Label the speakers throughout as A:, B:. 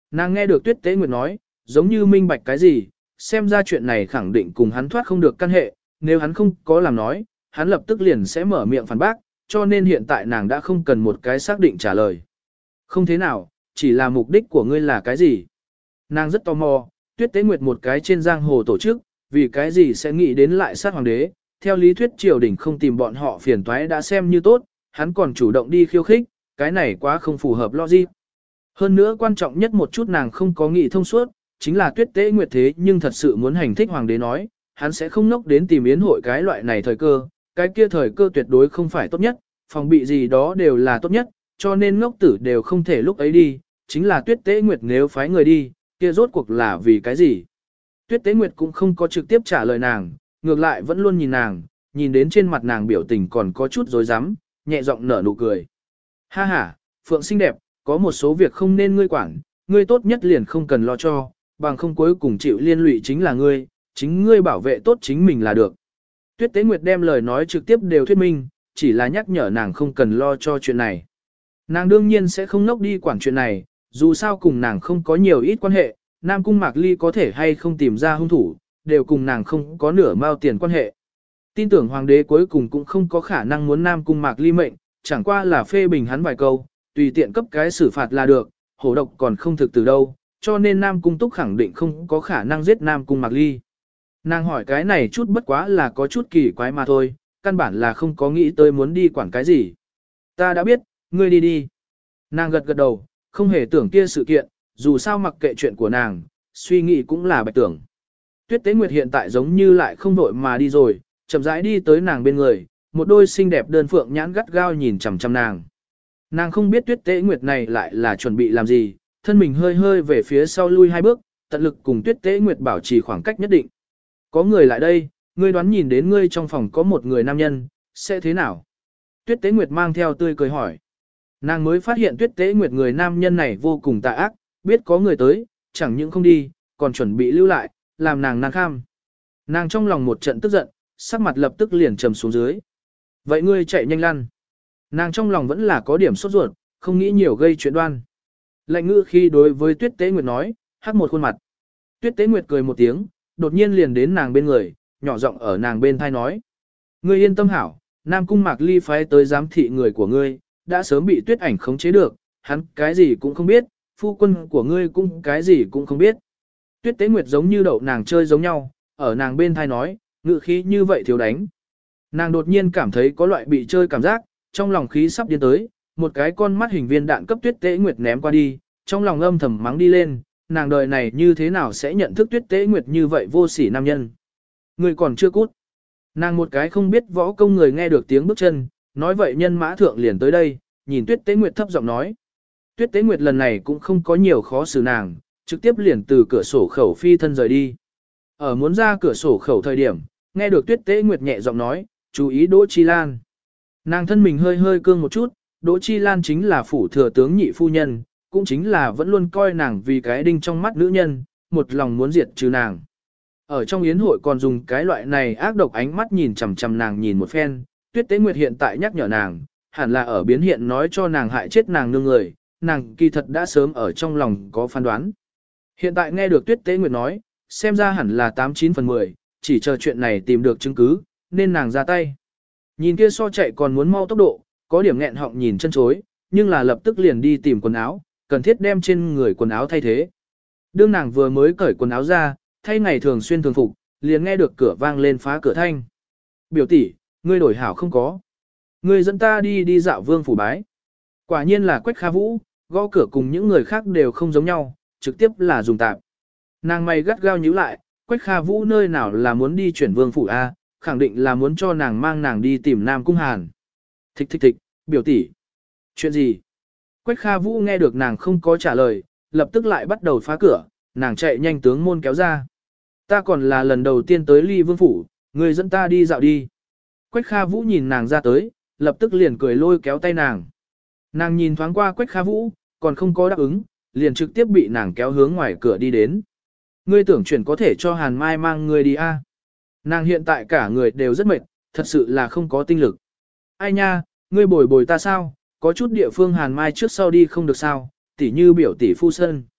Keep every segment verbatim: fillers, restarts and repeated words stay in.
A: Nàng nghe được Tuyết Tế Nguyệt nói, giống như minh bạch cái gì, xem ra chuyện này khẳng định cùng hắn thoát không được căn hệ, nếu hắn không có làm nói, hắn lập tức liền sẽ mở miệng phản bác, cho nên hiện tại nàng đã không cần một cái xác định trả lời. Không thế nào, chỉ là mục đích của ngươi là cái gì? Nàng rất tò mò, Tuyết Tế Nguyệt một cái trên giang hồ tổ chức, vì cái gì sẽ nghĩ đến lại sát hoàng đế, theo lý thuyết triều đình không tìm bọn họ phiền toái đã xem như tốt, hắn còn chủ động đi khiêu khích, cái này quá không phù hợp logic. Hơn nữa quan trọng nhất một chút nàng không có nghĩ thông suốt, chính là Tuyết Tế Nguyệt thế nhưng thật sự muốn hành thích hoàng đế nói, hắn sẽ không nốc đến tìm yến hội cái loại này thời cơ, cái kia thời cơ tuyệt đối không phải tốt nhất, phòng bị gì đó đều là tốt nhất, cho nên ngốc tử đều không thể lúc ấy đi, chính là Tuyết Tế Nguyệt nếu phái người đi, kia rốt cuộc là vì cái gì? Tuyết Tế Nguyệt cũng không có trực tiếp trả lời nàng, ngược lại vẫn luôn nhìn nàng, nhìn đến trên mặt nàng biểu tình còn có chút dối rắm, nhẹ giọng nở nụ cười. Ha ha, Phượng xinh đẹp, có một số việc không nên ngươi quản, ngươi tốt nhất liền không cần lo cho, bằng không cuối cùng chịu liên lụy chính là ngươi, chính ngươi bảo vệ tốt chính mình là được. Tuyết Tế Nguyệt đem lời nói trực tiếp đều thuyết minh, chỉ là nhắc nhở nàng không cần lo cho chuyện này. Nàng đương nhiên sẽ không nốc đi quản chuyện này, dù sao cùng nàng không có nhiều ít quan hệ, Nam Cung Mạc Ly có thể hay không tìm ra hung thủ, đều cùng nàng không có nửa mao tiền quan hệ. Tin tưởng hoàng đế cuối cùng cũng không có khả năng muốn Nam Cung Mạc Ly mệnh, chẳng qua là phê bình hắn vài câu, tùy tiện cấp cái xử phạt là được, hổ độc còn không thực từ đâu, cho nên Nam Cung Túc khẳng định không có khả năng giết Nam Cung Mạc Ly. Nàng hỏi cái này chút bất quá là có chút kỳ quái mà thôi, căn bản là không có nghĩ tới muốn đi quản cái gì. Ta đã biết, ngươi đi đi. Nàng gật gật đầu, không hề tưởng kia sự kiện, dù sao mặc kệ chuyện của nàng, suy nghĩ cũng là bạch tưởng. Tuyết Tế Nguyệt hiện tại giống như lại không vội mà đi rồi, chậm rãi đi tới nàng bên người, một đôi xinh đẹp đơn phượng nhãn gắt gao nhìn chằm chằm nàng. Nàng không biết Tuyết Tế Nguyệt này lại là chuẩn bị làm gì, thân mình hơi hơi về phía sau lui hai bước, tận lực cùng Tuyết Tế Nguyệt bảo trì khoảng cách nhất định. Có người lại đây, ngươi đoán nhìn đến ngươi trong phòng có một người nam nhân, sẽ thế nào? Tuyết Tế Nguyệt mang theo tươi cười hỏi. Nàng mới phát hiện Tuyết Tế Nguyệt người nam nhân này vô cùng tà ác, biết có người tới, chẳng những không đi, còn chuẩn bị lưu lại, làm nàng nàng kham. Nàng trong lòng một trận tức giận, sắc mặt lập tức liền trầm xuống dưới. Vậy ngươi chạy nhanh lăn. Nàng trong lòng vẫn là có điểm sốt ruột, không nghĩ nhiều gây chuyện đoan. Lạnh ngữ khi đối với Tuyết Tế Nguyệt nói, hắc một khuôn mặt. Tuyết Tế Nguyệt cười một tiếng, đột nhiên liền đến nàng bên người, nhỏ giọng ở nàng bên thai nói. Ngươi yên tâm hảo, Nam Cung Mạc Ly phái tới giám thị người của ngươi, đã sớm bị Tuyết Ảnh khống chế được, hắn cái gì cũng không biết, phu quân của ngươi cũng cái gì cũng không biết. Tuyết Tế Nguyệt giống như đậu nàng chơi giống nhau, ở nàng bên thai nói, ngự khí như vậy thiếu đánh. Nàng đột nhiên cảm thấy có loại bị chơi cảm giác, trong lòng khí sắp điên tới, một cái con mắt hình viên đạn cấp Tuyết Tế Nguyệt ném qua đi, trong lòng âm thầm mắng đi lên, nàng đời này như thế nào sẽ nhận thức Tuyết Tế Nguyệt như vậy vô sỉ nam nhân. Người còn chưa cút. Nàng một cái không biết võ công người nghe được tiếng bước chân, nói vậy nhân mã thượng liền tới đây, nhìn Tuyết Tế Nguyệt thấp giọng nói. Tuyết Tế Nguyệt lần này cũng không có nhiều khó xử nàng, trực tiếp liền từ cửa sổ khẩu phi thân rời đi. Ở muốn ra cửa sổ khẩu thời điểm, nghe được Tuyết Tế Nguyệt nhẹ giọng nói, chú ý Đỗ Chi Lan. Nàng thân mình hơi hơi cương một chút, Đỗ Chi Lan chính là phủ thừa tướng nhị phu nhân, cũng chính là vẫn luôn coi nàng vì cái đinh trong mắt nữ nhân, một lòng muốn diệt trừ nàng. Ở trong yến hội còn dùng cái loại này ác độc ánh mắt nhìn chằm chằm nàng nhìn một phen, Tuyết Tế Nguyệt hiện tại nhắc nhở nàng, hẳn là ở biến hiện nói cho nàng hại chết nàng nương người, nàng kỳ thật đã sớm ở trong lòng có phán đoán. Hiện tại nghe được Tuyết Tế Nguyệt nói, xem ra hẳn là tám chín phần mười, chỉ chờ chuyện này tìm được chứng cứ, nên nàng ra tay. Nhìn kia so chạy còn muốn mau tốc độ, có điểm nghẹn họng nhìn chân chối, nhưng là lập tức liền đi tìm quần áo, cần thiết đem trên người quần áo thay thế. Đương nàng vừa mới cởi quần áo ra, thay ngày thường xuyên thường phục, liền nghe được cửa vang lên phá cửa thanh. Biểu tỷ, ngươi đổi hảo không có. Ngươi dẫn ta đi đi dạo vương phủ bái. Quả nhiên là Quách Kha Vũ, gõ cửa cùng những người khác đều không giống nhau, trực tiếp là dùng tạp. Nàng mày gắt gao nhíu lại, Quách Kha Vũ nơi nào là muốn đi chuyển vương phủ A, khẳng định là muốn cho nàng mang nàng đi tìm Nam Cung Hàn. Thích thích thích, biểu tỷ. Chuyện gì? Quách Kha Vũ nghe được nàng không có trả lời, lập tức lại bắt đầu phá cửa, nàng chạy nhanh tướng môn kéo ra. Ta còn là lần đầu tiên tới Ly Vương phủ, người dẫn ta đi dạo đi. Quách Kha Vũ nhìn nàng ra tới, lập tức liền cười lôi kéo tay nàng. Nàng nhìn thoáng qua Quách Kha Vũ, còn không có đáp ứng, liền trực tiếp bị nàng kéo hướng ngoài cửa đi đến. Ngươi tưởng chuyển có thể cho Hàn Mai mang ngươi đi a? Nàng hiện tại cả người đều rất mệt, thật sự là không có tinh lực. Ai nha, ngươi bồi bồi ta sao, có chút địa phương Hàn Mai trước sau đi không được sao, tỉ như biểu tỷ phu sân.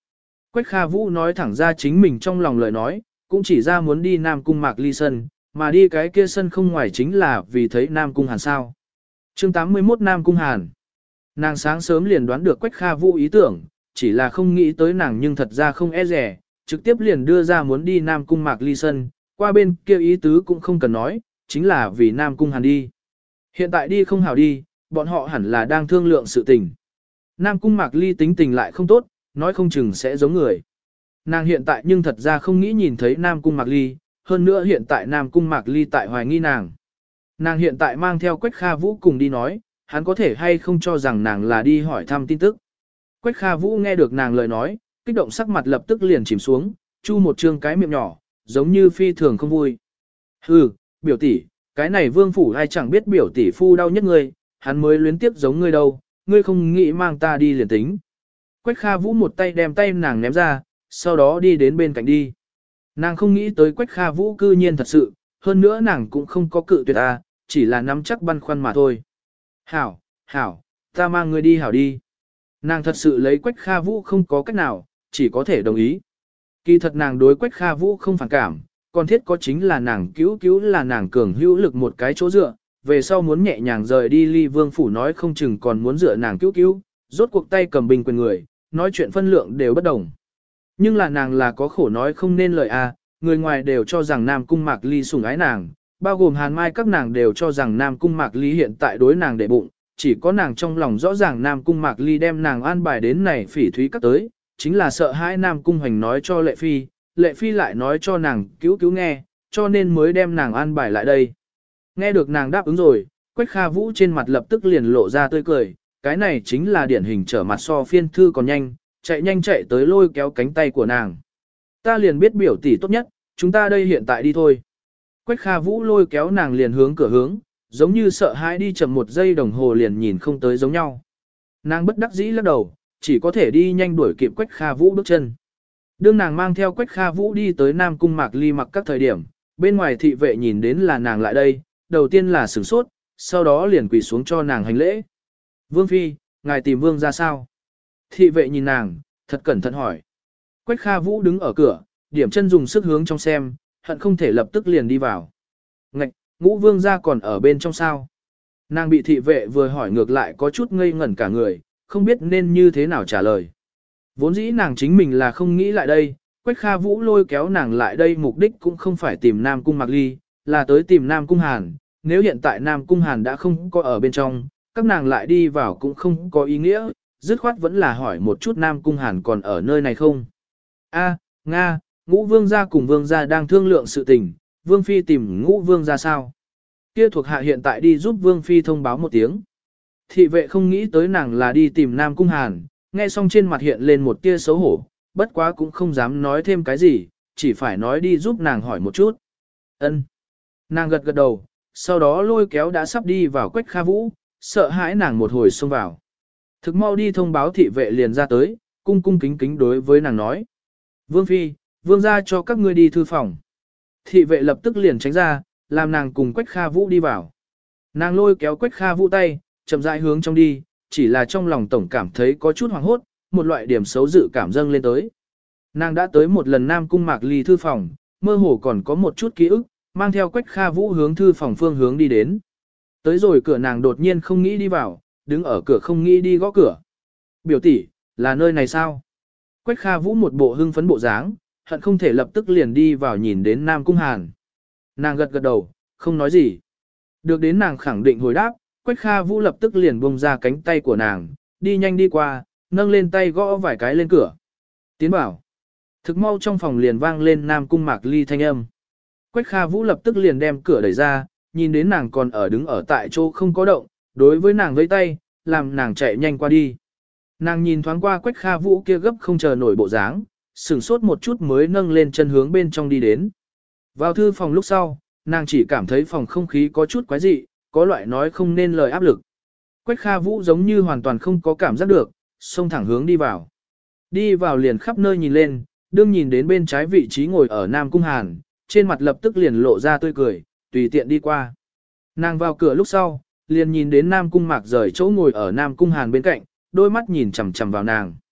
A: Quách Kha Vũ nói thẳng ra chính mình trong lòng lời nói, cũng chỉ ra muốn đi Nam Cung Mạc Ly sân, mà đi cái kia sân không ngoài chính là vì thấy Nam Cung Hàn sao. chương tám mươi mốt Nam Cung Hàn. Nàng sáng sớm liền đoán được Quách Kha Vũ ý tưởng, chỉ là không nghĩ tới nàng nhưng thật ra không e rẻ, trực tiếp liền đưa ra muốn đi Nam Cung Mạc Ly sân, qua bên kia ý tứ cũng không cần nói, chính là vì Nam Cung Hàn đi. Hiện tại đi không hảo đi, bọn họ hẳn là đang thương lượng sự tình. Nam Cung Mạc Ly tính tình lại không tốt, nói không chừng sẽ giống người. Nàng hiện tại nhưng thật ra không nghĩ nhìn thấy Nam Cung Mạc Ly, hơn nữa hiện tại Nam Cung Mạc Ly tại hoài nghi nàng. Nàng hiện tại mang theo Quách Kha Vũ cùng đi nói, hắn có thể hay không cho rằng nàng là đi hỏi thăm tin tức. Quách Kha Vũ nghe được nàng lời nói, kích động sắc mặt lập tức liền chìm xuống, chu một trương cái miệng nhỏ, giống như phi thường không vui. Hừ, biểu tỷ, cái này vương phủ ai chẳng biết biểu tỷ phu đau nhất ngươi, hắn mới luyến tiếp giống ngươi đâu, ngươi không nghĩ mang ta đi liền tính. Quách Kha Vũ một tay đem tay nàng ném ra, sau đó đi đến bên cạnh đi. Nàng không nghĩ tới Quách Kha Vũ cư nhiên thật sự, hơn nữa nàng cũng không có cự tuyệt ta, chỉ là nắm chắc băn khoăn mà thôi. Hảo, hảo, ta mang ngươi đi hảo đi. Nàng thật sự lấy Quách Kha Vũ không có cách nào, chỉ có thể đồng ý. Kỳ thật nàng đối Quách Kha Vũ không phản cảm, còn thiết có chính là nàng cứu cứu là nàng cường hữu lực một cái chỗ dựa, về sau muốn nhẹ nhàng rời đi ly vương phủ nói không chừng còn muốn dựa nàng cứu cứu, rốt cuộc tay cầm bình quyền người, nói chuyện phân lượng đều bất đồng. Nhưng là nàng là có khổ nói không nên lời a, người ngoài đều cho rằng Nam Cung Mạc Ly sủng ái nàng, bao gồm Hàn Mai các nàng đều cho rằng Nam Cung Mạc Ly hiện tại đối nàng để bụng, chỉ có nàng trong lòng rõ ràng Nam Cung Mạc Ly đem nàng an bài đến này phỉ thúy các tới, chính là sợ hãi Nam Cung Hoành nói cho Lệ Phi, Lệ Phi lại nói cho nàng cứu cứu nghe, cho nên mới đem nàng an bài lại đây. Nghe được nàng đáp ứng rồi, Quách Kha Vũ trên mặt lập tức liền lộ ra tươi cười, cái này chính là điển hình trở mặt so phiên thư còn nhanh, chạy nhanh chạy tới lôi kéo cánh tay của nàng. Ta liền biết biểu tỷ tốt nhất, chúng ta đây hiện tại đi thôi. Quách Kha Vũ lôi kéo nàng liền hướng cửa hướng, giống như sợ hãi đi chậm một giây đồng hồ liền nhìn không tới giống nhau. Nàng bất đắc dĩ lắc đầu, chỉ có thể đi nhanh đuổi kịp Quách Kha Vũ bước chân. Đương nàng mang theo Quách Kha Vũ đi tới Nam Cung Mạc Ly mặc các thời điểm, bên ngoài thị vệ nhìn đến là nàng lại đây, đầu tiên là sửng sốt, sau đó liền quỳ xuống cho nàng hành lễ. Vương Phi, ngài tìm Vương ra sao? Thị vệ nhìn nàng, thật cẩn thận hỏi. Quách Kha Vũ đứng ở cửa, điểm chân dùng sức hướng trong xem, hận không thể lập tức liền đi vào. Ngạch, Ngũ Vương ra còn ở bên trong sao? Nàng bị thị vệ vừa hỏi ngược lại có chút ngây ngẩn cả người, không biết nên như thế nào trả lời. Vốn dĩ nàng chính mình là không nghĩ lại đây, Quách Kha Vũ lôi kéo nàng lại đây mục đích cũng không phải tìm Nam Cung Mạc Ly, là tới tìm Nam Cung Hàn. Nếu hiện tại Nam Cung Hàn đã không có ở bên trong, các nàng lại đi vào cũng không có ý nghĩa, dứt khoát vẫn là hỏi một chút Nam Cung Hàn còn ở nơi này không. A, Nga, Ngũ Vương gia cùng Vương gia đang thương lượng sự tình, Vương Phi tìm Ngũ Vương gia sao? Kia thuộc hạ hiện tại đi giúp Vương Phi thông báo một tiếng. Thị vệ không nghĩ tới nàng là đi tìm Nam Cung Hàn, nghe xong trên mặt hiện lên một tia xấu hổ, bất quá cũng không dám nói thêm cái gì, chỉ phải nói đi giúp nàng hỏi một chút. Ân. Nàng gật gật đầu, sau đó lôi kéo đã sắp đi vào Quách Kha Vũ, sợ hãi nàng một hồi xông vào. Thực mau đi thông báo thị vệ liền ra tới, cung cung kính kính đối với nàng nói. Vương Phi, Vương ra cho các ngươi đi thư phòng. Thị vệ lập tức liền tránh ra, làm nàng cùng Quách Kha Vũ đi vào. Nàng lôi kéo Quách Kha Vũ tay, chậm rãi hướng trong đi, chỉ là trong lòng tổng cảm thấy có chút hoảng hốt, một loại điểm xấu dự cảm dâng lên tới. Nàng đã tới một lần Nam Cung Mạc Ly thư phòng, mơ hồ còn có một chút ký ức, mang theo Quách Kha Vũ hướng thư phòng phương hướng đi đến. Tới rồi cửa nàng đột nhiên không nghĩ đi vào, đứng ở cửa không nghĩ đi gõ cửa. Biểu tỷ, là nơi này sao? Quách Kha Vũ một bộ hưng phấn bộ dáng, hận không thể lập tức liền đi vào nhìn đến Nam Cung Hàn. Nàng gật gật đầu, không nói gì. Được đến nàng khẳng định hồi đáp, Quách Kha Vũ lập tức liền buông ra cánh tay của nàng, đi nhanh đi qua, nâng lên tay gõ vài cái lên cửa. Tiến bảo. Thực mau trong phòng liền vang lên Nam Cung Mạc Ly thanh âm. Quách Kha Vũ lập tức liền đem cửa đẩy ra, nhìn đến nàng còn ở đứng ở tại chỗ không có động, đối với nàng vẫy tay, làm nàng chạy nhanh qua đi. Nàng nhìn thoáng qua Quách Kha Vũ kia gấp không chờ nổi bộ dáng, sửng sốt một chút mới nâng lên chân hướng bên trong đi đến. Vào thư phòng lúc sau, nàng chỉ cảm thấy phòng không khí có chút quái dị, có loại nói không nên lời áp lực. Quách Kha Vũ giống như hoàn toàn không có cảm giác được, xông thẳng hướng đi vào. Đi vào liền khắp nơi nhìn lên, đương nhìn đến bên trái vị trí ngồi ở Nam Cung Hàn, trên mặt lập tức liền lộ ra tươi cười, tùy tiện đi qua. Nàng vào cửa lúc sau, liền nhìn đến Nam Cung Mạc rời chỗ ngồi ở Nam Cung Hàn bên cạnh, đôi mắt nhìn chằm chằm vào nàng.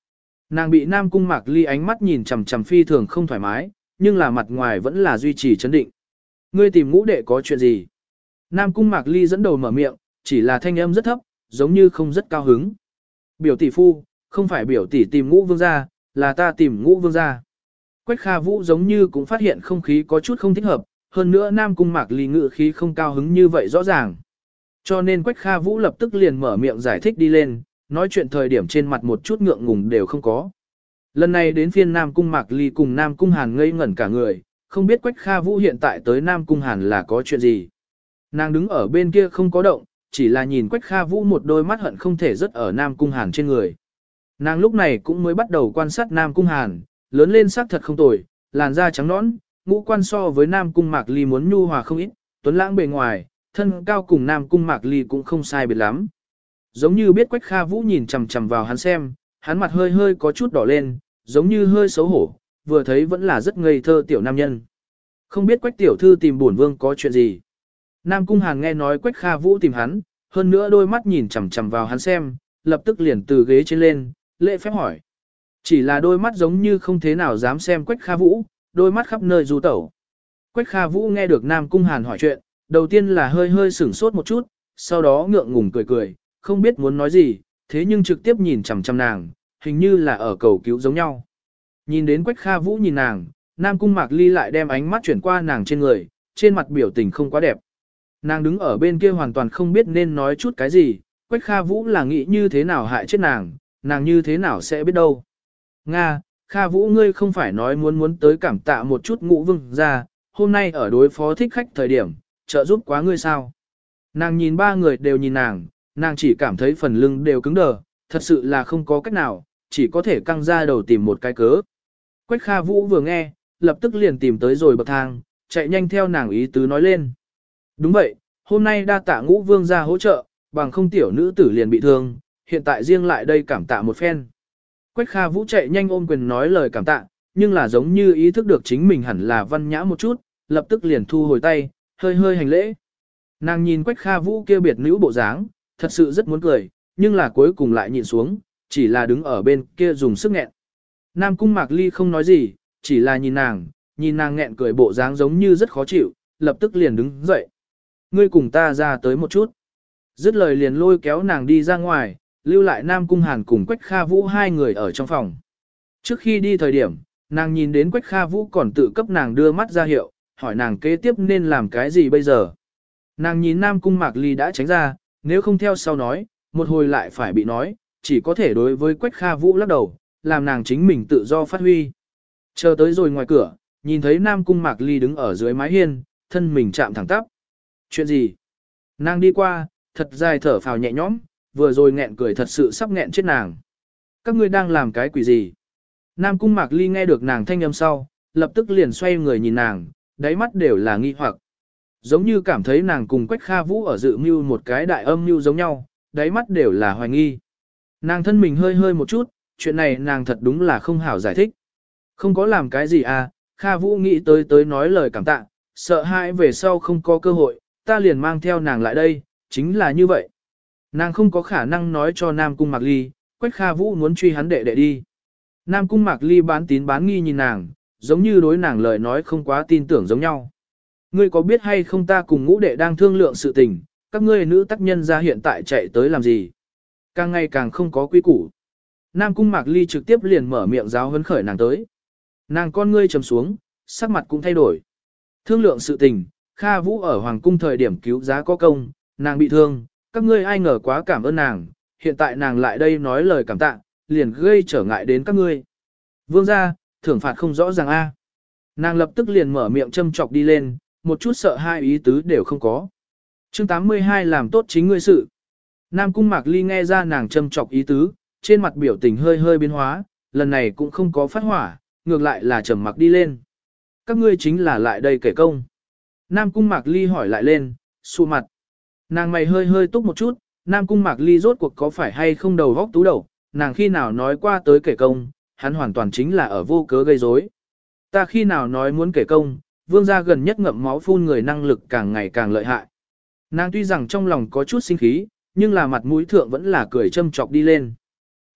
A: Nàng bị Nam Cung Mạc Ly ánh mắt nhìn chằm chằm phi thường không thoải mái, nhưng là mặt ngoài vẫn là duy trì chấn định. Ngươi tìm ngũ đệ có chuyện gì? Nam Cung Mạc Ly dẫn đầu mở miệng, chỉ là thanh âm rất thấp, giống như không rất cao hứng. Biểu tỷ phu, không phải biểu tỷ tìm ngũ vương gia, là ta tìm ngũ vương gia. Quách Kha Vũ giống như cũng phát hiện không khí có chút không thích hợp, hơn nữa Nam Cung Mạc Ly ngự khí không cao hứng như vậy rõ ràng. Cho nên Quách Kha Vũ lập tức liền mở miệng giải thích đi lên, nói chuyện thời điểm trên mặt một chút ngượng ngùng đều không có. Lần này đến phiên Nam Cung Mạc Ly cùng Nam Cung Hàn ngây ngẩn cả người, không biết Quách Kha Vũ hiện tại tới Nam Cung Hàn là có chuyện gì. Nàng đứng ở bên kia không có động, chỉ là nhìn Quách Kha Vũ một đôi mắt hận không thể rớt ở Nam Cung Hàn trên người. Nàng lúc này cũng mới bắt đầu quan sát Nam Cung Hàn, lớn lên sắc thật không tồi, làn da trắng nõn, ngũ quan so với Nam Cung Mạc Ly muốn nhu hòa không ít, tuấn lãng bề ngoài, thân cao cùng Nam Cung Mạc Ly cũng không sai biệt lắm. Giống như biết Quách Kha Vũ nhìn chằm chằm vào hắn xem, hắn mặt hơi hơi có chút đỏ lên, giống như hơi xấu hổ, vừa thấy vẫn là rất ngây thơ tiểu nam nhân. Không biết Quách tiểu thư tìm bổn vương có chuyện gì. Nam Cung Hàn nghe nói Quách Kha Vũ tìm hắn, hơn nữa đôi mắt nhìn chằm chằm vào hắn xem, lập tức liền từ ghế trên lên, lễ phép hỏi. Chỉ là đôi mắt giống như không thế nào dám xem Quách Kha Vũ, đôi mắt khắp nơi du tẩu. Quách Kha Vũ nghe được Nam Cung Hàn hỏi chuyện, đầu tiên là hơi hơi sửng sốt một chút, sau đó ngượng ngùng cười cười, không biết muốn nói gì, thế nhưng trực tiếp nhìn chằm chằm nàng, hình như là ở cầu cứu giống nhau. Nhìn đến Quách Kha Vũ nhìn nàng, Nam Cung Mạc Ly lại đem ánh mắt chuyển qua nàng trên người, trên mặt biểu tình không quá đẹp. Nàng đứng ở bên kia hoàn toàn không biết nên nói chút cái gì, Quách Kha Vũ là nghĩ như thế nào hại chết nàng, nàng như thế nào sẽ biết đâu. Nga, Kha Vũ ngươi không phải nói muốn muốn tới cảm tạ một chút ngũ vương ra, hôm nay ở đối phó thích khách thời điểm, trợ giúp quá ngươi sao. Nàng nhìn ba người đều nhìn nàng, nàng chỉ cảm thấy phần lưng đều cứng đờ, thật sự là không có cách nào, chỉ có thể căng ra đầu tìm một cái cớ. Quách Kha Vũ vừa nghe, lập tức liền tìm tới rồi bậc thang, chạy nhanh theo nàng ý tứ nói lên. Đúng vậy, hôm nay đa tạ ngũ vương ra hỗ trợ, bằng không tiểu nữ tử liền bị thương, hiện tại riêng lại đây cảm tạ một phen. Quách Kha Vũ chạy nhanh ôm quyền nói lời cảm tạ, nhưng là giống như ý thức được chính mình hẳn là văn nhã một chút, lập tức liền thu hồi tay, hơi hơi hành lễ. Nàng nhìn Quách Kha Vũ kia biệt nữ bộ dáng, thật sự rất muốn cười, nhưng là cuối cùng lại nhịn xuống, chỉ là đứng ở bên kia dùng sức nghẹn. Nam Cung Mạc Ly không nói gì, chỉ là nhìn nàng, nhìn nàng nghẹn cười bộ dáng giống như rất khó chịu, lập tức liền đứng dậy. Ngươi cùng ta ra tới một chút. Dứt lời liền lôi kéo nàng đi ra ngoài, lưu lại Nam Cung Hàn cùng Quách Kha Vũ hai người ở trong phòng. Trước khi đi thời điểm, nàng nhìn đến Quách Kha Vũ còn tự cấp nàng đưa mắt ra hiệu, hỏi nàng kế tiếp nên làm cái gì bây giờ. Nàng nhìn Nam Cung Mạc Ly đã tránh ra, nếu không theo sau nói, một hồi lại phải bị nói, chỉ có thể đối với Quách Kha Vũ lắc đầu, làm nàng chính mình tự do phát huy. Chờ tới rồi ngoài cửa, nhìn thấy Nam Cung Mạc Ly đứng ở dưới mái hiên, thân mình chạm thẳng tắp. Chuyện gì? Nàng đi qua, thật dài thở phào nhẹ nhõm, vừa rồi nghẹn cười thật sự sắp nghẹn chết nàng. Các ngươi đang làm cái quỷ gì? Nam Cung Mạc Ly nghe được nàng thanh âm sau, lập tức liền xoay người nhìn nàng, đáy mắt đều là nghi hoặc. Giống như cảm thấy nàng cùng Quách Kha Vũ ở dự mưu một cái đại âm mưu giống nhau, đáy mắt đều là hoài nghi. Nàng thân mình hơi hơi một chút, chuyện này nàng thật đúng là không hảo giải thích. Không có làm cái gì à, Kha Vũ nghĩ tới tới nói lời cảm tạ, sợ hãi về sau không có cơ hội, ta liền mang theo nàng lại đây, chính là như vậy. Nàng không có khả năng nói cho Nam Cung Mạc Ly, Quách Kha Vũ muốn truy hắn đệ đệ đi. Nam Cung Mạc Ly bán tín bán nghi nhìn nàng, giống như đối nàng lời nói không quá tin tưởng giống nhau. Ngươi có biết hay không ta cùng ngũ đệ đang thương lượng sự tình, các ngươi nữ tác nhân ra hiện tại chạy tới làm gì? Càng ngày càng không có quy củ. Nam Cung Mạc Ly trực tiếp liền mở miệng giáo huấn khởi nàng tới. Nàng con ngươi trầm xuống, sắc mặt cũng thay đổi. Thương lượng sự tình, Kha Vũ ở Hoàng Cung thời điểm cứu giá có công, nàng bị thương, các ngươi ai ngờ quá cảm ơn nàng, hiện tại nàng lại đây nói lời cảm tạ, liền gây trở ngại đến các ngươi. Vương gia, thưởng phạt không rõ ràng a. Nàng lập tức liền mở miệng châm chọc đi lên, một chút sợ hai ý tứ đều không có. Chương tám mươi hai làm tốt chính ngươi sự. Nam Cung Mạc Ly nghe ra nàng châm chọc ý tứ, trên mặt biểu tình hơi hơi biến hóa, lần này cũng không có phát hỏa, ngược lại là trầm mặc đi lên. Các ngươi chính là lại đây kể công. Nam Cung Mạc Ly hỏi lại lên, xù mặt. Nàng mày hơi hơi túc một chút, Nam Cung Mạc Ly rốt cuộc có phải hay không đầu vóc tú đầu, nàng khi nào nói qua tới kể công, hắn hoàn toàn chính là ở vô cớ gây rối. Ta khi nào nói muốn kể công, vương gia gần nhất ngậm máu phun người năng lực càng ngày càng lợi hại. Nàng tuy rằng trong lòng có chút sinh khí, nhưng là mặt mũi thượng vẫn là cười châm chọc đi lên.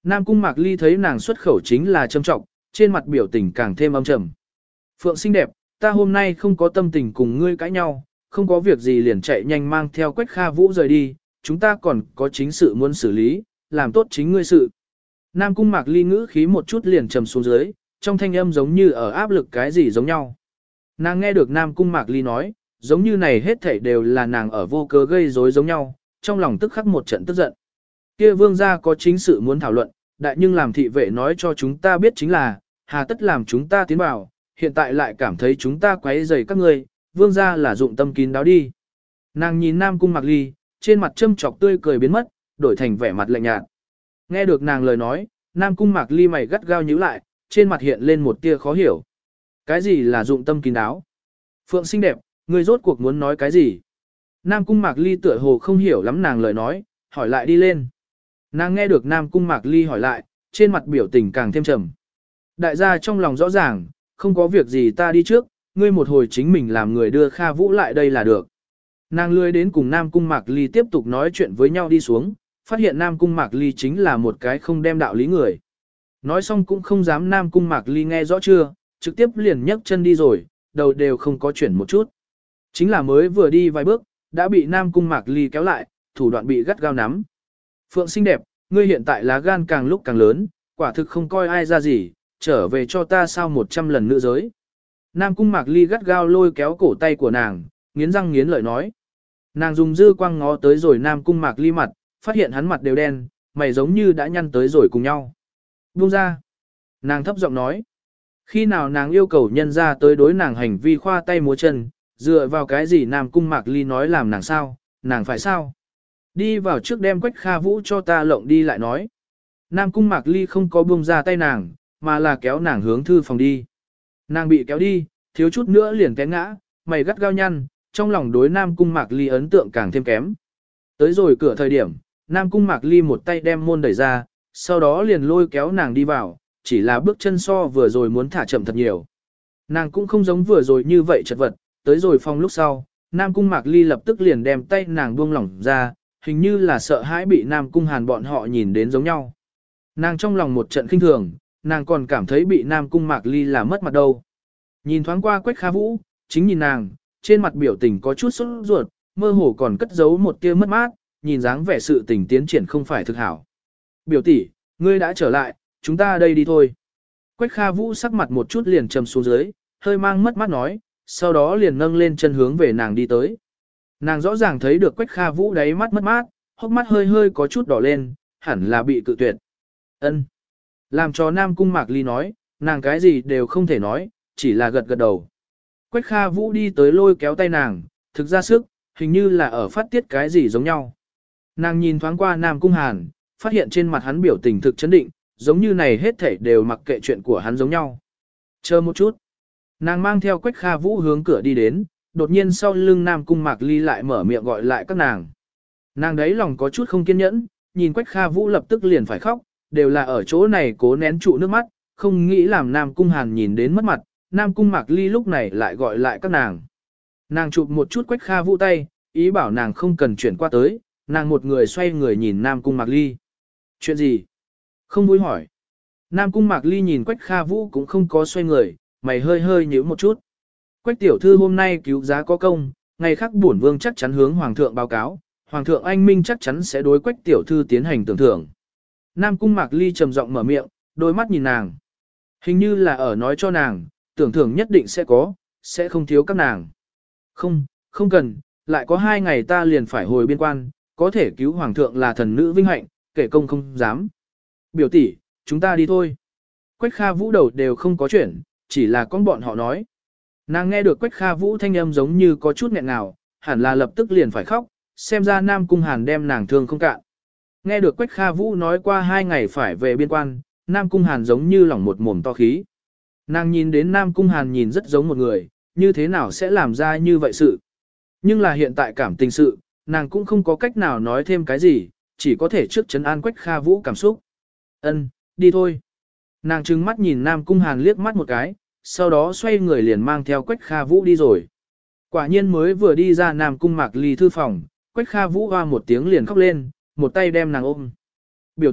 A: Nam Cung Mạc Ly thấy nàng xuất khẩu chính là châm trọng, trên mặt biểu tình càng thêm âm trầm. Phượng xinh đẹp, ta hôm nay không có tâm tình cùng ngươi cãi nhau, không có việc gì liền chạy nhanh mang theo Quách Kha Vũ rời đi, chúng ta còn có chính sự muốn xử lý, làm tốt chính ngươi sự. Nam Cung Mạc Ly ngữ khí một chút liền trầm xuống dưới, trong thanh âm giống như ở áp lực cái gì giống nhau. Nàng nghe được Nam Cung Mạc Ly nói, giống như này hết thảy đều là nàng ở vô cớ gây rối giống nhau, trong lòng tức khắc một trận tức giận. Kia vương gia có chính sự muốn thảo luận, đại nhưng làm thị vệ nói cho chúng ta biết chính là, hà tất làm chúng ta tiến vào, hiện tại lại cảm thấy chúng ta quấy rầy các ngươi, vương gia là dụng tâm kín đáo đi. Nàng nhìn Nam Cung Mạc Ly, trên mặt châm chọc tươi cười biến mất, đổi thành vẻ mặt lạnh nhạt. Nghe được nàng lời nói, Nam Cung Mạc Ly mày gắt gao nhíu lại, trên mặt hiện lên một tia khó hiểu. Cái gì là dụng tâm kín đáo? Phượng xinh đẹp, ngươi rốt cuộc muốn nói cái gì? Nam Cung Mạc Ly tựa hồ không hiểu lắm nàng lời nói, hỏi lại đi lên. Nàng nghe được Nam Cung Mạc Ly hỏi lại, trên mặt biểu tình càng thêm trầm. Đại gia trong lòng rõ ràng, không có việc gì ta đi trước, ngươi một hồi chính mình làm người đưa Kha Vũ lại đây là được. Nàng lười đến cùng Nam Cung Mạc Ly tiếp tục nói chuyện với nhau đi xuống, phát hiện Nam Cung Mạc Ly chính là một cái không đem đạo lý người. Nói xong cũng không dám Nam Cung Mạc Ly nghe rõ chưa, trực tiếp liền nhấc chân đi rồi, đầu đều không có chuyển một chút. Chính là mới vừa đi vài bước, đã bị Nam Cung Mạc Ly kéo lại, thủ đoạn bị gắt gao nắm. Phượng xinh đẹp, ngươi hiện tại lá gan càng lúc càng lớn, quả thực không coi ai ra gì, trở về cho ta sao một trăm lần nữa giới. Nam Cung Mạc Ly gắt gao lôi kéo cổ tay của nàng, nghiến răng nghiến lợi nói. Nàng dùng dư quang ngó tới rồi Nam Cung Mạc Ly mặt, phát hiện hắn mặt đều đen, mày giống như đã nhăn tới rồi cùng nhau. Buông ra. Nàng thấp giọng nói. Khi nào nàng yêu cầu nhân ra tới đối nàng hành vi khoa tay múa chân, dựa vào cái gì Nam Cung Mạc Ly nói làm nàng sao, nàng phải sao? Đi vào trước đem Quách Kha Vũ cho ta lộng đi lại nói. Nam Cung Mạc Ly không có buông ra tay nàng, mà là kéo nàng hướng thư phòng đi. Nàng bị kéo đi, thiếu chút nữa liền té ngã, mày gắt gao nhăn, trong lòng đối Nam Cung Mạc Ly ấn tượng càng thêm kém. Tới rồi cửa thời điểm, Nam Cung Mạc Ly một tay đem môn đẩy ra, sau đó liền lôi kéo nàng đi vào, chỉ là bước chân so vừa rồi muốn thả chậm thật nhiều. Nàng cũng không giống vừa rồi như vậy chật vật, tới rồi phòng lúc sau, Nam Cung Mạc Ly lập tức liền đem tay nàng buông lỏng ra, hình như là sợ hãi bị Nam Cung Hàn bọn họ nhìn đến giống nhau. Nàng trong lòng một trận khinh thường, nàng còn cảm thấy bị Nam Cung Mạc Ly là mất mặt đâu. Nhìn thoáng qua Quách Kha Vũ, chính nhìn nàng, trên mặt biểu tình có chút sốt ruột, mơ hồ còn cất giấu một tia mất mát, nhìn dáng vẻ sự tình tiến triển không phải thực hảo. Biểu tỷ, ngươi đã trở lại, chúng ta đây đi thôi. Quách Kha Vũ sắc mặt một chút liền trầm xuống dưới, hơi mang mất mát nói, sau đó liền nâng lên chân hướng về nàng đi tới. Nàng rõ ràng thấy được Quách Kha Vũ đáy mắt mất mát, hốc mắt hơi hơi có chút đỏ lên, hẳn là bị cự tuyệt. Ân. Làm cho Nam Cung Mạc Ly nói, nàng cái gì đều không thể nói, chỉ là gật gật đầu. Quách Kha Vũ đi tới lôi kéo tay nàng, thực ra sức, hình như là ở phát tiết cái gì giống nhau. Nàng nhìn thoáng qua Nam Cung Hàn, phát hiện trên mặt hắn biểu tình thực chấn định, giống như này hết thảy đều mặc kệ chuyện của hắn giống nhau. Chờ một chút. Nàng mang theo Quách Kha Vũ hướng cửa đi đến, đột nhiên sau lưng Nam Cung Mạc Ly lại mở miệng gọi lại các nàng. Nàng đấy lòng có chút không kiên nhẫn, nhìn Quách Kha Vũ lập tức liền phải khóc, đều là ở chỗ này cố nén trụ nước mắt, không nghĩ làm Nam Cung Hàn nhìn đến mất mặt, Nam Cung Mạc Ly lúc này lại gọi lại các nàng. Nàng chụp một chút Quách Kha Vũ tay, ý bảo nàng không cần chuyển qua tới, nàng một người xoay người nhìn Nam Cung Mạc Ly. Chuyện gì? Không vui hỏi. Nam Cung Mạc Ly nhìn Quách Kha Vũ cũng không có xoay người, mày hơi hơi nhíu một chút. Quách tiểu thư hôm nay cứu giá có công, ngày khác bổn vương chắc chắn hướng hoàng thượng báo cáo, hoàng thượng anh minh chắc chắn sẽ đối Quách tiểu thư tiến hành tưởng thưởng. Nam Cung Mạc Ly trầm giọng mở miệng, đôi mắt nhìn nàng. Hình như là ở nói cho nàng, tưởng thưởng nhất định sẽ có, sẽ không thiếu các nàng. Không, không cần, lại có hai ngày ta liền phải hồi biên quan, có thể cứu hoàng thượng là thần nữ vinh hạnh, kể công không dám. Biểu tỷ, chúng ta đi thôi. Quách Kha Vũ đầu đều không có chuyện, chỉ là con bọn họ nói. Nàng nghe được Quách Kha Vũ thanh âm giống như có chút nghẹn ngào, hẳn là lập tức liền phải khóc, xem ra Nam Cung Hàn đem nàng thương không cạn. Nghe được Quách Kha Vũ nói qua hai ngày phải về biên quan, Nam Cung Hàn giống như lỏng một mồm to khí. Nàng nhìn đến Nam Cung Hàn nhìn rất giống một người, như thế nào sẽ làm ra như vậy sự. Nhưng là hiện tại cảm tình sự, nàng cũng không có cách nào nói thêm cái gì, chỉ có thể trước trấn an Quách Kha Vũ cảm xúc. Ân, đi thôi. Nàng trừng mắt nhìn Nam Cung Hàn liếc mắt một cái, sau đó xoay người liền mang theo Quách Kha Vũ đi rồi. Quả nhiên mới vừa đi ra Nam Cung Mạc Ly thư phòng, Quách Kha Vũ hoa một tiếng liền khóc lên, một tay đem nàng ôm. Biểu tỷ,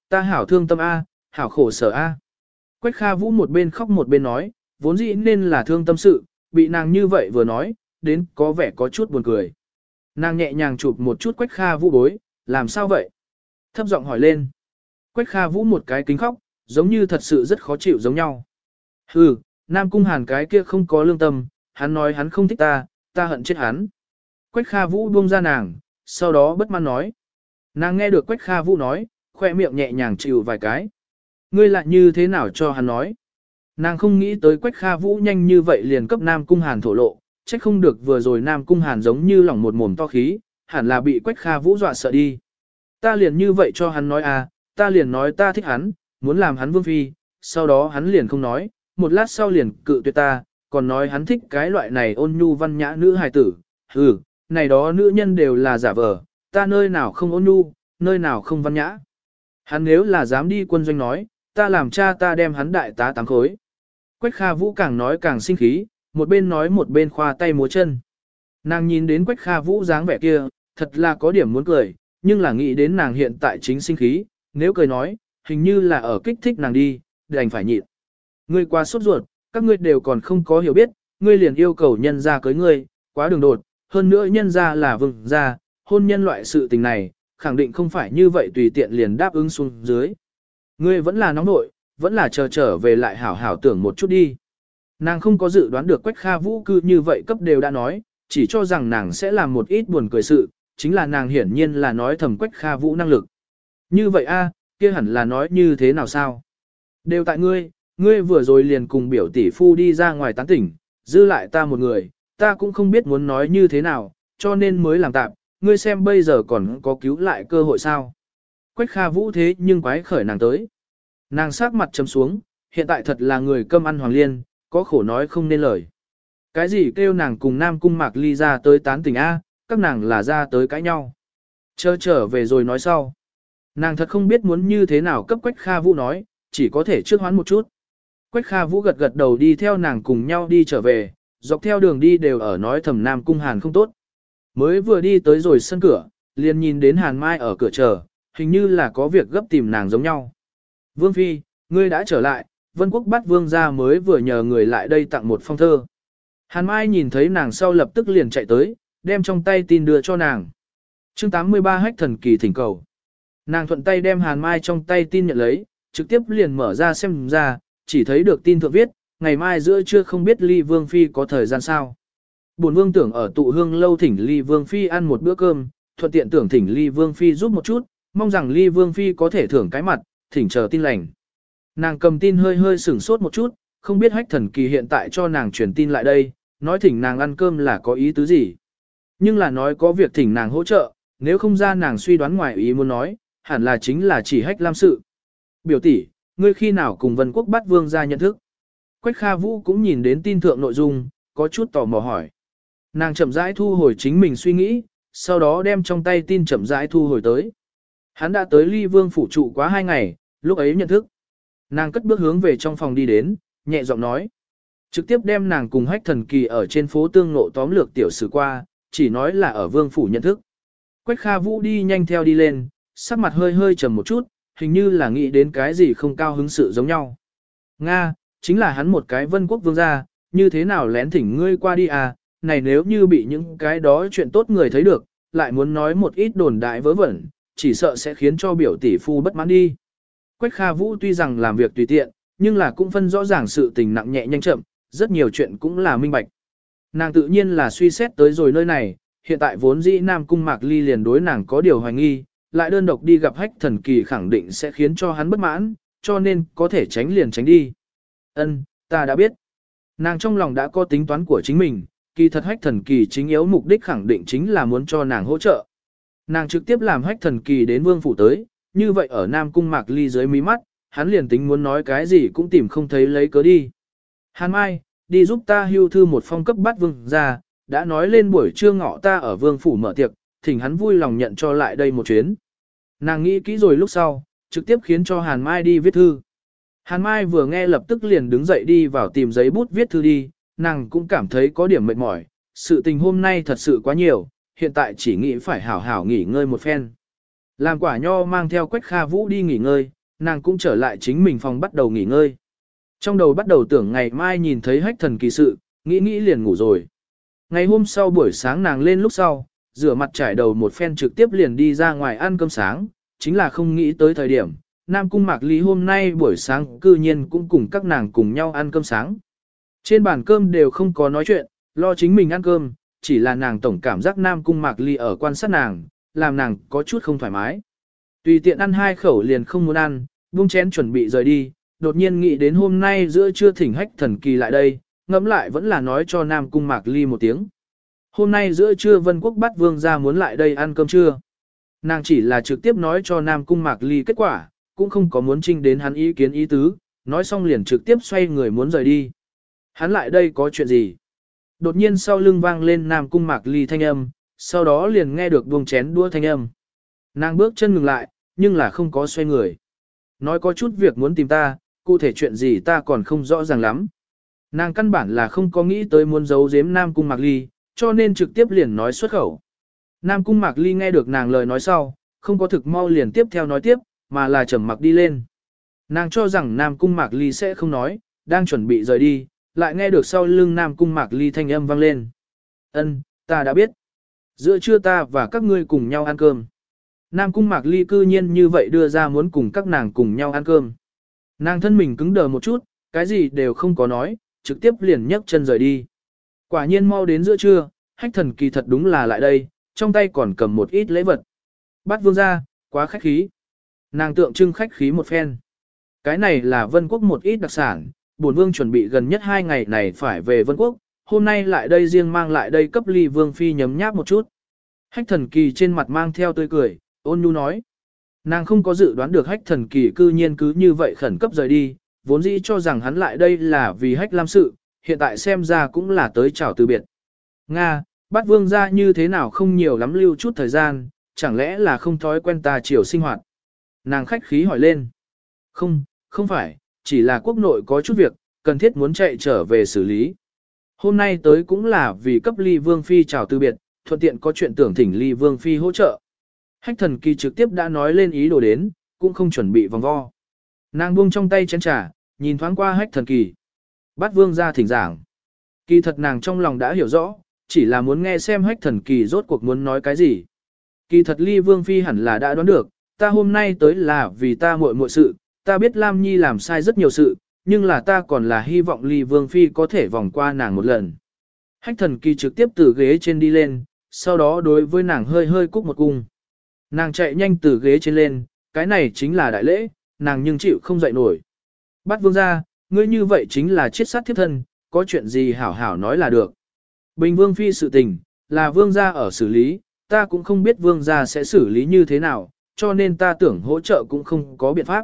A: ta hảo thương tâm A, hảo khổ sở A. Quách Kha Vũ một bên khóc một bên nói, vốn dĩ nên là thương tâm sự, bị nàng như vậy vừa nói, đến có vẻ có chút buồn cười. Nàng nhẹ nhàng chụp một chút Quách Kha Vũ bối, làm sao vậy? Thấp giọng hỏi lên. Quách Kha Vũ một cái kính khóc, giống như thật sự rất khó chịu giống nhau. Hừ, Nam Cung Hàn cái kia không có lương tâm, hắn nói hắn không thích ta, ta hận chết hắn. Quách Kha Vũ buông ra nàng, sau đó bất mãn nói. Nàng nghe được Quách Kha Vũ nói, khoe miệng nhẹ nhàng chịu vài cái. Ngươi lại như thế nào cho hắn nói? Nàng không nghĩ tới Quách Kha Vũ nhanh như vậy liền cấp Nam Cung Hàn thổ lộ, trách không được vừa rồi Nam Cung Hàn giống như lỏng một mồm to khí, hẳn là bị Quách Kha Vũ dọa sợ đi. Ta liền như vậy cho hắn nói à, ta liền nói ta thích hắn, muốn làm hắn vương phi, sau đó hắn liền không nói, một lát sau liền cự tuyệt ta, còn nói hắn thích cái loại này ôn nhu văn nhã nữ hài tử. Ừ, này đó nữ nhân đều là giả vờ, ta nơi nào không ôn nhu, nơi nào không văn nhã. Hắn nếu là dám đi quân doanh nói, ta làm cha ta đem hắn đại tá tám khối. Quách Kha Vũ càng nói càng sinh khí, một bên nói một bên khoa tay múa chân. Nàng nhìn đến Quách Kha Vũ dáng vẻ kia, thật là có điểm muốn cười, nhưng là nghĩ đến nàng hiện tại chính sinh khí, nếu cười nói, hình như là ở kích thích nàng đi, đành phải nhịn. Ngươi quá sốt ruột, các ngươi đều còn không có hiểu biết, ngươi liền yêu cầu nhân ra cưới ngươi, quá đường đột, hơn nữa nhân ra là vương gia, hôn nhân loại sự tình này, khẳng định không phải như vậy tùy tiện liền đáp ứng xuống dưới. Ngươi vẫn là nóng nội, vẫn là chờ trở về lại hảo hảo tưởng một chút đi. Nàng không có dự đoán được Quách Kha Vũ cư như vậy cấp đều đã nói, chỉ cho rằng nàng sẽ làm một ít buồn cười sự, chính là nàng hiển nhiên là nói thầm Quách Kha Vũ năng lực. Như vậy a, kia hẳn là nói như thế nào sao? Đều tại ngươi, ngươi vừa rồi liền cùng biểu tỷ phu đi ra ngoài tán tỉnh, dư lại ta một người, ta cũng không biết muốn nói như thế nào, cho nên mới làm tạm, ngươi xem bây giờ còn có cứu lại cơ hội sao? Quách Kha Vũ thế nhưng quái khởi nàng tới. Nàng sắc mặt trầm xuống, hiện tại thật là người cơm ăn hoàng liên, có khổ nói không nên lời. Cái gì kêu nàng cùng Nam Cung Mạc Ly ra tới tán tỉnh A, các nàng là ra tới cãi nhau. Chờ trở về rồi nói sau. Nàng thật không biết muốn như thế nào cấp Quách Kha Vũ nói, chỉ có thể trước hoán một chút. Quách Kha Vũ gật gật đầu đi theo nàng cùng nhau đi trở về, dọc theo đường đi đều ở nói thầm Nam Cung Hàn không tốt. Mới vừa đi tới rồi sân cửa, liền nhìn đến Hàn Mai ở cửa chờ, hình như là có việc gấp tìm nàng giống nhau. Vương Phi, ngươi đã trở lại, Vân Quốc bắt Vương gia mới vừa nhờ người lại đây tặng một phong thơ. Hàn Mai nhìn thấy nàng sau lập tức liền chạy tới, đem trong tay tin đưa cho nàng. chương tám mươi ba Hách thần kỳ thỉnh cầu. Nàng thuận tay đem Hàn Mai trong tay tin nhận lấy, trực tiếp liền mở ra xem ra, chỉ thấy được tin thượng viết, ngày mai giữa trưa không biết Ly Vương Phi có thời gian sao. Bổn Vương tưởng ở tụ hương lâu thỉnh Ly Vương Phi ăn một bữa cơm, thuận tiện tưởng thỉnh Ly Vương Phi giúp một chút, mong rằng Ly Vương Phi có thể thưởng cái mặt, thỉnh chờ tin lành. Nàng cầm tin hơi hơi sửng sốt một chút, không biết Hách thần kỳ hiện tại cho nàng truyền tin lại đây, nói thỉnh nàng ăn cơm là có ý tứ gì. Nhưng là nói có việc thỉnh nàng hỗ trợ, nếu không ra nàng suy đoán ngoài ý muốn nói, hẳn là chính là chỉ Hách Lam sự. Biểu tỷ, ngươi khi nào cùng Vân Quốc bắt Vương ra nhận thức? Quách Kha Vũ cũng nhìn đến tin thượng nội dung, có chút tò mò hỏi. Nàng chậm rãi thu hồi chính mình suy nghĩ, sau đó đem trong tay tin chậm rãi thu hồi tới. Hắn đã tới Ly Vương phủ trụ quá hai ngày, lúc ấy nhận thức. Nàng cất bước hướng về trong phòng đi đến, nhẹ giọng nói. Trực tiếp đem nàng cùng Hách thần kỳ ở trên phố tương nộ tóm lược tiểu sử qua, chỉ nói là ở Vương phủ nhận thức. Quách Kha Vũ đi nhanh theo đi lên, sắc mặt hơi hơi trầm một chút, hình như là nghĩ đến cái gì không cao hứng sự giống nhau. Nga, chính là hắn một cái Vân Quốc vương gia, như thế nào lén thỉnh ngươi qua đi à, này nếu như bị những cái đó chuyện tốt người thấy được, lại muốn nói một ít đồn đại vớ vẩn, chỉ sợ sẽ khiến cho biểu tỷ phu bất mãn đi. Quách Kha Vũ tuy rằng làm việc tùy tiện, nhưng là cũng phân rõ ràng sự tình nặng nhẹ nhanh chậm, rất nhiều chuyện cũng là minh bạch. Nàng tự nhiên là suy xét tới rồi nơi này, hiện tại vốn dĩ Nam Cung Mạc Ly liền đối nàng có điều hoài nghi, lại đơn độc đi gặp Hách thần kỳ khẳng định sẽ khiến cho hắn bất mãn, cho nên có thể tránh liền tránh đi. Ân, ta đã biết. Nàng trong lòng đã có tính toán của chính mình, kỳ thật Hách thần kỳ chính yếu mục đích khẳng định chính là muốn cho nàng hỗ trợ. Nàng trực tiếp làm Hách thần kỳ đến Vương phủ tới, như vậy ở Nam Cung Mạc Ly dưới mí mắt, hắn liền tính muốn nói cái gì cũng tìm không thấy lấy cớ đi. Hàn Mai, đi giúp ta hưu thư một phong cấp bắt Vương ra, đã nói lên buổi trưa ngọ ta ở Vương phủ mở tiệc, thỉnh hắn vui lòng nhận cho lại đây một chuyến. Nàng nghĩ kỹ rồi lúc sau, trực tiếp khiến cho Hàn Mai đi viết thư. Hàn Mai vừa nghe lập tức liền đứng dậy đi vào tìm giấy bút viết thư đi, nàng cũng cảm thấy có điểm mệt mỏi, sự tình hôm nay thật sự quá nhiều, hiện tại chỉ nghĩ phải hảo hảo nghỉ ngơi một phen. Làm Quả Nho mang theo Quách Kha Vũ đi nghỉ ngơi, nàng cũng trở lại chính mình phòng bắt đầu nghỉ ngơi. Trong đầu bắt đầu tưởng ngày mai nhìn thấy hách thần kỳ sự, nghĩ nghĩ liền ngủ rồi. Ngày hôm sau buổi sáng nàng lên lúc sau, rửa mặt trải đầu một phen trực tiếp liền đi ra ngoài ăn cơm sáng, chính là không nghĩ tới thời điểm, Nam Cung Mạc Ly hôm nay buổi sáng cư nhiên cũng cùng các nàng cùng nhau ăn cơm sáng. Trên bàn cơm đều không có nói chuyện, lo chính mình ăn cơm, chỉ là nàng tổng cảm giác Nam Cung Mạc Ly ở quan sát nàng, làm nàng có chút không thoải mái. Tùy tiện ăn hai khẩu liền không muốn ăn, buông chén chuẩn bị rời đi, đột nhiên nghĩ đến hôm nay giữa trưa thỉnh hách thần kỳ lại đây, ngẫm lại vẫn là nói cho Nam Cung Mạc Ly một tiếng. Hôm nay giữa trưa Vân Quốc bắt vương gia muốn lại đây ăn cơm trưa. Nàng chỉ là trực tiếp nói cho Nam Cung Mạc Ly kết quả, cũng không có muốn trinh đến hắn ý kiến ý tứ, nói xong liền trực tiếp xoay người muốn rời đi. Hắn lại đây có chuyện gì? Đột nhiên sau lưng vang lên Nam Cung Mạc Ly thanh âm, sau đó liền nghe được buông chén đua thanh âm. Nàng bước chân ngừng lại, nhưng là không có xoay người. Nói có chút việc muốn tìm ta, cụ thể chuyện gì ta còn không rõ ràng lắm. Nàng căn bản là không có nghĩ tới muốn giấu giếm Nam Cung Mạc Ly, cho nên trực tiếp liền nói xuất khẩu. Nam Cung Mạc Ly nghe được nàng lời nói sau, không có thực mau liền tiếp theo nói tiếp, mà là trầm mặc đi lên. Nàng cho rằng Nam Cung Mạc Ly sẽ không nói, đang chuẩn bị rời đi, lại nghe được sau lưng Nam Cung Mạc Ly thanh âm vang lên. Ân, ta đã biết. Giữa trưa ta và các ngươi cùng nhau ăn cơm. Nam Cung Mạc Ly cư nhiên như vậy đưa ra muốn cùng các nàng cùng nhau ăn cơm. Nàng thân mình cứng đờ một chút, cái gì đều không có nói, trực tiếp liền nhấc chân rời đi. Quả nhiên mau đến giữa trưa, hách thần kỳ thật đúng là lại đây, trong tay còn cầm một ít lễ vật. Bắt vương ra, quá khách khí. Nàng tượng trưng khách khí một phen. Cái này là Vân Quốc một ít đặc sản, bổn vương chuẩn bị gần nhất hai ngày này phải về Vân Quốc, hôm nay lại đây riêng mang lại đây cấp ly vương phi nhấm nháp một chút. Hách thần kỳ trên mặt mang theo tươi cười, ôn nhu nói. Nàng không có dự đoán được hách thần kỳ cư nhiên cứ như vậy khẩn cấp rời đi, vốn dĩ cho rằng hắn lại đây là vì hách lam sự, hiện tại xem ra cũng là tới chào từ biệt. Nga, bắt vương ra như thế nào không nhiều lắm lưu chút thời gian, chẳng lẽ là không thói quen ta chiều sinh hoạt. Nàng khách khí hỏi lên. Không, không phải, chỉ là quốc nội có chút việc, cần thiết muốn chạy trở về xử lý. Hôm nay tới cũng là vì cấp ly vương phi chào từ biệt, thuận tiện có chuyện tưởng thỉnh ly vương phi hỗ trợ. Hách thần kỳ trực tiếp đã nói lên ý đồ đến, cũng không chuẩn bị vòng vo. Nàng buông trong tay chén trà, nhìn thoáng qua hách thần kỳ. Bắt vương ra thỉnh giảng. Kỳ thật nàng trong lòng đã hiểu rõ, chỉ là muốn nghe xem hách thần kỳ rốt cuộc muốn nói cái gì. Kỳ thật ly vương phi hẳn là đã đoán được, ta hôm nay tới là vì ta muội muội sự, ta biết Lam Nhi làm sai rất nhiều sự, nhưng là ta còn là hy vọng ly vương phi có thể vòng qua nàng một lần. Hách thần kỳ trực tiếp từ ghế trên đi lên, sau đó đối với nàng hơi hơi cúc một cung. Nàng chạy nhanh từ ghế trên lên, cái này chính là đại lễ, nàng nhưng chịu không dậy nổi. Bắt vương ra, ngươi như vậy chính là chiết sát thiếp thân, có chuyện gì hảo hảo nói là được. Bình vương phi sự tình, là vương gia ở xử lý, ta cũng không biết vương gia sẽ xử lý như thế nào, cho nên ta tưởng hỗ trợ cũng không có biện pháp.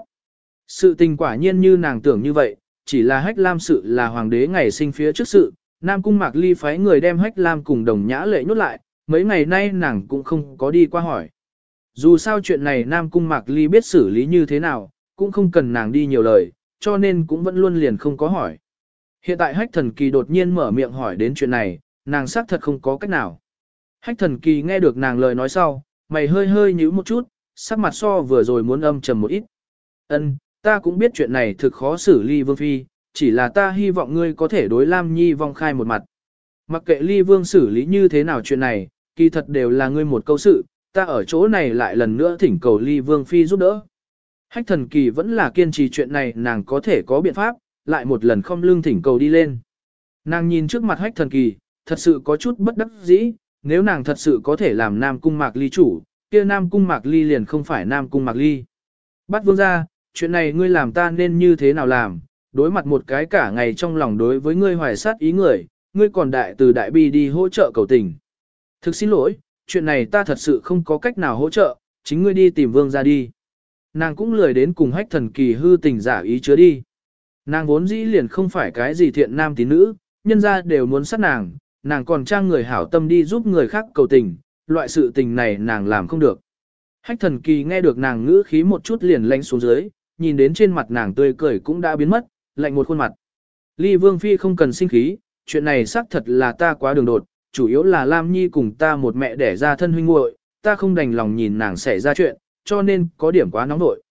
A: Sự tình quả nhiên như nàng tưởng như vậy, chỉ là hách lam sự là hoàng đế ngày sinh phía trước sự, Nam Cung Mạc Ly phái người đem hách lam cùng đồng nhã lệ nhốt lại, mấy ngày nay nàng cũng không có đi qua hỏi. Dù sao chuyện này Nam Cung Mạc Ly biết xử lý như thế nào, cũng không cần nàng đi nhiều lời, cho nên cũng vẫn luôn liền không có hỏi. Hiện tại hách thần kỳ đột nhiên mở miệng hỏi đến chuyện này, nàng xác thật không có cách nào. Hách thần kỳ nghe được nàng lời nói sau, mày hơi hơi nhíu một chút, sắc mặt so vừa rồi muốn âm trầm một ít. Ân, ta cũng biết chuyện này thực khó xử ly vương phi, chỉ là ta hy vọng ngươi có thể đối Lam Nhi vong khai một mặt. Mặc kệ ly vương xử lý như thế nào chuyện này, kỳ thật đều là ngươi một câu sự, ta ở chỗ này lại lần nữa thỉnh cầu ly vương phi giúp đỡ. Hách thần kỳ vẫn là kiên trì chuyện này nàng có thể có biện pháp, lại một lần không lương thỉnh cầu đi lên. Nàng nhìn trước mặt hách thần kỳ, thật sự có chút bất đắc dĩ, nếu nàng thật sự có thể làm Nam Cung Mạc Ly chủ, kia Nam Cung Mạc Ly liền không phải Nam Cung Mạc Ly. Bắt vương ra, chuyện này ngươi làm ta nên như thế nào làm, đối mặt một cái cả ngày trong lòng đối với ngươi hoài sát ý người, ngươi còn đại từ đại bi đi hỗ trợ cầu tình. Thực xin lỗi, chuyện này ta thật sự không có cách nào hỗ trợ, chính ngươi đi tìm vương ra đi. Nàng cũng lười đến cùng hách thần kỳ hư tình giả ý chứa đi. Nàng vốn dĩ liền không phải cái gì thiện nam tín nữ, nhân ra đều muốn sát nàng, nàng còn trang người hảo tâm đi giúp người khác cầu tình, loại sự tình này nàng làm không được. Hách thần kỳ nghe được nàng ngữ khí một chút liền lạnh xuống dưới, nhìn đến trên mặt nàng tươi cười cũng đã biến mất, lạnh một khuôn mặt. Ly Vương Phi không cần sinh khí, chuyện này xác thật là ta quá đường đột, chủ yếu là Lam Nhi cùng ta một mẹ đẻ ra thân huynh muội, ta không đành lòng nhìn nàng xảy ra chuyện, cho nên có điểm quá nóng nội.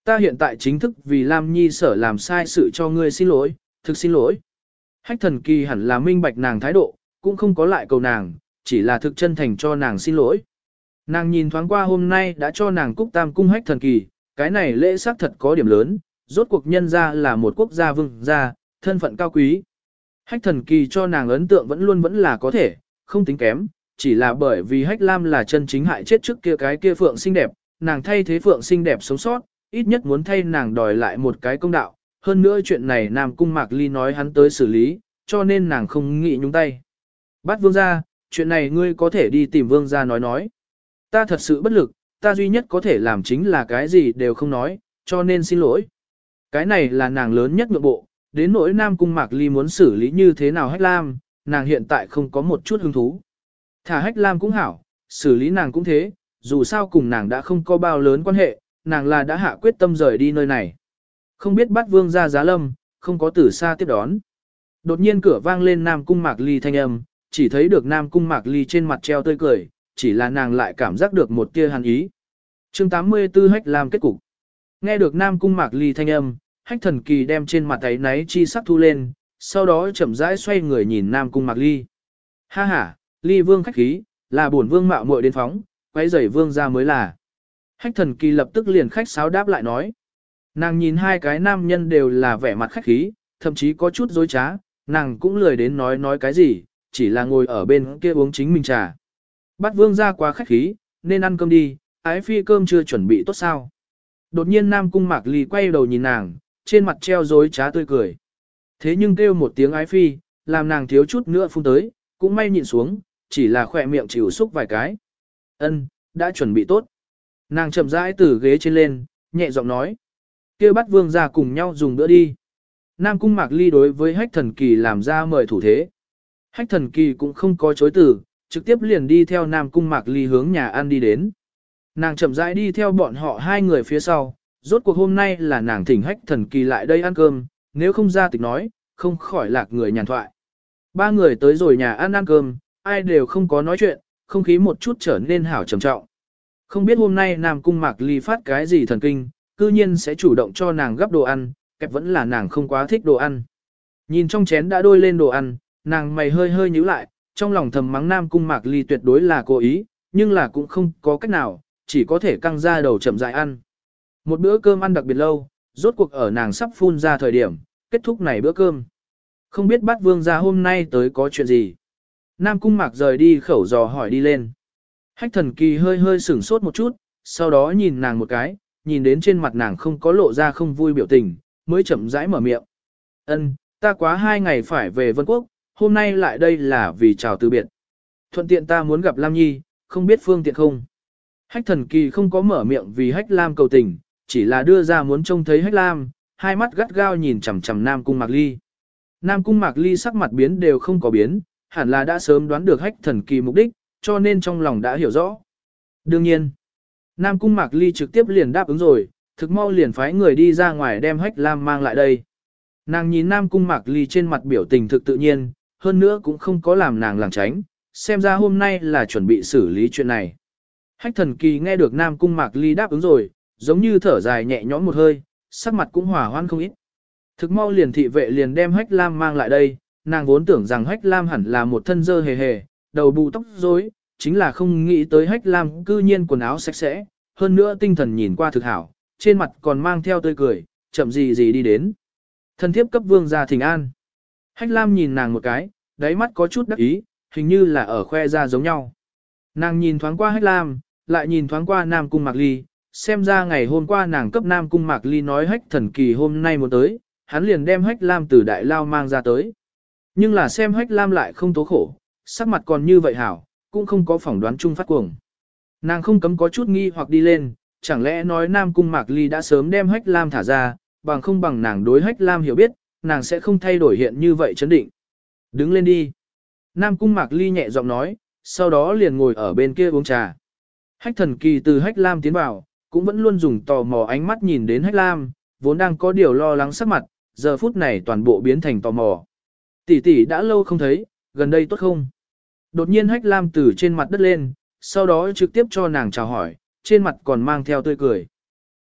A: Ta hiện tại chính thức vì Lam Nhi sở làm sai sự cho ngươi xin lỗi, thực xin lỗi. Hách thần kỳ hẳn là minh bạch nàng thái độ, cũng không có lại cầu nàng, chỉ là thực chân thành cho nàng xin lỗi. Nàng nhìn thoáng qua hôm nay đã cho nàng cúc tam cung hách thần kỳ, cái này lễ xác thật có điểm lớn, rốt cuộc nhân ra là một quốc gia vương gia, thân phận cao quý. Hách thần kỳ cho nàng ấn tượng vẫn luôn vẫn là có thể, không tính kém, chỉ là bởi vì hách lam là chân chính hại chết trước kia cái kia phượng xinh đẹp, nàng thay thế phượng xinh đẹp sống sót, ít nhất muốn thay nàng đòi lại một cái công đạo. Hơn nữa chuyện này Nam Cung Mạc Ly nói hắn tới xử lý, cho nên nàng không nghĩ nhúng tay. Bắt vương gia, chuyện này ngươi có thể đi tìm vương gia nói nói. Ta thật sự bất lực, ta duy nhất có thể làm chính là cái gì đều không nói, cho nên xin lỗi. Cái này là nàng lớn nhất nhượng bộ, đến nỗi Nam Cung Mạc Ly muốn xử lý như thế nào Hách Lam, nàng hiện tại không có một chút hứng thú. Thả Hách Lam cũng hảo, xử lý nàng cũng thế, dù sao cùng nàng đã không có bao lớn quan hệ, nàng là đã hạ quyết tâm rời đi nơi này. Không biết bắt vương gia giá lâm, không có từ xa tiếp đón. Đột nhiên cửa vang lên Nam Cung Mạc Ly thanh âm, chỉ thấy được Nam Cung Mạc Ly trên mặt treo tươi cười, chỉ là nàng lại cảm giác được một tia hàn ý. chương tám mươi tư Hách Lam kết cục. Nghe được Nam Cung Mạc Ly thanh âm, Hách thần kỳ đem trên mặt ấy náy chi sắc thu lên, sau đó chậm rãi xoay người nhìn Nam Cung Mạc Ly. Ha ha, Ly vương khách khí, là bổn vương mạo muội đến phóng, quấy rầy vương ra mới là. Hách thần kỳ lập tức liền khách sáo đáp lại nói. Nàng nhìn hai cái nam nhân đều là vẻ mặt khách khí, thậm chí có chút dối trá, nàng cũng lười đến nói nói cái gì, chỉ là ngồi ở bên kia uống chính mình trà. Bắt vương ra quá khách khí, nên ăn cơm đi, ái phi cơm chưa chuẩn bị tốt sao. Đột nhiên Nam Cung Mạc Ly quay đầu nhìn nàng, trên mặt treo dối trá tươi cười. Thế nhưng kêu một tiếng ái phi, làm nàng thiếu chút nữa phun tới, cũng may nhịn xuống, chỉ là khỏe miệng chịu xúc vài cái. Ân, đã chuẩn bị tốt. Nàng chậm rãi từ ghế trên lên, nhẹ giọng nói. Kêu bắt vương ra cùng nhau dùng bữa đi. Nam Cung Mạc Ly đối với Hách thần kỳ làm ra mời thủ thế. Hách thần kỳ cũng không có chối từ, trực tiếp liền đi theo Nam Cung Mạc Ly hướng nhà ăn đi đến. Nàng chậm rãi đi theo bọn họ hai người phía sau, rốt cuộc hôm nay là nàng thỉnh Hách thần kỳ lại đây ăn cơm, nếu không ra tịch nói, không khỏi lạc người nhàn thoại. Ba người tới rồi nhà ăn ăn cơm, ai đều không có nói chuyện, không khí một chút trở nên hảo trầm trọng. Không biết hôm nay Nam Cung Mạc Ly phát cái gì thần kinh, cư nhiên sẽ chủ động cho nàng gấp đồ ăn, kẹp vẫn là nàng không quá thích đồ ăn. Nhìn trong chén đã đôi lên đồ ăn, nàng mày hơi hơi nhíu lại, trong lòng thầm mắng Nam Cung Mạc Ly tuyệt đối là cố ý, nhưng là cũng không có cách nào, chỉ có thể căng ra đầu chậm rãi ăn. Một bữa cơm ăn đặc biệt lâu, rốt cuộc ở nàng sắp phun ra thời điểm, kết thúc này bữa cơm. Không biết bát vương gia hôm nay tới có chuyện gì. Nam Cung Mạc rời đi khẩu dò hỏi đi lên. Hách thần kỳ hơi hơi sửng sốt một chút, sau đó nhìn nàng một cái, nhìn đến trên mặt nàng không có lộ ra không vui biểu tình, mới chậm rãi mở miệng. Ân, ta quá hai ngày phải về Vân Quốc, hôm nay lại đây là vì chào từ biệt. Thuận tiện ta muốn gặp Lam Nhi, không biết phương tiện không. Hách thần kỳ không có mở miệng vì Hách Lam cầu tình, chỉ là đưa ra muốn trông thấy Hách Lam, hai mắt gắt gao nhìn chằm chằm Nam Cung Mạc Ly. Nam Cung Mạc Ly sắc mặt biến đều không có biến, hẳn là đã sớm đoán được Hách thần kỳ mục đích, cho nên trong lòng đã hiểu rõ. Đương nhiên, Nam Cung Mạc Ly trực tiếp liền đáp ứng rồi, thực mau liền phái người đi ra ngoài đem Hách Lam mang lại đây. Nàng nhìn Nam Cung Mạc Ly trên mặt biểu tình thực tự nhiên, hơn nữa cũng không có làm nàng lảng tránh, xem ra hôm nay là chuẩn bị xử lý chuyện này. Hách thần kỳ nghe được Nam Cung Mạc Ly đáp ứng rồi, giống như thở dài nhẹ nhõm một hơi, sắc mặt cũng hòa hoan không ít. Thực mau liền thị vệ liền đem Hách Lam mang lại đây, nàng vốn tưởng rằng Hách Lam hẳn là một thân dơ hề hề, đầu bù tóc rối, chính là không nghĩ tới Hách Lam cư nhiên quần áo sạch sẽ, hơn nữa tinh thần nhìn qua thực hảo, trên mặt còn mang theo tươi cười, chậm gì gì đi đến. Thân thiếp cấp vương gia thỉnh an. Hách Lam nhìn nàng một cái, đáy mắt có chút đắc ý, hình như là ở khoe ra giống nhau. Nàng nhìn thoáng qua Hách Lam, lại nhìn thoáng qua Nam Cung Mạc Ly, xem ra ngày hôm qua nàng cấp Nam Cung Mạc Ly nói Hách thần kỳ hôm nay muốn tới, hắn liền đem Hách Lam từ đại lao mang ra tới. Nhưng là xem Hách Lam lại không tố khổ, sắc mặt còn như vậy hảo, cũng không có phỏng đoán chung phát cuồng. Nàng không cấm có chút nghi hoặc đi lên, chẳng lẽ nói Nam Cung Mạc Ly đã sớm đem Hách Lam thả ra, bằng không bằng nàng đối Hách Lam hiểu biết, nàng sẽ không thay đổi hiện như vậy chấn định. Đứng lên đi. Nam Cung Mạc Ly nhẹ giọng nói, sau đó liền ngồi ở bên kia uống trà. Hách thần kỳ từ Hách Lam tiến vào, cũng vẫn luôn dùng tò mò ánh mắt nhìn đến Hách Lam, vốn đang có điều lo lắng sắc mặt, giờ phút này toàn bộ biến thành tò mò. Tỷ tỷ đã lâu không thấy, gần đây tốt không? Đột nhiên Hách Lam từ trên mặt đất lên, sau đó trực tiếp cho nàng chào hỏi, trên mặt còn mang theo tươi cười.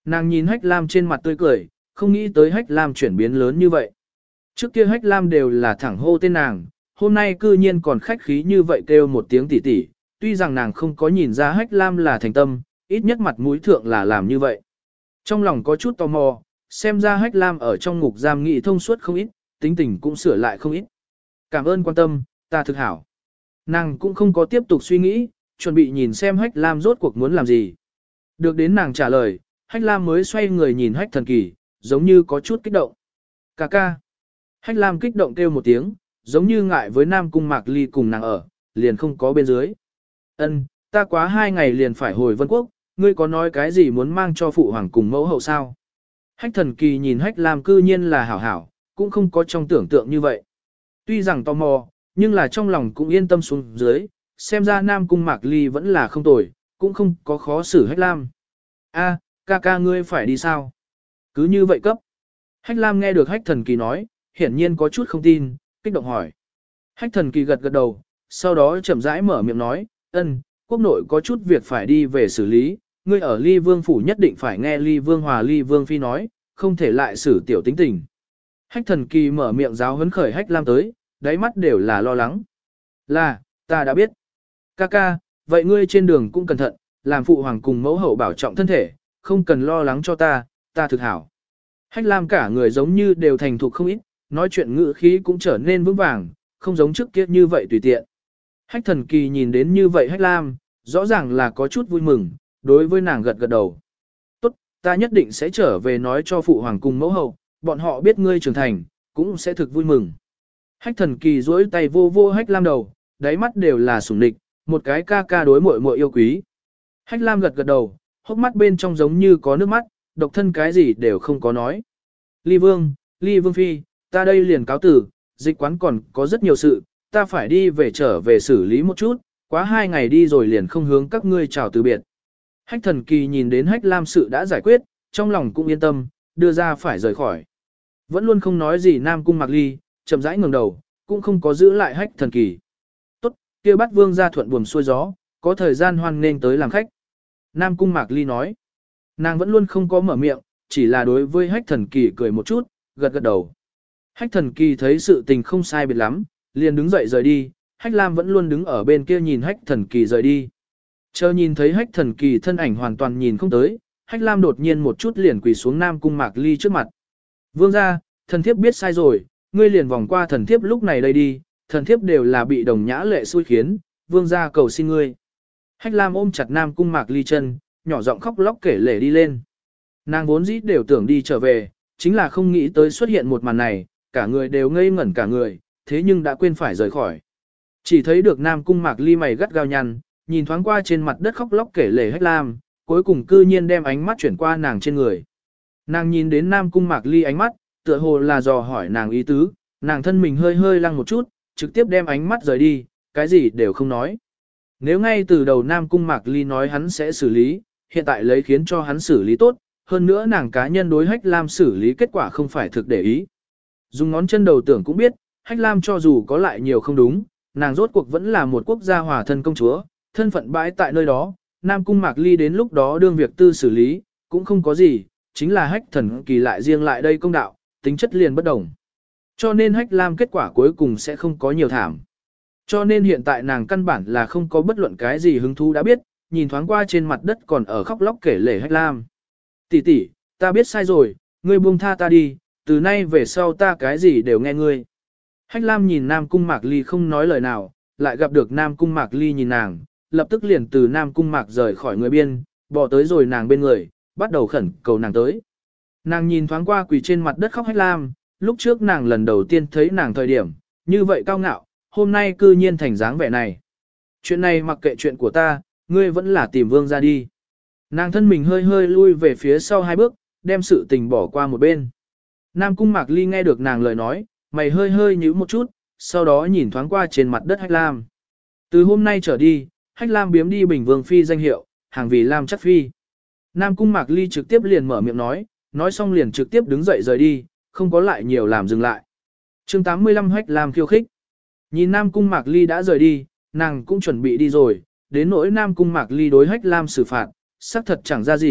A: Nàng nhìn Hách Lam trên mặt tươi cười, không nghĩ tới Hách Lam chuyển biến lớn như vậy. Trước kia Hách Lam đều là thẳng hô tên nàng, hôm nay cư nhiên còn khách khí như vậy kêu một tiếng tỷ tỷ, tuy rằng nàng không có nhìn ra Hách Lam là thành tâm, ít nhất mặt mũi thượng là làm như vậy. Trong lòng có chút tò mò, xem ra Hách Lam ở trong ngục giam nghị thông suốt không ít, tính tình cũng sửa lại không ít. Cảm ơn quan tâm, ta thực hảo. Nàng cũng không có tiếp tục suy nghĩ, chuẩn bị nhìn xem Hách Lam rốt cuộc muốn làm gì. Được đến nàng trả lời, Hách Lam mới xoay người nhìn Hách Thần Kỳ, giống như có chút kích động. Cà ca. Hách Lam kích động kêu một tiếng, giống như ngại với Nam Cung Mạc Ly cùng nàng ở, liền không có bên dưới. Ân, ta quá hai ngày liền phải hồi Vân Quốc, ngươi có nói cái gì muốn mang cho phụ hoàng cùng mẫu hậu sao? Hách Thần Kỳ nhìn Hách Lam cư nhiên là hảo hảo, cũng không có trong tưởng tượng như vậy. Tuy rằng tò mò, nhưng là trong lòng cũng yên tâm xuống dưới, xem ra Nam Cung Mạc Ly vẫn là không tồi, cũng không có khó xử Hách Lam. A, ca ca ngươi phải đi sao? Cứ như vậy cấp. Hách Lam nghe được Hách Thần Kỳ nói, hiển nhiên có chút không tin, kích động hỏi. Hách Thần Kỳ gật gật đầu, sau đó chậm rãi mở miệng nói, ân, quốc nội có chút việc phải đi về xử lý, ngươi ở Ly Vương Phủ nhất định phải nghe Ly Vương Hòa Ly Vương Phi nói, không thể lại xử tiểu tính tình. Hách Thần Kỳ mở miệng giáo huấn khởi Hách Lam tới, đáy mắt đều là lo lắng. Là, ta đã biết. Ca ca, vậy ngươi trên đường cũng cẩn thận, làm phụ hoàng cùng mẫu hậu bảo trọng thân thể, không cần lo lắng cho ta, ta thực hảo. Hách Lam cả người giống như đều thành thục không ít, nói chuyện ngữ khí cũng trở nên vững vàng, không giống trước kia như vậy tùy tiện. Hách Thần Kỳ nhìn đến như vậy Hách Lam, rõ ràng là có chút vui mừng, đối với nàng gật gật đầu. Tốt, ta nhất định sẽ trở về nói cho phụ hoàng cùng mẫu hậu, bọn họ biết ngươi trưởng thành, cũng sẽ thực vui mừng. Hách Thần Kỳ duỗi tay vô vô Hách Lam đầu, đáy mắt đều là sủng địch, một cái ca ca đối muội muội yêu quý. Hách Lam gật gật đầu, hốc mắt bên trong giống như có nước mắt, độc thân cái gì đều không có nói. Ly Vương, Ly Vương Phi, ta đây liền cáo tử, dịch quán còn có rất nhiều sự, ta phải đi về trở về xử lý một chút, quá hai ngày đi rồi liền không hướng các ngươi chào từ biệt. Hách Thần Kỳ nhìn đến Hách Lam sự đã giải quyết, trong lòng cũng yên tâm, đưa ra phải rời khỏi. Vẫn luôn không nói gì Nam Cung Mạc Ly, chậm rãi ngẩng đầu, cũng không có giữ lại Hách Thần Kỳ. Tốt, kia bắt vương ra thuận buồm xuôi gió, có thời gian hoan nên tới làm khách. Nam Cung Mạc Ly nói, nàng vẫn luôn không có mở miệng, chỉ là đối với Hách Thần Kỳ cười một chút, gật gật đầu. Hách Thần Kỳ thấy sự tình không sai biệt lắm, liền đứng dậy rời đi, Hách Lam vẫn luôn đứng ở bên kia nhìn Hách Thần Kỳ rời đi. Chờ nhìn thấy Hách Thần Kỳ thân ảnh hoàn toàn nhìn không tới, Hách Lam đột nhiên một chút liền quỳ xuống Nam Cung Mạc Ly trước mặt. Vương gia, thần thiếp biết sai rồi, ngươi liền vòng qua thần thiếp lúc này đây đi, thần thiếp đều là bị đồng nhã lệ xui khiến, vương gia cầu xin ngươi. Hách Lam ôm chặt Nam Cung Mạc Ly chân, nhỏ giọng khóc lóc kể lể đi lên. Nàng vốn dĩ đều tưởng đi trở về, chính là không nghĩ tới xuất hiện một màn này, cả người đều ngây ngẩn cả người, thế nhưng đã quên phải rời khỏi. Chỉ thấy được Nam Cung Mạc Ly mày gắt gao nhăn, nhìn thoáng qua trên mặt đất khóc lóc kể lể Hách Lam, cuối cùng cư nhiên đem ánh mắt chuyển qua nàng trên người. Nàng nhìn đến Nam Cung Mạc Ly ánh mắt, tựa hồ là dò hỏi nàng ý tứ, nàng thân mình hơi hơi lăng một chút, trực tiếp đem ánh mắt rời đi, cái gì đều không nói. Nếu ngay từ đầu Nam Cung Mạc Ly nói hắn sẽ xử lý, hiện tại lấy khiến cho hắn xử lý tốt, hơn nữa nàng cá nhân đối Hách Lam xử lý kết quả không phải thực để ý. Dùng ngón chân đầu tưởng cũng biết, Hách Lam cho dù có lại nhiều không đúng, nàng rốt cuộc vẫn là một quốc gia hòa thân công chúa, thân phận bãi tại nơi đó, Nam Cung Mạc Ly đến lúc đó đương việc tư xử lý, cũng không có gì, chính là Hách Thần Kỳ lại riêng lại đây công đạo, tính chất liền bất đồng. Cho nên Hách Lam kết quả cuối cùng sẽ không có nhiều thảm. Cho nên hiện tại nàng căn bản là không có bất luận cái gì hứng thú đã biết, nhìn thoáng qua trên mặt đất còn ở khóc lóc kể lể Hách Lam. Tỷ tỷ, ta biết sai rồi, ngươi buông tha ta đi, từ nay về sau ta cái gì đều nghe ngươi. Hách Lam nhìn Nam Cung Mạc Ly không nói lời nào, lại gặp được Nam Cung Mạc Ly nhìn nàng, lập tức liền từ Nam Cung Mạc rời khỏi người biên, bỏ tới rồi nàng bên người, bắt đầu khẩn cầu nàng tới. Nàng nhìn thoáng qua quỳ trên mặt đất khóc Hách Lam, lúc trước nàng lần đầu tiên thấy nàng thời điểm, như vậy cao ngạo, hôm nay cư nhiên thành dáng vẻ này. Chuyện này mặc kệ chuyện của ta, ngươi vẫn là tìm vương ra đi. Nàng thân mình hơi hơi lui về phía sau hai bước, đem sự tình bỏ qua một bên. Nam Cung Mạc Ly nghe được nàng lời nói, mày hơi hơi nhíu một chút, sau đó nhìn thoáng qua trên mặt đất Hách Lam. Từ hôm nay trở đi, Hách Lam biếm đi Bình Vương Phi danh hiệu, hàng vì Lam chắc Phi. Nam Cung Mạc Ly trực tiếp liền mở miệng nói, nói xong liền trực tiếp đứng dậy rời đi, không có lại nhiều làm dừng lại. chương tám mươi lăm Hách Lam khiêu khích. Nhìn Nam Cung Mạc Ly đã rời đi, nàng cũng chuẩn bị đi rồi, đến nỗi Nam Cung Mạc Ly đối Hách Lam xử phạt, xác thật chẳng ra gì,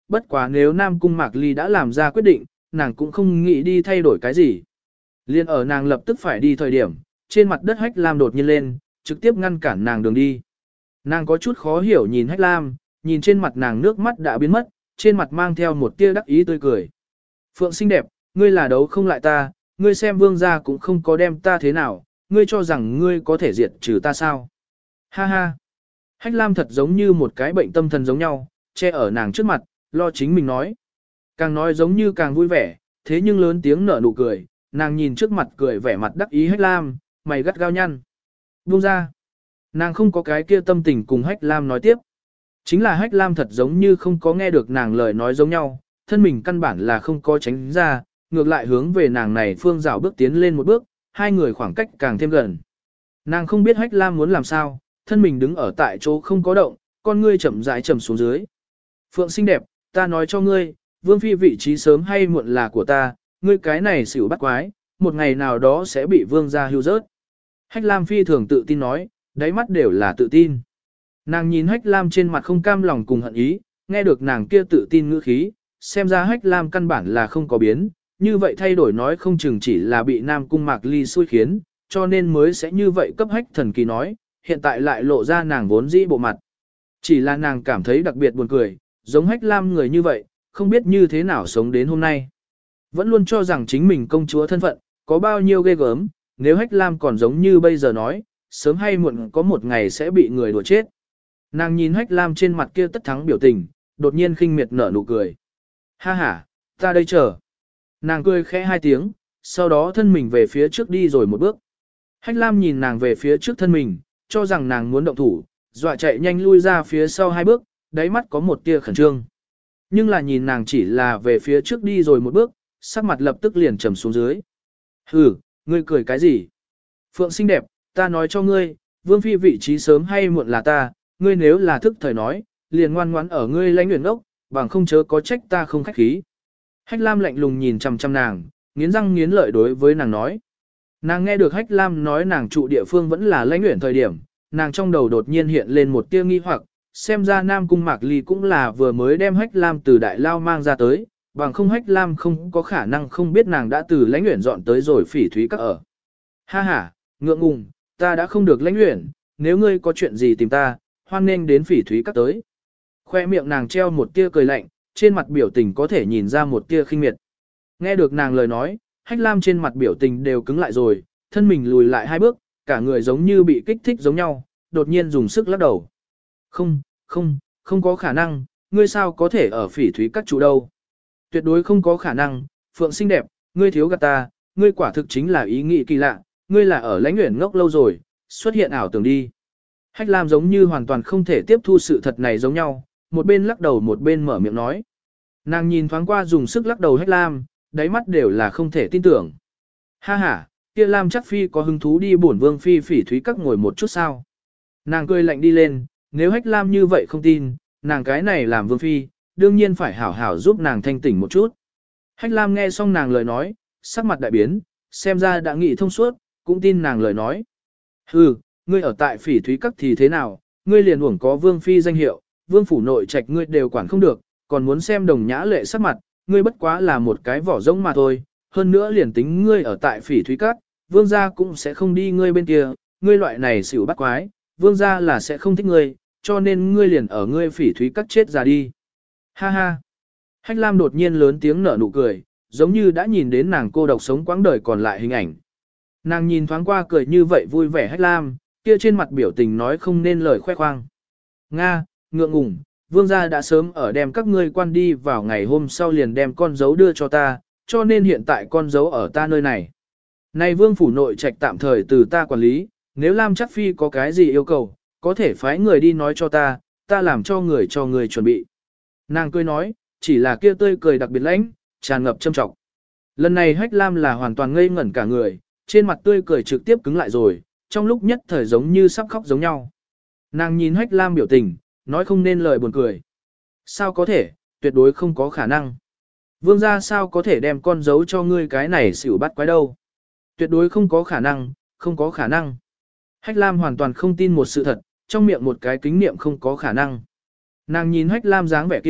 A: bất quá nếu Nam Cung Mạc Ly đã làm ra quyết định, nàng cũng không nghĩ đi thay đổi cái gì. Liên ở nàng lập tức phải đi thời điểm, trên mặt đất Hách Lam đột nhiên lên, trực tiếp ngăn cản nàng đường đi. Nàng có chút khó hiểu nhìn Hách Lam, nhìn trên mặt nàng nước mắt đã biến mất, trên mặt mang theo một tia đắc ý tươi cười. Phượng xinh đẹp, ngươi là đấu không lại ta, ngươi xem vương gia cũng không có đem ta thế nào, ngươi cho rằng ngươi có thể diệt trừ ta sao? Ha ha! Hách Lam thật giống như một cái bệnh tâm thần giống nhau, che ở nàng trước mặt, lo chính mình nói. Càng nói giống như càng vui vẻ, thế nhưng lớn tiếng nở nụ cười, nàng nhìn trước mặt cười vẻ mặt đắc ý Hách Lam, mày gắt gao nhăn. Buông ra! Nàng không có cái kia tâm tình cùng Hách Lam nói tiếp. Chính là Hách Lam thật giống như không có nghe được nàng lời nói giống nhau, thân mình căn bản là không có tránh ra, ngược lại hướng về nàng này phương rảo bước tiến lên một bước, hai người khoảng cách càng thêm gần. Nàng không biết Hách Lam muốn làm sao, thân mình đứng ở tại chỗ không có động, con ngươi chậm rãi chậm xuống dưới. Phượng xinh đẹp, ta nói cho ngươi, vương phi vị trí sớm hay muộn là của ta, ngươi cái này xỉu bắt quái, một ngày nào đó sẽ bị vương gia hưu rớt. Hách Lam phi thường tự tin nói, đáy mắt đều là tự tin. Nàng nhìn Hách Lam trên mặt không cam lòng cùng hận ý, nghe được nàng kia tự tin ngữ khí, xem ra Hách Lam căn bản là không có biến, như vậy thay đổi nói không chừng chỉ là bị Nam Cung Mạc Ly xui khiến, cho nên mới sẽ như vậy cấp Hách thần kỳ nói, hiện tại lại lộ ra nàng vốn dĩ bộ mặt. Chỉ là nàng cảm thấy đặc biệt buồn cười, giống Hách Lam người như vậy, không biết như thế nào sống đến hôm nay. Vẫn luôn cho rằng chính mình công chúa thân phận, có bao nhiêu ghê gớm, nếu Hách Lam còn giống như bây giờ nói, sớm hay muộn có một ngày sẽ bị người đùa chết. Nàng nhìn Hách Lam trên mặt kia tất thắng biểu tình, đột nhiên khinh miệt nở nụ cười. Ha ha, ta đây chờ. Nàng cười khẽ hai tiếng, sau đó thân mình về phía trước đi rồi một bước. Hách Lam nhìn nàng về phía trước thân mình, cho rằng nàng muốn động thủ, dọa chạy nhanh lui ra phía sau hai bước, đáy mắt có một tia khẩn trương. Nhưng là nhìn nàng chỉ là về phía trước đi rồi một bước, sắc mặt lập tức liền trầm xuống dưới. Hừ, ngươi cười cái gì? Phượng xinh đẹp, ta nói cho ngươi, vương phi vị trí sớm hay muộn là ta, ngươi nếu là thức thời nói, liền ngoan ngoãn ở ngươi lãnh nguyện ốc, bằng không chớ có trách ta không khách khí. Hách Lam lạnh lùng nhìn chằm chằm nàng, nghiến răng nghiến lợi đối với nàng nói. Nàng nghe được Hách Lam nói nàng trụ địa phương vẫn là lãnh nguyện thời điểm, nàng trong đầu đột nhiên hiện lên một tia nghi hoặc, xem ra Nam Cung Mạc Ly cũng là vừa mới đem Hách Lam từ Đại Lao mang ra tới, bằng không Hách Lam không có khả năng không biết nàng đã từ lãnh nguyện dọn tới rồi Phỉ Thúy Các ở. Ha ha, ngượng ngùng, ta đã không được lãnh nguyện, nếu ngươi có chuyện gì tìm ta, hoan nên đến Phỉ Thúy Các tới. Khoe miệng nàng treo một tia cười lạnh, trên mặt biểu tình có thể nhìn ra một tia khinh miệt. Nghe được nàng lời nói, Hách Lam trên mặt biểu tình đều cứng lại rồi, thân mình lùi lại hai bước, cả người giống như bị kích thích giống nhau, đột nhiên dùng sức lắc đầu. Không, không, không có khả năng, ngươi sao có thể ở Phỉ Thúy Các trụ đâu. Tuyệt đối không có khả năng, Phượng xinh đẹp, ngươi thiếu gạt ta, ngươi quả thực chính là ý nghĩ kỳ lạ, ngươi là ở lãnh nguyện ngốc lâu rồi, xuất hiện ảo tưởng đi. Hách Lam giống như hoàn toàn không thể tiếp thu sự thật này giống nhau, một bên lắc đầu một bên mở miệng nói. Nàng nhìn thoáng qua dùng sức lắc đầu Hách Lam, đáy mắt đều là không thể tin tưởng. Ha ha, kia Lam chắc phi có hứng thú đi bổn vương phi Phỉ Thúy Các ngồi một chút sao. Nàng cười lạnh đi lên, nếu Hách Lam như vậy không tin, nàng cái này làm vương phi, đương nhiên phải hảo hảo giúp nàng thanh tỉnh một chút. Hách Lam nghe xong nàng lời nói, sắc mặt đại biến, xem ra đã nghĩ thông suốt, cũng tin nàng lời nói. Hừ, ngươi ở tại Phỉ Thúy Các thì thế nào, ngươi liền uổng có vương phi danh hiệu, vương phủ nội trạch ngươi đều quản không được, còn muốn xem đồng nhã lệ sắc mặt, ngươi bất quá là một cái vỏ rỗng mà thôi, hơn nữa liền tính ngươi ở tại Phỉ Thúy Các, vương gia cũng sẽ không đi ngươi bên kia, ngươi loại này xỉu bắt quái, vương gia là sẽ không thích ngươi, cho nên ngươi liền ở ngươi Phỉ Thúy Các chết ra đi. Ha ha. Hách Lam đột nhiên lớn tiếng nở nụ cười, giống như đã nhìn đến nàng cô độc sống quãng đời còn lại hình ảnh. Nàng nhìn thoáng qua cười như vậy vui vẻ Hách Lam, kia trên mặt biểu tình nói không nên lời khoe khoang. Nga, ngượng ngùng, vương gia đã sớm ở đem các ngươi quan đi vào ngày hôm sau liền đem con dấu đưa cho ta, cho nên hiện tại con dấu ở ta nơi này. Này vương phủ nội trạch tạm thời từ ta quản lý, nếu Lam chắc phi có cái gì yêu cầu, có thể phái người đi nói cho ta, ta làm cho người cho người chuẩn bị. Nàng cười nói, chỉ là kia tươi cười đặc biệt lãnh, tràn ngập châm trọng. Lần này Hách Lam là hoàn toàn ngây ngẩn cả người, trên mặt tươi cười trực tiếp cứng lại rồi, trong lúc nhất thời giống như sắp khóc giống nhau. Nàng nhìn Hách Lam biểu tình, nói không nên lời buồn cười. Sao có thể, tuyệt đối không có khả năng. Vương gia sao có thể đem con dấu cho ngươi cái này xỉu bắt quái đâu. Tuyệt đối không có khả năng, không có khả năng. Hách Lam hoàn toàn không tin một sự thật, trong miệng một cái kính niệm không có khả năng. Nàng nhìn Hách Lam dáng vẻ kia,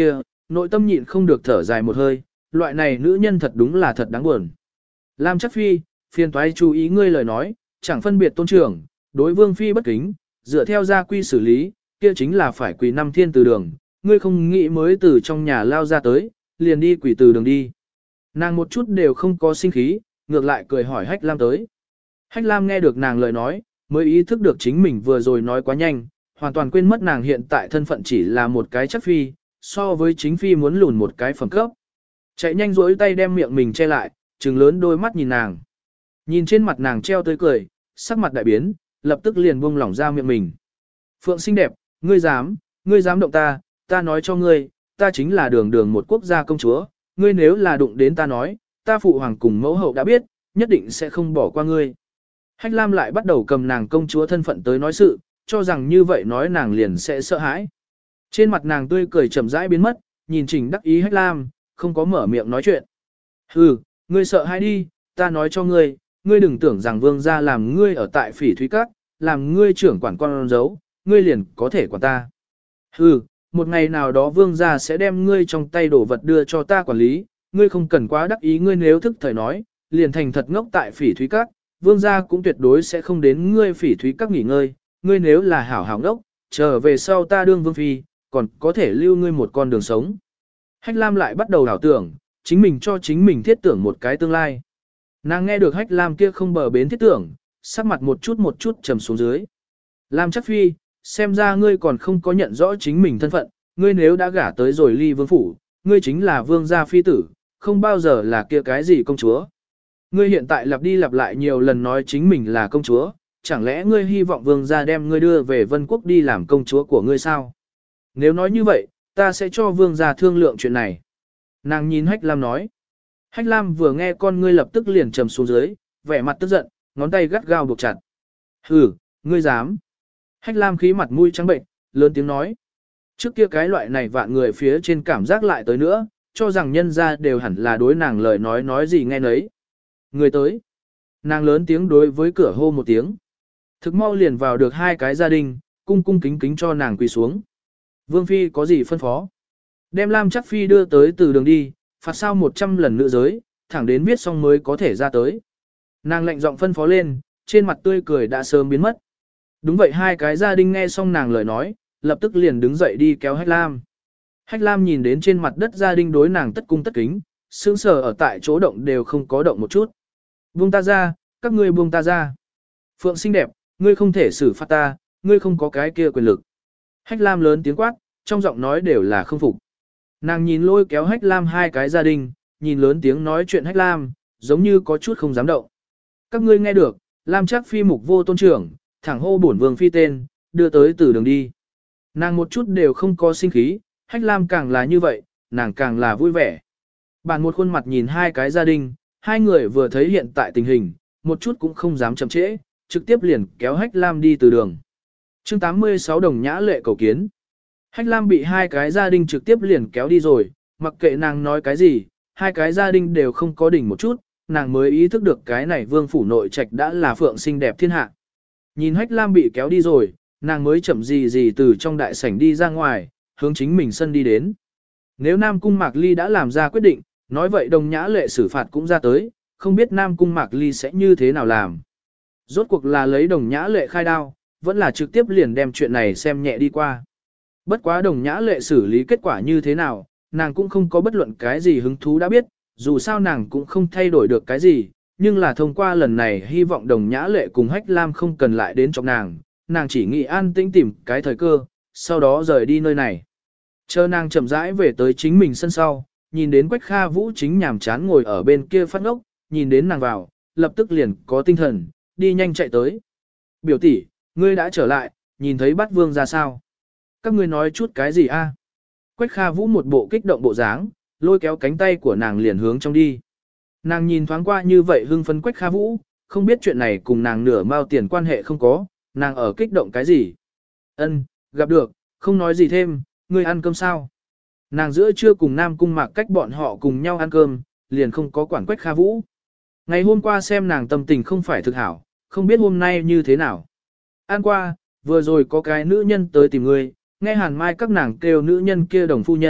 A: Nội tâm nhịn không được thở dài một hơi, loại này nữ nhân thật đúng là thật đáng buồn. Lam Chắc Phi, phiền toái chú ý ngươi lời nói, chẳng phân biệt tôn trưởng, đối vương phi bất kính, dựa theo gia quy xử lý, kia chính là phải quỳ năm thiên từ đường, ngươi không nghĩ mới từ trong nhà lao ra tới, liền đi quỳ từ đường đi. Nàng một chút đều không có sinh khí, ngược lại cười hỏi Hách Lam tới. Hách Lam nghe được nàng lời nói, mới ý thức được chính mình vừa rồi nói quá nhanh, hoàn toàn quên mất nàng hiện tại thân phận chỉ là một cái chắc phi, so với chính phi muốn lùn một cái phẩm cấp. Chạy nhanh rỗi tay đem miệng mình che lại, trừng lớn đôi mắt nhìn nàng. Nhìn trên mặt nàng treo tươi cười, sắc mặt đại biến, lập tức liền buông lỏng ra miệng mình. Phượng xinh đẹp, ngươi dám, ngươi dám động ta, ta nói cho ngươi, ta chính là đường đường một quốc gia công chúa, ngươi nếu là đụng đến ta nói, ta phụ hoàng cùng mẫu hậu đã biết, nhất định sẽ không bỏ qua ngươi. Hách Lam lại bắt đầu cầm nàng công chúa thân phận tới nói sự, cho rằng như vậy nói nàng liền sẽ sợ hãi. Trên mặt nàng tươi cười chậm rãi biến mất, nhìn Trình đắc ý Hách Lam, không có mở miệng nói chuyện. Hừ, ngươi sợ hãi đi, ta nói cho ngươi, ngươi đừng tưởng rằng vương gia làm ngươi ở tại phỉ thúy các, làm ngươi trưởng quản con dấu, ngươi liền có thể quản ta. Hừ, một ngày nào đó vương gia sẽ đem ngươi trong tay đổ vật đưa cho ta quản lý, ngươi không cần quá đắc ý, ngươi nếu thức thời nói, liền thành thật ngốc tại phỉ thúy các, vương gia cũng tuyệt đối sẽ không đến ngươi phỉ thúy các nghỉ ngơi, ngươi nếu là hảo hảo ngốc, trở về sau ta đương vương phi, còn có thể lưu ngươi một con đường sống. Hách Lam lại bắt đầu đảo tưởng, chính mình cho chính mình thiết tưởng một cái tương lai. Nàng nghe được Hách Lam kia không bờ bến thiết tưởng, sắc mặt một chút một chút trầm xuống dưới. Lam Chắc Phi, xem ra ngươi còn không có nhận rõ chính mình thân phận, ngươi nếu đã gả tới rồi ly vương phủ, ngươi chính là vương gia phi tử, không bao giờ là kia cái gì công chúa. Ngươi hiện tại lặp đi lặp lại nhiều lần nói chính mình là công chúa, chẳng lẽ ngươi hy vọng vương gia đem ngươi đưa về Vân Quốc đi làm công chúa của ngươi sao? Nếu nói như vậy, ta sẽ cho vương gia thương lượng chuyện này. Nàng nhìn Hách Lam nói. Hách Lam vừa nghe con ngươi lập tức liền trầm xuống dưới, vẻ mặt tức giận, ngón tay gắt gao buộc chặt. Hừ, ngươi dám. Hách Lam khí mặt mũi trắng bệnh, lớn tiếng nói. Trước kia cái loại này vạn người phía trên cảm giác lại tới nữa, cho rằng nhân gia đều hẳn là đối nàng lời nói nói gì nghe nấy. Người tới. Nàng lớn tiếng đối với cửa hô một tiếng. Thực mau liền vào được hai cái gia đình, cung cung kính kính cho nàng quỳ xuống. Vương Phi có gì phân phó? Đem Lam Chắc Phi đưa tới từ đường đi, phạt sao một trăm lần nữ giới, thẳng đến viết xong mới có thể ra tới. Nàng lệnh giọng phân phó lên, trên mặt tươi cười đã sớm biến mất. Đúng vậy, hai cái gia đình nghe xong nàng lời nói, lập tức liền đứng dậy đi kéo Hách Lam. Hách Lam nhìn đến trên mặt đất gia đình đối nàng tất cung tất kính, sững sờ ở tại chỗ động đều không có động một chút. Buông ta ra, các ngươi buông ta ra. Phượng xinh đẹp, ngươi không thể xử phạt ta, ngươi không có cái kia quyền lực. Hách Lam lớn tiếng quát, trong giọng nói đều là không phục. Nàng nhìn lôi kéo Hách Lam hai cái gia đình, nhìn lớn tiếng nói chuyện Hách Lam, giống như có chút không dám động. Các ngươi nghe được, Lam Chắc Phi mục vô tôn trưởng, thẳng hô bổn vương phi tên, đưa tới từ đường đi. Nàng một chút đều không có sinh khí, Hách Lam càng là như vậy, nàng càng là vui vẻ. Bàn một khuôn mặt nhìn hai cái gia đình, hai người vừa thấy hiện tại tình hình, một chút cũng không dám chậm trễ, trực tiếp liền kéo Hách Lam đi từ đường. Chương tám mươi sáu Đồng Nhã Lệ cầu kiến. Hách Lam bị hai cái gia đình trực tiếp liền kéo đi rồi, mặc kệ nàng nói cái gì, hai cái gia đình đều không có đỉnh một chút, nàng mới ý thức được cái này vương phủ nội trạch đã là phượng xinh đẹp thiên hạ. Nhìn Hách Lam bị kéo đi rồi, nàng mới chậm gì gì từ trong đại sảnh đi ra ngoài, hướng chính mình sân đi đến. Nếu Nam Cung Mạc Ly đã làm ra quyết định, nói vậy Đồng Nhã Lệ xử phạt cũng ra tới, không biết Nam Cung Mạc Ly sẽ như thế nào làm. Rốt cuộc là lấy Đồng Nhã Lệ khai đao, vẫn là trực tiếp liền đem chuyện này xem nhẹ đi qua. Bất quá Đồng Nhã Lệ xử lý kết quả như thế nào, nàng cũng không có bất luận cái gì hứng thú đã biết, dù sao nàng cũng không thay đổi được cái gì, nhưng là thông qua lần này hy vọng Đồng Nhã Lệ cùng Hách Lam không cần lại đến trong nàng, nàng chỉ nghĩ an tĩnh tìm cái thời cơ, sau đó rời đi nơi này. Chờ nàng chậm rãi về tới chính mình sân sau, nhìn đến Quách Kha Vũ chính nhàm chán ngồi ở bên kia phát ngốc, nhìn đến nàng vào, lập tức liền có tinh thần, đi nhanh chạy tới. Biểu tỷ, ngươi đã trở lại, nhìn thấy Bát Vương ra sao? Các ngươi nói chút cái gì a? Quách Kha Vũ một bộ kích động bộ dáng, lôi kéo cánh tay của nàng liền hướng trong đi. Nàng nhìn thoáng qua như vậy hưng phấn Quách Kha Vũ, không biết chuyện này cùng nàng nửa mao tiền quan hệ không có, nàng ở kích động cái gì? Ân, gặp được, không nói gì thêm, ngươi ăn cơm sao? Nàng giữa trưa cùng Nam Cung Mạc cách bọn họ cùng nhau ăn cơm, liền không có quản Quách Kha Vũ. Ngày hôm qua xem nàng tâm tình không phải thực hảo, không biết hôm nay như thế nào. Ăn qua, vừa rồi có cái nữ nhân tới tìm ngươi, nghe Hàn Mai các nàng kêu nữ nhân kia đồng phu nhân,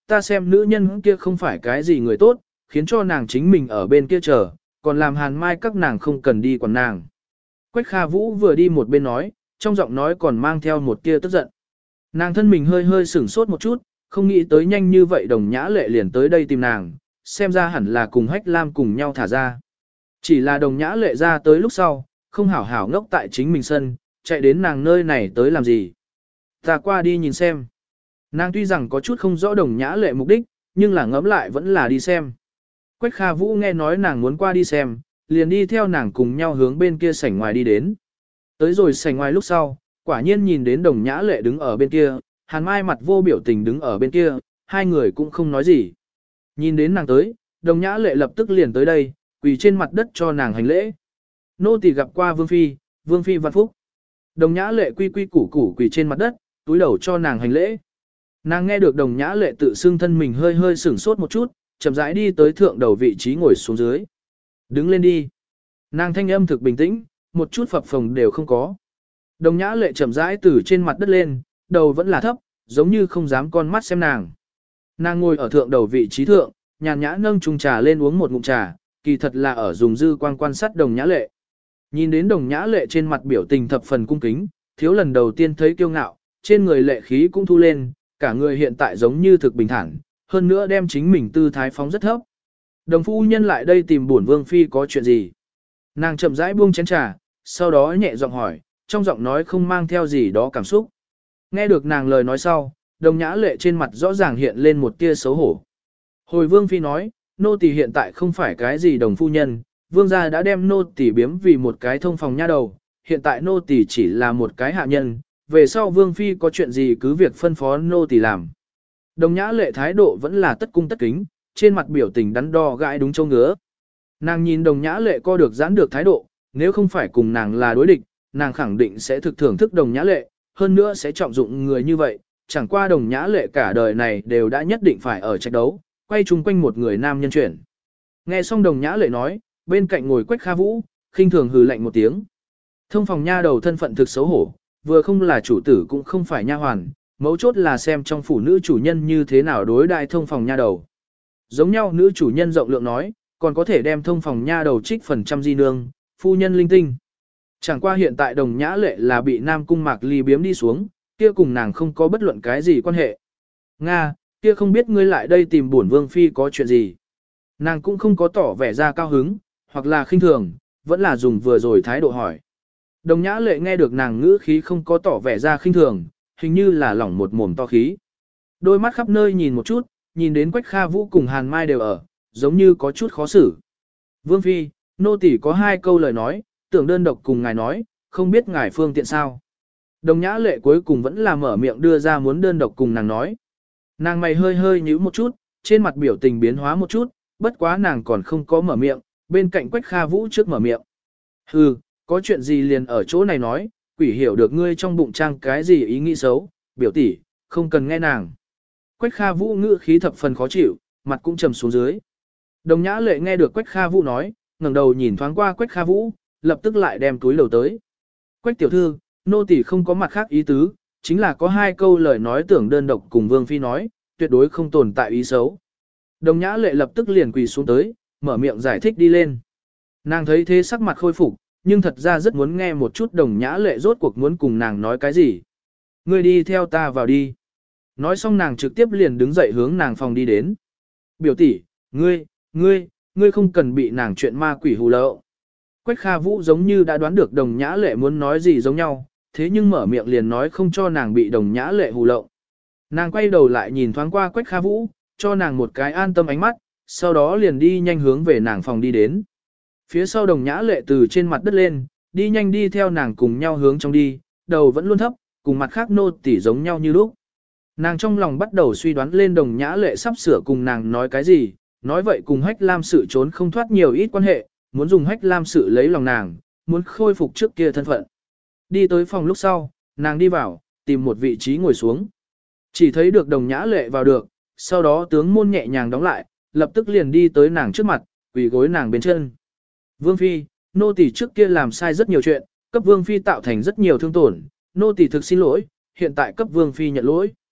A: ta xem nữ nhân kia không phải cái gì người tốt, khiến cho nàng chính mình ở bên kia chờ, còn làm hàn mai các nàng không cần đi quản nàng. Quách Kha Vũ vừa đi một bên nói, trong giọng nói còn mang theo một tia tức giận. Nàng thân mình hơi hơi sửng sốt một chút, không nghĩ tới nhanh như vậy Đồng Nhã Lệ liền tới đây tìm nàng, xem ra hẳn là cùng Hách Lam cùng nhau thả ra. Chỉ là Đồng Nhã Lệ ra tới lúc sau, không hảo hảo ngốc tại chính mình sân, chạy đến nàng nơi này tới làm gì. Ta qua đi nhìn xem. Nàng tuy rằng có chút không rõ Đồng Nhã Lệ mục đích, nhưng là ngẫm lại vẫn là đi xem. Quách Kha Vũ nghe nói nàng muốn qua đi xem, liền đi theo nàng cùng nhau hướng bên kia sảnh ngoài đi đến. Tới rồi sảnh ngoài lúc sau, quả nhiên nhìn đến Đồng Nhã Lệ đứng ở bên kia, Hàn Mai mặt vô biểu tình đứng ở bên kia, hai người cũng không nói gì. Nhìn đến nàng tới, Đồng Nhã Lệ lập tức liền tới đây, quỳ trên mặt đất cho nàng hành lễ. Nô tỳ gặp qua Vương Phi, Vương Phi vạn phúc. Đồng Nhã Lệ quy quy củ củ quỳ trên mặt đất, túi đầu cho nàng hành lễ. Nàng nghe được Đồng Nhã Lệ tự xưng thân mình hơi hơi sửng sốt một chút, chậm rãi đi tới thượng đầu vị trí ngồi xuống dưới. Đứng lên đi. Nàng thanh âm thực bình tĩnh, một chút phập phồng đều không có. Đồng Nhã Lệ chậm rãi từ trên mặt đất lên, đầu vẫn là thấp, giống như không dám con mắt xem nàng. Nàng ngồi ở thượng đầu vị trí thượng, nhàn nhã nâng chung trà lên uống một ngụm trà, kỳ thật là ở dùng dư quang quan sát Đồng Nhã Lệ. Nhìn đến Đồng Nhã Lệ trên mặt biểu tình thập phần cung kính, thiếu lần đầu tiên thấy kiêu ngạo, trên người lệ khí cũng thu lên, cả người hiện tại giống như thực bình thản, hơn nữa đem chính mình tư thái phóng rất thấp. Đồng phu nhân lại đây tìm bổn Vương Phi có chuyện gì? Nàng chậm rãi buông chén trà, sau đó nhẹ giọng hỏi, trong giọng nói không mang theo gì đó cảm xúc. Nghe được nàng lời nói sau, Đồng Nhã Lệ trên mặt rõ ràng hiện lên một tia xấu hổ. Hồi Vương Phi nói, nô tỳ hiện tại không phải cái gì đồng phu nhân, Vương gia đã đem nô tỳ biếm vì một cái thông phòng nha đầu, hiện tại nô tỳ chỉ là một cái hạ nhân, về sau Vương Phi có chuyện gì cứ việc phân phó nô tỳ làm. Đồng Nhã Lệ thái độ vẫn là tất cung tất kính, trên mặt biểu tình đắn đo gãi đúng châu ngứa. Nàng nhìn Đồng Nhã Lệ co được giãn được thái độ, nếu không phải cùng nàng là đối địch, nàng khẳng định sẽ thực thưởng thức Đồng Nhã Lệ, hơn nữa sẽ trọng dụng người như vậy, chẳng qua Đồng Nhã Lệ cả đời này đều đã nhất định phải ở trạch đấu, quay chung quanh một người nam nhân chuyển. Nghe xong Đồng Nhã Lệ nói, bên cạnh ngồi Quách Kha Vũ, khinh thường hừ lạnh một tiếng. Thông phòng nha đầu thân phận thực xấu hổ, vừa không là chủ tử cũng không phải nha hoàn, mấu chốt là xem trong phủ nữ chủ nhân như thế nào đối đại thông phòng nha đầu. Giống nhau nữ chủ nhân rộng lượng nói, còn có thể đem thông phòng nha đầu trích phần trăm di nương, phu nhân linh tinh. Chẳng qua hiện tại Đồng Nhã Lệ là bị Nam Cung Mạc Ly biếm đi xuống, kia cùng nàng không có bất luận cái gì quan hệ. Nga, kia không biết ngươi lại đây tìm bổn Vương Phi có chuyện gì. Nàng cũng không có tỏ vẻ ra cao hứng, hoặc là khinh thường, vẫn là dùng vừa rồi thái độ hỏi. Đồng Nhã Lệ nghe được nàng ngữ khí không có tỏ vẻ ra khinh thường, hình như là lỏng một mồm to khí. Đôi mắt khắp nơi nhìn một chút, nhìn đến Quách Kha Vũ cùng Hàn Mai đều ở, giống như có chút khó xử. Vương Phi, nô tỳ có hai câu lời nói, tưởng đơn độc cùng ngài nói, không biết ngài phương tiện sao. Đồng Nhã Lệ cuối cùng vẫn là mở miệng đưa ra muốn đơn độc cùng nàng nói. Nàng mày hơi hơi nhíu một chút, trên mặt biểu tình biến hóa một chút, bất quá nàng còn không có mở miệng, bên cạnh Quách Kha Vũ trước mở miệng. Hừ, có chuyện gì liền ở chỗ này nói, quỷ hiểu được ngươi trong bụng trang cái gì ý nghĩ xấu, biểu tỷ, không cần nghe nàng. Quách Kha Vũ ngữ khí thập phần khó chịu, mặt cũng trầm xuống dưới. Đồng Nhã Lệ nghe được Quách Kha Vũ nói, ngẩng đầu nhìn thoáng qua Quách Kha Vũ, lập tức lại đem túi lầu tới. Quách tiểu thư, nô tỳ không có mặt khác ý tứ, chính là có hai câu lời nói tưởng đơn độc cùng Vương Phi nói, tuyệt đối không tồn tại ý xấu. Đồng Nhã Lệ lập tức liền quỳ xuống tới, mở miệng giải thích đi lên. Nàng thấy thế sắc mặt khôi phục, nhưng thật ra rất muốn nghe một chút Đồng Nhã Lệ rốt cuộc muốn cùng nàng nói cái gì. Ngươi đi theo ta vào đi. Nói xong nàng trực tiếp liền đứng dậy hướng nàng phòng đi đến. Biểu tỷ, ngươi, ngươi, ngươi không cần bị nàng chuyện ma quỷ hù lậu. Quách Kha Vũ giống như đã đoán được Đồng Nhã Lệ muốn nói gì giống nhau, thế nhưng mở miệng liền nói không cho nàng bị Đồng Nhã Lệ hù lậu. Nàng quay đầu lại nhìn thoáng qua Quách Kha Vũ, cho nàng một cái an tâm ánh mắt, sau đó liền đi nhanh hướng về nàng phòng đi đến. Phía sau Đồng Nhã Lệ từ trên mặt đất lên, đi nhanh đi theo nàng cùng nhau hướng trong đi, đầu vẫn luôn thấp, cùng mặt khác nô tỉ giống nhau như lúc. Nàng trong lòng bắt đầu suy đoán lên Đồng Nhã Lệ sắp sửa cùng nàng nói cái gì, nói vậy cùng Hách Lam sự trốn không thoát nhiều ít quan hệ, muốn dùng Hách Lam sự lấy lòng nàng, muốn khôi phục trước kia thân phận. Đi tới phòng lúc sau, nàng đi vào, tìm một vị trí ngồi xuống. Chỉ thấy được Đồng Nhã Lệ vào được, sau đó tướng môn nhẹ nhàng đóng lại, lập tức liền đi tới nàng trước mặt, quỳ gối nàng bên chân. Vương Phi, nô tỳ trước kia làm sai rất nhiều chuyện, cấp Vương Phi tạo thành rất nhiều thương tổn, nô tỳ thực xin lỗi, hiện tại cấp Vương Phi nhận lỗi.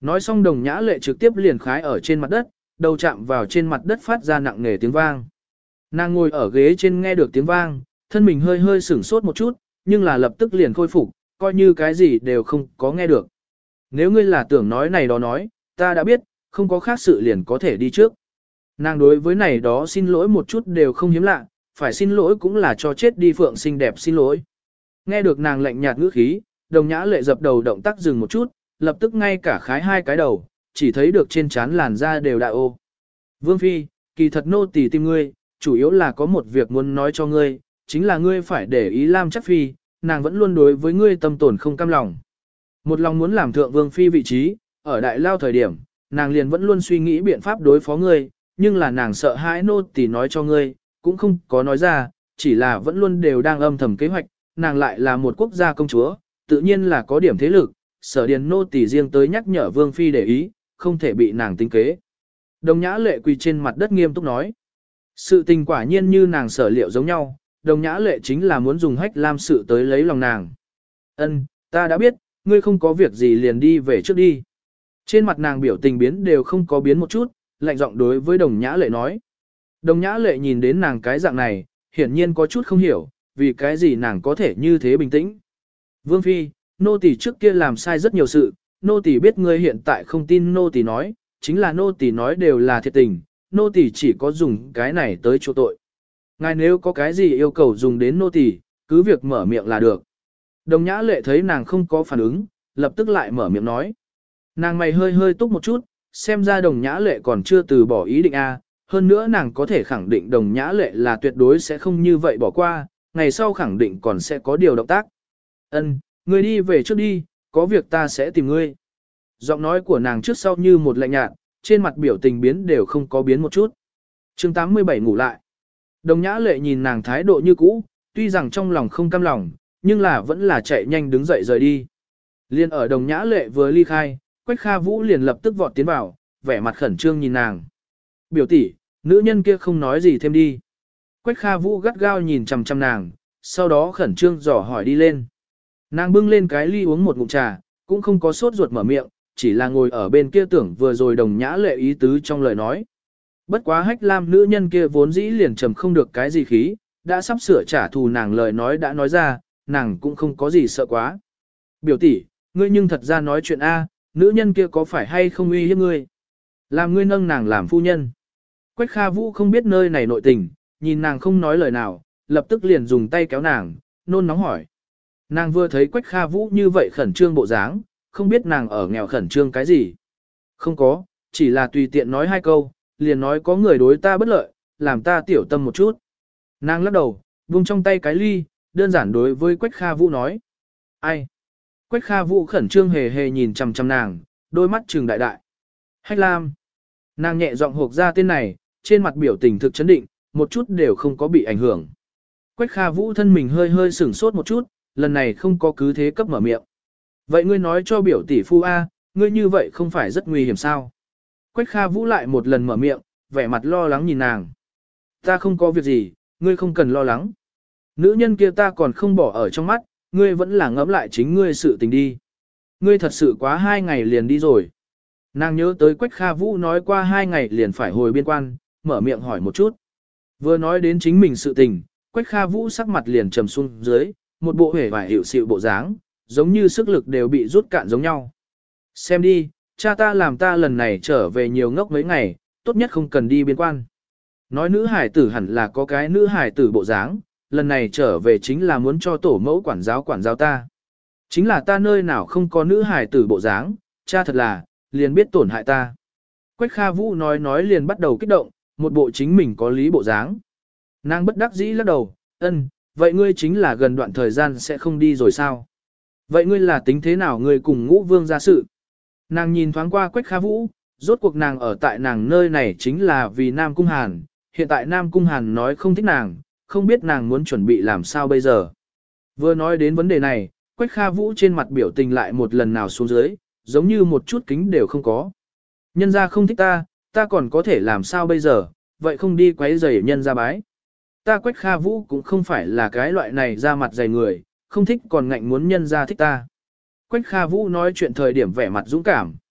A: Nói xong đồng nhã lệ trực tiếp liền khái ở trên mặt đất, đầu chạm vào trên mặt đất phát ra nặng nề tiếng vang. Nàng ngồi ở ghế trên nghe được tiếng vang, thân mình hơi hơi sửng sốt một chút, nhưng là lập tức liền khôi phục, coi như cái gì đều không có nghe được. Nếu ngươi là tưởng nói này đó nói, ta đã biết, không có khác sự liền có thể đi trước. Nàng đối với này đó xin lỗi một chút đều không hiếm lạ, phải xin lỗi cũng là cho chết đi phượng xinh đẹp xin lỗi. Nghe được nàng lạnh nhạt ngữ khí, đồng nhã lệ dập đầu động tác dừng một chút, lập tức ngay cả khái hai cái đầu, chỉ thấy được trên trán làn da đều đại ô. Vương Phi, kỳ thật nô tỳ tìm ngươi, chủ yếu là có một việc muốn nói cho ngươi, chính là ngươi phải để ý Lam Chắc Phi, nàng vẫn luôn đối với ngươi tâm tổn không cam lòng. Một lòng muốn làm thượng Vương Phi vị trí, ở đại lao thời điểm, nàng liền vẫn luôn suy nghĩ biện pháp đối phó ngươi, nhưng là nàng sợ hãi nô tỳ nói cho ngươi, cũng không có nói ra, chỉ là vẫn luôn đều đang âm thầm kế hoạch, nàng lại là một quốc gia công chúa, tự nhiên là có điểm thế lực, sở điền nô tỳ riêng tới nhắc nhở Vương Phi để ý, không thể bị nàng tính kế. Đồng nhã lệ quỳ trên mặt đất nghiêm túc nói. Sự tình quả nhiên như nàng sở liệu giống nhau, đồng nhã lệ chính là muốn dùng hách lam sự tới lấy lòng nàng. Ân, ta đã biết, ngươi không có việc gì liền đi về trước đi. Trên mặt nàng biểu tình biến đều không có biến một chút, lạnh giọng đối với đồng nhã lệ nói. Đồng nhã lệ nhìn đến nàng cái dạng này, hiển nhiên có chút không hiểu, vì cái gì nàng có thể như thế bình tĩnh. Vương Phi, nô tỳ trước kia làm sai rất nhiều sự, nô tỳ biết ngươi hiện tại không tin nô tỳ nói, chính là nô tỳ nói đều là thiệt tình, nô tỳ chỉ có dùng cái này tới chỗ tội. Ngài nếu có cái gì yêu cầu dùng đến nô tỳ, cứ việc mở miệng là được. Đồng nhã lệ thấy nàng không có phản ứng, lập tức lại mở miệng nói. Nàng mày hơi hơi túc một chút, xem ra đồng nhã lệ còn chưa từ bỏ ý định A, hơn nữa nàng có thể khẳng định đồng nhã lệ là tuyệt đối sẽ không như vậy bỏ qua, ngày sau khẳng định còn sẽ có điều động tác. Ân, ngươi đi về trước đi, có việc ta sẽ tìm ngươi. Giọng nói của nàng trước sau như một lạnh nhạt, trên mặt biểu tình biến đều không có biến một chút. chương tám mươi bảy ngủ lại. Đồng nhã lệ nhìn nàng thái độ như cũ, tuy rằng trong lòng không cam lòng, nhưng là vẫn là chạy nhanh đứng dậy rời đi. Liên ở đồng nhã lệ vừa ly khai, Quách Kha Vũ liền lập tức vọt tiến vào, vẻ mặt khẩn trương nhìn nàng. Biểu tỷ, nữ nhân kia không nói gì thêm đi. Quách Kha Vũ gắt gao nhìn chằm chằm nàng, sau đó khẩn trương dò hỏi đi lên. Nàng bưng lên cái ly uống một ngụm trà, cũng không có sốt ruột mở miệng, chỉ là ngồi ở bên kia tưởng vừa rồi đồng nhã lệ ý tứ trong lời nói. Bất quá hách lam nữ nhân kia vốn dĩ liền trầm không được cái gì khí, đã sắp sửa trả thù nàng lời nói đã nói ra, nàng cũng không có gì sợ quá. Biểu tỷ, ngươi nhưng thật ra nói chuyện A, nữ nhân kia có phải hay không uy hiếp ngươi? Làm ngươi nâng nàng làm phu nhân. Quách Kha Vũ không biết nơi này nội tình, nhìn nàng không nói lời nào, lập tức liền dùng tay kéo nàng, nôn nóng hỏi. Nàng vừa thấy Quách Kha Vũ như vậy khẩn trương bộ dáng, không biết nàng ở nghèo khẩn trương cái gì. Không có, chỉ là tùy tiện nói hai câu, liền nói có người đối ta bất lợi, làm ta tiểu tâm một chút. Nàng lắc đầu, vung trong tay cái ly, đơn giản đối với Quách Kha Vũ nói. Ai? Quách Kha Vũ khẩn trương hề hề nhìn chằm chằm nàng, đôi mắt trừng đại đại. Hách Lam. Nàng nhẹ giọng hộp ra tên này, trên mặt biểu tình thực chấn định, một chút đều không có bị ảnh hưởng. Quách Kha Vũ thân mình hơi hơi sửng sốt một chút, lần này không có cứ thế cấp mở miệng. Vậy ngươi nói cho biểu tỷ phu A, ngươi như vậy không phải rất nguy hiểm sao? Quách Kha Vũ lại một lần mở miệng, vẻ mặt lo lắng nhìn nàng. Ta không có việc gì, ngươi không cần lo lắng. Nữ nhân kia ta còn không bỏ ở trong mắt, ngươi vẫn là ngẫm lại chính ngươi sự tình đi. Ngươi thật sự quá hai ngày liền đi rồi. Nàng nhớ tới Quách Kha Vũ nói qua hai ngày liền phải hồi biên quan, mở miệng hỏi một chút. Vừa nói đến chính mình sự tình, Quách Kha Vũ sắc mặt liền trầm xuống dưới, một bộ hề vải hiệu xịu bộ dáng, giống như sức lực đều bị rút cạn giống nhau. Xem đi, cha ta làm ta lần này trở về nhiều ngốc mấy ngày, tốt nhất không cần đi biên quan. Nói nữ hải tử hẳn là có cái nữ hải tử bộ dáng, lần này trở về chính là muốn cho tổ mẫu quản giáo quản giáo ta. Chính là ta nơi nào không có nữ hải tử bộ dáng, cha thật là, liền biết tổn hại ta. Quách Kha Vũ nói nói liền bắt đầu kích động, một bộ chính mình có lý bộ dáng. Nàng bất đắc dĩ lắc đầu, ân, vậy ngươi chính là gần đoạn thời gian sẽ không đi rồi sao? Vậy ngươi là tính thế nào ngươi cùng ngũ vương ra sự? Nàng nhìn thoáng qua Quách Kha Vũ, rốt cuộc nàng ở tại nàng nơi này chính là vì Nam Cung Hàn, hiện tại Nam Cung Hàn nói không thích nàng, không biết nàng muốn chuẩn bị làm sao bây giờ. Vừa nói đến vấn đề này, Quách Kha Vũ trên mặt biểu tình lại một lần nào xuống dưới, giống như một chút kính đều không có. Nhân gia không thích ta, ta còn có thể làm sao bây giờ, vậy không đi quấy rầy nhân gia bái. Ta Quách Kha Vũ cũng không phải là cái loại này ra mặt dày người, không thích còn ngạnh muốn nhân gia thích ta. Quách Kha Vũ nói chuyện thời điểm vẻ mặt dũng cảm.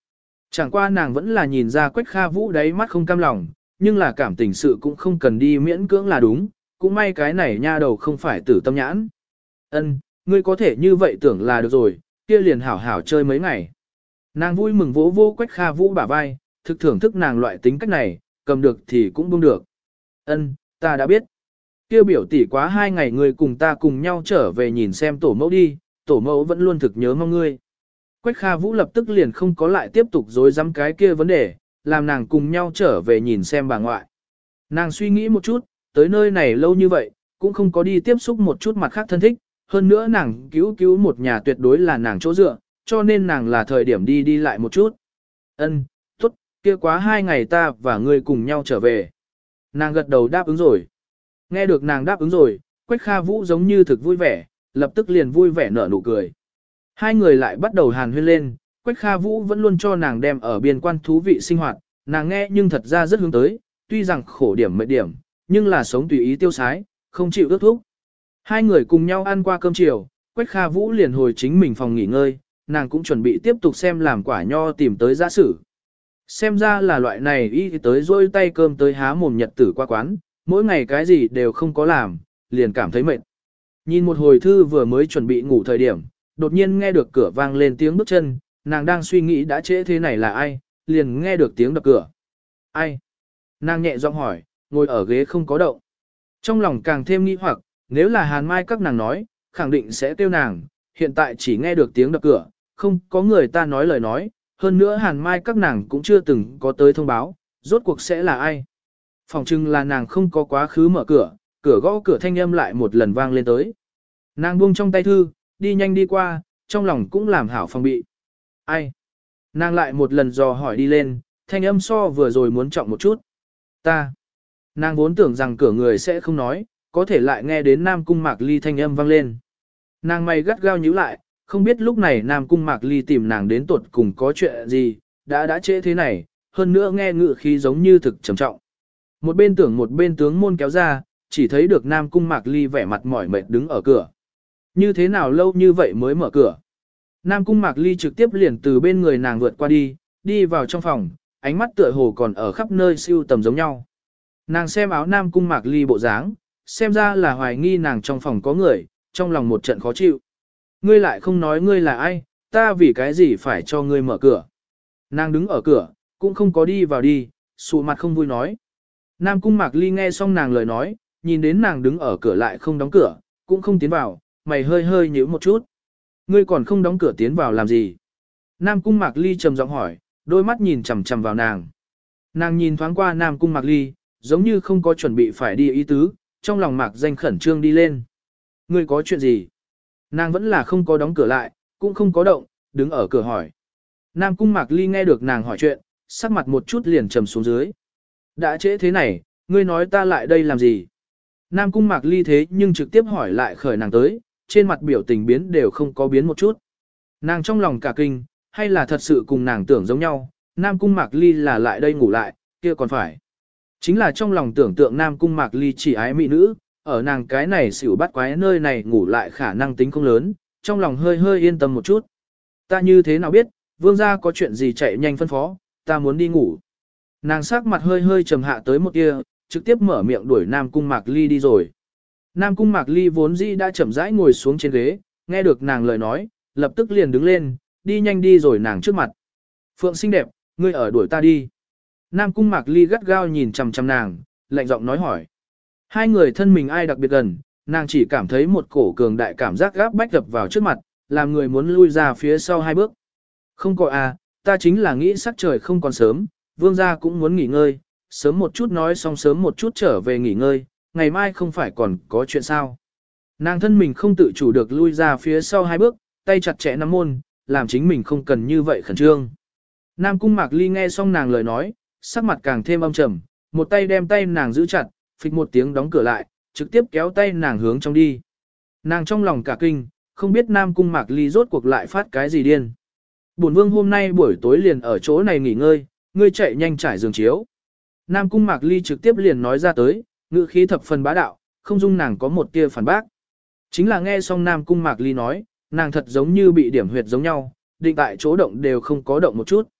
A: Chẳng qua nàng vẫn là nhìn ra Quách Kha Vũ đáy mắt không cam lòng, nhưng là cảm tình sự cũng không cần đi miễn cưỡng là đúng, cũng may cái này nha đầu không phải tử tâm nhãn. Ân, ngươi có thể như vậy tưởng là được rồi, kia liền hảo hảo chơi mấy ngày. Nàng vui mừng vỗ vô Quách Kha Vũ bả vai, thực thưởng thức nàng loại tính cách này, cầm được thì cũng buông được. Ân, ta đã biết. Kia biểu tỷ quá hai ngày ngươi cùng ta cùng nhau trở về nhìn xem tổ mẫu đi, tổ mẫu vẫn luôn thực nhớ mong ngươi. Quách Kha Vũ lập tức liền không có lại tiếp tục dối dám cái kia vấn đề, làm nàng cùng nhau trở về nhìn xem bà ngoại. Nàng suy nghĩ một chút, tới nơi này lâu như vậy, cũng không có đi tiếp xúc một chút mặt khác thân thích, hơn nữa nàng cứu cứu một nhà tuyệt đối là nàng chỗ dựa, cho nên nàng là thời điểm đi đi lại một chút. Ân, tốt, kia quá hai ngày ta và ngươi cùng nhau trở về. Nàng gật đầu đáp ứng rồi. Nghe được nàng đáp ứng rồi, Quách Kha Vũ giống như thực vui vẻ, lập tức liền vui vẻ nở nụ cười. Hai người lại bắt đầu hàn huyên lên, Quách Kha Vũ vẫn luôn cho nàng đem ở biên quan thú vị sinh hoạt, nàng nghe nhưng thật ra rất hướng tới, tuy rằng khổ điểm mệt điểm, nhưng là sống tùy ý tiêu sái, không chịu ước thúc. Hai người cùng nhau ăn qua cơm chiều, Quách Kha Vũ liền hồi chính mình phòng nghỉ ngơi, nàng cũng chuẩn bị tiếp tục xem làm quả nho tìm tới giã sử. Xem ra là loại này y tới rôi tay cơm tới há mồm nhật tử qua quán, mỗi ngày cái gì đều không có làm, liền cảm thấy mệt. Nhìn một hồi thư vừa mới chuẩn bị ngủ thời điểm, đột nhiên nghe được cửa vang lên tiếng bước chân, nàng đang suy nghĩ đã trễ thế này là ai, liền nghe được tiếng đập cửa. Ai? Nàng nhẹ giọng hỏi, ngồi ở ghế không có động. Trong lòng càng thêm nghi hoặc, nếu là Hàn Mai các nàng nói, khẳng định sẽ kêu nàng, hiện tại chỉ nghe được tiếng đập cửa, không có người ta nói lời nói, hơn nữa Hàn Mai các nàng cũng chưa từng có tới thông báo, rốt cuộc sẽ là ai. Phòng trưng là nàng không có quá khứ mở cửa, cửa gõ cửa thanh âm lại một lần vang lên tới. Nàng buông trong tay thư, đi nhanh đi qua, trong lòng cũng làm hảo phòng bị. Ai? Nàng lại một lần dò hỏi đi lên, thanh âm so vừa rồi muốn trọng một chút. Ta. Nàng vốn tưởng rằng cửa người sẽ không nói, có thể lại nghe đến Nam Cung Mạc Ly thanh âm vang lên. Nàng mày gắt gao nhíu lại, không biết lúc này Nam Cung Mạc Ly tìm nàng đến tuột cùng có chuyện gì, đã đã trễ thế này, hơn nữa nghe ngự khí giống như thực trầm trọng. Một bên tưởng một bên tướng môn kéo ra, chỉ thấy được Nam Cung Mạc Ly vẻ mặt mỏi mệt đứng ở cửa. Như thế nào lâu như vậy mới mở cửa? Nam Cung Mạc Ly trực tiếp liền từ bên người nàng vượt qua đi, đi vào trong phòng, ánh mắt tựa hồ còn ở khắp nơi siêu tầm giống nhau. Nàng xem áo Nam Cung Mạc Ly bộ dáng, xem ra là hoài nghi nàng trong phòng có người, trong lòng một trận khó chịu. Ngươi lại không nói ngươi là ai, ta vì cái gì phải cho ngươi mở cửa. Nàng đứng ở cửa, cũng không có đi vào đi, sụ mặt không vui nói. Nam Cung Mạc Ly nghe xong nàng lời nói, nhìn đến nàng đứng ở cửa lại không đóng cửa, cũng không tiến vào, mày hơi hơi nhíu một chút. Ngươi còn không đóng cửa tiến vào làm gì? Nam Cung Mạc Ly trầm giọng hỏi, đôi mắt nhìn chằm chằm vào nàng. Nàng nhìn thoáng qua Nam Cung Mạc Ly, giống như không có chuẩn bị phải đi ý tứ, trong lòng Mạc Danh khẩn trương đi lên. Ngươi có chuyện gì? Nàng vẫn là không có đóng cửa lại, cũng không có động, đứng ở cửa hỏi. Nam Cung Mạc Ly nghe được nàng hỏi chuyện, sắc mặt một chút liền trầm xuống dưới. Đã trễ thế này, ngươi nói ta lại đây làm gì? Nam Cung Mạc Ly thế nhưng trực tiếp hỏi lại khởi nàng tới, trên mặt biểu tình biến đều không có biến một chút. Nàng trong lòng cả kinh, hay là thật sự cùng nàng tưởng giống nhau, Nam Cung Mạc Ly là lại đây ngủ lại, kia còn phải. Chính là trong lòng tưởng tượng Nam Cung Mạc Ly chỉ ái mỹ nữ, ở nàng cái này xỉu bắt quái nơi này ngủ lại khả năng tính không lớn, trong lòng hơi hơi yên tâm một chút. Ta như thế nào biết, vương gia có chuyện gì chạy nhanh phân phó, ta muốn đi ngủ. Nàng sắc mặt hơi hơi trầm hạ tới một tia, trực tiếp mở miệng đuổi Nam Cung Mạc Ly đi rồi. Nam Cung Mạc Ly vốn dĩ đã chậm rãi ngồi xuống trên ghế, nghe được nàng lời nói, lập tức liền đứng lên, đi nhanh đi rồi nàng trước mặt. Phượng xinh đẹp, ngươi ở đuổi ta đi. Nam Cung Mạc Ly gắt gao nhìn chằm chằm nàng, lạnh giọng nói hỏi. Hai người thân mình ai đặc biệt gần, nàng chỉ cảm thấy một cổ cường đại cảm giác gáp bách đập vào trước mặt, làm người muốn lui ra phía sau hai bước. Không có à, ta chính là nghĩ sắc trời không còn sớm, vương gia cũng muốn nghỉ ngơi, sớm một chút nói xong sớm một chút trở về nghỉ ngơi, ngày mai không phải còn có chuyện sao. Nàng thân mình không tự chủ được lui ra phía sau hai bước, tay chặt chẽ nắm môn, làm chính mình không cần như vậy khẩn trương. Nam Cung Mạc Ly nghe xong nàng lời nói, sắc mặt càng thêm âm trầm, một tay đem tay nàng giữ chặt, phịch một tiếng đóng cửa lại, trực tiếp kéo tay nàng hướng trong đi. Nàng trong lòng cả kinh, không biết Nam Cung Mạc Ly rốt cuộc lại phát cái gì điên. Bổn vương hôm nay buổi tối liền ở chỗ này nghỉ ngơi, ngươi chạy nhanh trải giường chiếu. Nam Cung Mạc Ly trực tiếp liền nói ra tới, ngữ khí thập phần bá đạo, không dung nàng có một tia phản bác. Chính là nghe xong Nam Cung Mạc Ly nói, nàng thật giống như bị điểm huyệt giống nhau, định tại chỗ động đều không có động một chút.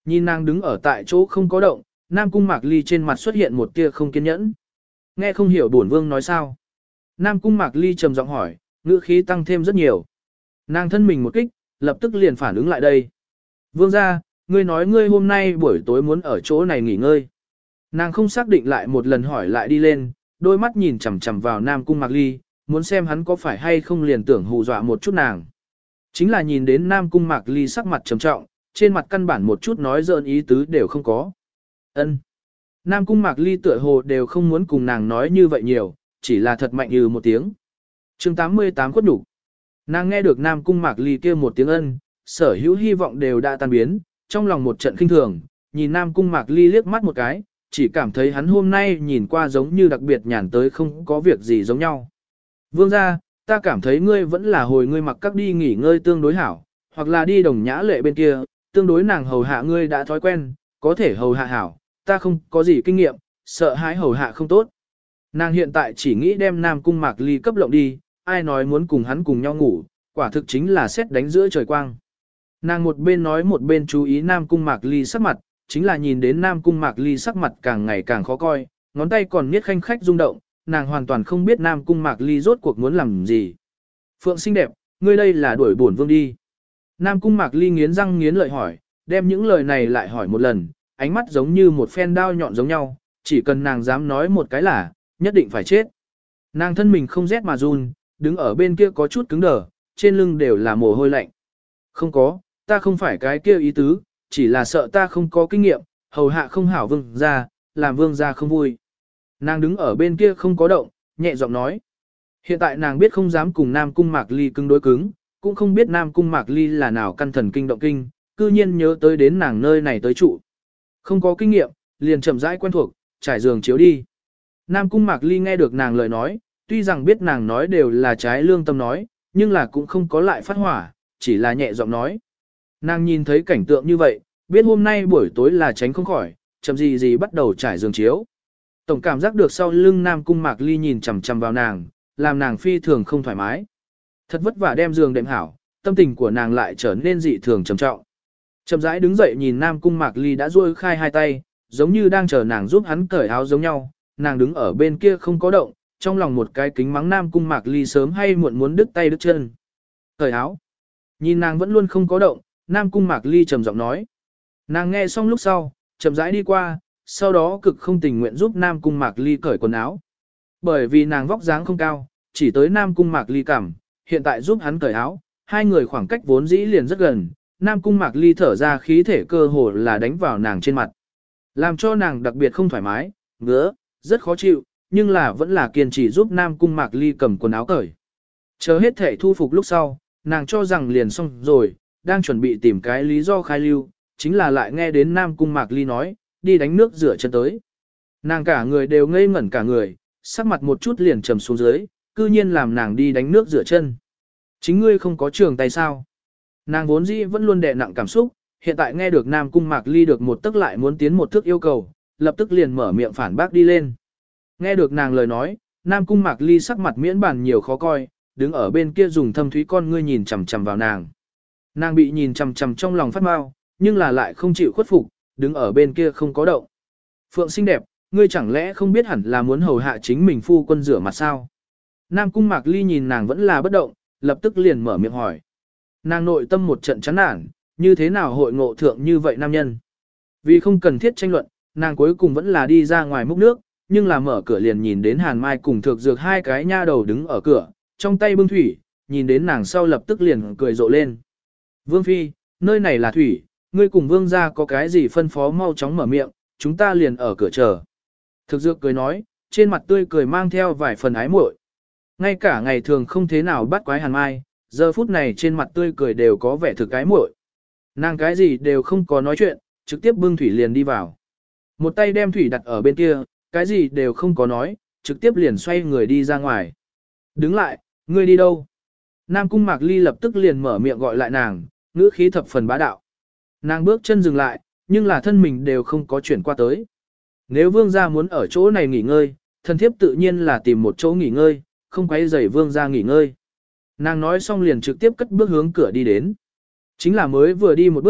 A: Nhìn nàng đứng ở tại chỗ không có động, Nam Cung Mạc Ly trên mặt xuất hiện một tia không kiên nhẫn. Nghe không hiểu bổn vương nói sao. Nam Cung Mạc Ly trầm giọng hỏi, ngữ khí tăng thêm rất nhiều. Nàng thân mình một kích, lập tức liền phản ứng lại đây. Vương gia, ngươi nói ngươi hôm nay buổi tối muốn ở chỗ này nghỉ ngơi. Nàng không xác định lại một lần hỏi lại đi lên, đôi mắt nhìn chằm chằm vào Nam Cung Mạc Ly, muốn xem hắn có phải hay không liền tưởng hù dọa một chút nàng. Chính là nhìn đến Nam Cung Mạc Ly sắc mặt trầm trọng, trên mặt căn bản một chút nói dợn ý tứ đều không có. Ân. Nam Cung Mạc Ly tựa hồ đều không muốn cùng nàng nói như vậy nhiều, chỉ là thật mạnh như một tiếng. chương tám mươi tám khuất đủ. Nàng nghe được Nam Cung Mạc Ly kêu một tiếng ân, sở hữu hy vọng đều đã tan biến, trong lòng một trận kinh thường, nhìn Nam Cung Mạc Ly liếc mắt một cái, chỉ cảm thấy hắn hôm nay nhìn qua giống như đặc biệt nhàn tới không có việc gì giống nhau. Vương gia, ta cảm thấy ngươi vẫn là hồi ngươi mặc các đi nghỉ ngơi tương đối hảo, hoặc là đi đồng nhã lệ bên kia, tương đối nàng hầu hạ ngươi đã thói quen, có thể hầu hạ hảo, ta không có gì kinh nghiệm, sợ hãi hầu hạ không tốt. Nàng hiện tại chỉ nghĩ đem Nam Cung Mạc Ly cấp lộng đi, ai nói muốn cùng hắn cùng nhau ngủ, quả thực chính là xét đánh giữa trời quang. Nàng một bên nói một bên chú ý Nam Cung Mạc Ly sắc mặt, chính là nhìn đến Nam Cung Mạc Ly sắc mặt càng ngày càng khó coi, ngón tay còn niết khanh khách rung động, nàng hoàn toàn không biết Nam Cung Mạc Ly rốt cuộc muốn làm gì. Phượng xinh đẹp, ngươi đây là đuổi bổn vương đi. Nam Cung Mạc Ly nghiến răng nghiến lợi hỏi, đem những lời này lại hỏi một lần, ánh mắt giống như một phen đao nhọn giống nhau, chỉ cần nàng dám nói một cái là, nhất định phải chết. Nàng thân mình không rét mà run, đứng ở bên kia có chút cứng đờ, trên lưng đều là mồ hôi lạnh. Không có, ta không phải cái kia ý tứ, chỉ là sợ ta không có kinh nghiệm, hầu hạ không hảo vương gia, làm vương gia không vui. Nàng đứng ở bên kia không có động, nhẹ giọng nói. Hiện tại nàng biết không dám cùng Nam Cung Mạc Ly cứng đối cứng, cũng không biết Nam Cung Mạc Ly là nào căn thần kinh động kinh, cư nhiên nhớ tới đến nàng nơi này tới trụ. Không có kinh nghiệm, liền chậm rãi quen thuộc, trải giường chiếu đi. Nam Cung Mạc Ly nghe được nàng lời nói, tuy rằng biết nàng nói đều là trái lương tâm nói, nhưng là cũng không có lại phát hỏa, chỉ là nhẹ giọng nói. Nàng nhìn thấy cảnh tượng như vậy, biết hôm nay buổi tối là tránh không khỏi, chậm gì gì bắt đầu trải giường chiếu. Tổng cảm giác được sau lưng Nam Cung Mạc Ly nhìn chằm chằm vào nàng, làm nàng phi thường không thoải mái. Thật vất vả đem giường đệm hảo, tâm tình của nàng lại trở nên dị thường trầm trọng. Chậm rãi đứng dậy nhìn Nam Cung Mạc Ly đã duỗi khai hai tay, giống như đang chờ nàng giúp hắn cởi áo giống nhau, nàng đứng ở bên kia không có động, trong lòng một cái kính mắng Nam Cung Mạc Ly sớm hay muộn muốn đứt tay đứt chân. Cởi áo. Nhìn nàng vẫn luôn không có động, Nam Cung Mạc Ly trầm giọng nói. Nàng nghe xong lúc sau, chậm rãi đi qua, sau đó cực không tình nguyện giúp Nam Cung Mạc Ly cởi quần áo. Bởi vì nàng vóc dáng không cao, chỉ tới Nam Cung Mạc Ly cằm, hiện tại giúp hắn cởi áo, hai người khoảng cách vốn dĩ liền rất gần, Nam Cung Mạc Ly thở ra khí thể cơ hồ là đánh vào nàng trên mặt. Làm cho nàng đặc biệt không thoải mái, ngứa, rất khó chịu, nhưng là vẫn là kiên trì giúp Nam Cung Mạc Ly cầm quần áo cởi. Chờ hết thể thu phục lúc sau, nàng cho rằng liền xong rồi, đang chuẩn bị tìm cái lý do khai lưu, chính là lại nghe đến Nam Cung Mạc Ly nói, đi đánh nước rửa chân tới. Nàng cả người đều ngây ngẩn cả người, sắc mặt một chút liền trầm xuống dưới, cư nhiên làm nàng đi đánh nước rửa chân. Chính ngươi không có trường tay sao? Nàng vốn dĩ vẫn luôn đè nặng cảm xúc, hiện tại nghe được Nam Cung Mạc Ly được một tức lại muốn tiến một thước yêu cầu, lập tức liền mở miệng phản bác đi lên. Nghe được nàng lời nói, Nam Cung Mạc Ly sắc mặt miễn bàn nhiều khó coi, đứng ở bên kia dùng thâm thúy con ngươi nhìn chằm chằm vào nàng. Nàng bị nhìn chằm chằm trong lòng phát mau, nhưng là lại không chịu khuất phục, đứng ở bên kia không có động. Phượng xinh đẹp, ngươi chẳng lẽ không biết hẳn là muốn hầu hạ chính mình phu quân rửa mặt sao? Nam Cung Mạc Ly nhìn nàng vẫn là bất động, lập tức liền mở miệng hỏi. Nàng nội tâm một trận chán nản, như thế nào hội ngộ thượng như vậy nam nhân? Vì không cần thiết tranh luận, nàng cuối cùng vẫn là đi ra ngoài múc nước, nhưng là mở cửa liền nhìn đến Hàn Mai cùng Thược Dược hai cái nha đầu đứng ở cửa, trong tay bưng thủy, nhìn đến nàng sau lập tức liền cười rộ lên. Vương Phi, nơi này là thủy, ngươi cùng Vương gia có cái gì phân phó mau chóng mở miệng, chúng ta liền ở cửa chờ. Thực Dược cười nói, trên mặt tươi cười mang theo vài phần ái muội. Ngay cả ngày thường không thế nào bắt quái Hàn Mai, giờ phút này trên mặt tươi cười đều có vẻ thực ái muội. Nàng cái gì đều không có nói chuyện, trực tiếp bưng thủy liền đi vào. Một tay đem thủy đặt ở bên kia, cái gì đều không có nói, trực tiếp liền xoay người đi ra ngoài. Đứng lại, ngươi đi đâu? Nam Cung Mạc Ly lập tức liền mở miệng gọi lại nàng, ngữ khí thập phần bá đạo. Nàng bước chân dừng lại, nhưng là thân mình đều không có chuyển qua tới. Nếu vương gia muốn ở chỗ này nghỉ ngơi, thần thiếp tự nhiên là tìm một chỗ nghỉ ngơi, không quấy rầy vương gia nghỉ ngơi. Nàng nói xong liền trực tiếp cất bước hướng cửa đi đến. Chính là mới vừa đi một bước,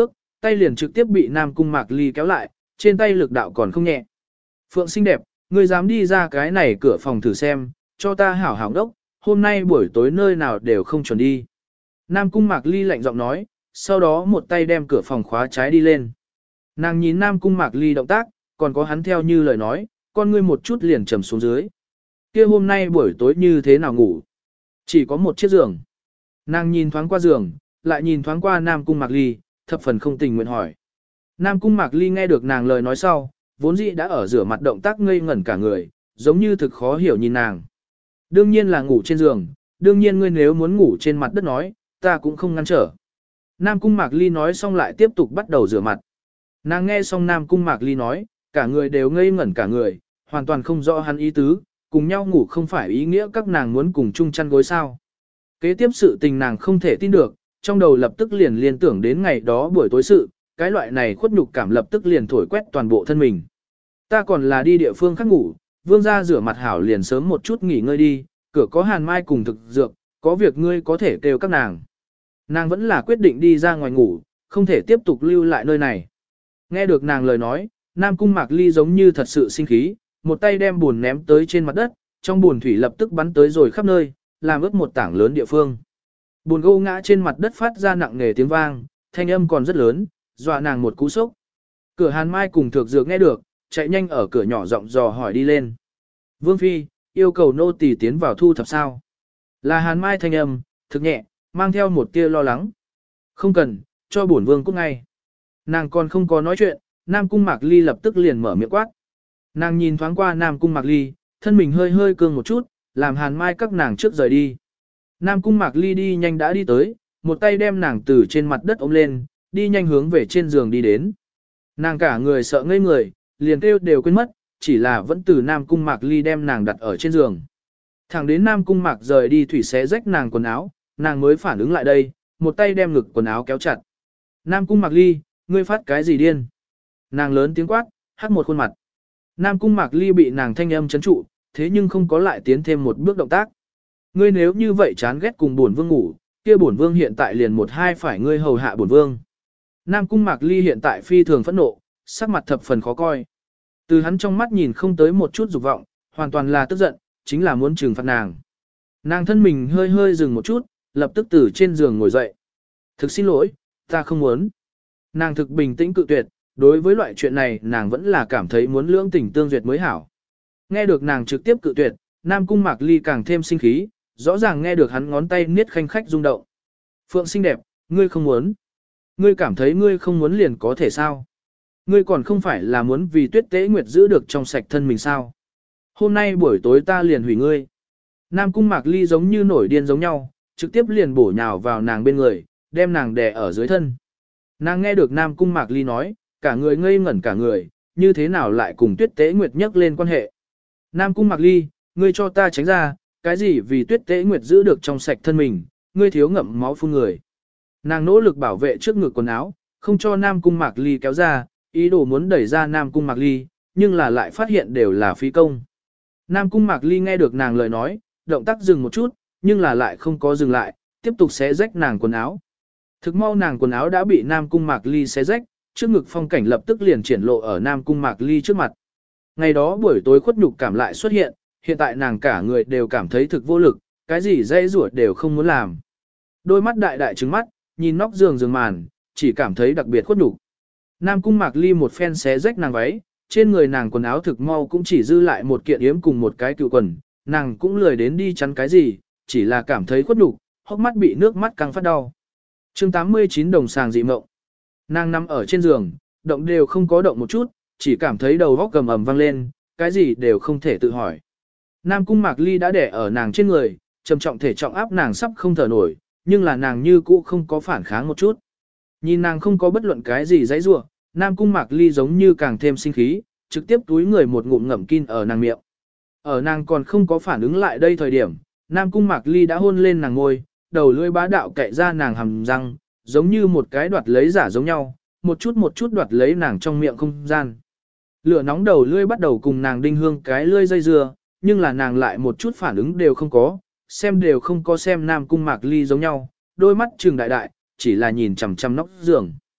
A: tay liền trực tiếp bị Nam Cung Mạc Ly kéo lại, trên tay lực đạo còn không nhẹ. Phượng xinh đẹp, ngươi dám đi ra cái này cửa phòng thử xem, cho ta hảo hảo đốc, hôm nay buổi tối nơi nào đều không chuẩn đi. Nam Cung Mạc Ly lạnh giọng nói, sau đó một tay đem cửa phòng khóa trái đi lên. Nàng nhìn Nam Cung Mạc Ly động tác, còn có hắn theo như lời nói, con ngươi một chút liền trầm xuống dưới. Kia hôm nay buổi tối như thế nào ngủ? Chỉ có một chiếc giường. Nàng nhìn thoáng qua giường, lại nhìn thoáng qua Nam Cung Mạc Ly, thập phần không tình nguyện hỏi. Nam Cung Mạc Ly nghe được nàng lời nói sau, vốn dĩ đã ở rửa mặt động tác ngây ngẩn cả người, giống như thực khó hiểu nhìn nàng. Đương nhiên là ngủ trên giường, đương nhiên ngươi nếu muốn ngủ trên mặt đất nói, ta cũng không ngăn trở. Nam Cung Mạc Ly nói xong lại tiếp tục bắt đầu rửa mặt. Nàng nghe xong Nam Cung Mạc Ly nói, cả người đều ngây ngẩn cả người, hoàn toàn không rõ hắn ý tứ, cùng nhau ngủ không phải ý nghĩa các nàng muốn cùng chung chăn gối sao. Kế tiếp sự tình nàng không thể tin được, trong đầu lập tức liền liên tưởng đến ngày đó buổi tối sự, cái loại này khuất nhục cảm lập tức liền thổi quét toàn bộ thân mình. Ta còn là đi địa phương khác ngủ, vương gia rửa mặt hảo liền sớm một chút nghỉ ngơi đi, cửa có hàn mai cùng thực dược, có việc ngươi có thể kêu các nàng. Nàng vẫn là quyết định đi ra ngoài ngủ, không thể tiếp tục lưu lại nơi này. Nghe được nàng lời nói, Nam Cung Mạc Ly giống như thật sự sinh khí, một tay đem buồn ném tới trên mặt đất, trong buồn thủy lập tức bắn tới rồi khắp nơi, làm ướt một tảng lớn địa phương. Buồn gâu ngã trên mặt đất phát ra nặng nề tiếng vang, thanh âm còn rất lớn, dọa nàng một cú sốc. Cửa hàn mai cùng thực dược nghe được, chạy nhanh ở cửa nhỏ giọng dò hỏi đi lên. Vương Phi, yêu cầu nô tỳ tiến vào thu thập sao? Là hàn mai thanh âm, thực nhẹ, mang theo một tia lo lắng. Không cần, cho bổn vương cút ngay. Nàng còn không có nói chuyện, Nam Cung Mạc Ly lập tức liền mở miệng quát. Nàng nhìn thoáng qua Nam Cung Mạc Ly, thân mình hơi hơi cương một chút, làm hàn mai các nàng trước rời đi. Nam Cung Mạc Ly đi nhanh đã đi tới, một tay đem nàng từ trên mặt đất ôm lên, đi nhanh hướng về trên giường đi đến. Nàng cả người sợ ngây người, liền kêu đều quên mất, chỉ là vẫn từ Nam Cung Mạc Ly đem nàng đặt ở trên giường. Thẳng đến Nam Cung Mạc rời đi thủy xé rách nàng quần áo, nàng mới phản ứng lại đây, một tay đem ngực quần áo kéo chặt. Nam Cung Mạc Ly, ngươi phát cái gì điên? Nàng lớn tiếng quát, hắt một khuôn mặt. Nam Cung Mạc Ly bị nàng thanh âm chấn trụ, thế nhưng không có lại tiến thêm một bước động tác. Ngươi nếu như vậy chán ghét cùng bổn vương ngủ, kia bổn vương hiện tại liền một hai phải ngươi hầu hạ bổn vương. Nam Cung Mạc Ly hiện tại phi thường phẫn nộ, sắc mặt thập phần khó coi. Từ hắn trong mắt nhìn không tới một chút dục vọng, hoàn toàn là tức giận, chính là muốn trừng phạt nàng. Nàng thân mình hơi hơi dừng một chút, lập tức từ trên giường ngồi dậy. Thực xin lỗi, ta không muốn. Nàng thực bình tĩnh cự tuyệt, đối với loại chuyện này nàng vẫn là cảm thấy muốn lưỡng tình tương duyệt mới hảo. Nghe được nàng trực tiếp cự tuyệt, Nam Cung Mạc Ly càng thêm sinh khí, rõ ràng nghe được hắn ngón tay niết khanh khách rung động. Phượng xinh đẹp, ngươi không muốn. Ngươi cảm thấy ngươi không muốn liền có thể sao? Ngươi còn không phải là muốn vì Tuyết Tế Nguyệt giữ được trong sạch thân mình sao? Hôm nay buổi tối ta liền hủy ngươi. Nam Cung Mạc Ly giống như nổi điên giống nhau, trực tiếp liền bổ nhào vào nàng bên người, đem nàng đè ở dưới thân. Nàng nghe được Nam Cung Mạc Ly nói, cả người ngây ngẩn cả người, như thế nào lại cùng Tuyết Tế Nguyệt nhắc lên quan hệ. Nam Cung Mạc Ly, ngươi cho ta tránh ra, cái gì vì Tuyết Tế Nguyệt giữ được trong sạch thân mình, ngươi thiếu ngậm máu phun người. Nàng nỗ lực bảo vệ trước ngực quần áo, không cho Nam Cung Mạc Ly kéo ra, ý đồ muốn đẩy ra Nam Cung Mạc Ly, nhưng là lại phát hiện đều là phí công. Nam Cung Mạc Ly nghe được nàng lời nói, động tác dừng một chút, nhưng là lại không có dừng lại, tiếp tục xé rách nàng quần áo. Thực mau nàng quần áo đã bị Nam Cung Mạc Ly xé rách, trước ngực phong cảnh lập tức liền triển lộ ở Nam Cung Mạc Ly trước mặt. Ngày đó buổi tối khuất nhục cảm lại xuất hiện, hiện tại nàng cả người đều cảm thấy thực vô lực, cái gì dây rủa đều không muốn làm. Đôi mắt đại đại trứng mắt, nhìn nóc giường giường màn, chỉ cảm thấy đặc biệt khuất nhục. Nam Cung Mạc Ly một phen xé rách nàng váy, trên người nàng quần áo thực mau cũng chỉ dư lại một kiện yếm cùng một cái cựu quần, nàng cũng lười đến đi chắn cái gì, chỉ là cảm thấy khuất nhục, hốc mắt bị nước mắt căng phát đau. Chương tám mươi chín đồng sàng dị mộng. Nàng nằm ở trên giường, động đều không có động một chút, chỉ cảm thấy đầu óc cầm ầm vang lên, cái gì đều không thể tự hỏi. Nam Cung Mạc Ly đã đè ở nàng trên người, trầm trọng thể trọng áp nàng sắp không thở nổi, nhưng là nàng như cũ không có phản kháng một chút. Nhìn nàng không có bất luận cái gì dãy rủa, Nam Cung Mạc Ly giống như càng thêm sinh khí, trực tiếp túi người một ngụm ngậm kin ở nàng miệng. Ở nàng còn không có phản ứng lại đây thời điểm, Nam Cung Mạc Ly đã hôn lên nàng ngôi, đầu lưỡi bá đạo cậy ra nàng hàm răng, giống như một cái đoạt lấy giả giống nhau, một chút một chút đoạt lấy nàng trong miệng không gian. Lửa nóng đầu lưỡi bắt đầu cùng nàng đinh hương cái lưỡi dây dưa, nhưng là nàng lại một chút phản ứng đều không có, xem đều không có xem Nam Cung Mạc Ly giống nhau, đôi mắt trừng đại đại, chỉ là nhìn chằm chằm nóc giường.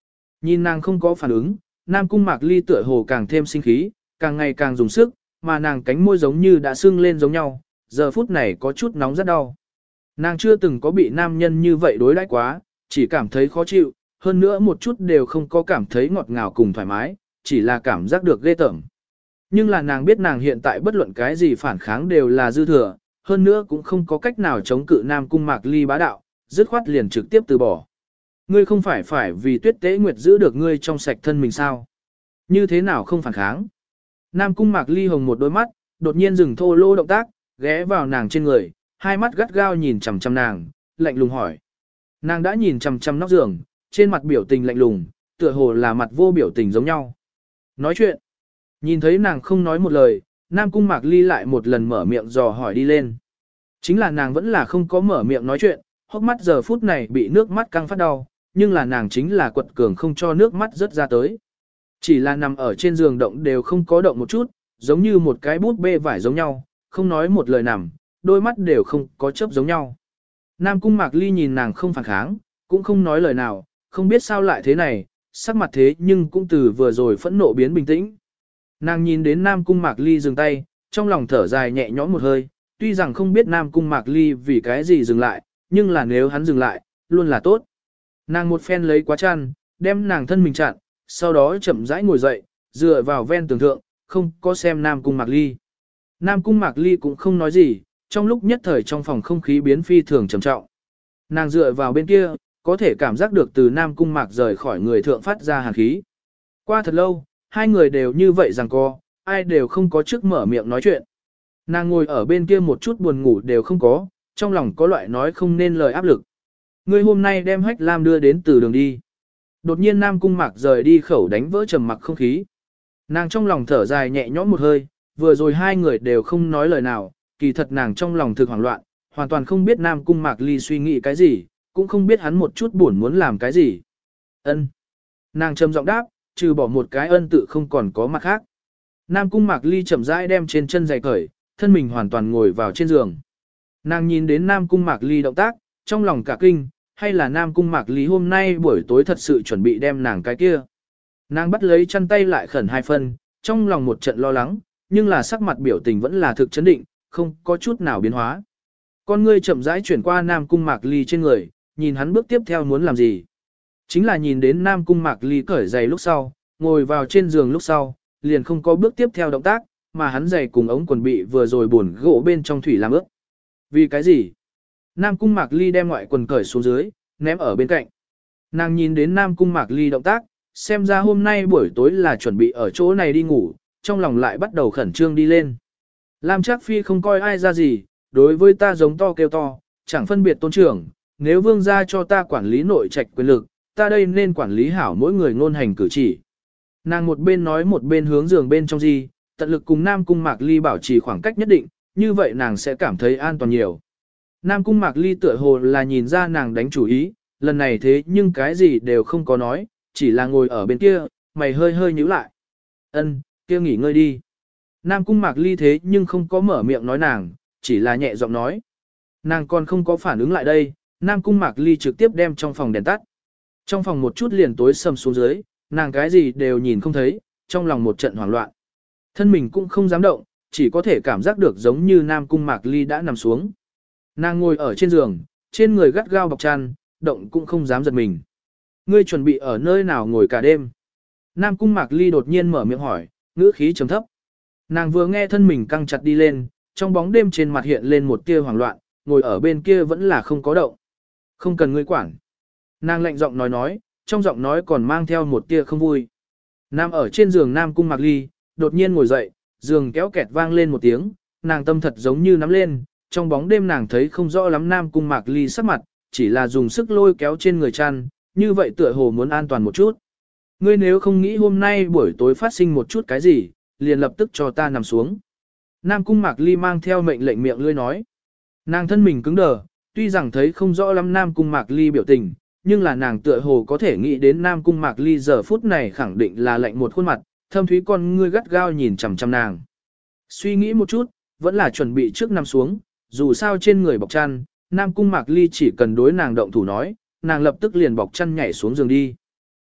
A: Nhìn nàng không có phản ứng, Nam Cung Mạc Ly tựa hồ càng thêm sinh khí, càng ngày càng dùng sức, mà nàng cánh môi giống như đã sưng lên giống nhau, giờ phút này có chút nóng rất đau. Nàng chưa từng có bị nam nhân như vậy đối đãi quá, chỉ cảm thấy khó chịu, hơn nữa một chút đều không có cảm thấy ngọt ngào cùng thoải mái, chỉ là cảm giác được ghê tởm. Nhưng là nàng biết nàng hiện tại bất luận cái gì phản kháng đều là dư thừa, hơn nữa cũng không có cách nào chống cự Nam Cung Mạc Ly bá đạo, dứt khoát liền trực tiếp từ bỏ. Ngươi không phải phải vì Tuyết Tế Nguyệt giữ được ngươi trong sạch thân mình sao? Như thế nào không phản kháng? Nam Cung Mạc Ly hồng một đôi mắt, đột nhiên dừng thô lô động tác, ghé vào nàng trên người, hai mắt gắt gao nhìn chằm chằm nàng, lạnh lùng hỏi. Nàng đã nhìn chằm chằm nóc giường, trên mặt biểu tình lạnh lùng, tựa hồ là mặt vô biểu tình giống nhau. Nói chuyện. Nhìn thấy nàng không nói một lời, Nam Cung Mạc Ly lại một lần mở miệng dò hỏi đi lên. Chính là nàng vẫn là không có mở miệng nói chuyện, hốc mắt giờ phút này bị nước mắt căng phát đau, nhưng là nàng chính là quật cường không cho nước mắt rớt ra tới. Chỉ là nằm ở trên giường động đều không có động một chút, giống như một cái bút bê vải giống nhau, không nói một lời nằm, đôi mắt đều không có chớp giống nhau. Nam Cung Mạc Ly nhìn nàng không phản kháng, cũng không nói lời nào, không biết sao lại thế này, sắc mặt thế nhưng cũng từ vừa rồi phẫn nộ biến bình tĩnh. Nàng nhìn đến Nam Cung Mạc Ly dừng tay, trong lòng thở dài nhẹ nhõm một hơi, tuy rằng không biết Nam Cung Mạc Ly vì cái gì dừng lại, nhưng là nếu hắn dừng lại, luôn là tốt. Nàng một phen lấy quá chăn, đem nàng thân mình chặn, sau đó chậm rãi ngồi dậy, dựa vào ven tường thượng, không có xem Nam Cung Mạc Ly. Nam Cung Mạc Ly cũng không nói gì, trong lúc nhất thời trong phòng không khí biến phi thường trầm trọng. Nàng dựa vào bên kia, có thể cảm giác được từ Nam Cung Mạc rời khỏi người thượng phát ra hàn khí. Qua thật lâu, hai người đều như vậy rằng co, ai đều không có trước mở miệng nói chuyện. Nàng ngồi ở bên kia một chút buồn ngủ đều không có, trong lòng có loại nói không nên lời áp lực. Ngươi hôm nay đem Hách Lam đưa đến từ đường đi. Đột nhiên Nam Cung Mạc rời đi khẩu đánh vỡ trầm mặc không khí. Nàng trong lòng thở dài nhẹ nhõm một hơi, vừa rồi hai người đều không nói lời nào, kỳ thật nàng trong lòng thực hoảng loạn, hoàn toàn không biết Nam Cung Mạc Ly suy nghĩ cái gì, cũng không biết hắn một chút buồn muốn làm cái gì. Ân. Nàng trầm giọng đáp, trừ bỏ một cái ân tự không còn có mặt khác. Nam Cung Mạc Ly chậm rãi đem trên chân giày cởi, thân mình hoàn toàn ngồi vào trên giường. Nàng nhìn đến Nam Cung Mạc Ly động tác, trong lòng cả kinh, hay là Nam Cung Mạc Ly hôm nay buổi tối thật sự chuẩn bị đem nàng cái kia. Nàng bắt lấy chăn tay lại khẩn hai phân, trong lòng một trận lo lắng, nhưng là sắc mặt biểu tình vẫn là thực chấn định, không có chút nào biến hóa. Con ngươi chậm rãi chuyển qua Nam Cung Mạc Ly trên người, nhìn hắn bước tiếp theo muốn làm gì. Chính là nhìn đến Nam Cung Mạc Ly cởi giày lúc sau, ngồi vào trên giường lúc sau, liền không có bước tiếp theo động tác, mà hắn giày cùng ống quần bị vừa rồi buồn gỗ bên trong thủy làm ướt. Vì cái gì? Nam Cung Mạc Ly đem ngoại quần cởi xuống dưới, ném ở bên cạnh. Nàng nhìn đến Nam Cung Mạc Ly động tác, xem ra hôm nay buổi tối là chuẩn bị ở chỗ này đi ngủ, trong lòng lại bắt đầu khẩn trương đi lên. Lam Trác Phi không coi ai ra gì, đối với ta giống to kêu to, chẳng phân biệt tôn trưởng, nếu vương gia cho ta quản lý nội trạch quyền lực, ta đây nên quản lý hảo mỗi người ngôn hành cử chỉ. Nàng một bên nói một bên hướng giường bên trong gì, tận lực cùng Nam Cung Mạc Ly bảo trì khoảng cách nhất định, như vậy nàng sẽ cảm thấy an toàn nhiều. Nam Cung Mạc Ly tựa hồ là nhìn ra nàng đánh chủ ý, lần này thế nhưng cái gì đều không có nói, chỉ là ngồi ở bên kia, mày hơi hơi nhíu lại. Ân, kia nghỉ ngơi đi. Nam Cung Mạc Ly thế nhưng không có mở miệng nói nàng, chỉ là nhẹ giọng nói. Nàng còn không có phản ứng lại đây, Nam Cung Mạc Ly trực tiếp đem trong phòng đèn tắt. Trong phòng một chút liền tối sầm xuống dưới, nàng cái gì đều nhìn không thấy, trong lòng một trận hoảng loạn. Thân mình cũng không dám động, chỉ có thể cảm giác được giống như Nam Cung Mạc Ly đã nằm xuống. Nàng ngồi ở trên giường, trên người gắt gao bọc chăn, động cũng không dám giật mình. Ngươi chuẩn bị ở nơi nào ngồi cả đêm? Nam Cung Mạc Ly đột nhiên mở miệng hỏi, ngữ khí trầm thấp. Nàng vừa nghe thân mình căng chặt đi lên, trong bóng đêm trên mặt hiện lên một tia hoảng loạn, ngồi ở bên kia vẫn là không có động. Không cần ngươi quản. Nàng lạnh giọng nói nói, trong giọng nói còn mang theo một tia không vui. Nam ở trên giường Nam Cung Mạc Ly, đột nhiên ngồi dậy, giường kéo kẹt vang lên một tiếng, nàng tâm thật giống như nắm lên, trong bóng đêm nàng thấy không rõ lắm Nam Cung Mạc Ly sắc mặt, chỉ là dùng sức lôi kéo trên người chăn, như vậy tựa hồ muốn an toàn một chút. Ngươi nếu không nghĩ hôm nay buổi tối phát sinh một chút cái gì, liền lập tức cho ta nằm xuống. Nam Cung Mạc Ly mang theo mệnh lệnh miệng lươi nói. Nàng thân mình cứng đờ, tuy rằng thấy không rõ lắm Nam Cung Mạc Ly biểu tình, nhưng là nàng tựa hồ có thể nghĩ đến Nam Cung Mạc Ly giờ phút này khẳng định là lạnh một khuôn mặt, thâm thúy con ngươi gắt gao nhìn chằm chằm nàng. Suy nghĩ một chút, vẫn là chuẩn bị trước nằm xuống, dù sao trên người bọc chăn, Nam Cung Mạc Ly chỉ cần đối nàng động thủ nói, nàng lập tức liền bọc chăn nhảy xuống giường đi.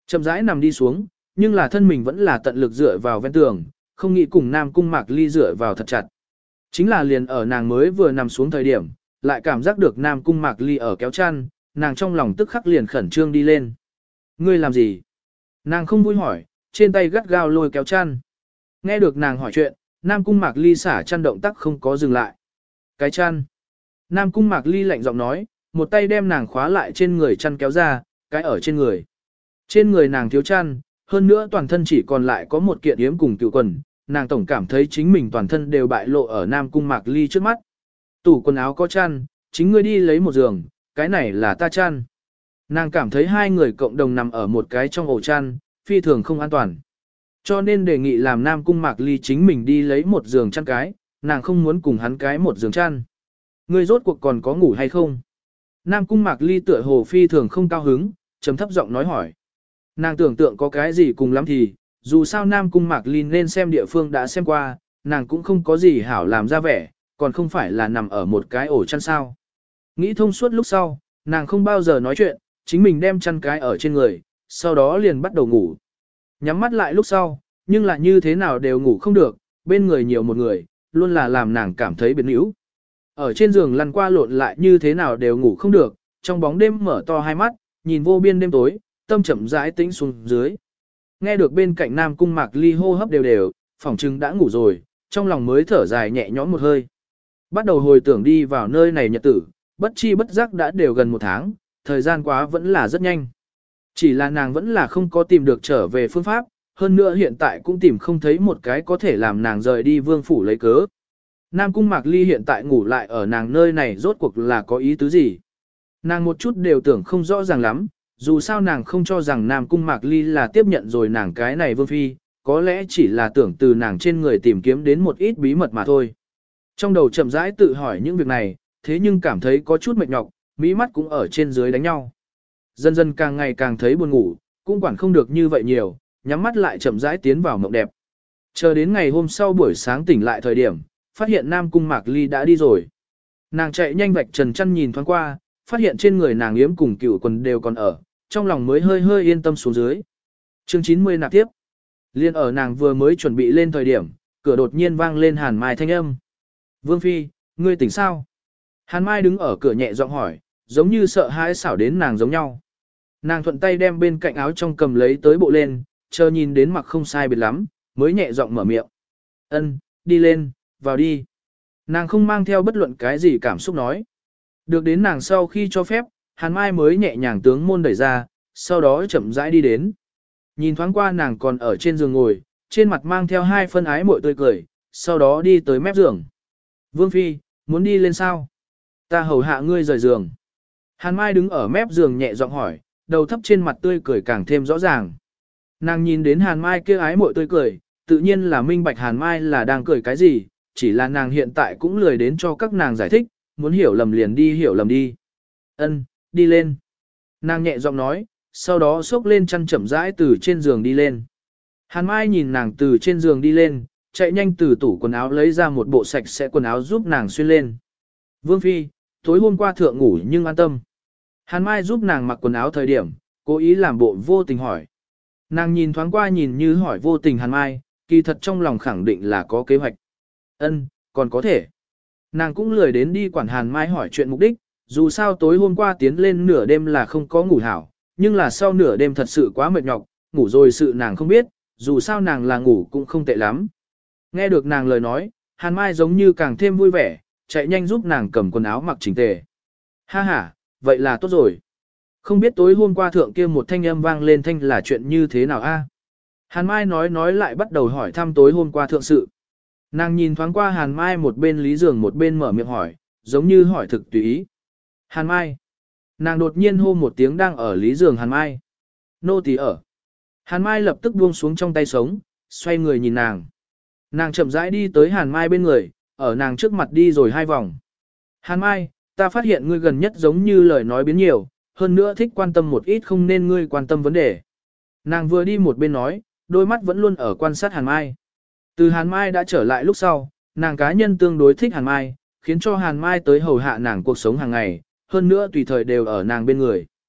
A: Chậm rãi nằm đi xuống, nhưng là thân mình vẫn là tận lực dựa vào ven tường, không nghĩ cùng Nam Cung Mạc Ly dựa vào thật chặt. Chính là liền ở nàng mới vừa nằm xuống thời điểm, lại cảm giác được Nam Cung Mạc Ly ở kéo chăn, nàng trong lòng tức khắc liền khẩn trương đi lên. Ngươi làm gì? Nàng không vui hỏi, trên tay gắt gao lôi kéo chăn. Nghe được nàng hỏi chuyện, Nam Cung Mạc Ly xả chăn động tác không có dừng lại. Cái chăn. Nam Cung Mạc Ly lạnh giọng nói, một tay đem nàng khóa lại trên người chăn kéo ra, cái ở trên người. Trên người nàng thiếu chăn, hơn nữa toàn thân chỉ còn lại có một kiện yếm cùng cựu quần, nàng tổng cảm thấy chính mình toàn thân đều bại lộ ở Nam Cung Mạc Ly trước mắt. Tủ quần áo có chăn, chính ngươi đi lấy một giường, cái này là ta chăn. Nàng cảm thấy hai người cộng đồng nằm ở một cái trong ổ chăn, phi thường không an toàn. Cho nên đề nghị làm Nam Cung Mạc Ly chính mình đi lấy một giường chăn cái, nàng không muốn cùng hắn cái một giường chăn. Ngươi rốt cuộc còn có ngủ hay không? Nam Cung Mạc Ly tựa hồ phi thường không cao hứng, trầm thấp giọng nói hỏi. Nàng tưởng tượng có cái gì cùng lắm thì, dù sao Nam Cung Mạc Ly nên xem địa phương đã xem qua, nàng cũng không có gì hảo làm ra vẻ, còn không phải là nằm ở một cái ổ chăn sao. Nghĩ thông suốt lúc sau, nàng không bao giờ nói chuyện, chính mình đem chăn cái ở trên người, sau đó liền bắt đầu ngủ. Nhắm mắt lại lúc sau, nhưng lại như thế nào đều ngủ không được, bên người nhiều một người, luôn là làm nàng cảm thấy biến yếu. Ở trên giường lăn qua lộn lại như thế nào đều ngủ không được, trong bóng đêm mở to hai mắt, nhìn vô biên đêm tối, tâm chậm rãi tĩnh xuống dưới. Nghe được bên cạnh Nam Cung Mạc Ly hô hấp đều đều, phỏng chừng đã ngủ rồi, trong lòng mới thở dài nhẹ nhõm một hơi. Bắt đầu hồi tưởng đi vào nơi này nhật tử, bất chi bất giác đã đều gần một tháng, thời gian quá vẫn là rất nhanh. Chỉ là nàng vẫn là không có tìm được trở về phương pháp, hơn nữa hiện tại cũng tìm không thấy một cái có thể làm nàng rời đi vương phủ lấy cớ. Nam Cung Mạc Ly hiện tại ngủ lại ở nàng nơi này rốt cuộc là có ý tứ gì? Nàng một chút đều tưởng không rõ ràng lắm, dù sao nàng không cho rằng Nam Cung Mạc Ly là tiếp nhận rồi nàng cái này vương phi, có lẽ chỉ là tưởng từ nàng trên người tìm kiếm đến một ít bí mật mà thôi. Trong đầu chậm rãi tự hỏi những việc này, thế nhưng cảm thấy có chút mệt nhọc, mỹ mắt cũng ở trên dưới đánh nhau. Dần dần càng ngày càng thấy buồn ngủ, cũng quản không được như vậy nhiều, nhắm mắt lại chậm rãi tiến vào mộng đẹp. Chờ đến ngày hôm sau buổi sáng tỉnh lại thời điểm, phát hiện Nam Cung Mạc Ly đã đi rồi. Nàng chạy nhanh vạch trần chăn nhìn thoáng qua, phát hiện trên người nàng yếm cùng cựu quần đều còn ở, trong lòng mới hơi hơi yên tâm xuống dưới. Chương chín mươi nạp tiếp. Liên ở nàng vừa mới chuẩn bị lên thời điểm, cửa đột nhiên vang lên Hàn Mai thanh âm. Vương Phi, ngươi tỉnh sao? Hàn Mai đứng ở cửa nhẹ giọng hỏi, giống như sợ hãi xảo đến nàng giống nhau. Nàng thuận tay đem bên cạnh áo trong cầm lấy tới bộ lên, chờ nhìn đến mặc không sai biệt lắm, mới nhẹ giọng mở miệng. Ân, đi lên, vào đi. Nàng không mang theo bất luận cái gì cảm xúc nói. Được đến nàng sau khi cho phép, Hàn Mai mới nhẹ nhàng tướng môn đẩy ra, sau đó chậm rãi đi đến. Nhìn thoáng qua nàng còn ở trên giường ngồi, trên mặt mang theo hai phân ái mội tươi cười, sau đó đi tới mép giường. Vương Phi, muốn đi lên sao? Ta hầu hạ ngươi rời giường. Hàn Mai đứng ở mép giường nhẹ giọng hỏi, đầu thấp trên mặt tươi cười càng thêm rõ ràng. Nàng nhìn đến Hàn Mai kia ái mội tươi cười, tự nhiên là minh bạch Hàn Mai là đang cười cái gì, chỉ là nàng hiện tại cũng lười đến cho các nàng giải thích, muốn hiểu lầm liền đi hiểu lầm đi. Ân, đi lên. Nàng nhẹ giọng nói, sau đó xốc lên chăn chậm rãi từ trên giường đi lên. Hàn Mai nhìn nàng từ trên giường đi lên, chạy nhanh từ tủ quần áo lấy ra một bộ sạch sẽ quần áo giúp nàng xuyên lên. Vương Phi, tối hôm qua thượng ngủ nhưng an tâm. Hàn Mai giúp nàng mặc quần áo thời điểm, cố ý làm bộ vô tình hỏi. Nàng nhìn thoáng qua nhìn như hỏi vô tình Hàn Mai, kỳ thật trong lòng khẳng định là có kế hoạch. Ân, còn có thể. Nàng cũng lười đến đi quản Hàn Mai hỏi chuyện mục đích, dù sao tối hôm qua tiến lên nửa đêm là không có ngủ hảo, nhưng là sau nửa đêm thật sự quá mệt nhọc, ngủ rồi sự nàng không biết, dù sao nàng là ngủ cũng không tệ lắm. Nghe được nàng lời nói, Hàn Mai giống như càng thêm vui vẻ, chạy nhanh giúp nàng cầm quần áo mặc chỉnh tề. Ha ha, vậy là tốt rồi. Không biết tối hôm qua thượng kia một thanh âm vang lên thanh là chuyện như thế nào a? Hàn Mai nói nói lại bắt đầu hỏi thăm tối hôm qua thượng sự. Nàng nhìn thoáng qua Hàn Mai một bên lý giường một bên mở miệng hỏi, giống như hỏi thực tùy ý. Hàn Mai. Nàng đột nhiên hô một tiếng đang ở lý giường Hàn Mai. Nô tỳ ở. Hàn Mai lập tức buông xuống trong tay sống, xoay người nhìn nàng. Nàng chậm rãi đi tới Hàn Mai bên người, ở nàng trước mặt đi rồi hai vòng. Hàn Mai, ta phát hiện ngươi gần nhất giống như lời nói biến nhiều, hơn nữa thích quan tâm một ít không nên ngươi quan tâm vấn đề. Nàng vừa đi một bên nói, đôi mắt vẫn luôn ở quan sát Hàn Mai. Từ Hàn Mai đã trở lại lúc sau, nàng cá nhân tương đối thích Hàn Mai, khiến cho Hàn Mai tới hầu hạ nàng cuộc sống hàng ngày, hơn nữa tùy thời đều ở nàng bên người.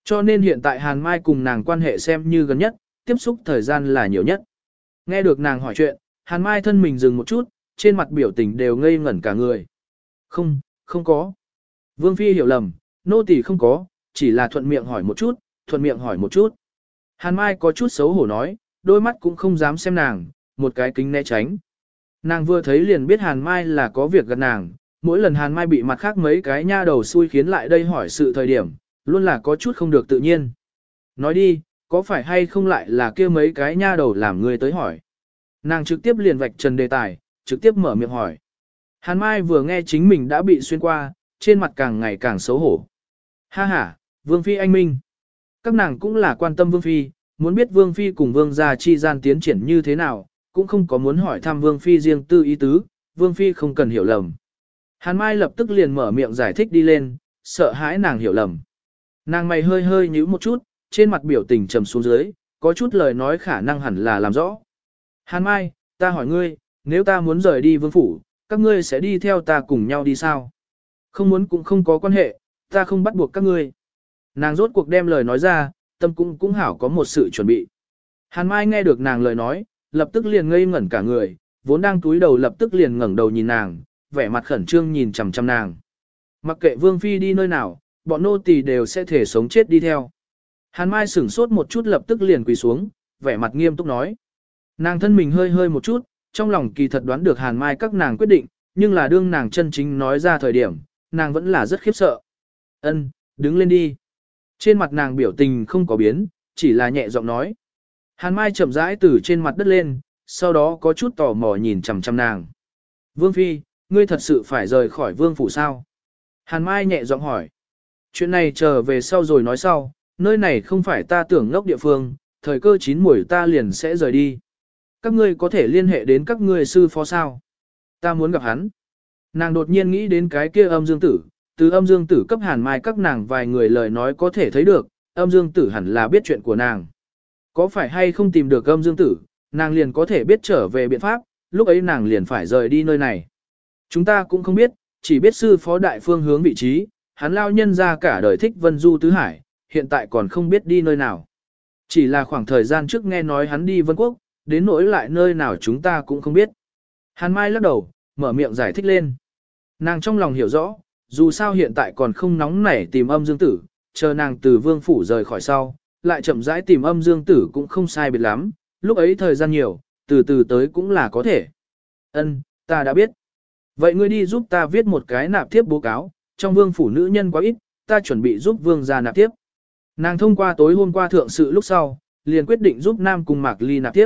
A: Cho nên hiện tại Hàn Mai cùng nàng quan hệ xem như gần nhất, tiếp xúc thời gian là nhiều nhất. Nghe được nàng hỏi chuyện, Hàn Mai thân mình dừng một chút, trên mặt biểu tình đều ngây ngẩn cả người. Không, không có. Vương Phi hiểu lầm, nô tỳ không có, chỉ là thuận miệng hỏi một chút, thuận miệng hỏi một chút. Hàn Mai có chút xấu hổ nói, đôi mắt cũng không dám xem nàng, một cái kính né tránh. Nàng vừa thấy liền biết Hàn Mai là có việc gần nàng, mỗi lần Hàn Mai bị mặt khác mấy cái nha đầu xui khiến lại đây hỏi sự thời điểm, luôn là có chút không được tự nhiên. Nói đi, có phải hay không lại là kia mấy cái nha đầu làm người tới hỏi. Nàng trực tiếp liền vạch trần đề tài, trực tiếp mở miệng hỏi. Hàn Mai vừa nghe chính mình đã bị xuyên qua, trên mặt càng ngày càng xấu hổ. Ha ha, Vương Phi anh minh. Các nàng cũng là quan tâm Vương Phi, muốn biết Vương Phi cùng Vương gia chi gian tiến triển như thế nào, cũng không có muốn hỏi thăm Vương Phi riêng tư ý tứ, Vương Phi không cần hiểu lầm. Hàn Mai lập tức liền mở miệng giải thích đi lên, sợ hãi nàng hiểu lầm. Nàng mày hơi hơi nhíu một chút, trên mặt biểu tình trầm xuống dưới, có chút lời nói khả năng hẳn là làm rõ. Hàn Mai, ta hỏi ngươi, nếu ta muốn rời đi vương phủ, các ngươi sẽ đi theo ta cùng nhau đi sao? Không muốn cũng không có quan hệ, ta không bắt buộc các ngươi. Nàng rốt cuộc đem lời nói ra, tâm cũng cũng hảo có một sự chuẩn bị. Hàn Mai nghe được nàng lời nói, lập tức liền ngây ngẩn cả người, vốn đang túi đầu lập tức liền ngẩng đầu nhìn nàng, vẻ mặt khẩn trương nhìn chằm chằm nàng. Mặc kệ Vương Phi đi nơi nào, bọn nô tỳ đều sẽ thể sống chết đi theo. Hàn Mai sửng sốt một chút lập tức liền quỳ xuống, vẻ mặt nghiêm túc nói. Nàng thân mình hơi hơi một chút, trong lòng kỳ thật đoán được Hàn Mai các nàng quyết định, nhưng là đương nàng chân chính nói ra thời điểm, nàng vẫn là rất khiếp sợ. Ân, đứng lên đi. Trên mặt nàng biểu tình không có biến, chỉ là nhẹ giọng nói. Hàn Mai chậm rãi từ trên mặt đất lên, sau đó có chút tò mò nhìn chằm chằm nàng. Vương Phi, ngươi thật sự phải rời khỏi vương phủ sao? Hàn Mai nhẹ giọng hỏi. Chuyện này chờ về sau rồi nói sau, nơi này không phải ta tưởng ngốc địa phương, thời cơ chín muồi ta liền sẽ rời đi. Các ngươi có thể liên hệ đến các ngươi sư phó sao? Ta muốn gặp hắn. Nàng đột nhiên nghĩ đến cái kia âm dương tử, từ âm dương tử cấp Hàn Mai các nàng vài người lời nói có thể thấy được, âm dương tử hẳn là biết chuyện của nàng. Có phải hay không tìm được âm dương tử, nàng liền có thể biết trở về biện pháp, lúc ấy nàng liền phải rời đi nơi này. Chúng ta cũng không biết, chỉ biết sư phó đại phương hướng vị trí, hắn lao nhân ra cả đời thích Vân Du Tứ Hải, hiện tại còn không biết đi nơi nào. Chỉ là khoảng thời gian trước nghe nói hắn đi Vân Quốc, đến nỗi lại nơi nào chúng ta cũng không biết. Hàn Mai lắc đầu, mở miệng giải thích lên. Nàng trong lòng hiểu rõ, dù sao hiện tại còn không nóng nảy tìm âm dương tử, chờ nàng từ vương phủ rời khỏi sau, lại chậm rãi tìm âm dương tử cũng không sai biệt lắm, lúc ấy thời gian nhiều, từ từ tới cũng là có thể. Ân, ta đã biết. Vậy ngươi đi giúp ta viết một cái nạp tiếp báo cáo, trong vương phủ nữ nhân quá ít, ta chuẩn bị giúp vương gia nạp tiếp. Nàng thông qua tối hôm qua thượng sự lúc sau, liền quyết định giúp Nam Cung Mạc Ly nạp tiếp.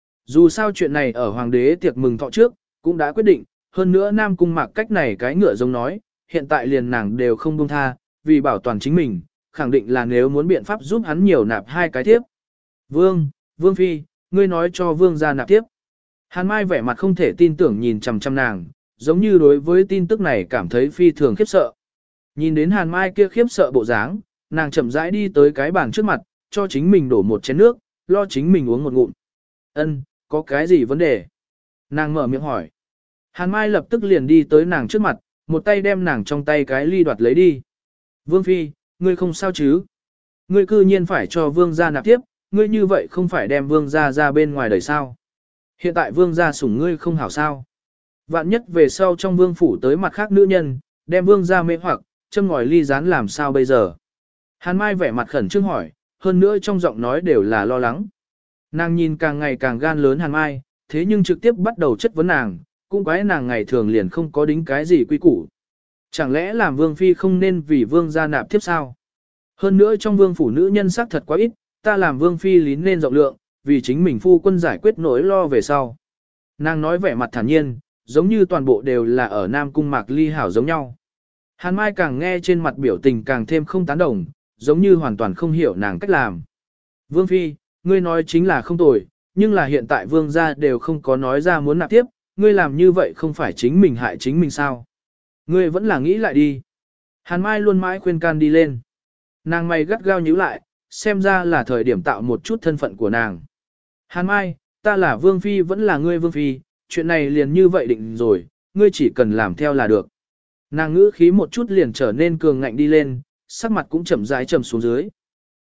A: Dù sao chuyện này ở hoàng đế tiệc mừng thọ trước, cũng đã quyết định, hơn nữa Nam Cung Mạc cách này cái ngựa giống nói, hiện tại liền nàng đều không buông tha, vì bảo toàn chính mình, khẳng định là nếu muốn biện pháp giúp hắn nhiều nạp hai cái tiếp. Vương, Vương Phi, ngươi nói cho Vương gia nạp tiếp. Hàn Mai vẻ mặt không thể tin tưởng nhìn chằm chằm nàng, giống như đối với tin tức này cảm thấy phi thường khiếp sợ. Nhìn đến Hàn Mai kia khiếp sợ bộ dáng, nàng chậm rãi đi tới cái bàn trước mặt, cho chính mình đổ một chén nước, lo chính mình uống một ngụm. Ân, có cái gì vấn đề? Nàng mở miệng hỏi. Hàn Mai lập tức liền đi tới nàng trước mặt, một tay đem nàng trong tay cái ly đoạt lấy đi. Vương Phi, ngươi không sao chứ? Ngươi cư nhiên phải cho Vương gia nạp tiếp, ngươi như vậy không phải đem Vương gia ra bên ngoài đời sao? Hiện tại Vương gia sủng ngươi không hảo sao? Vạn nhất về sau trong Vương phủ tới mặt khác nữ nhân, đem Vương gia mê hoặc, châm ngòi ly gián làm sao bây giờ? Hàn Mai vẻ mặt khẩn trương hỏi, hơn nữa trong giọng nói đều là lo lắng. Nàng nhìn càng ngày càng gan lớn Hàn Mai, thế nhưng trực tiếp bắt đầu chất vấn nàng, cũng quái nàng ngày thường liền không có đính cái gì quy củ. Chẳng lẽ làm Vương Phi không nên vì Vương gia nạp tiếp sao? Hơn nữa trong Vương phủ nữ nhân sắc thật quá ít, ta làm Vương Phi lý nên rộng lượng, vì chính mình phu quân giải quyết nỗi lo về sau. Nàng nói vẻ mặt thản nhiên, giống như toàn bộ đều là ở Nam Cung Mạc Ly hảo giống nhau. Hàn Mai càng nghe trên mặt biểu tình càng thêm không tán đồng, giống như hoàn toàn không hiểu nàng cách làm. Vương Phi, ngươi nói chính là không tồi, nhưng là hiện tại Vương gia đều không có nói ra muốn nạp tiếp, ngươi làm như vậy không phải chính mình hại chính mình sao? Ngươi vẫn là nghĩ lại đi. Hàn Mai luôn mãi khuyên can đi lên. Nàng mày gắt gao nhíu lại, xem ra là thời điểm tạo một chút thân phận của nàng. Hàn Mai, ta là Vương Phi vẫn là ngươi Vương Phi, chuyện này liền như vậy định rồi, ngươi chỉ cần làm theo là được. Nàng ngữ khí một chút liền trở nên cường ngạnh đi lên, sắc mặt cũng chậm rãi trầm xuống dưới.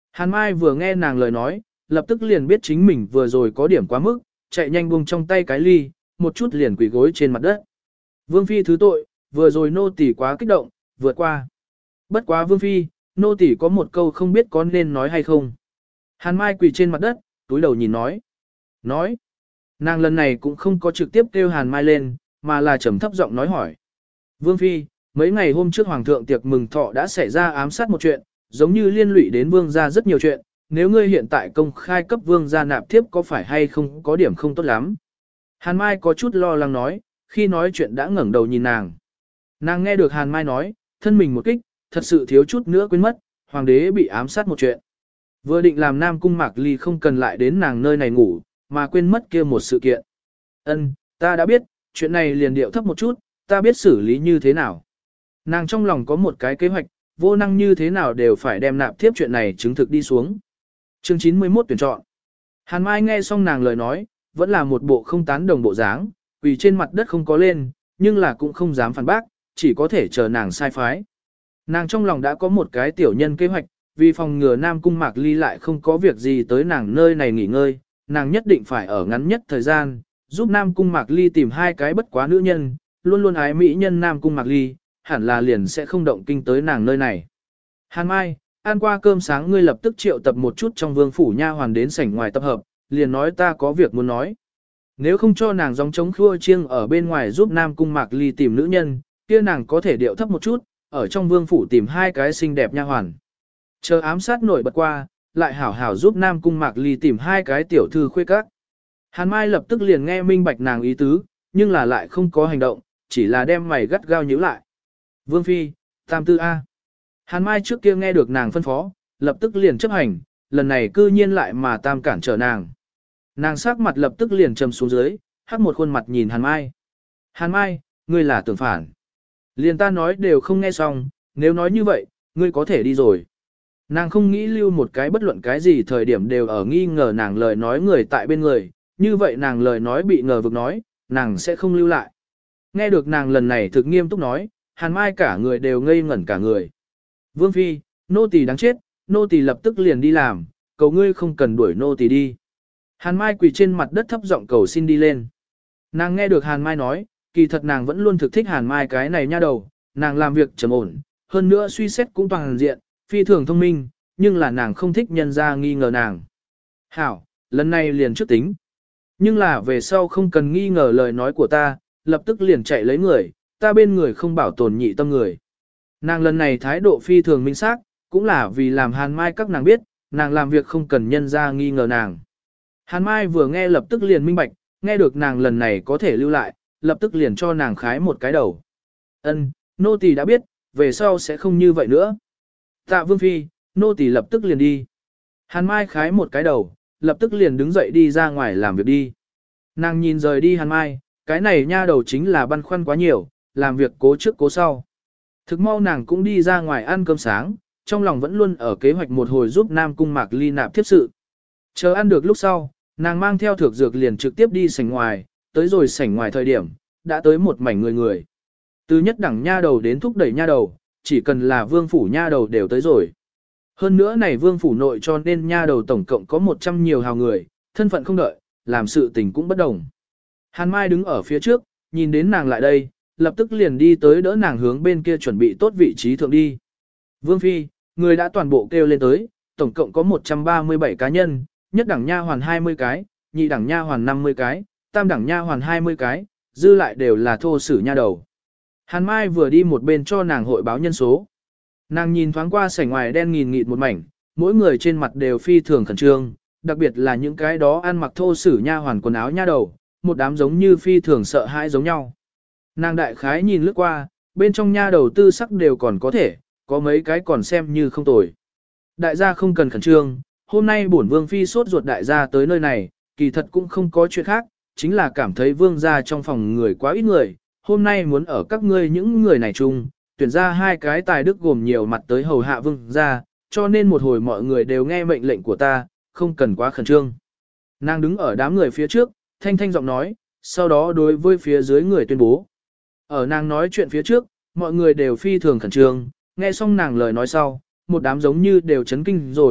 A: Hàn Mai vừa nghe nàng lời nói, lập tức liền biết chính mình vừa rồi có điểm quá mức, chạy nhanh buông trong tay cái ly, một chút liền quỳ gối trên mặt đất. Vương Phi thứ tội, vừa rồi nô tỳ quá kích động, vượt qua. Bất quá Vương Phi, nô tỳ có một câu không biết có nên nói hay không. Hàn Mai quỳ trên mặt đất, túi đầu nhìn nói. Nói. Nàng lần này cũng không có trực tiếp kêu Hàn Mai lên, mà là trầm thấp giọng nói hỏi. Vương Phi, mấy ngày hôm trước Hoàng thượng tiệc mừng thọ đã xảy ra ám sát một chuyện, giống như liên lụy đến Vương gia rất nhiều chuyện, nếu ngươi hiện tại công khai cấp Vương gia nạp thiếp có phải hay không có điểm không tốt lắm. Hàn Mai có chút lo lắng nói, khi nói chuyện đã ngẩng đầu nhìn nàng. Nàng nghe được Hàn Mai nói, thân mình một kích, thật sự thiếu chút nữa quên mất, Hoàng đế bị ám sát một chuyện. Vừa định làm Nam Cung Mạc Ly không cần lại đến nàng nơi này ngủ, mà quên mất kia một sự kiện. Ân, ta đã biết, chuyện này liền điệu thấp một chút, ta biết xử lý như thế nào. Nàng trong lòng có một cái kế hoạch, vô năng như thế nào đều phải đem nạp thiếp chuyện này chứng thực đi xuống. Chương chín mươi mốt tuyển chọn. Hàn Mai nghe xong nàng lời nói, vẫn là một bộ không tán đồng bộ dáng, vì trên mặt đất không có lên, nhưng là cũng không dám phản bác, chỉ có thể chờ nàng sai phái. Nàng trong lòng đã có một cái tiểu nhân kế hoạch, vì phòng ngừa Nam Cung Mạc Ly lại không có việc gì tới nàng nơi này nghỉ ngơi, nàng nhất định phải ở ngắn nhất thời gian, giúp Nam Cung Mạc Ly tìm hai cái bất quá nữ nhân, luôn luôn ái mỹ nhân Nam Cung Mạc Ly, hẳn là liền sẽ không động kinh tới nàng nơi này. Hàn Mai, ăn qua cơm sáng ngươi lập tức triệu tập một chút trong vương phủ nha hoàn đến sảnh ngoài tập hợp, liền nói ta có việc muốn nói. Nếu không cho nàng gióng trống khua chiêng ở bên ngoài giúp Nam Cung Mạc Ly tìm nữ nhân, kia nàng có thể điệu thấp một chút, ở trong vương phủ tìm hai cái xinh đẹp nha hoàn. Chờ ám sát nổi bật qua, lại hảo hảo giúp Nam Cung Mạc Ly tìm hai cái tiểu thư khuê các. Hàn Mai lập tức liền nghe minh bạch nàng ý tứ, nhưng là lại không có hành động, chỉ là đem mày gắt gao nhíu lại. Vương Phi, tam tư A. Hàn Mai trước kia nghe được nàng phân phó, lập tức liền chấp hành, lần này cư nhiên lại mà tam cản trở nàng. Nàng sắc mặt lập tức liền trầm xuống dưới, hắc một khuôn mặt nhìn Hàn Mai. Hàn Mai, ngươi là tưởng phản. Liền ta nói đều không nghe xong, nếu nói như vậy, ngươi có thể đi rồi. Nàng không nghĩ lưu một cái bất luận cái gì thời điểm đều ở nghi ngờ nàng lời nói người tại bên người, như vậy nàng lời nói bị ngờ vực nói, nàng sẽ không lưu lại. Nghe được nàng lần này thực nghiêm túc nói, Hàn Mai cả người đều ngây ngẩn cả người. Vương Phi, nô tỳ đáng chết, nô tỳ lập tức liền đi làm, cầu ngươi không cần đuổi nô tỳ đi. Hàn Mai quỳ trên mặt đất thấp giọng cầu xin đi lên. Nàng nghe được Hàn Mai nói, kỳ thật nàng vẫn luôn thực thích Hàn Mai cái này nha đầu, nàng làm việc trầm ổn, hơn nữa suy xét cũng toàn diện, phi thường thông minh, nhưng là nàng không thích nhân ra nghi ngờ nàng. Hảo, lần này liền trước tính. Nhưng là về sau không cần nghi ngờ lời nói của ta, lập tức liền chạy lấy người, ta bên người không bảo tồn nhị tâm người. Nàng lần này thái độ phi thường minh xác, cũng là vì làm Hàn Mai các nàng biết, nàng làm việc không cần nhân ra nghi ngờ nàng. Hàn Mai vừa nghe lập tức liền minh bạch, nghe được nàng lần này có thể lưu lại, lập tức liền cho nàng khái một cái đầu. Ân, nô tỳ đã biết, về sau sẽ không như vậy nữa. Tạ Vương Phi, nô tỳ lập tức liền đi. Hàn Mai khái một cái đầu, lập tức liền đứng dậy đi ra ngoài làm việc đi. Nàng nhìn rời đi Hàn Mai, cái này nha đầu chính là băn khoăn quá nhiều, làm việc cố trước cố sau. Thực mau nàng cũng đi ra ngoài ăn cơm sáng, trong lòng vẫn luôn ở kế hoạch một hồi giúp Nam Cung Mạc Ly nạp tiếp sự. Chờ ăn được lúc sau, nàng mang theo thược dược liền trực tiếp đi sảnh ngoài, tới rồi sảnh ngoài thời điểm, đã tới một mảnh người người. Từ nhất đẳng nha đầu đến thúc đẩy nha đầu, chỉ cần là vương phủ nha đầu đều tới rồi. Hơn nữa này vương phủ nội cho nên nha đầu tổng cộng có một trăm nhiều hào người, thân phận không đợi, làm sự tình cũng bất đồng. Hàn Mai đứng ở phía trước, nhìn đến nàng lại đây, lập tức liền đi tới đỡ nàng hướng bên kia chuẩn bị tốt vị trí thượng đi. Vương Phi, người đã toàn bộ kêu lên tới, tổng cộng có một trăm ba mươi bảy cá nhân, nhất đẳng nha hoàn hai mươi cái, nhị đẳng nha hoàn năm mươi cái, tam đẳng nha hoàn hai mươi cái, dư lại đều là thô sử nha đầu. Hàn Mai vừa đi một bên cho nàng hội báo nhân số. Nàng nhìn thoáng qua sảnh ngoài đen nghìn nghịt một mảnh, mỗi người trên mặt đều phi thường khẩn trương, đặc biệt là những cái đó ăn mặc thô sử nha hoàn quần áo nha đầu, một đám giống như phi thường sợ hãi giống nhau. Nàng đại khái nhìn lướt qua, bên trong nha đầu tư sắc đều còn có thể, có mấy cái còn xem như không tồi. Đại gia không cần khẩn trương, hôm nay bổn vương phi sốt ruột đại gia tới nơi này, kỳ thật cũng không có chuyện khác, chính là cảm thấy vương gia trong phòng người quá ít người, hôm nay muốn ở các ngươi những người này chung, tuyển ra hai cái tài đức gồm nhiều mặt tới hầu hạ vương gia, cho nên một hồi mọi người đều nghe mệnh lệnh của ta, không cần quá khẩn trương. Nàng đứng ở đám người phía trước, thanh thanh giọng nói, sau đó đối với phía dưới người tuyên bố. Ở nàng nói chuyện phía trước, mọi người đều phi thường khẩn trương, nghe xong nàng lời nói sau, một đám giống như đều chấn kinh rồi,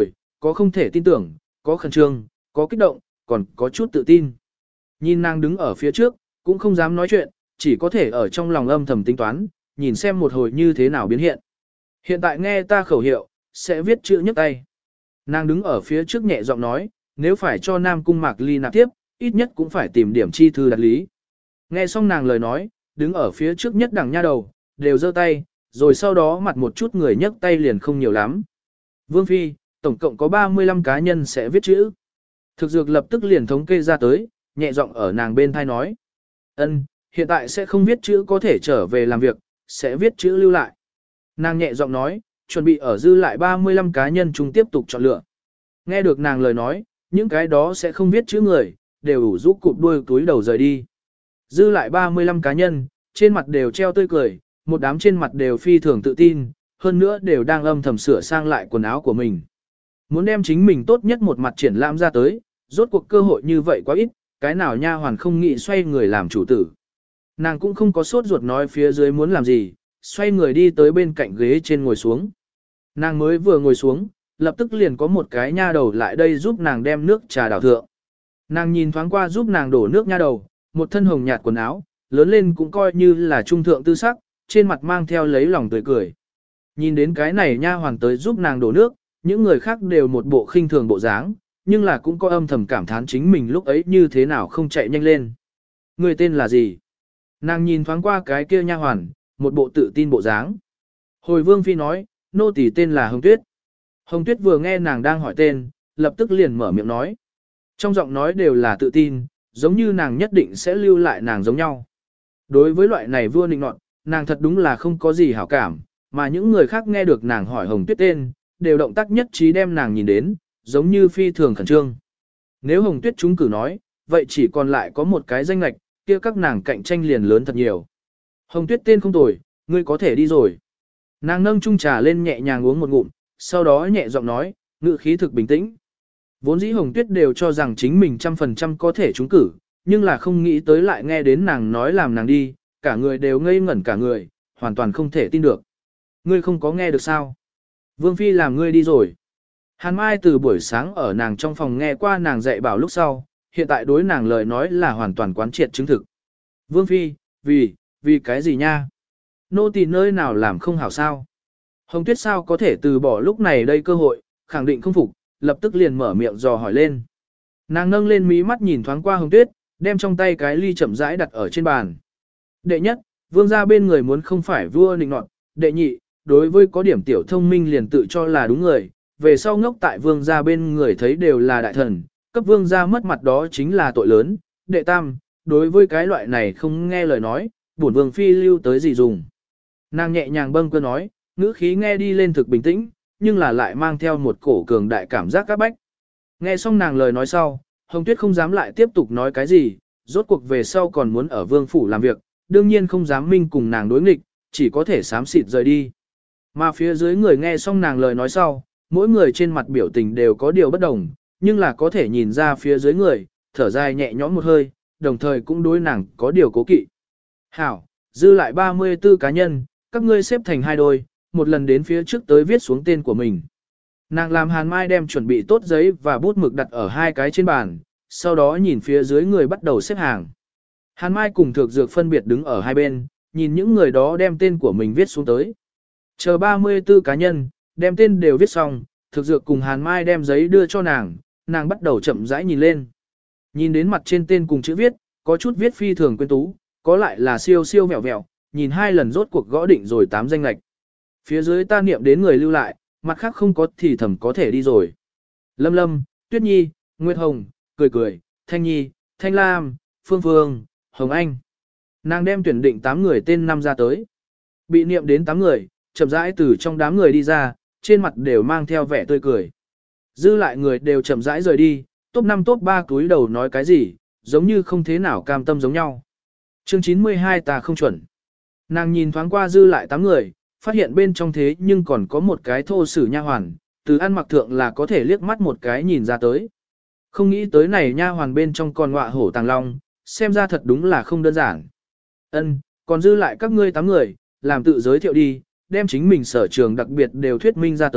A: có không thể tin tưởng, có khẩn trương, có kích động, còn có chút tự tin. Nhìn nàng đứng ở phía trước, cũng không dám nói chuyện, chỉ có thể ở trong lòng âm thầm tính toán, nhìn xem một hồi như thế nào biến hiện. Hiện tại nghe ta khẩu hiệu, sẽ viết chữ nhấc tay. Nàng đứng ở phía trước nhẹ giọng nói, nếu phải cho Nam Cung Mạc Ly nạp tiếp, ít nhất cũng phải tìm điểm chi thư đặt lý. Nghe xong nàng lời nói, đứng ở phía trước nhất đẳng nha đầu, đều giơ tay, rồi sau đó mặt một chút người nhấc tay liền không nhiều lắm. Vương Phi, tổng cộng có ba mươi lăm cá nhân sẽ viết chữ. Thực dược lập tức liền thống kê ra tới, nhẹ giọng ở nàng bên thai nói. Ân, hiện tại sẽ không viết chữ có thể trở về làm việc, sẽ viết chữ lưu lại. Nàng nhẹ giọng nói, chuẩn bị ở dư lại ba mươi lăm cá nhân chung tiếp tục chọn lựa. Nghe được nàng lời nói, những cái đó sẽ không viết chữ người, đều ủ rũ cụp đuôi túi đầu rời đi. Dư lại ba mươi lăm cá nhân, trên mặt đều treo tươi cười, một đám trên mặt đều phi thường tự tin, hơn nữa đều đang âm thầm sửa sang lại quần áo của mình. Muốn đem chính mình tốt nhất một mặt triển lãm ra tới, rốt cuộc cơ hội như vậy quá ít, cái nào nha hoàn không nghĩ xoay người làm chủ tử. Nàng cũng không có sốt ruột nói phía dưới muốn làm gì, xoay người đi tới bên cạnh ghế trên ngồi xuống. Nàng mới vừa ngồi xuống, lập tức liền có một cái nha đầu lại đây giúp nàng đem nước trà đảo thượng. Nàng nhìn thoáng qua giúp nàng đổ nước nha đầu, một thân hồng nhạt quần áo, lớn lên cũng coi như là trung thượng tư sắc, trên mặt mang theo lấy lòng tươi cười. Nhìn đến cái này nha hoàn tới giúp nàng đổ nước, những người khác đều một bộ khinh thường bộ dáng, nhưng là cũng có âm thầm cảm thán chính mình lúc ấy như thế nào không chạy nhanh lên. Người tên là gì? Nàng nhìn thoáng qua cái kia nha hoàn, một bộ tự tin bộ dáng. Hồi Vương Phi nói, nô tỳ tên là Hồng Tuyết. Hồng Tuyết vừa nghe nàng đang hỏi tên, lập tức liền mở miệng nói. Trong giọng nói đều là tự tin, giống như nàng nhất định sẽ lưu lại nàng giống nhau. Đối với loại này vua nịnh nọt, nàng thật đúng là không có gì hảo cảm, mà những người khác nghe được nàng hỏi Hồng Tuyết tên, đều động tác nhất trí đem nàng nhìn đến, giống như phi thường khẩn trương. Nếu Hồng Tuyết trúng cử nói, vậy chỉ còn lại có một cái danh lạch, kia các nàng cạnh tranh liền lớn thật nhiều. Hồng Tuyết tên không tồi, ngươi có thể đi rồi. Nàng nâng chung trà lên nhẹ nhàng uống một ngụm, sau đó nhẹ giọng nói, ngữ khí thực bình tĩnh. Vốn dĩ Hồng Tuyết đều cho rằng chính mình trăm phần trăm có thể trúng cử, nhưng là không nghĩ tới lại nghe đến nàng nói làm nàng đi, cả người đều ngây ngẩn cả người, hoàn toàn không thể tin được. Ngươi không có nghe được sao? Vương Phi làm ngươi đi rồi. Hàn Mai từ buổi sáng ở nàng trong phòng nghe qua nàng dạy bảo lúc sau, hiện tại đối nàng lời nói là hoàn toàn quán triệt chứng thực. Vương Phi, vì, vì cái gì nha? Nô tỳ nơi nào làm không hảo sao? Hồng Tuyết sao có thể từ bỏ lúc này đây cơ hội, khẳng định không phục, lập tức liền mở miệng dò hỏi lên. Nàng nâng lên mí mắt nhìn thoáng qua Hồng Tuyết, đem trong tay cái ly chậm rãi đặt ở trên bàn. Đệ nhất, vương gia bên người muốn không phải vua nịnh nọt. Đệ nhị, đối với có điểm tiểu thông minh liền tự cho là đúng người, về sau ngốc tại vương gia bên người thấy đều là đại thần, cấp vương gia mất mặt đó chính là tội lớn. Đệ tam, đối với cái loại này không nghe lời nói, bổn vương phi lưu tới gì dùng. Nàng nhẹ nhàng bâng cơ nói, ngữ khí nghe đi lên thực bình tĩnh, nhưng là lại mang theo một cổ cường đại cảm giác các bách. Nghe xong nàng lời nói sau, Hồng Tuyết không dám lại tiếp tục nói cái gì, rốt cuộc về sau còn muốn ở vương phủ làm việc, đương nhiên không dám minh cùng nàng đối nghịch, chỉ có thể xám xịt rời đi. Mà phía dưới người nghe xong nàng lời nói sau, mỗi người trên mặt biểu tình đều có điều bất đồng, nhưng là có thể nhìn ra phía dưới người, thở dài nhẹ nhõm một hơi, đồng thời cũng đối nàng có điều cố kỵ. Hảo, dư lại ba mươi tư cá nhân, các ngươi xếp thành hai đôi, một lần đến phía trước tới viết xuống tên của mình. Nàng làm Hàn Mai đem chuẩn bị tốt giấy và bút mực đặt ở hai cái trên bàn, sau đó nhìn phía dưới người bắt đầu xếp hàng. Hàn Mai cùng Thược Dược phân biệt đứng ở hai bên, nhìn những người đó đem tên của mình viết xuống tới. Chờ ba mươi tư cá nhân, đem tên đều viết xong, Thược Dược cùng Hàn Mai đem giấy đưa cho nàng, nàng bắt đầu chậm rãi nhìn lên. Nhìn đến mặt trên tên cùng chữ viết, có chút viết phi thường quyến tú, có lại là siêu siêu vẹo vẹo, nhìn hai lần rốt cuộc gõ định rồi tám danh lạch. Phía dưới ta niệm đến người lưu lại, mặt khác không có thì thầm có thể đi rồi. Lâm Lâm, Tuyết Nhi, Nguyệt Hồng, Cười Cười, Thanh Nhi, Thanh Lam, Phương Phương, Hồng Anh. Nàng đem tuyển định tám người tên năm ra tới. Bị niệm đến tám người, chậm rãi từ trong đám người đi ra, trên mặt đều mang theo vẻ tươi cười. Dư lại người đều chậm rãi rời đi, top năm top ba túi đầu nói cái gì, giống như không thế nào cam tâm giống nhau. Chương chín mươi hai ta không chuẩn. Nàng nhìn thoáng qua dư lại tám người, phát hiện bên trong thế nhưng còn có một cái thô sử nha hoàn, từ ăn mặc thượng là có thể liếc mắt một cái nhìn ra tới. Không nghĩ tới này nha hoàn bên trong còn ngọa hổ tàng long, xem ra thật đúng là không đơn giản. Ân, còn dư lại các ngươi tám người, làm tự giới thiệu đi, đem chính mình sở trường đặc biệt đều thuyết minh ra tới,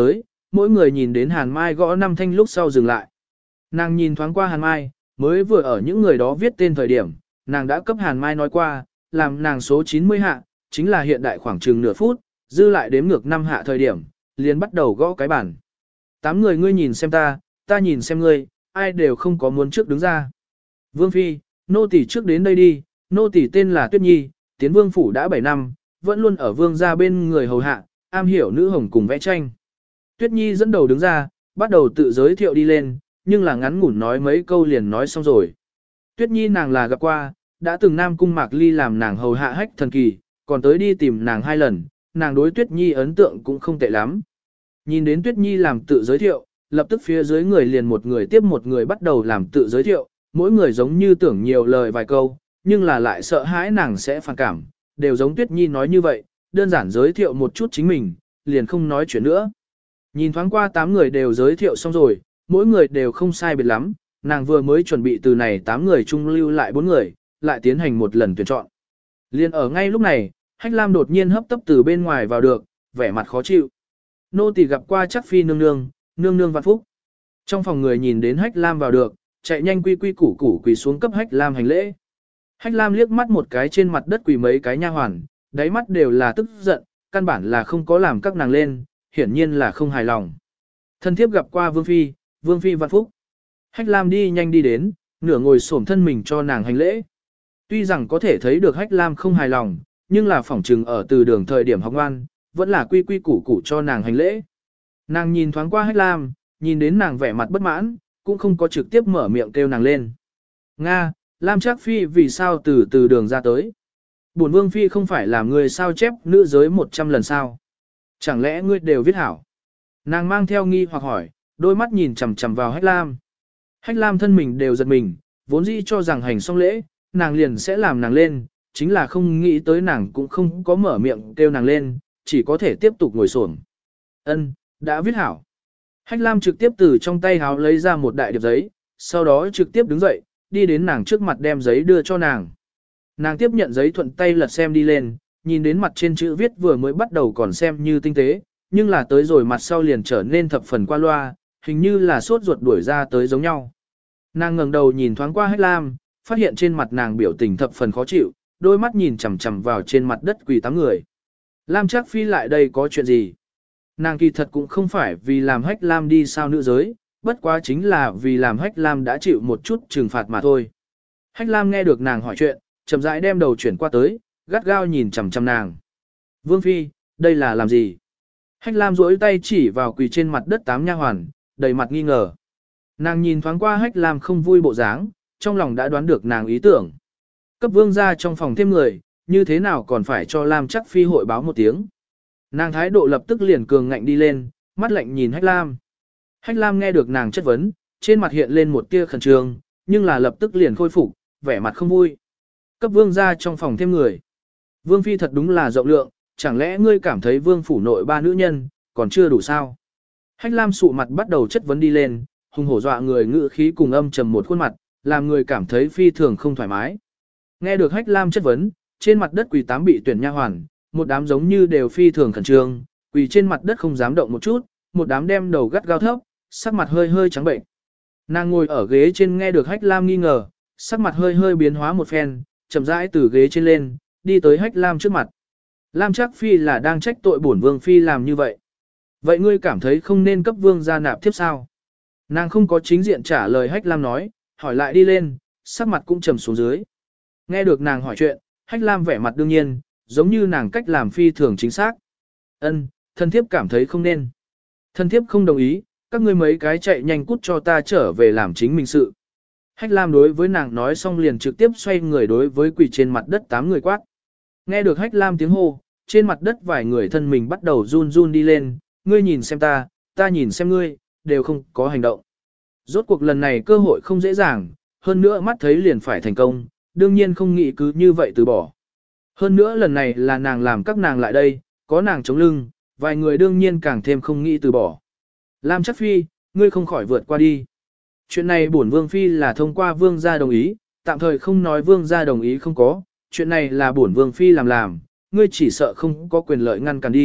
A: mỗi người nhìn đến Hàn Mai gõ năm thanh lúc sau dừng lại. Nàng nhìn thoáng qua Hàn Mai, mới vừa ở những người đó viết tên thời điểm, nàng đã cấp Hàn Mai nói qua, làm nàng số chín mươi hạ, chính là hiện đại khoảng chừng nửa phút, dư lại đếm ngược năm hạ thời điểm, liền bắt đầu gõ cái bản. Tám người ngươi nhìn xem ta, ta nhìn xem ngươi, ai đều không có muốn trước đứng ra. Vương Phi, nô tỳ trước đến đây đi, nô tỳ tên là Tuyết Nhi, tiến vương phủ đã bảy năm, vẫn luôn ở vương gia bên người hầu hạ, am hiểu nữ hồng cùng vẽ tranh. Tuyết Nhi dẫn đầu đứng ra, bắt đầu tự giới thiệu đi lên, nhưng là ngắn ngủn nói mấy câu liền nói xong rồi. Tuyết Nhi nàng là gặp qua, đã từng Nam Cung Mạc Ly làm nàng hầu hạ hách thần kỳ, còn tới đi tìm nàng hai lần, nàng đối Tuyết Nhi ấn tượng cũng không tệ lắm. Nhìn đến Tuyết Nhi làm tự giới thiệu, lập tức phía dưới người liền một người tiếp một người bắt đầu làm tự giới thiệu, mỗi người giống như tưởng nhiều lời vài câu, nhưng là lại sợ hãi nàng sẽ phản cảm, đều giống Tuyết Nhi nói như vậy, đơn giản giới thiệu một chút chính mình, liền không nói chuyện nữa. Nhìn thoáng qua tám người đều giới thiệu xong rồi, mỗi người đều không sai biệt lắm, nàng vừa mới chuẩn bị từ này tám người chung lưu lại bốn người, lại tiến hành một lần tuyển chọn. Liên ở ngay lúc này, Hách Lam đột nhiên hấp tấp từ bên ngoài vào được, vẻ mặt khó chịu. Nô tỳ gặp qua chắc phi nương nương, nương nương vạn phúc. Trong phòng người nhìn đến Hách Lam vào được, chạy nhanh quy quy củ củ quỳ xuống cấp Hách Lam hành lễ. Hách Lam liếc mắt một cái trên mặt đất quỳ mấy cái nha hoàn, đáy mắt đều là tức giận, căn bản là không có làm các nàng lên, hiển nhiên là không hài lòng. Thân thiếp gặp qua Vương Phi, Vương Phi vạn phúc. Hách Lam đi nhanh đi đến, nửa ngồi xổm thân mình cho nàng hành lễ. Tuy rằng có thể thấy được Hách Lam không hài lòng, nhưng là phỏng trừng ở từ đường thời điểm học ngoan, vẫn là quy quy củ củ cho nàng hành lễ. Nàng nhìn thoáng qua Hách Lam, nhìn đến nàng vẻ mặt bất mãn, cũng không có trực tiếp mở miệng kêu nàng lên. Nga, Lam Trác Phi vì sao từ từ đường ra tới? Bổn Vương Phi không phải là người sao chép nữ giới một trăm lần sao? Chẳng lẽ ngươi đều viết hảo? Nàng mang theo nghi hoặc hỏi, đôi mắt nhìn chằm chằm vào Hách Lam. Hách Lam thân mình đều giật mình, vốn dĩ cho rằng hành xong lễ, nàng liền sẽ làm nàng lên, chính là không nghĩ tới nàng cũng không có mở miệng kêu nàng lên, chỉ có thể tiếp tục ngồi xổm. Ân, đã viết hảo. Hách Lam trực tiếp từ trong tay háo lấy ra một đại điệp giấy, sau đó trực tiếp đứng dậy, đi đến nàng trước mặt đem giấy đưa cho nàng. Nàng tiếp nhận giấy thuận tay lật xem đi lên, nhìn đến mặt trên chữ viết vừa mới bắt đầu còn xem như tinh tế, nhưng là tới rồi mặt sau liền trở nên thập phần qua loa, hình như là sốt ruột đuổi ra tới giống nhau. Nàng ngẩng đầu nhìn thoáng qua Hách Lam, phát hiện trên mặt nàng biểu tình thập phần khó chịu, đôi mắt nhìn chằm chằm vào trên mặt đất quỳ tám người. Lam Trác Phi lại đây có chuyện gì? Nàng kỳ thật cũng không phải vì làm Hách Lam đi sao nữ giới, bất quá chính là vì làm Hách Lam đã chịu một chút trừng phạt mà thôi. Hách Lam nghe được nàng hỏi chuyện, chậm rãi đem đầu chuyển qua tới, gắt gao nhìn chằm chằm nàng. Vương Phi, đây là làm gì? Hách Lam duỗi tay chỉ vào quỳ trên mặt đất tám nha hoàn, đầy mặt nghi ngờ. Nàng nhìn thoáng qua Hách Lam không vui bộ dáng, trong lòng đã đoán được nàng ý tưởng. Cấp vương ra trong phòng thêm người, như thế nào còn phải cho Lam Trác Phi hội báo một tiếng. Nàng thái độ lập tức liền cường ngạnh đi lên, mắt lạnh nhìn Hách Lam. Hách Lam nghe được nàng chất vấn, trên mặt hiện lên một tia khẩn trương, nhưng là lập tức liền khôi phục, vẻ mặt không vui. Cấp vương ra trong phòng thêm người. Vương Phi thật đúng là rộng lượng, chẳng lẽ ngươi cảm thấy vương phủ nội ba nữ nhân, còn chưa đủ sao? Hách Lam sụ mặt bắt đầu chất vấn đi lên, hùng hổ dọa người ngữ khí cùng âm trầm một khuôn mặt, làm người cảm thấy phi thường không thoải mái. Nghe được Hách Lam chất vấn, trên mặt đất quỳ tám bị tuyển nha hoàn, một đám giống như đều phi thường khẩn trương, quỳ trên mặt đất không dám động một chút, một đám đem đầu gắt gao thấp, sắc mặt hơi hơi trắng bệnh. Nàng ngồi ở ghế trên nghe được Hách Lam nghi ngờ, sắc mặt hơi hơi biến hóa một phen, chậm rãi từ ghế trên lên, đi tới Hách Lam trước mặt. Lam Trác Phi là đang trách tội bổn vương phi làm như vậy. Vậy ngươi cảm thấy không nên cấp vương gia nạp tiếp sao? Nàng không có chính diện trả lời Hách Lam nói, hỏi lại đi lên, sắc mặt cũng trầm xuống dưới. Nghe được nàng hỏi chuyện, Hách Lam vẻ mặt đương nhiên, giống như nàng cách làm phi thường chính xác. Ân, thân thiếp cảm thấy không nên. Thân thiếp không đồng ý, các ngươi mấy cái chạy nhanh cút cho ta trở về làm chính mình sự. Hách Lam đối với nàng nói xong liền trực tiếp xoay người đối với quỳ trên mặt đất tám người quát. Nghe được Hách Lam tiếng hô, trên mặt đất vài người thân mình bắt đầu run run đi lên, ngươi nhìn xem ta, ta nhìn xem ngươi, đều không có hành động. Rốt cuộc lần này cơ hội không dễ dàng, hơn nữa mắt thấy liền phải thành công, đương nhiên không nghĩ cứ như vậy từ bỏ. Hơn nữa lần này là nàng làm các nàng lại đây, có nàng chống lưng, vài người đương nhiên càng thêm không nghĩ từ bỏ. Lam Trác Phi, ngươi không khỏi vượt qua đi. Chuyện này bổn vương phi là thông qua vương gia đồng ý, tạm thời không nói vương gia đồng ý không có, chuyện này là bổn vương phi làm làm, ngươi chỉ sợ không có quyền lợi ngăn cản đi,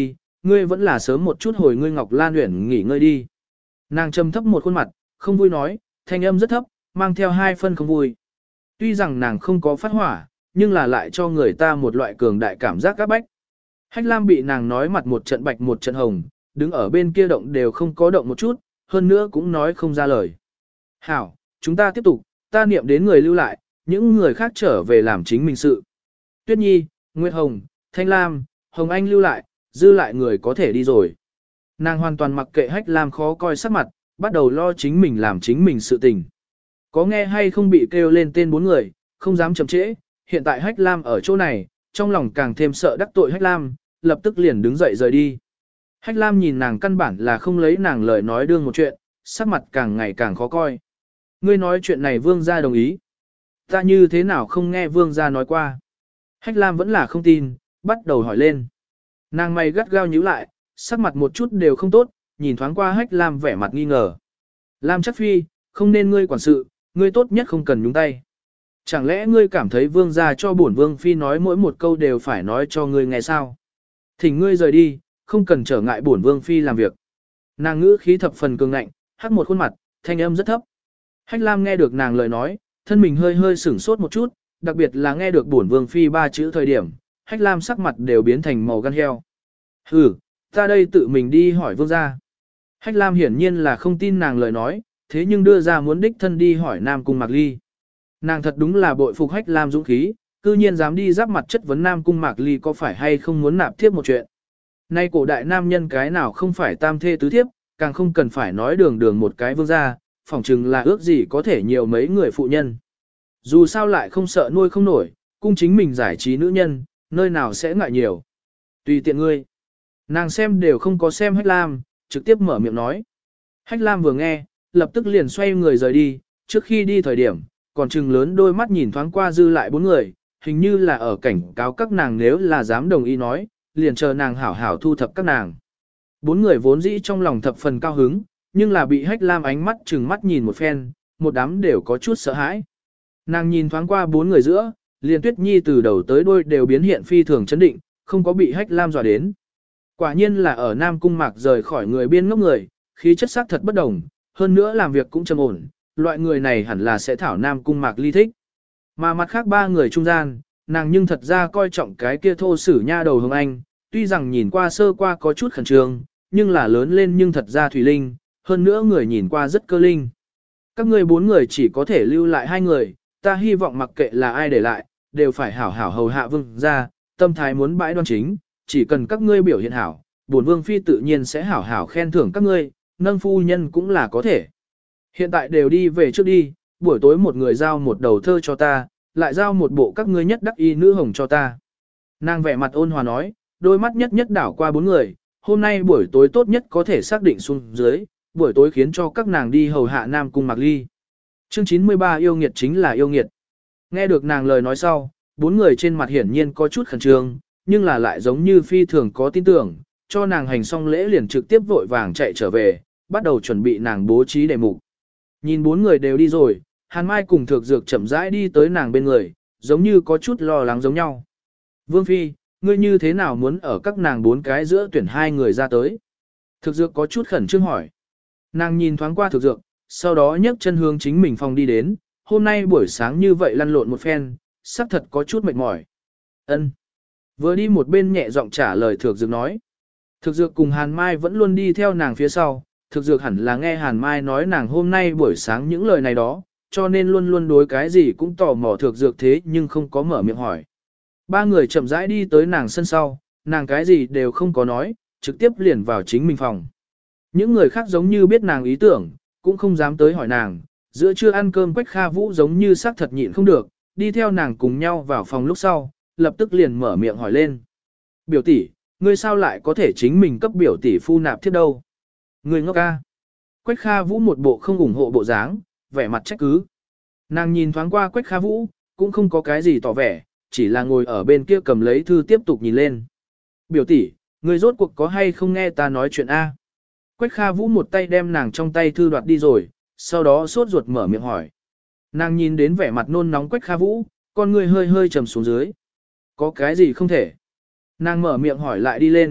A: ngươi vẫn là sớm một chút hồi ngươi Ngọc Lan Uyển nghỉ ngơi đi. Nàng trầm thấp một khuôn mặt, không vui nói, thanh âm rất thấp, mang theo hai phân không vui. Tuy rằng nàng không có phát hỏa, nhưng là lại cho người ta một loại cường đại cảm giác các bách. Hách Lam bị nàng nói mặt một trận bạch một trận hồng, đứng ở bên kia động đều không có động một chút, hơn nữa cũng nói không ra lời. Hảo, chúng ta tiếp tục, ta niệm đến người lưu lại, những người khác trở về làm chính mình sự. Tuyết Nhi, Nguyệt Hồng, Thanh Lam, Hồng Anh lưu lại, dư lại người có thể đi rồi. Nàng hoàn toàn mặc kệ Hách Lam khó coi sắc mặt, bắt đầu lo chính mình làm chính mình sự tình. Có nghe hay không bị kêu lên tên bốn người, không dám chậm trễ, hiện tại Hách Lam ở chỗ này, trong lòng càng thêm sợ đắc tội Hách Lam, lập tức liền đứng dậy rời đi. Hách Lam nhìn nàng căn bản là không lấy nàng lời nói đương một chuyện, sắc mặt càng ngày càng khó coi. Ngươi nói chuyện này vương gia đồng ý. Ta như thế nào không nghe vương gia nói qua. Hách Lam vẫn là không tin, bắt đầu hỏi lên. Nàng mày gắt gao nhíu lại, sắc mặt một chút đều không tốt, nhìn thoáng qua Hách Lam vẻ mặt nghi ngờ. Lam chắc phi, không nên ngươi quản sự, ngươi tốt nhất không cần nhúng tay. Chẳng lẽ ngươi cảm thấy vương gia cho bổn vương phi nói mỗi một câu đều phải nói cho ngươi nghe sao? Thỉnh ngươi rời đi, không cần trở ngại bổn vương phi làm việc. Nàng ngữ khí thập phần cường ngạnh, hắc một khuôn mặt, thanh âm rất thấp. Hách Lam nghe được nàng lời nói, thân mình hơi hơi sửng sốt một chút, đặc biệt là nghe được bổn vương phi ba chữ thời điểm, Hách Lam sắc mặt đều biến thành màu gan heo. Hừ, ta đây tự mình đi hỏi vương gia. Hách Lam hiển nhiên là không tin nàng lời nói, thế nhưng đưa ra muốn đích thân đi hỏi Nam Cung Mạc Ly. Nàng thật đúng là bội phục Hách Lam dũng khí, cư nhiên dám đi giáp mặt chất vấn Nam Cung Mạc Ly có phải hay không muốn nạp thiếp một chuyện. Nay cổ đại nam nhân cái nào không phải tam thê tứ thiếp, càng không cần phải nói đường đường một cái vương gia, phỏng chừng là ước gì có thể nhiều mấy người phụ nhân. Dù sao lại không sợ nuôi không nổi, cung chính mình giải trí nữ nhân, nơi nào sẽ ngại nhiều. Tùy tiện ngươi. Nàng xem đều không có xem Hách Lam, trực tiếp mở miệng nói. Hách Lam vừa nghe, lập tức liền xoay người rời đi, trước khi đi thời điểm, còn trừng lớn đôi mắt nhìn thoáng qua dư lại bốn người, hình như là ở cảnh cáo các nàng nếu là dám đồng ý nói, liền chờ nàng hảo hảo thu thập các nàng. Bốn người vốn dĩ trong lòng thập phần cao hứng, nhưng là bị Hách Lam ánh mắt trừng mắt nhìn một phen, một đám đều có chút sợ hãi. Nàng nhìn thoáng qua bốn người giữa, liền Tuyết Nhi từ đầu tới đuôi đều biến hiện phi thường chấn định, không có bị Hách Lam dọa đến. Quả nhiên là ở Nam Cung Mạc rời khỏi người biên ngốc người, khí chất sắc thật bất đồng, hơn nữa làm việc cũng trầm ổn, loại người này hẳn là sẽ thảo Nam Cung Mạc Ly thích. Mà mặt khác ba người trung gian, nàng nhưng thật ra coi trọng cái kia thô sử nha đầu Hồng Anh, tuy rằng nhìn qua sơ qua có chút khẩn trương, nhưng là lớn lên nhưng thật ra thủy linh, hơn nữa người nhìn qua rất cơ linh. Các ngươi bốn người chỉ có thể lưu lại hai người, ta hy vọng mặc kệ là ai để lại, đều phải hảo hảo hầu hạ vương gia, tâm thái muốn bãi đoan chính, chỉ cần các ngươi biểu hiện hảo, bổn vương phi tự nhiên sẽ hảo hảo khen thưởng các ngươi, nâng phu nhân cũng là có thể. Hiện tại đều đi về trước đi, buổi tối một người giao một đầu thơ cho ta, lại giao một bộ các ngươi nhất đắc y nữ hồng cho ta. Nàng vẻ mặt ôn hòa nói, đôi mắt nhất nhất đảo qua bốn người, hôm nay buổi tối tốt nhất có thể xác định xuống dưới, buổi tối khiến cho các nàng đi hầu hạ Nam Cung Mạc Ly. Chương chín mươi ba yêu nghiệt chính là yêu nghiệt. Nghe được nàng lời nói sau, bốn người trên mặt hiển nhiên có chút khẩn trương, nhưng là lại giống như phi thường có tin tưởng, cho nàng hành xong lễ liền trực tiếp vội vàng chạy trở về, bắt đầu chuẩn bị nàng bố trí đề mục. Nhìn bốn người đều đi rồi, Hàn Mai cùng Thược Dược chậm rãi đi tới nàng bên người, giống như có chút lo lắng giống nhau. Vương Phi, ngươi như thế nào muốn ở các nàng bốn cái giữa tuyển hai người ra tới? Thược Dược có chút khẩn trương hỏi. Nàng nhìn thoáng qua Thược Dược, sau đó nhấc chân hướng chính mình phòng đi đến, hôm nay buổi sáng như vậy lăn lộn một phen, xác thật có chút mệt mỏi. Ân. Vừa đi một bên nhẹ giọng trả lời Thược Dược nói. Thược Dược cùng Hàn Mai vẫn luôn đi theo nàng phía sau, Thược Dược hẳn là nghe Hàn Mai nói nàng hôm nay buổi sáng những lời này đó, cho nên luôn luôn đối cái gì cũng tò mò Thược Dược thế nhưng không có mở miệng hỏi. Ba người chậm rãi đi tới nàng sân sau, nàng cái gì đều không có nói, trực tiếp liền vào chính mình phòng. Những người khác giống như biết nàng ý tưởng, cũng không dám tới hỏi nàng, giữa trưa ăn cơm Quách Kha Vũ giống như xác thật nhịn không được, đi theo nàng cùng nhau vào phòng lúc sau, lập tức liền mở miệng hỏi lên. Biểu tỷ, ngươi sao lại có thể chính mình cấp biểu tỷ phu nạp thiết đâu? Ngươi ngốc ca. Quách Kha Vũ một bộ không ủng hộ bộ dáng, vẻ mặt trách cứ. Nàng nhìn thoáng qua Quách Kha Vũ, cũng không có cái gì tỏ vẻ, chỉ là ngồi ở bên kia cầm lấy thư tiếp tục nhìn lên. Biểu tỷ, ngươi rốt cuộc có hay không nghe ta nói chuyện A? Quách Kha Vũ một tay đem nàng trong tay thư đoạt đi rồi, sau đó sốt ruột mở miệng hỏi. Nàng nhìn đến vẻ mặt nôn nóng Quách Kha Vũ, con người hơi hơi trầm xuống dưới. Có cái gì không thể? Nàng mở miệng hỏi lại đi lên,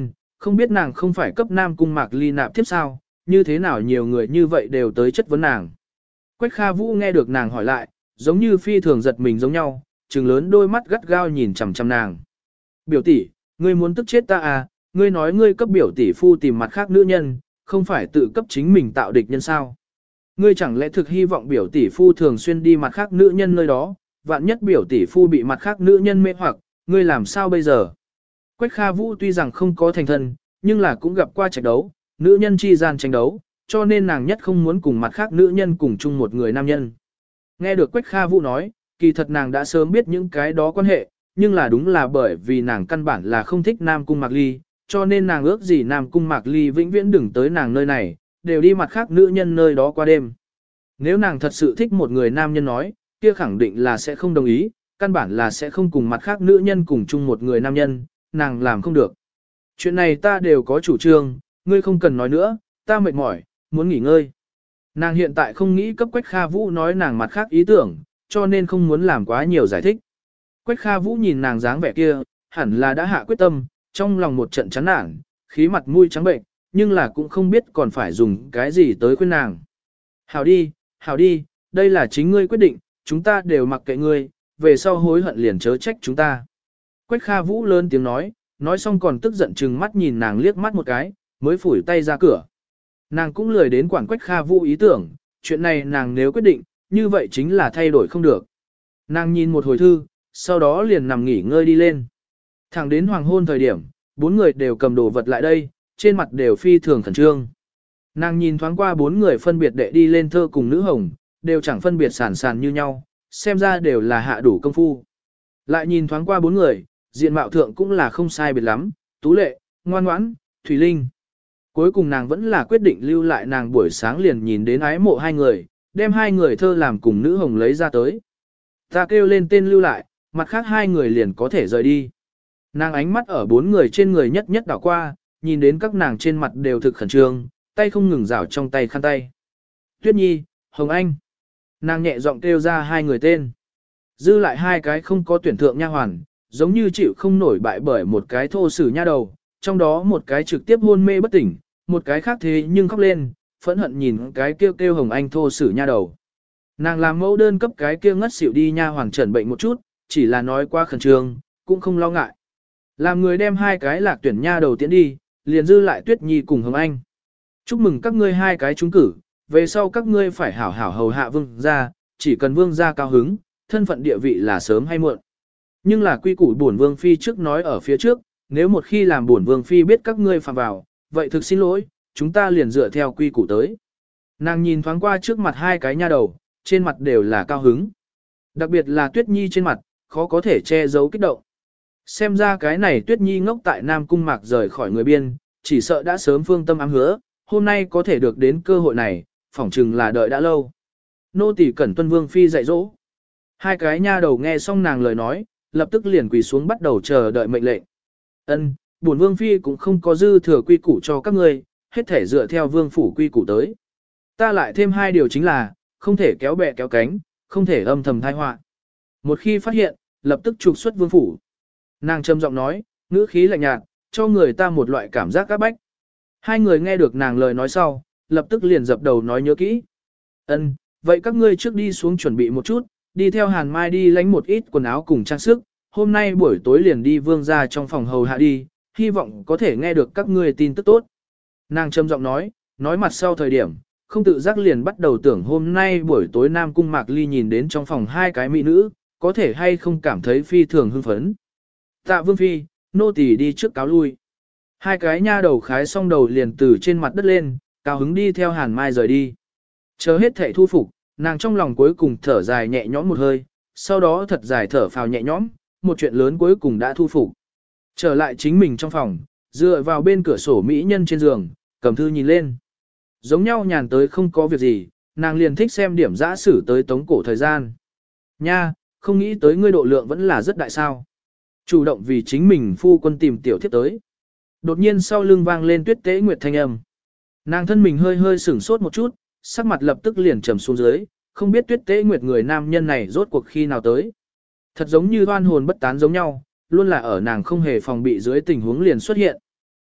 A: Không biết nàng không phải cấp Nam Cung Mạc Ly nạp tiếp sao, như thế nào nhiều người như vậy đều tới chất vấn nàng. Quách Kha Vũ nghe được nàng hỏi lại, giống như phi thường giật mình giống nhau, trừng lớn đôi mắt gắt gao nhìn chằm chằm nàng. Biểu tỷ, ngươi muốn tức chết ta à, ngươi nói ngươi cấp biểu tỷ phu tìm mặt khác nữ nhân, không phải tự cấp chính mình tạo địch nhân sao. Ngươi chẳng lẽ thực hy vọng biểu tỷ phu thường xuyên đi mặt khác nữ nhân nơi đó, vạn nhất biểu tỷ phu bị mặt khác nữ nhân mê hoặc, ngươi làm sao bây giờ? Quách Kha Vũ tuy rằng không có thành thân, nhưng là cũng gặp qua tranh đấu, nữ nhân chi gian tranh đấu, cho nên nàng nhất không muốn cùng mặt khác nữ nhân cùng chung một người nam nhân. Nghe được Quách Kha Vũ nói, kỳ thật nàng đã sớm biết những cái đó quan hệ, nhưng là đúng là bởi vì nàng căn bản là không thích Nam Cung Mạc Ly, cho nên nàng ước gì Nam Cung Mạc Ly vĩnh viễn đừng tới nàng nơi này, đều đi mặt khác nữ nhân nơi đó qua đêm. Nếu nàng thật sự thích một người nam nhân nói, kia khẳng định là sẽ không đồng ý, căn bản là sẽ không cùng mặt khác nữ nhân cùng chung một người nam nhân, nàng làm không được. Chuyện này ta đều có chủ trương, ngươi không cần nói nữa, ta mệt mỏi, muốn nghỉ ngơi. Nàng hiện tại không nghĩ cấp Quách Kha Vũ nói nàng mặt khác ý tưởng, cho nên không muốn làm quá nhiều giải thích. Quách Kha Vũ nhìn nàng dáng vẻ kia, hẳn là đã hạ quyết tâm, trong lòng một trận chán nản, khí mặt mũi trắng bệnh, nhưng là cũng không biết còn phải dùng cái gì tới khuyên nàng. Hảo đi, hảo đi, đây là chính ngươi quyết định, chúng ta đều mặc kệ ngươi, về sau hối hận liền chớ trách chúng ta. Quách Kha Vũ lớn tiếng nói, nói xong còn tức giận chừng mắt nhìn nàng liếc mắt một cái, mới phủi tay ra cửa. Nàng cũng lười đến quản Quách Kha Vũ ý tưởng, chuyện này nàng nếu quyết định, như vậy chính là thay đổi không được. Nàng nhìn một hồi thư, sau đó liền nằm nghỉ ngơi đi lên. Thẳng đến hoàng hôn thời điểm, bốn người đều cầm đồ vật lại đây, trên mặt đều phi thường khẩn trương. Nàng nhìn thoáng qua bốn người phân biệt đệ đi lên thơ cùng nữ hồng, đều chẳng phân biệt sản sàn như nhau, xem ra đều là hạ đủ công phu. Lại nhìn thoáng qua bốn người, diện mạo thượng cũng là không sai biệt lắm, tú lệ, ngoan ngoãn, thủy linh. Cuối cùng nàng vẫn là quyết định lưu lại nàng buổi sáng liền nhìn đến ái mộ hai người, đem hai người thơ làm cùng nữ hồng lấy ra tới. Ta kêu lên tên lưu lại, mặt khác hai người liền có thể rời đi. Nàng ánh mắt ở bốn người trên người nhất nhất đảo qua, nhìn đến các nàng trên mặt đều thực khẩn trương, tay không ngừng rảo trong tay khăn tay. Tuyết Nhi, Hồng Anh. Nàng nhẹ giọng kêu ra hai người tên. Dư lại hai cái không có tuyển thượng nha hoàn, giống như chịu không nổi bại bởi một cái thô sử nha đầu, trong đó một cái trực tiếp hôn mê bất tỉnh, một cái khác thế nhưng khóc lên, phẫn hận nhìn cái kêu kêu Hồng Anh thô sử nha đầu. Nàng làm mẫu đơn cấp cái kia ngất xỉu đi nha hoàn trần bệnh một chút, chỉ là nói qua khẩn trương, cũng không lo ngại. Làm người đem hai cái lạc tuyển nha đầu tiến đi, liền dư lại Tuyết Nhi cùng Hồng Anh. Chúc mừng các ngươi hai cái trúng cử, về sau các ngươi phải hảo hảo hầu hạ vương gia, chỉ cần vương gia cao hứng, thân phận địa vị là sớm hay muộn. Nhưng là quy củ bổn vương phi trước nói ở phía trước, nếu một khi làm bổn vương phi biết các ngươi phạm vào, vậy thực xin lỗi, chúng ta liền dựa theo quy củ tới. Nàng nhìn thoáng qua trước mặt hai cái nha đầu, trên mặt đều là cao hứng. Đặc biệt là Tuyết Nhi trên mặt, khó có thể che giấu kích động. Xem ra cái này Tuyết Nhi ngốc tại Nam Cung Mạc rời khỏi người biên, chỉ sợ đã sớm phương tâm ám hứa, hôm nay có thể được đến cơ hội này, phỏng chừng là đợi đã lâu. Nô tỳ cẩn tuân vương phi dạy dỗ. Hai cái nha đầu nghe xong nàng lời nói, lập tức liền quỳ xuống bắt đầu chờ đợi mệnh lệnh. Ân, bổn vương phi cũng không có dư thừa quy củ cho các ngươi, hết thể dựa theo vương phủ quy củ tới. Ta lại thêm hai điều chính là, không thể kéo bè kéo cánh, không thể âm thầm thai họa. Một khi phát hiện, lập tức trục xuất vương phủ. Nàng trầm giọng nói, ngữ khí lạnh nhạt, cho người ta một loại cảm giác áp bách. Hai người nghe được nàng lời nói sau, lập tức liền dập đầu nói nhớ kỹ. Ân, vậy các ngươi trước đi xuống chuẩn bị một chút, đi theo Hàn Mai đi lấy một ít quần áo cùng trang sức, hôm nay buổi tối liền đi vương ra trong phòng hầu hạ đi, hy vọng có thể nghe được các ngươi tin tức tốt. Nàng trầm giọng nói, nói mặt sau thời điểm, không tự giác liền bắt đầu tưởng hôm nay buổi tối Nam Cung Mạc Ly nhìn đến trong phòng hai cái mỹ nữ, có thể hay không cảm thấy phi thường hưng phấn. Tạ vương phi, nô tỳ đi trước cáo lui. Hai cái nha đầu khái xong đầu liền từ trên mặt đất lên, cao hứng đi theo Hàn Mai rời đi. Chờ hết thảy thu phục, nàng trong lòng cuối cùng thở dài nhẹ nhõm một hơi, sau đó thật dài thở phào nhẹ nhõm, một chuyện lớn cuối cùng đã thu phục. Trở lại chính mình trong phòng, dựa vào bên cửa sổ mỹ nhân trên giường, cầm thư nhìn lên. Giống nhau nhàn tới không có việc gì, nàng liền thích xem điểm giã sử tới tống cổ thời gian. Nha, không nghĩ tới ngươi độ lượng vẫn là rất đại sao. Chủ động vì chính mình phu quân tìm tiểu thiết tới. Đột nhiên sau lưng vang lên Tuyết Tế Nguyệt thanh âm. Nàng thân mình hơi hơi sửng sốt một chút, sắc mặt lập tức liền trầm xuống dưới, không biết Tuyết Tế Nguyệt người nam nhân này rốt cuộc khi nào tới. Thật giống như oan hồn bất tán giống nhau, luôn là ở nàng không hề phòng bị dưới tình huống liền xuất hiện.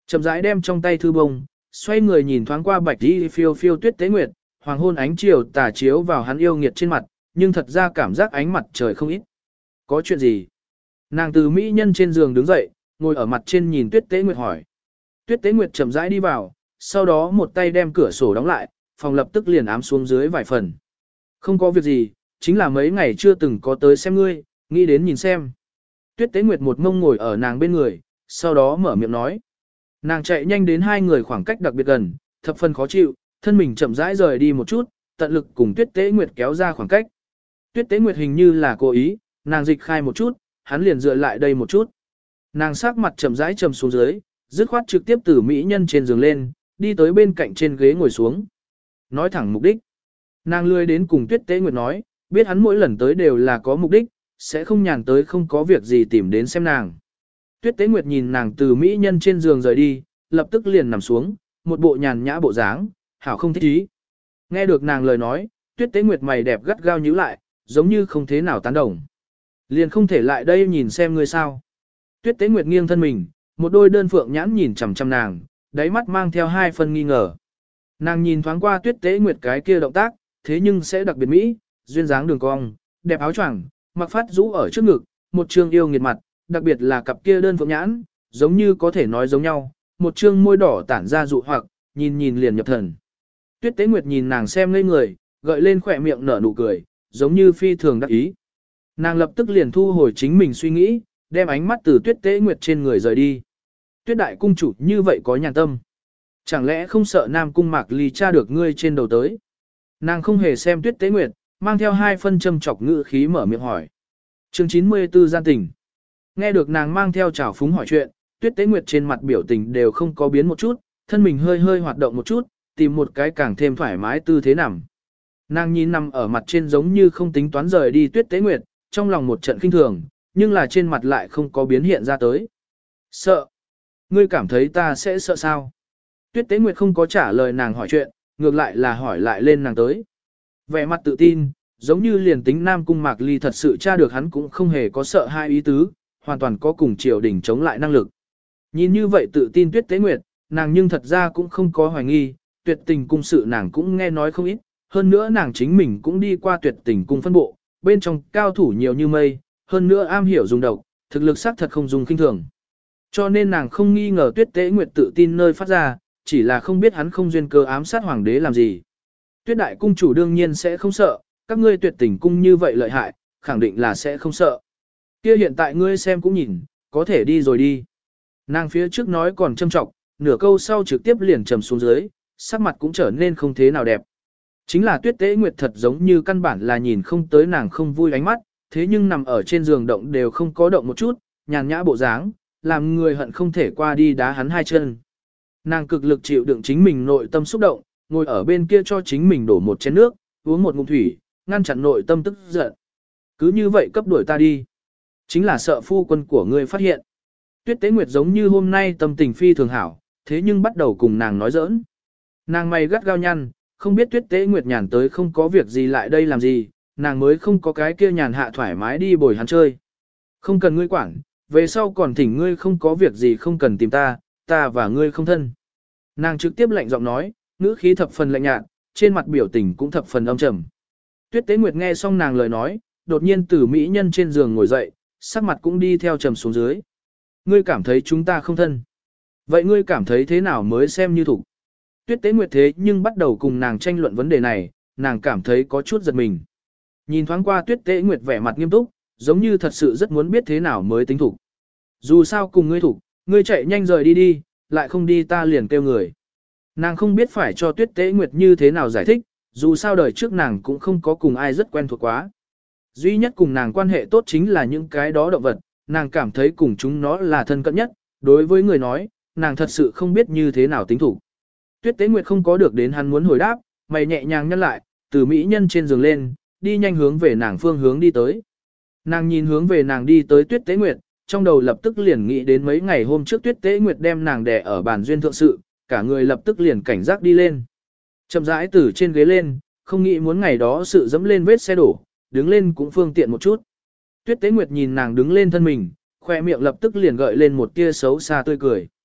A: Chậm rãi đem trong tay thư bông, xoay người nhìn thoáng qua bạch đi phiêu phiêu tuyết tế nguyệt, hoàng hôn ánh chiều tà chiếu vào hắn yêu nghiệt trên mặt, nhưng thật ra cảm giác ánh mặt trời không ít. Có chuyện gì? Nàng từ mỹ nhân trên giường đứng dậy, ngồi ở mặt trên nhìn tuyết tế nguyệt hỏi. Tuyết tế nguyệt chậm rãi đi vào, sau đó một tay đem cửa sổ đóng lại, phòng lập tức liền ám xuống dưới vài phần. Không có việc gì, chính là mấy ngày chưa từng có tới xem ngươi, nghĩ đến nhìn xem. Tuyết tế nguyệt một mông ngồi ở nàng bên người, sau đó mở miệng nói. Nàng chạy nhanh đến hai người khoảng cách đặc biệt gần, thập phần khó chịu, thân mình chậm rãi rời đi một chút, tận lực cùng Tuyết Tế Nguyệt kéo ra khoảng cách. Tuyết Tế Nguyệt hình như là cố ý, nàng dịch khai một chút, hắn liền dựa lại đây một chút. Nàng sắc mặt chậm rãi trầm xuống dưới, dứt khoát trực tiếp từ mỹ nhân trên giường lên, đi tới bên cạnh trên ghế ngồi xuống. Nói thẳng mục đích. Nàng lười đến cùng Tuyết Tế Nguyệt nói, biết hắn mỗi lần tới đều là có mục đích, sẽ không nhàn tới không có việc gì tìm đến xem nàng. Tuyết Tế Nguyệt nhìn nàng từ mỹ nhân trên giường rời đi, lập tức liền nằm xuống, một bộ nhàn nhã bộ dáng, hảo không thích ý. Nghe được nàng lời nói, Tuyết Tế Nguyệt mày đẹp gắt gao nhíu lại, giống như không thế nào tán đồng. Liền không thể lại đây nhìn xem ngươi sao. Tuyết Tế Nguyệt nghiêng thân mình, một đôi đơn phượng nhãn nhìn chằm chằm nàng, đáy mắt mang theo hai phần nghi ngờ. Nàng nhìn thoáng qua Tuyết Tế Nguyệt cái kia động tác, thế nhưng sẽ đặc biệt mỹ, duyên dáng đường cong, đẹp áo choàng, mặc phát rũ ở trước ngực, một trương yêu nghiệt mặt, đặc biệt là cặp kia đơn phượng nhãn, giống như có thể nói giống nhau, một trương môi đỏ tản ra dụ hoặc, nhìn nhìn liền nhập thần. Tuyết Tế Nguyệt nhìn nàng xem ngây người, gợi lên khỏe miệng nở nụ cười, giống như phi thường đắc ý. Nàng lập tức liền thu hồi chính mình suy nghĩ, đem ánh mắt từ Tuyết Tế Nguyệt trên người rời đi. Tuyết đại cung chủ như vậy có nhàn tâm. Chẳng lẽ không sợ Nam cung Mạc Ly tra được ngươi trên đầu tới? Nàng không hề xem Tuyết Tế Nguyệt, mang theo hai phân châm chọc ngữ khí mở miệng hỏi. Chương chín mươi tư gian tình. Nghe được nàng mang theo trào phúng hỏi chuyện, Tuyết Tế Nguyệt trên mặt biểu tình đều không có biến một chút, thân mình hơi hơi hoạt động một chút, tìm một cái càng thêm thoải mái tư thế nằm. Nàng nhìn nằm ở mặt trên giống như không tính toán rời đi Tuyết Tế Nguyệt, trong lòng một trận kinh thường, nhưng là trên mặt lại không có biến hiện ra tới. Sợ? Ngươi cảm thấy ta sẽ sợ sao? Tuyết Tế Nguyệt không có trả lời nàng hỏi chuyện, ngược lại là hỏi lại lên nàng tới. Vẻ mặt tự tin, giống như liền tính Nam Cung Mạc Ly thật sự tra được hắn cũng không hề có sợ hai ý tứ, hoàn toàn có cùng triều đình chống lại năng lực. Nhìn như vậy tự tin Tuyết Tế Nguyệt, nàng nhưng thật ra cũng không có hoài nghi, tuyệt tình cung sự nàng cũng nghe nói không ít, hơn nữa nàng chính mình cũng đi qua tuyệt tình cung phân bộ, bên trong cao thủ nhiều như mây, hơn nữa am hiểu dùng độc, thực lực xác thật không dùng kinh thường. Cho nên nàng không nghi ngờ Tuyết Tế Nguyệt tự tin nơi phát ra, chỉ là không biết hắn không duyên cơ ám sát hoàng đế làm gì. Tuyết đại cung chủ đương nhiên sẽ không sợ, các ngươi tuyệt tình cung như vậy lợi hại, khẳng định là sẽ không sợ. Kia hiện tại ngươi xem cũng nhìn, có thể đi rồi đi. Nàng phía trước nói còn châm trọng, nửa câu sau trực tiếp liền trầm xuống dưới, sắc mặt cũng trở nên không thế nào đẹp. Chính là Tuyết Tế Nguyệt thật giống như căn bản là nhìn không tới nàng không vui ánh mắt, thế nhưng nằm ở trên giường động đều không có động một chút, nhàn nhã bộ dáng, làm người hận không thể qua đi đá hắn hai chân. Nàng cực lực chịu đựng chính mình nội tâm xúc động, ngồi ở bên kia cho chính mình đổ một chén nước, uống một ngụm thủy, ngăn chặn nội tâm tức giận. Cứ như vậy cấp đuổi ta đi. Chính là sợ phu quân của ngươi phát hiện. Tuyết Tế Nguyệt giống như hôm nay tâm tình phi thường hảo, thế nhưng bắt đầu cùng nàng nói giỡn. Nàng mày gắt gao nhăn, không biết Tuyết Tế Nguyệt nhàn tới không có việc gì lại đây làm gì, nàng mới không có cái kia nhàn hạ thoải mái đi bồi hắn chơi. Không cần ngươi quản, về sau còn thỉnh ngươi không có việc gì không cần tìm ta, ta và ngươi không thân. Nàng trực tiếp lạnh giọng nói, ngữ khí thập phần lạnh nhạt, trên mặt biểu tình cũng thập phần âm trầm. Tuyết Tế Nguyệt nghe xong nàng lời nói, đột nhiên từ mỹ nhân trên giường ngồi dậy, sắc mặt cũng đi theo trầm xuống dưới. Ngươi cảm thấy chúng ta không thân. Vậy ngươi cảm thấy thế nào mới xem như thủ? Tuyết Tế Nguyệt thế nhưng bắt đầu cùng nàng tranh luận vấn đề này, nàng cảm thấy có chút giật mình. Nhìn thoáng qua Tuyết Tế Nguyệt vẻ mặt nghiêm túc, giống như thật sự rất muốn biết thế nào mới tính thủ. Dù sao cùng ngươi thủ, ngươi chạy nhanh rời đi đi, lại không đi ta liền kêu người. Nàng không biết phải cho Tuyết Tế Nguyệt như thế nào giải thích, dù sao đời trước nàng cũng không có cùng ai rất quen thuộc quá. Duy nhất cùng nàng quan hệ tốt chính là những cái đó động vật, nàng cảm thấy cùng chúng nó là thân cận nhất, đối với người nói, nàng thật sự không biết như thế nào tính thủ. Tuyết Tế Nguyệt không có được đến hắn muốn hồi đáp, mày nhẹ nhàng nhăn lại, từ mỹ nhân trên giường lên, đi nhanh hướng về nàng phương hướng đi tới. Nàng nhìn hướng về nàng đi tới Tuyết Tế Nguyệt, trong đầu lập tức liền nghĩ đến mấy ngày hôm trước Tuyết Tế Nguyệt đem nàng đè ở bàn duyên thượng sự, cả người lập tức liền cảnh giác đi lên. Chậm rãi từ trên ghế lên, không nghĩ muốn ngày đó sự dẫm lên vết xe đổ, đứng lên cũng phương tiện một chút. Tuyết Tế Nguyệt nhìn nàng đứng lên thân mình, khoe miệng lập tức liền gợi lên một tia xấu xa tươi cười.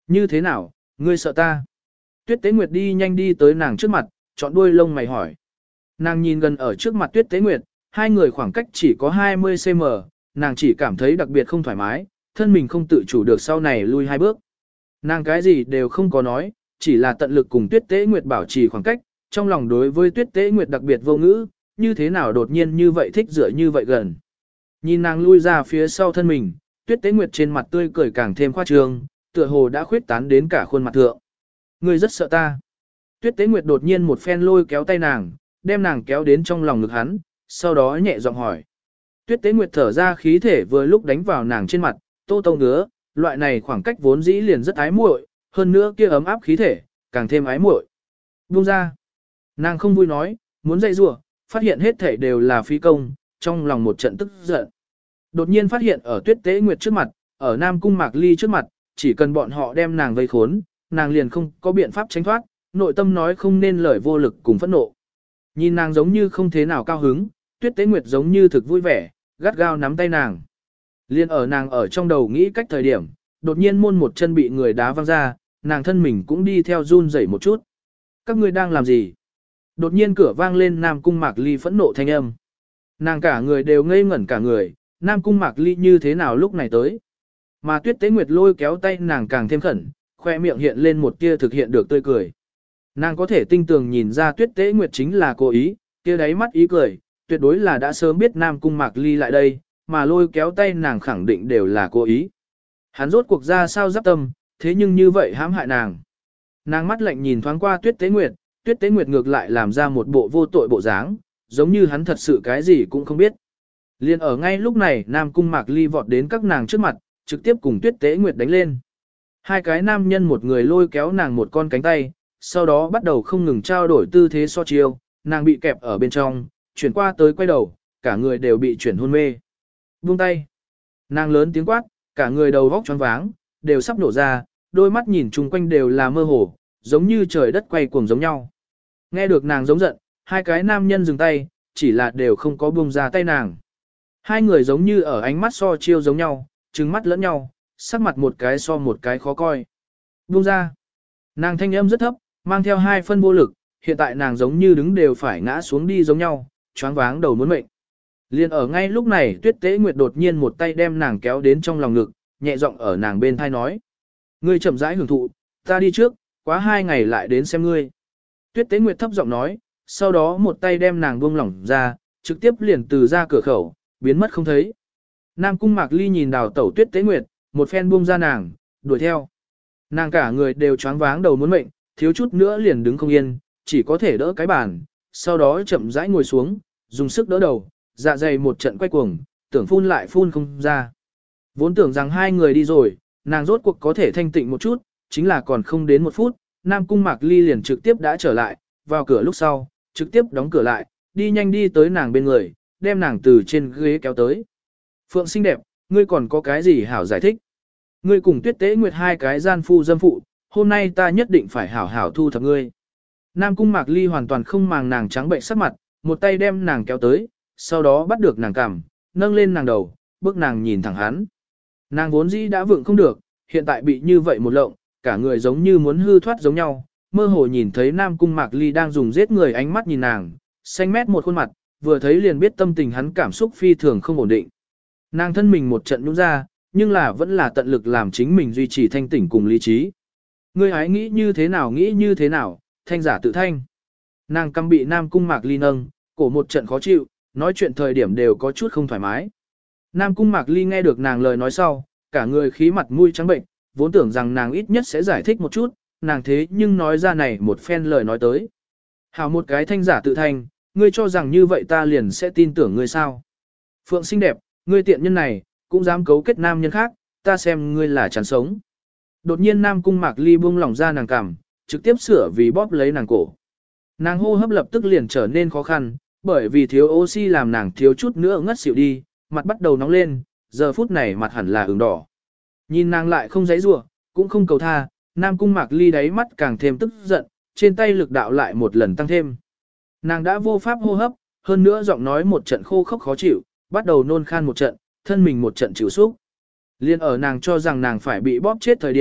A: Như thế nào, ngươi sợ ta? Tuyết Tế Nguyệt đi nhanh đi tới nàng trước mặt, chọn đuôi lông mày hỏi. Nàng nhìn gần ở trước mặt Tuyết Tế Nguyệt, hai người khoảng cách chỉ có hai mươi xăng ti mét, nàng chỉ cảm thấy đặc biệt không thoải mái, thân mình không tự chủ được sau này lui hai bước. Nàng cái gì đều không có nói, chỉ là tận lực cùng Tuyết Tế Nguyệt bảo trì khoảng cách, trong lòng đối với Tuyết Tế Nguyệt đặc biệt vô ngữ, như thế nào đột nhiên như vậy thích dựa như vậy gần. Nhìn nàng lui ra phía sau thân mình, Tuyết Tế Nguyệt trên mặt tươi cười càng thêm khoa trương, tựa hồ đã khuyết tán đến cả khuôn mặt thượng. Ngươi rất sợ ta. Tuyết Tế Nguyệt đột nhiên một phen lôi kéo tay nàng, đem nàng kéo đến trong lòng ngực hắn, sau đó nhẹ giọng hỏi. Tuyết Tế Nguyệt thở ra khí thể vừa lúc đánh vào nàng trên mặt, tô tô ngứa, loại này khoảng cách vốn dĩ liền rất ái muội, hơn nữa kia ấm áp khí thể, càng thêm ái muội. Buông ra. Nàng không vui nói, muốn dây rủa, phát hiện hết thể đều là phi công, trong lòng một trận tức giận. Đột nhiên phát hiện ở Tuyết Tế Nguyệt trước mặt, ở Nam Cung Mạc Ly trước mặt, chỉ cần bọn họ đem nàng vây khốn, nàng liền không có biện pháp tránh thoát, nội tâm nói không nên lời vô lực cùng phẫn nộ. Nhìn nàng giống như không thế nào cao hứng, Tuyết Tế Nguyệt giống như thực vui vẻ, gắt gao nắm tay nàng. Liên ở nàng ở trong đầu nghĩ cách thời điểm, đột nhiên môn một chân bị người đá văng ra, nàng thân mình cũng đi theo run rẩy một chút. Các ngươi đang làm gì? Đột nhiên cửa vang lên Nam Cung Mạc Ly phẫn nộ thanh âm. Nàng cả người đều ngây ngẩn cả người, Nam Cung Mạc Ly như thế nào lúc này tới? Mà Tuyết Tế Nguyệt lôi kéo tay nàng càng thêm khẩn, khoe miệng hiện lên một tia thực hiện được tươi cười. Nàng có thể tinh tường nhìn ra Tuyết Tế Nguyệt chính là cố ý, kia đáy mắt ý cười, tuyệt đối là đã sớm biết Nam Cung Mạc Ly lại đây, mà lôi kéo tay nàng khẳng định đều là cố ý. Hắn rốt cuộc ra sao giáp tâm, thế nhưng như vậy hãm hại nàng. Nàng mắt lạnh nhìn thoáng qua Tuyết Tế Nguyệt, Tuyết Tế Nguyệt ngược lại làm ra một bộ vô tội bộ dáng, giống như hắn thật sự cái gì cũng không biết. Liên ở ngay lúc này Nam Cung Mạc Ly vọt đến các nàng trước mặt, trực tiếp cùng Tuyết Tế Nguyệt đánh lên. Hai cái nam nhân một người lôi kéo nàng một con cánh tay, sau đó bắt đầu không ngừng trao đổi tư thế so chiêu, nàng bị kẹp ở bên trong, chuyển qua tới quay đầu, cả người đều bị chuyển hôn mê. Buông tay. Nàng lớn tiếng quát, cả người đầu vóc choáng váng, đều sắp nổ ra, đôi mắt nhìn chung quanh đều là mơ hồ, giống như trời đất quay cuồng giống nhau. Nghe được nàng giống giận, hai cái nam nhân dừng tay, chỉ là đều không có buông ra tay nàng. Hai người giống như ở ánh mắt so chiêu giống nhau, trừng mắt lẫn nhau, sắc mặt một cái so một cái khó coi. Buông ra. Nàng thanh âm rất thấp, mang theo hai phân vô lực, hiện tại nàng giống như đứng đều phải ngã xuống đi giống nhau, choáng váng đầu muốn mệnh. Liên ở ngay lúc này Tuyết Tế Nguyệt đột nhiên một tay đem nàng kéo đến trong lòng ngực, nhẹ giọng ở nàng bên thai nói. Ngươi chậm rãi hưởng thụ, ta đi trước, quá hai ngày lại đến xem ngươi. Tuyết Tế Nguyệt thấp giọng nói, sau đó một tay đem nàng buông lỏng ra, trực tiếp liền từ ra cửa khẩu, biến mất không thấy. Nam Cung Mạc Ly nhìn đào tẩu Tuyết Tế Nguyệt, một phen buông ra nàng, đuổi theo. Nàng cả người đều choáng váng đầu muốn mệnh, thiếu chút nữa liền đứng không yên, chỉ có thể đỡ cái bàn, sau đó chậm rãi ngồi xuống, dùng sức đỡ đầu, dạ dày một trận quay cuồng, tưởng phun lại phun không ra. Vốn tưởng rằng hai người đi rồi, nàng rốt cuộc có thể thanh tịnh một chút, chính là còn không đến một phút, Nam Cung Mạc Ly liền trực tiếp đã trở lại, vào cửa lúc sau, trực tiếp đóng cửa lại, đi nhanh đi tới nàng bên người, đem nàng từ trên ghế kéo tới. Phượng xinh đẹp, ngươi còn có cái gì hảo giải thích? Ngươi cùng Tuyết Tế Nguyệt hai cái gian phu dâm phụ, hôm nay ta nhất định phải hảo hảo thu thập ngươi. Nam Cung Mạc Ly hoàn toàn không màng nàng trắng bệnh sắc mặt, một tay đem nàng kéo tới, sau đó bắt được nàng cằm, nâng lên nàng đầu, bước nàng nhìn thẳng hắn. Nàng vốn dĩ đã vượng không được, hiện tại bị như vậy một lộng, cả người giống như muốn hư thoát giống nhau, mơ hồ nhìn thấy Nam Cung Mạc Ly đang dùng giết người ánh mắt nhìn nàng, xanh mét một khuôn mặt, vừa thấy liền biết tâm tình hắn cảm xúc phi thường không ổn định. Nàng thân mình một trận nhũn ra, nhưng là vẫn là tận lực làm chính mình duy trì thanh tỉnh cùng lý trí. Ngươi hái nghĩ như thế nào nghĩ như thế nào, thanh giả tự thanh. Nàng căm bị Nam Cung Mạc Ly nâng, cổ một trận khó chịu, nói chuyện thời điểm đều có chút không thoải mái. Nam Cung Mạc Ly nghe được nàng lời nói sau, cả người khí mặt mũi trắng bệnh, vốn tưởng rằng nàng ít nhất sẽ giải thích một chút, nàng thế nhưng nói ra này một phen lời nói tới. Hảo một cái thanh giả tự thanh, ngươi cho rằng như vậy ta liền sẽ tin tưởng ngươi sao. Phượng xinh đẹp, ngươi tiện nhân này, cũng dám cấu kết nam nhân khác, ta xem ngươi là chán sống. Đột nhiên Nam Cung Mạc Ly buông lỏng ra nàng cằm, trực tiếp sửa vì bóp lấy nàng cổ. Nàng hô hấp lập tức liền trở nên khó khăn, bởi vì thiếu oxy làm nàng thiếu chút nữa ngất xỉu đi, mặt bắt đầu nóng lên, giờ phút này mặt hẳn là ửng đỏ. Nhìn nàng lại không giãy giụa, cũng không cầu tha, Nam Cung Mạc Ly đáy mắt càng thêm tức giận, trên tay lực đạo lại một lần tăng thêm. Nàng đã vô pháp hô hấp, hơn nữa giọng nói một trận khô khốc khó chịu, bắt đầu nôn khan một trận, thân mình một trận chịu xúc. Liên ở nàng cho rằng nàng phải bị bóp chết thời điểm,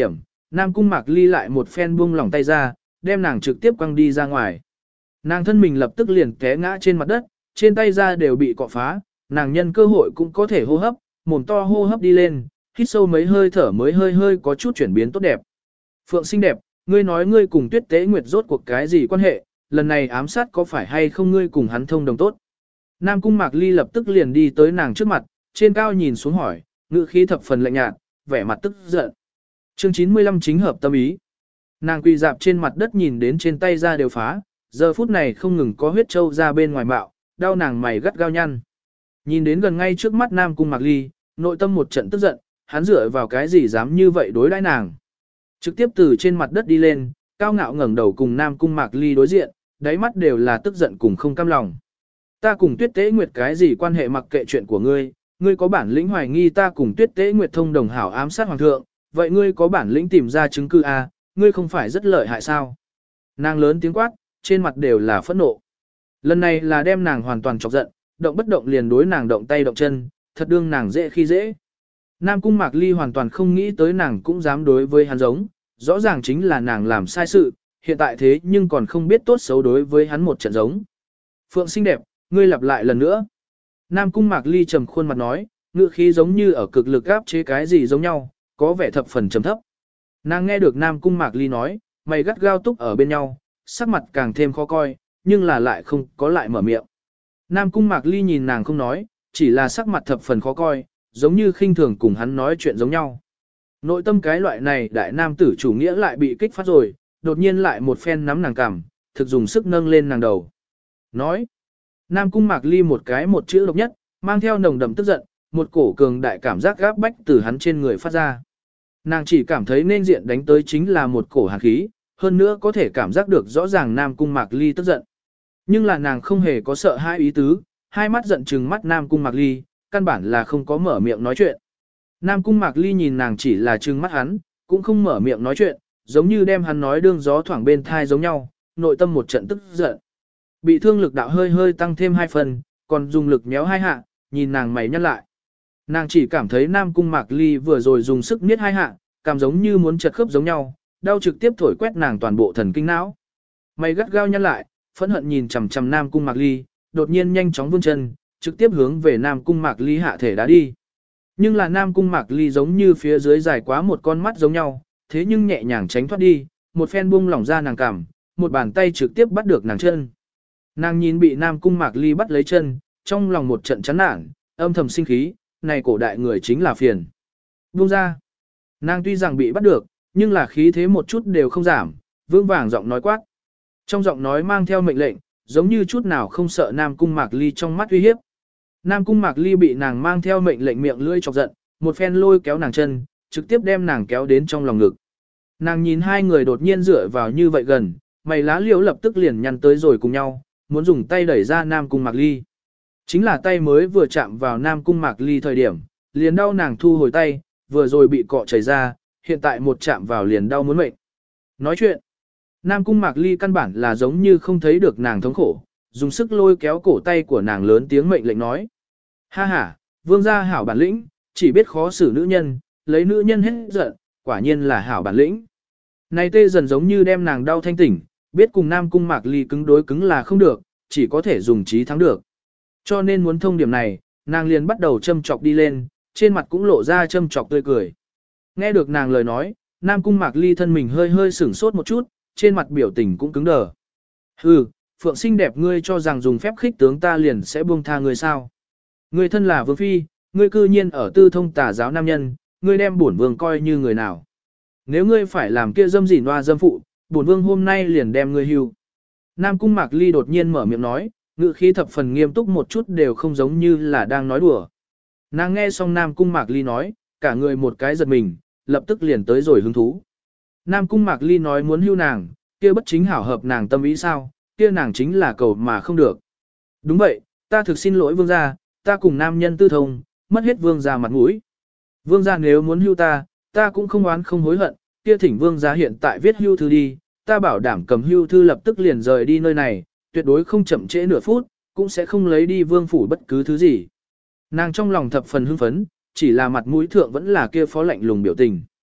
A: Nam Cung Mạc Ly lại một phen buông lỏng tay ra, đem nàng trực tiếp quăng đi ra ngoài. Nàng thân mình lập tức liền té ngã trên mặt đất, trên tay da đều bị cọ phá, nàng nhân cơ hội cũng có thể hô hấp, mồm to hô hấp đi lên, hít sâu mấy hơi thở mới hơi hơi có chút chuyển biến tốt đẹp. Phượng xinh đẹp, ngươi nói ngươi cùng Tuyết Tế Nguyệt rốt cuộc cái gì quan hệ, lần này ám sát có phải hay không ngươi cùng hắn thông đồng tốt. Nam Cung Mạc Ly lập tức liền đi tới nàng trước mặt, trên cao nhìn xuống hỏi, ngữ khí thập phần lạnh nhạt, vẻ mặt tức giận. Chương chín mươi lăm chính hợp tâm ý. Nàng quỳ dạp trên mặt đất nhìn đến trên tay da đều phá, giờ phút này không ngừng có huyết trâu ra bên ngoài bạo, đau nàng mày gắt gao nhăn. Nhìn đến gần ngay trước mắt Nam Cung Mạc Ly, nội tâm một trận tức giận, hắn dựa vào cái gì dám như vậy đối đãi nàng. Trực tiếp từ trên mặt đất đi lên, cao ngạo ngẩng đầu cùng Nam Cung Mạc Ly đối diện, đáy mắt đều là tức giận cùng không cam lòng. Ta cùng Tuyết Tế Nguyệt cái gì quan hệ mặc kệ chuyện của ngươi, ngươi có bản lĩnh hoài nghi ta cùng Tuyết Tế Nguyệt thông đồng hảo ám sát hoàng thượng, vậy ngươi có bản lĩnh tìm ra chứng cứ à, ngươi không phải rất lợi hại sao? Nàng lớn tiếng quát, trên mặt đều là phẫn nộ. Lần này là đem nàng hoàn toàn chọc giận, động bất động liền đối nàng động tay động chân, thật đương nàng dễ khi dễ. Nam Cung Mạc Ly hoàn toàn không nghĩ tới nàng cũng dám đối với hắn giống, rõ ràng chính là nàng làm sai sự, hiện tại thế nhưng còn không biết tốt xấu đối với hắn một trận giống. Phượng xinh đẹp, ngươi lặp lại lần nữa. Nam Cung Mạc Ly trầm khuôn mặt nói, ngữ khí giống như ở cực lực áp chế cái gì giống nhau, có vẻ thập phần trầm thấp. Nàng nghe được Nam Cung Mạc Ly nói, mày gắt gao túc ở bên nhau, sắc mặt càng thêm khó coi, nhưng là lại không có lại mở miệng. Nam Cung Mạc Ly nhìn nàng không nói, chỉ là sắc mặt thập phần khó coi, giống như khinh thường cùng hắn nói chuyện giống nhau. Nội tâm cái loại này đại nam tử chủ nghĩa lại bị kích phát rồi, đột nhiên lại một phen nắm nàng cằm, thực dùng sức nâng lên nàng đầu. Nói, Nam Cung Mạc Ly một cái một chữ độc nhất, mang theo nồng đậm tức giận, một cổ cường đại cảm giác gáp bách từ hắn trên người phát ra. Nàng chỉ cảm thấy nên diện đánh tới chính là một cổ hàn khí, hơn nữa có thể cảm giác được rõ ràng Nam Cung Mạc Ly tức giận. Nhưng là nàng không hề có sợ hai ý tứ, hai mắt giận trừng mắt Nam Cung Mạc Ly, căn bản là không có mở miệng nói chuyện. Nam Cung Mạc Ly nhìn nàng chỉ là trừng mắt hắn, cũng không mở miệng nói chuyện, giống như đem hắn nói đương gió thoảng bên thai giống nhau, nội tâm một trận tức giận. Bị thương lực đạo hơi hơi tăng thêm hai phần, còn dùng lực méo hai hạ, nhìn nàng mày nhăn lại. Nàng chỉ cảm thấy Nam Cung Mạc Ly vừa rồi dùng sức niết hai hạ, cảm giống như muốn chật khớp giống nhau, đau trực tiếp thổi quét nàng toàn bộ thần kinh não. Mày gắt gao nhăn lại, phẫn hận nhìn chằm chằm Nam Cung Mạc Ly, đột nhiên nhanh chóng vươn chân, trực tiếp hướng về Nam Cung Mạc Ly hạ thể đá đi. Nhưng là Nam Cung Mạc Ly giống như phía dưới dài quá một con mắt giống nhau, thế nhưng nhẹ nhàng tránh thoát đi, một phen buông lỏng ra nàng cằm, một bàn tay trực tiếp bắt được nàng chân. Nàng nhìn bị Nam Cung Mạc Ly bắt lấy chân, trong lòng một trận chán nản, âm thầm sinh khí, này cổ đại người chính là phiền. Buông ra. Nàng tuy rằng bị bắt được, nhưng là khí thế một chút đều không giảm, vương vàng giọng nói quát. Trong giọng nói mang theo mệnh lệnh, giống như chút nào không sợ Nam Cung Mạc Ly trong mắt uy hiếp. Nam Cung Mạc Ly bị nàng mang theo mệnh lệnh miệng lưỡi chọc giận, một phen lôi kéo nàng chân, trực tiếp đem nàng kéo đến trong lòng ngực. Nàng nhìn hai người đột nhiên dựa vào như vậy gần, mày lá liễu lập tức liền nhăn tới rồi cùng nhau, muốn dùng tay đẩy ra Nam Cung Mạc Ly. Chính là tay mới vừa chạm vào Nam Cung Mạc Ly thời điểm, liền đau nàng thu hồi tay, vừa rồi bị cọ chảy ra, hiện tại một chạm vào liền đau muốn mệnh. Nói chuyện, Nam Cung Mạc Ly căn bản là giống như không thấy được nàng thống khổ, dùng sức lôi kéo cổ tay của nàng lớn tiếng mệnh lệnh nói. Ha ha, vương gia hảo bản lĩnh, chỉ biết khó xử nữ nhân, lấy nữ nhân hết giận, quả nhiên là hảo bản lĩnh. Này tê dần giống như đem nàng đau thanh tỉnh, biết cùng Nam Cung Mạc Ly cứng đối cứng là không được, chỉ có thể dùng trí thắng được. Cho nên muốn thông điểm này, nàng liền bắt đầu châm chọc đi lên, trên mặt cũng lộ ra châm chọc tươi cười. Nghe được nàng lời nói, Nam Cung Mạc Ly thân mình hơi hơi sửng sốt một chút, trên mặt biểu tình cũng cứng đờ. Hừ, Phượng xinh đẹp, ngươi cho rằng dùng phép khích tướng ta liền sẽ buông tha ngươi sao? Ngươi thân là vương phi, ngươi cư nhiên ở tư thông tà giáo nam nhân, ngươi đem bổn vương coi như người nào? Nếu ngươi phải làm kia dâm dỉ noa dâm phụ, bổn vương hôm nay liền đem ngươi hưu. Nam Cung Mạc Ly đột nhiên mở miệng nói, ngữ khí thập phần nghiêm túc một chút đều không giống như là đang nói đùa. Nàng nghe xong Nam Cung Mạc Ly nói, cả người một cái giật mình, lập tức liền tới rồi hứng thú. Nam Cung Mạc Ly nói muốn hưu nàng, kia bất chính hảo hợp nàng tâm ý sao, kia nàng chính là cầu mà không được. Đúng vậy, ta thực xin lỗi vương gia, ta cùng nam nhân tư thông, mất hết vương gia mặt mũi. Vương gia nếu muốn hưu ta, ta cũng không oán không hối hận, kia thỉnh vương gia hiện tại viết hưu thư đi, ta bảo đảm cầm hưu thư lập tức liền rời đi nơi này, tuyệt đối không chậm trễ nửa phút, cũng sẽ không lấy đi vương phủ bất cứ thứ gì. Nàng trong lòng thập phần hưng phấn, chỉ là mặt mũi thượng vẫn là kia phó lạnh lùng biểu tình.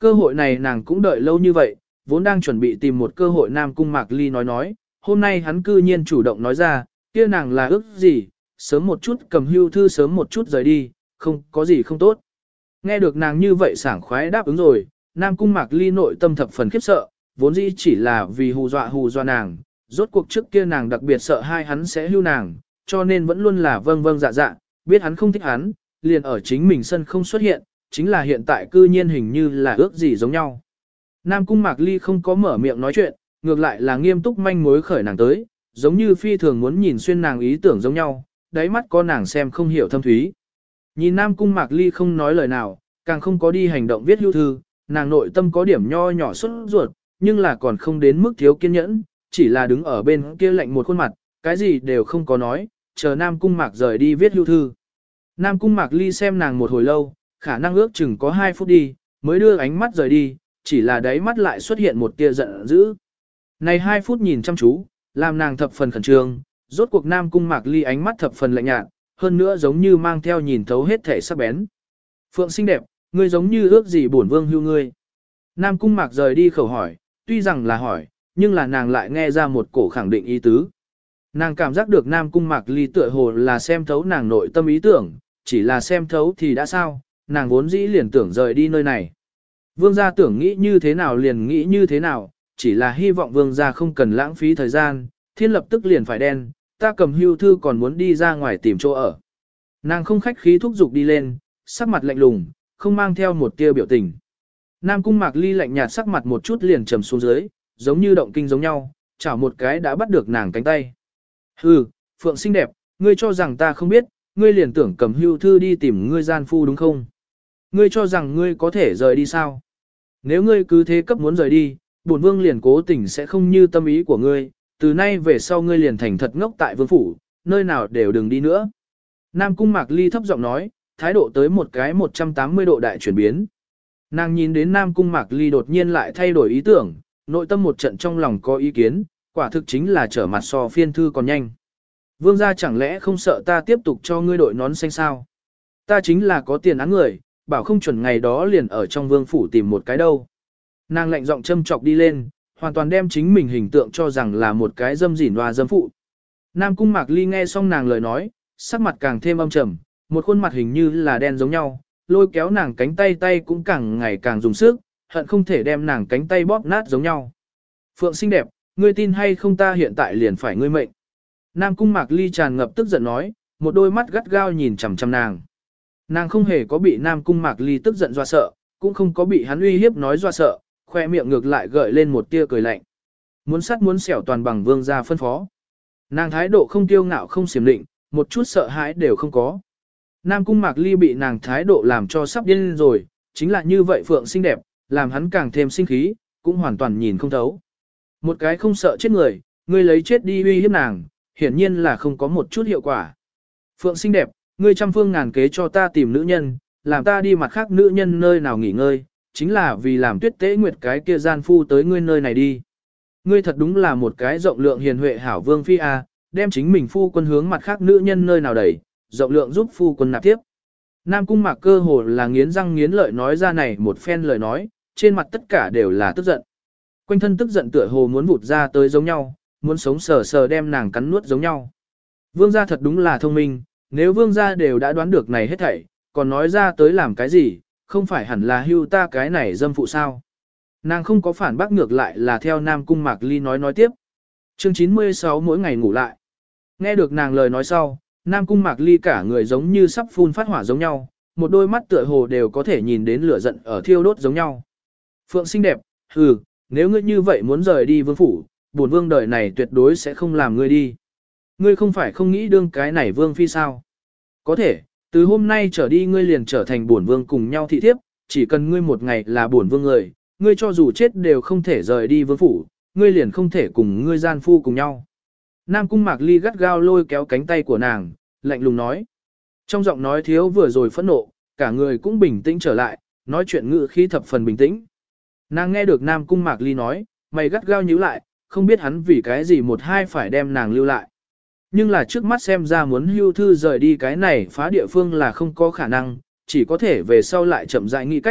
A: Cơ hội này nàng cũng đợi lâu như vậy, vốn đang chuẩn bị tìm một cơ hội Nam Cung Mạc Ly nói nói, hôm nay hắn cư nhiên chủ động nói ra, kia nàng là ước gì, sớm một chút cầm hưu thư sớm một chút rời đi, không có gì không tốt. Nghe được nàng như vậy sảng khoái đáp ứng rồi, Nam Cung Mạc Ly nội tâm thập phần khiếp sợ, vốn dĩ chỉ là vì hù dọa hù dọa nàng, rốt cuộc trước kia nàng đặc biệt sợ hai hắn sẽ hưu nàng, cho nên vẫn luôn là vâng vâng dạ dạ, biết hắn không thích hắn, liền ở chính mình sân không xuất hiện, chính là hiện tại cư nhiên hình như là ước gì giống nhau. Nam Cung Mạc Ly không có mở miệng nói chuyện, ngược lại là nghiêm túc manh mối khởi nàng tới, giống như phi thường muốn nhìn xuyên nàng ý tưởng giống nhau, đáy mắt có nàng xem không hiểu thâm thúy. Nhìn Nam Cung Mạc Ly không nói lời nào, càng không có đi hành động viết hưu thư, nàng nội tâm có điểm nho nhỏ xuất ruột, nhưng là còn không đến mức thiếu kiên nhẫn, chỉ là đứng ở bên kia lạnh một khuôn mặt, cái gì đều không có nói, chờ Nam Cung Mạc rời đi viết hưu thư. Nam Cung Mạc Ly xem nàng một hồi lâu, khả năng ước chừng có hai phút đi, mới đưa ánh mắt rời đi, chỉ là đáy mắt lại xuất hiện một tia giận dữ. Này hai phút nhìn chăm chú, làm nàng thập phần khẩn trương, rốt cuộc Nam Cung Mạc Ly ánh mắt thập phần lạnh nhạt, hơn nữa giống như mang theo nhìn thấu hết thể sắc bén. Phượng xinh đẹp, ngươi giống như ước gì bổn vương hưu ngươi. Nam Cung Mạc rời đi khẩu hỏi, tuy rằng là hỏi, nhưng là nàng lại nghe ra một cổ khẳng định ý tứ. Nàng cảm giác được Nam Cung Mạc Ly tựa hồ là xem thấu nàng nội tâm ý tưởng, chỉ là xem thấu thì đã sao, nàng vốn dĩ liền tưởng rời đi nơi này. Vương gia tưởng nghĩ như thế nào liền nghĩ như thế nào, chỉ là hy vọng vương gia không cần lãng phí thời gian, thiên lập tức liền phải đen, ta cầm hưu thư còn muốn đi ra ngoài tìm chỗ ở. Nàng không khách khí thúc giục đi lên, sắc mặt lạnh lùng, không mang theo một tia biểu tình. Nam Cung Mạc Ly lạnh nhạt sắc mặt một chút liền trầm xuống dưới, giống như động kinh giống nhau, chảo một cái đã bắt được nàng cánh tay. Hừ, Phượng xinh đẹp, ngươi cho rằng ta không biết, ngươi liền tưởng cầm hưu thư đi tìm ngươi gian phu đúng không? Ngươi cho rằng ngươi có thể rời đi sao? Nếu ngươi cứ thế cấp muốn rời đi, bổn vương liền cố tình sẽ không như tâm ý của ngươi, từ nay về sau ngươi liền thành thật ngốc tại vương phủ, nơi nào đều đừng đi nữa. Nam Cung Mạc Ly thấp giọng nói, thái độ tới một cái một trăm tám mươi độ đại chuyển biến. Nàng nhìn đến Nam Cung Mạc Ly đột nhiên lại thay đổi ý tưởng, nội tâm một trận trong lòng có ý kiến, quả thực chính là trở mặt so phiên thư còn nhanh. Vương gia chẳng lẽ không sợ ta tiếp tục cho ngươi đội nón xanh sao? Ta chính là có tiền án người, bảo không chuẩn ngày đó liền ở trong vương phủ tìm một cái đâu. Nàng lạnh giọng châm chọc đi lên, hoàn toàn đem chính mình hình tượng cho rằng là một cái dâm dỉn và dâm phụ. Nam Cung Mạc Ly nghe xong nàng lời nói, sắc mặt càng thêm âm trầm, một khuôn mặt hình như là đen giống nhau, lôi kéo nàng cánh tay tay cũng càng ngày càng dùng sức, hận không thể đem nàng cánh tay bóp nát giống nhau. Phượng xinh đẹp, ngươi tin hay không ta hiện tại liền phải ngươi mệnh. Nam Cung Mạc Ly tràn ngập tức giận nói, một đôi mắt gắt gao nhìn chằm chằm nàng. Nàng không hề có bị Nam Cung Mạc Ly tức giận dọa sợ, cũng không có bị hắn uy hiếp nói dọa sợ, khoe miệng ngược lại gợi lên một tia cười lạnh. Muốn sắt muốn xẻo toàn bằng vương gia phân phó. Nàng thái độ không kiêu ngạo không xiểm định, một chút sợ hãi đều không có. Nam Cung Mạc Ly bị nàng thái độ làm cho sắp điên rồi, chính là như vậy Phượng xinh đẹp, làm hắn càng thêm sinh khí, cũng hoàn toàn nhìn không thấu. Một cái không sợ chết người, ngươi lấy chết đi uy hiếp nàng, hiển nhiên là không có một chút hiệu quả. Phượng xinh đẹp, ngươi trăm phương ngàn kế cho ta tìm nữ nhân, làm ta đi mặt khác nữ nhân nơi nào nghỉ ngơi, chính là vì làm Tuyết Tế Nguyệt cái kia gian phu tới ngươi nơi này đi. Ngươi thật đúng là một cái rộng lượng hiền huệ hảo vương phi a, đem chính mình phu quân hướng mặt khác nữ nhân nơi nào đẩy, rộng lượng giúp phu quân nạp tiếp. Nam Cung Mạc cơ hồ là nghiến răng nghiến lợi nói ra này một phen lời nói, trên mặt tất cả đều là tức giận. Quanh thân tức giận tựa hồ muốn vụt ra tới giống nhau, muốn sống sờ sờ đem nàng cắn nuốt giống nhau. Vương gia thật đúng là thông minh, nếu vương gia đều đã đoán được này hết thảy, còn nói ra tới làm cái gì, không phải hẳn là hưu ta cái này dâm phụ sao. Nàng không có phản bác ngược lại là theo Nam Cung Mạc Ly nói nói tiếp. Chương chín mươi sáu mỗi ngày ngủ lại. Nghe được nàng lời nói sau, Nam Cung Mạc Ly cả người giống như sắp phun phát hỏa giống nhau, một đôi mắt tựa hồ đều có thể nhìn đến lửa giận ở thiêu đốt giống nhau. Phượng xinh đẹp, hừ, nếu ngươi như vậy muốn rời đi vương phủ, bổn vương đời này tuyệt đối sẽ không làm ngươi đi. Ngươi không phải không nghĩ đương cái này vương phi sao? Có thể, từ hôm nay trở đi ngươi liền trở thành bổn vương cùng nhau thị thiếp, chỉ cần ngươi một ngày là bổn vương người, ngươi cho dù chết đều không thể rời đi vương phủ, ngươi liền không thể cùng ngươi gian phu cùng nhau. Nam Cung Mạc Ly gắt gao lôi kéo cánh tay của nàng, lạnh lùng nói. Trong giọng nói thiếu vừa rồi phẫn nộ, cả người cũng bình tĩnh trở lại, nói chuyện ngữ khí thập phần bình tĩnh. Nàng nghe được Nam Cung Mạc Ly nói, mày gắt gao nhíu lại, không biết hắn vì cái gì một hai phải đem nàng lưu lại. Nhưng là trước mắt xem ra muốn hưu thư rời đi cái này phá địa phương là không có khả năng, chỉ có thể về sau lại chậm rãi nghĩ cách,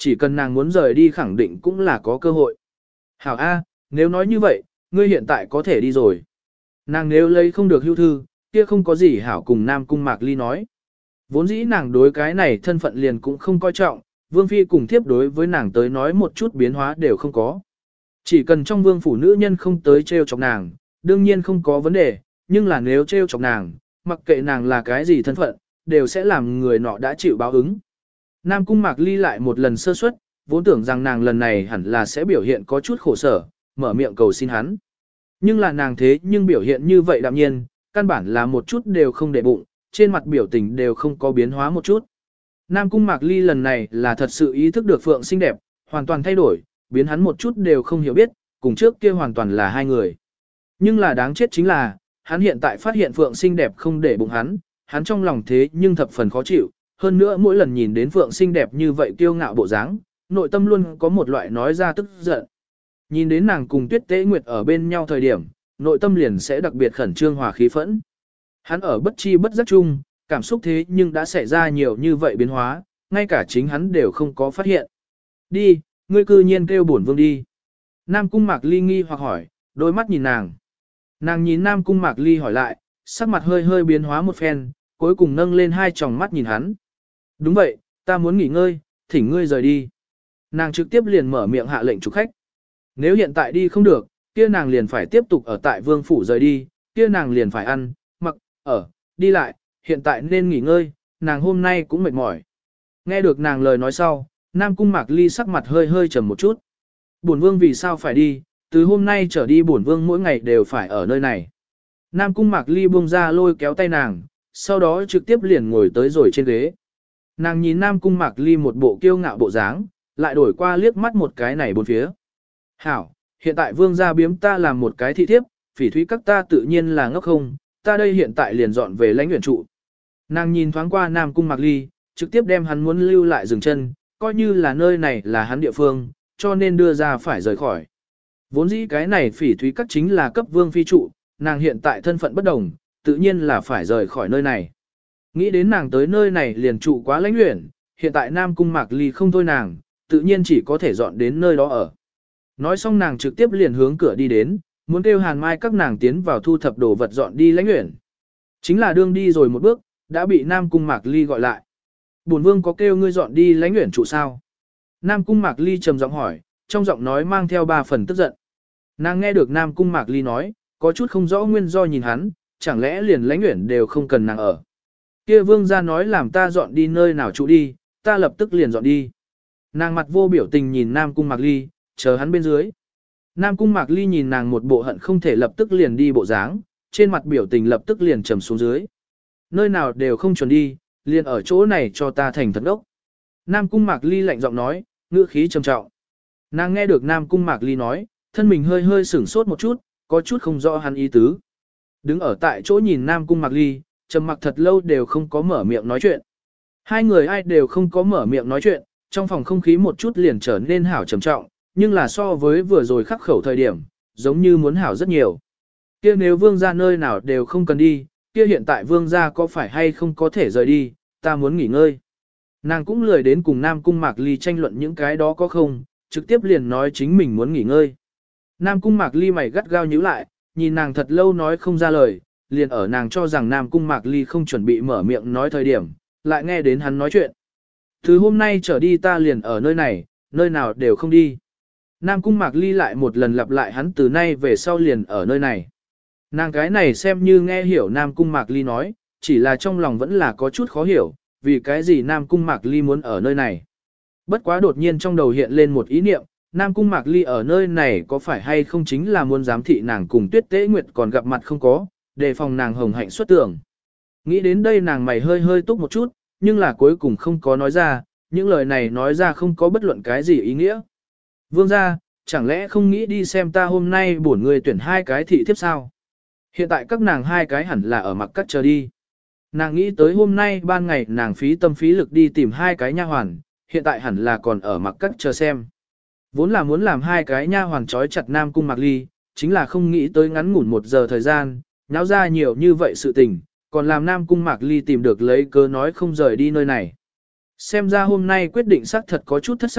A: Chỉ cần nàng muốn rời đi khẳng định cũng là có cơ hội. Hảo A, nếu nói như vậy, ngươi hiện tại có thể đi rồi. Nàng nếu lấy không được hưu thư, kia không có gì hảo cùng Nam Cung Mạc Ly nói. Vốn dĩ nàng đối cái này thân phận liền cũng không coi trọng, Vương Phi cùng thiếp đối với nàng tới nói một chút biến hóa đều không có. Chỉ cần trong vương phủ nữ nhân không tới trêu chọc nàng, đương nhiên không có vấn đề, nhưng là nếu trêu chọc nàng, mặc kệ nàng là cái gì thân phận, đều sẽ làm người nọ đã chịu báo ứng. Nam Cung Mạc Ly lại một lần sơ suất, vốn tưởng rằng nàng lần này hẳn là sẽ biểu hiện có chút khổ sở, mở miệng cầu xin hắn. Nhưng là nàng thế nhưng biểu hiện như vậy đạm nhiên, căn bản là một chút đều không để bụng, trên mặt biểu tình đều không có biến hóa một chút. Nam Cung Mạc Ly lần này là thật sự ý thức được Phượng xinh đẹp, hoàn toàn thay đổi, biến hắn một chút đều không hiểu biết, cùng trước kia hoàn toàn là hai người. Nhưng là đáng chết chính là, hắn hiện tại phát hiện Phượng xinh đẹp không để bụng hắn, hắn trong lòng thế nhưng thập phần khó chịu, hơn nữa mỗi lần nhìn đến Phượng xinh đẹp như vậy kiêu ngạo bộ dáng, nội tâm luôn có một loại nói ra tức giận. Nhìn đến nàng cùng Tuyết Tế Nguyệt ở bên nhau thời điểm, nội tâm liền sẽ đặc biệt khẩn trương hòa khí phẫn. Hắn ở bất chi bất giác chung, cảm xúc thế nhưng đã xảy ra nhiều như vậy biến hóa, ngay cả chính hắn đều không có phát hiện. Đi, ngươi cư nhiên kêu bổn vương đi. Nam Cung Mạc Ly nghi hoặc hỏi, đôi mắt nhìn nàng. Nàng nhìn Nam Cung Mạc Ly hỏi lại, sắc mặt hơi hơi biến hóa một phen, cuối cùng nâng lên hai tròng mắt nhìn hắn. Đúng vậy, ta muốn nghỉ ngơi, thỉnh ngươi rời đi. Nàng trực tiếp liền mở miệng hạ lệnh chủ khách. Nếu hiện tại đi không được, kia nàng liền phải tiếp tục ở tại vương phủ rời đi, kia nàng liền phải ăn, mặc, ở, đi lại, hiện tại nên nghỉ ngơi, nàng hôm nay cũng mệt mỏi. Nghe được nàng lời nói sau, Nam Cung Mạc Ly sắc mặt hơi hơi trầm một chút. Bổn vương vì sao phải đi, từ hôm nay trở đi bổn vương mỗi ngày đều phải ở nơi này. Nam Cung Mạc Ly buông ra lôi kéo tay nàng, sau đó trực tiếp liền ngồi tới rồi trên ghế. Nàng nhìn Nam Cung Mạc Ly một bộ kiêu ngạo bộ dáng, lại đổi qua liếc mắt một cái này bốn phía. Hảo, hiện tại vương gia biếm ta làm một cái thị thiếp, phỉ thúy các ta tự nhiên là ngốc không, ta đây hiện tại liền dọn về lãnh nguyện trụ. Nàng nhìn thoáng qua Nam Cung Mạc Ly, trực tiếp đem hắn muốn lưu lại dừng chân, coi như là nơi này là hắn địa phương, cho nên đưa ra phải rời khỏi. Vốn dĩ cái này phỉ thúy các chính là cấp vương phi trụ, nàng hiện tại thân phận bất đồng, tự nhiên là phải rời khỏi nơi này. Nghĩ đến nàng tới nơi này liền trụ quá lãnh luyện, hiện tại Nam Cung Mạc Ly không thôi nàng, tự nhiên chỉ có thể dọn đến nơi đó ở. Nói xong nàng trực tiếp liền hướng cửa đi đến, muốn kêu Hàn Mai các nàng tiến vào thu thập đồ vật dọn đi lãnh luyện. Chính là đương đi rồi một bước, đã bị Nam Cung Mạc Ly gọi lại. Bổn vương có kêu ngươi dọn đi lãnh luyện trụ sao? Nam Cung Mạc Ly trầm giọng hỏi, trong giọng nói mang theo ba phần tức giận. Nàng nghe được Nam Cung Mạc Ly nói, có chút không rõ nguyên do nhìn hắn, chẳng lẽ liền lãnh luyện đều không cần nàng ở. Kia vương gia nói làm ta dọn đi nơi nào trụ đi, ta lập tức liền dọn đi. Nàng mặt vô biểu tình nhìn Nam Cung Mạc Ly, chờ hắn bên dưới. Nam Cung Mạc Ly nhìn nàng một bộ hận không thể lập tức liền đi bộ dáng, trên mặt biểu tình lập tức liền trầm xuống dưới. Nơi nào đều không chuẩn đi, liền ở chỗ này cho ta thành thật đốc. Nam Cung Mạc Ly lạnh giọng nói, ngữ khí trầm trọng. Nàng nghe được Nam Cung Mạc Ly nói, thân mình hơi hơi sửng sốt một chút, có chút không rõ hắn ý tứ. Đứng ở tại chỗ nhìn Nam Cung Mạc Ly, trầm mặc thật lâu đều không có mở miệng nói chuyện. Hai người ai đều không có mở miệng nói chuyện, trong phòng không khí một chút liền trở nên hảo trầm trọng, nhưng là so với vừa rồi khắc khẩu thời điểm, giống như muốn hảo rất nhiều. Kia nếu vương gia nơi nào đều không cần đi, kia hiện tại vương gia có phải hay không có thể rời đi, ta muốn nghỉ ngơi. Nàng cũng lười đến cùng Nam Cung Mạc Ly tranh luận những cái đó có không, trực tiếp liền nói chính mình muốn nghỉ ngơi. Nam Cung Mạc Ly mày gắt gao nhíu lại, nhìn nàng thật lâu nói không ra lời, liền ở nàng cho rằng Nam Cung Mạc Ly không chuẩn bị mở miệng nói thời điểm, lại nghe đến hắn nói chuyện. Từ hôm nay trở đi ta liền ở nơi này, nơi nào đều không đi. Nam Cung Mạc Ly lại một lần lặp lại hắn từ nay về sau liền ở nơi này. Nàng cái này xem như nghe hiểu Nam Cung Mạc Ly nói, chỉ là trong lòng vẫn là có chút khó hiểu, vì cái gì Nam Cung Mạc Ly muốn ở nơi này. Bất quá đột nhiên trong đầu hiện lên một ý niệm, Nam Cung Mạc Ly ở nơi này có phải hay không chính là muốn giám thị nàng cùng Tuyết Tế Nguyệt còn gặp mặt không có, đề phòng nàng hồng hạnh xuất tưởng. Nghĩ đến đây nàng mày hơi hơi túc một chút, nhưng là cuối cùng không có nói ra, những lời này nói ra không có bất luận cái gì ý nghĩa. Vương gia, chẳng lẽ không nghĩ đi xem ta hôm nay bổn người tuyển hai cái thị thiếp sao? Hiện tại các nàng hai cái hẳn là ở mặc cắt chờ đi. Nàng nghĩ tới hôm nay ban ngày nàng phí tâm phí lực đi tìm hai cái nha hoàn, hiện tại hẳn là còn ở mặc cắt chờ xem. Vốn là muốn làm hai cái nha hoàn trói chặt Nam Cung Mạc Ly, chính là không nghĩ tới ngắn ngủn một giờ thời gian, nháo ra nhiều như vậy sự tình, còn làm Nam Cung Mạc Ly tìm được lấy cớ nói không rời đi nơi này. Xem ra hôm nay quyết định xác thật có chút thất sách,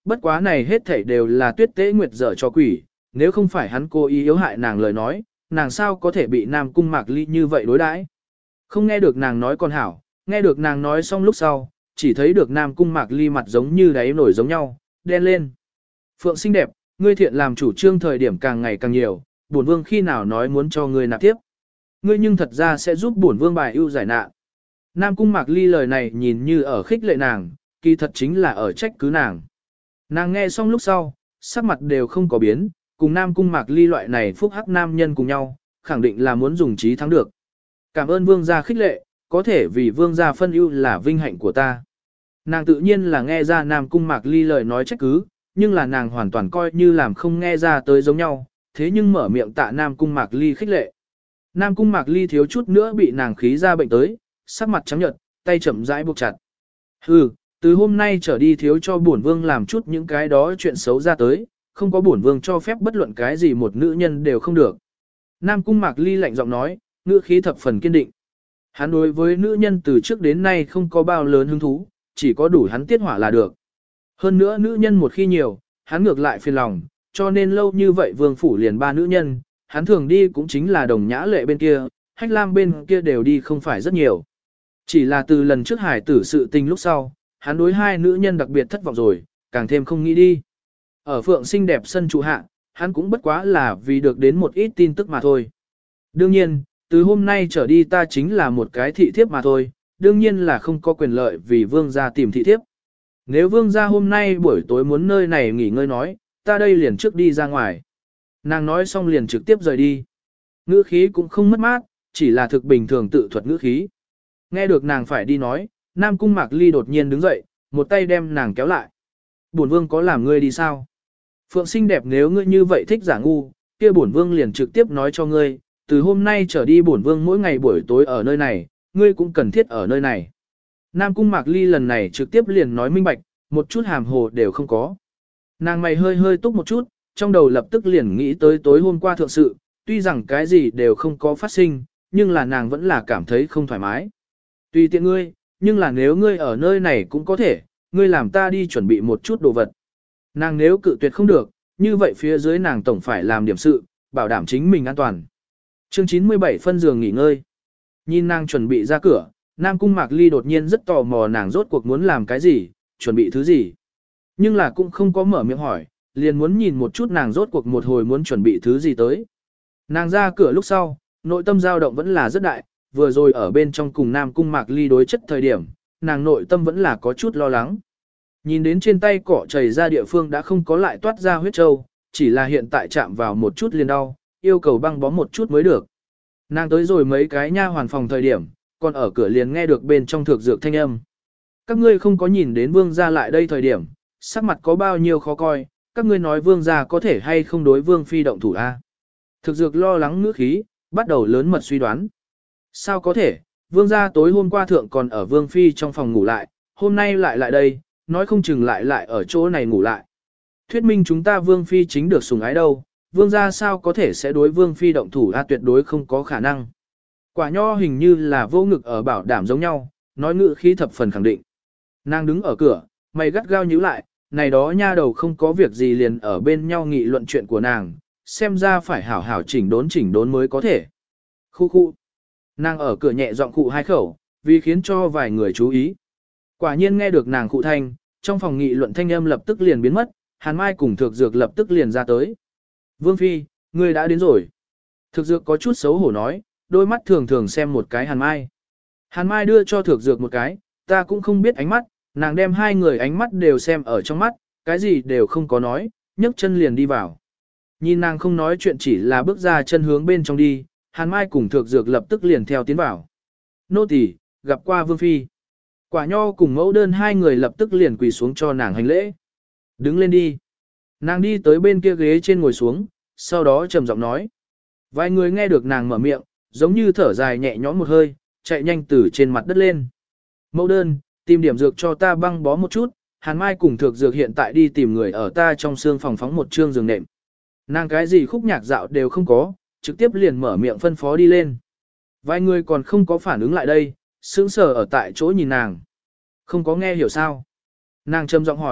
A: bất quá này hết thảy đều là Tuyết Tế Nguyệt dở cho quỷ, nếu không phải hắn cố ý yếu hại nàng lời nói, nàng sao có thể bị Nam Cung Mạc Ly như vậy đối đãi? Không nghe được nàng nói còn hảo, nghe được nàng nói xong lúc sau, chỉ thấy được Nam Cung Mạc Ly mặt giống như đáy nổi giống nhau, đen lên. Phượng xinh đẹp, ngươi thiện làm chủ trương thời điểm càng ngày càng nhiều, bổn vương khi nào nói muốn cho ngươi nạp tiếp. Ngươi nhưng thật ra sẽ giúp bổn vương bài ưu giải nạn. Nam Cung Mạc Ly lời này nhìn như ở khích lệ nàng, kỳ thật chính là ở trách cứ nàng. Nàng nghe xong lúc sau, sắc mặt đều không có biến, cùng Nam Cung Mạc Ly loại này phúc hắc nam nhân cùng nhau, khẳng định là muốn dùng trí thắng được. Cảm ơn vương gia khích lệ, có thể vì vương gia phân ưu là vinh hạnh của ta. Nàng tự nhiên là nghe ra Nam Cung Mạc Ly lời nói trách cứ, nhưng là nàng hoàn toàn coi như làm không nghe ra tới giống nhau, thế nhưng mở miệng tạ Nam Cung Mạc Ly khích lệ. Nam Cung Mạc Ly thiếu chút nữa bị nàng khí ra bệnh tới, sắc mặt trắng nhợt, tay chậm rãi buộc chặt. Hừ, từ hôm nay trở đi thiếu cho bổn vương làm chút những cái đó chuyện xấu ra tới, không có bổn vương cho phép bất luận cái gì một nữ nhân đều không được. Nam Cung Mạc Ly lạnh giọng nói, ngữ khí thập phần kiên định. Hắn đối với nữ nhân từ trước đến nay không có bao lớn hứng thú, chỉ có đủ hắn tiết hỏa là được. Hơn nữa nữ nhân một khi nhiều, hắn ngược lại phiền lòng, cho nên lâu như vậy vương phủ liền ba nữ nhân, hắn thường đi cũng chính là Đồng Nhã Lệ bên kia, Hách Lam bên kia đều đi không phải rất nhiều. Chỉ là từ lần trước hải tử sự tình lúc sau, hắn đối hai nữ nhân đặc biệt thất vọng rồi, càng thêm không nghĩ đi. Ở Phượng xinh đẹp sân trụ hạ, hắn cũng bất quá là vì được đến một ít tin tức mà thôi. Đương nhiên, từ hôm nay trở đi ta chính là một cái thị thiếp mà thôi, đương nhiên là không có quyền lợi vì vương gia tìm thị thiếp. Nếu vương gia hôm nay buổi tối muốn nơi này nghỉ ngơi nói, ta đây liền trước đi ra ngoài. Nàng nói xong liền trực tiếp rời đi. Ngữ khí cũng không mất mát, chỉ là thực bình thường tự thuật ngữ khí. Nghe được nàng phải đi nói, Nam Cung Mạc Ly đột nhiên đứng dậy, một tay đem nàng kéo lại. Bổn vương có làm ngươi đi sao? Phượng xinh đẹp, nếu ngươi như vậy thích giả ngu, kia bổn vương liền trực tiếp nói cho ngươi, từ hôm nay trở đi bổn vương mỗi ngày buổi tối ở nơi này, ngươi cũng cần thiết ở nơi này. Nam Cung Mạc Ly lần này trực tiếp liền nói minh bạch, một chút hàm hồ đều không có. Nàng mày hơi hơi túc một chút, trong đầu lập tức liền nghĩ tới tối hôm qua thượng sự, tuy rằng cái gì đều không có phát sinh, nhưng là nàng vẫn là cảm thấy không thoải mái. Tùy tiện ngươi, nhưng là nếu ngươi ở nơi này cũng có thể, ngươi làm ta đi chuẩn bị một chút đồ vật. Nàng nếu cự tuyệt không được, như vậy phía dưới nàng tổng phải làm điểm sự, bảo đảm chính mình an toàn. Chương chín mươi bảy phân giường nghỉ ngơi. Nhìn nàng chuẩn bị ra cửa, Nam Cung Mạc Ly đột nhiên rất tò mò nàng rốt cuộc muốn làm cái gì, chuẩn bị thứ gì. Nhưng là cũng không có mở miệng hỏi, liền muốn nhìn một chút nàng rốt cuộc một hồi muốn chuẩn bị thứ gì tới. Nàng ra cửa lúc sau, nội tâm dao động vẫn là rất đại, vừa rồi ở bên trong cùng Nam Cung Mạc Ly đối chất thời điểm, nàng nội tâm vẫn là có chút lo lắng. Nhìn đến trên tay cỏ chảy ra địa phương đã không có lại toát ra huyết trâu, chỉ là hiện tại chạm vào một chút liền đau, yêu cầu băng bó một chút mới được. Nàng tới rồi mấy cái nha hoàn phòng thời điểm, còn ở cửa liền nghe được bên trong thực dược thanh âm. Các ngươi không có nhìn đến vương gia lại đây thời điểm, sắc mặt có bao nhiêu khó coi, các ngươi nói vương gia có thể hay không đối vương phi động thủ a? Thực dược lo lắng ngữ khí, bắt đầu lớn mật suy đoán. Sao có thể, vương gia tối hôm qua thượng còn ở vương phi trong phòng ngủ lại, hôm nay lại lại đây, nói không chừng lại lại ở chỗ này ngủ lại. Thuyết minh chúng ta vương phi chính được sủng ái đâu, vương gia sao có thể sẽ đối vương phi động thủ a, tuyệt đối không có khả năng. Quả nho hình như là vô ngực ở bảo đảm giống nhau, nói ngữ khí thập phần khẳng định. Nàng đứng ở cửa, mày gắt gao nhíu lại, này đó nha đầu không có việc gì liền ở bên nhau nghị luận chuyện của nàng, xem ra phải hảo hảo chỉnh đốn chỉnh đốn mới có thể. Khu khu. Nàng ở cửa nhẹ giọng khụ hai khẩu, vì khiến cho vài người chú ý. Quả nhiên nghe được nàng khụ thanh, trong phòng nghị luận thanh âm lập tức liền biến mất, Hàn Mai cùng Thược Dược lập tức liền ra tới. Vương Phi, ngươi đã đến rồi. Thược Dược có chút xấu hổ nói, đôi mắt thường thường xem một cái Hàn Mai. Hàn Mai đưa cho Thược Dược một cái, ta cũng không biết ánh mắt, nàng đem hai người ánh mắt đều xem ở trong mắt, cái gì đều không có nói, nhấc chân liền đi vào. Nhìn nàng không nói chuyện chỉ là bước ra chân hướng bên trong đi, Hàn Mai cùng Thược Dược lập tức liền theo tiến vào. Nô tỳ gặp qua Vương Phi. Quả nho cùng mẫu đơn hai người lập tức liền quỳ xuống cho nàng hành lễ. Đứng lên đi. Nàng đi tới bên kia ghế trên ngồi xuống, sau đó trầm giọng nói. Vài người nghe được nàng mở miệng, giống như thở dài nhẹ nhõm một hơi, chạy nhanh từ trên mặt đất lên. Mẫu đơn, tìm điểm dược cho ta băng bó một chút, Hàn Mai cùng Thược Dược hiện tại đi tìm người ở ta trong xương phòng phóng một trương giường nệm. Nàng cái gì khúc nhạc dạo đều không có, trực tiếp liền mở miệng phân phó đi lên. Vài người còn không có phản ứng lại đây, sững sờ ở tại chỗ nhìn nàng. Không có nghe hiểu sao? Nàng trầm giọng hỏi,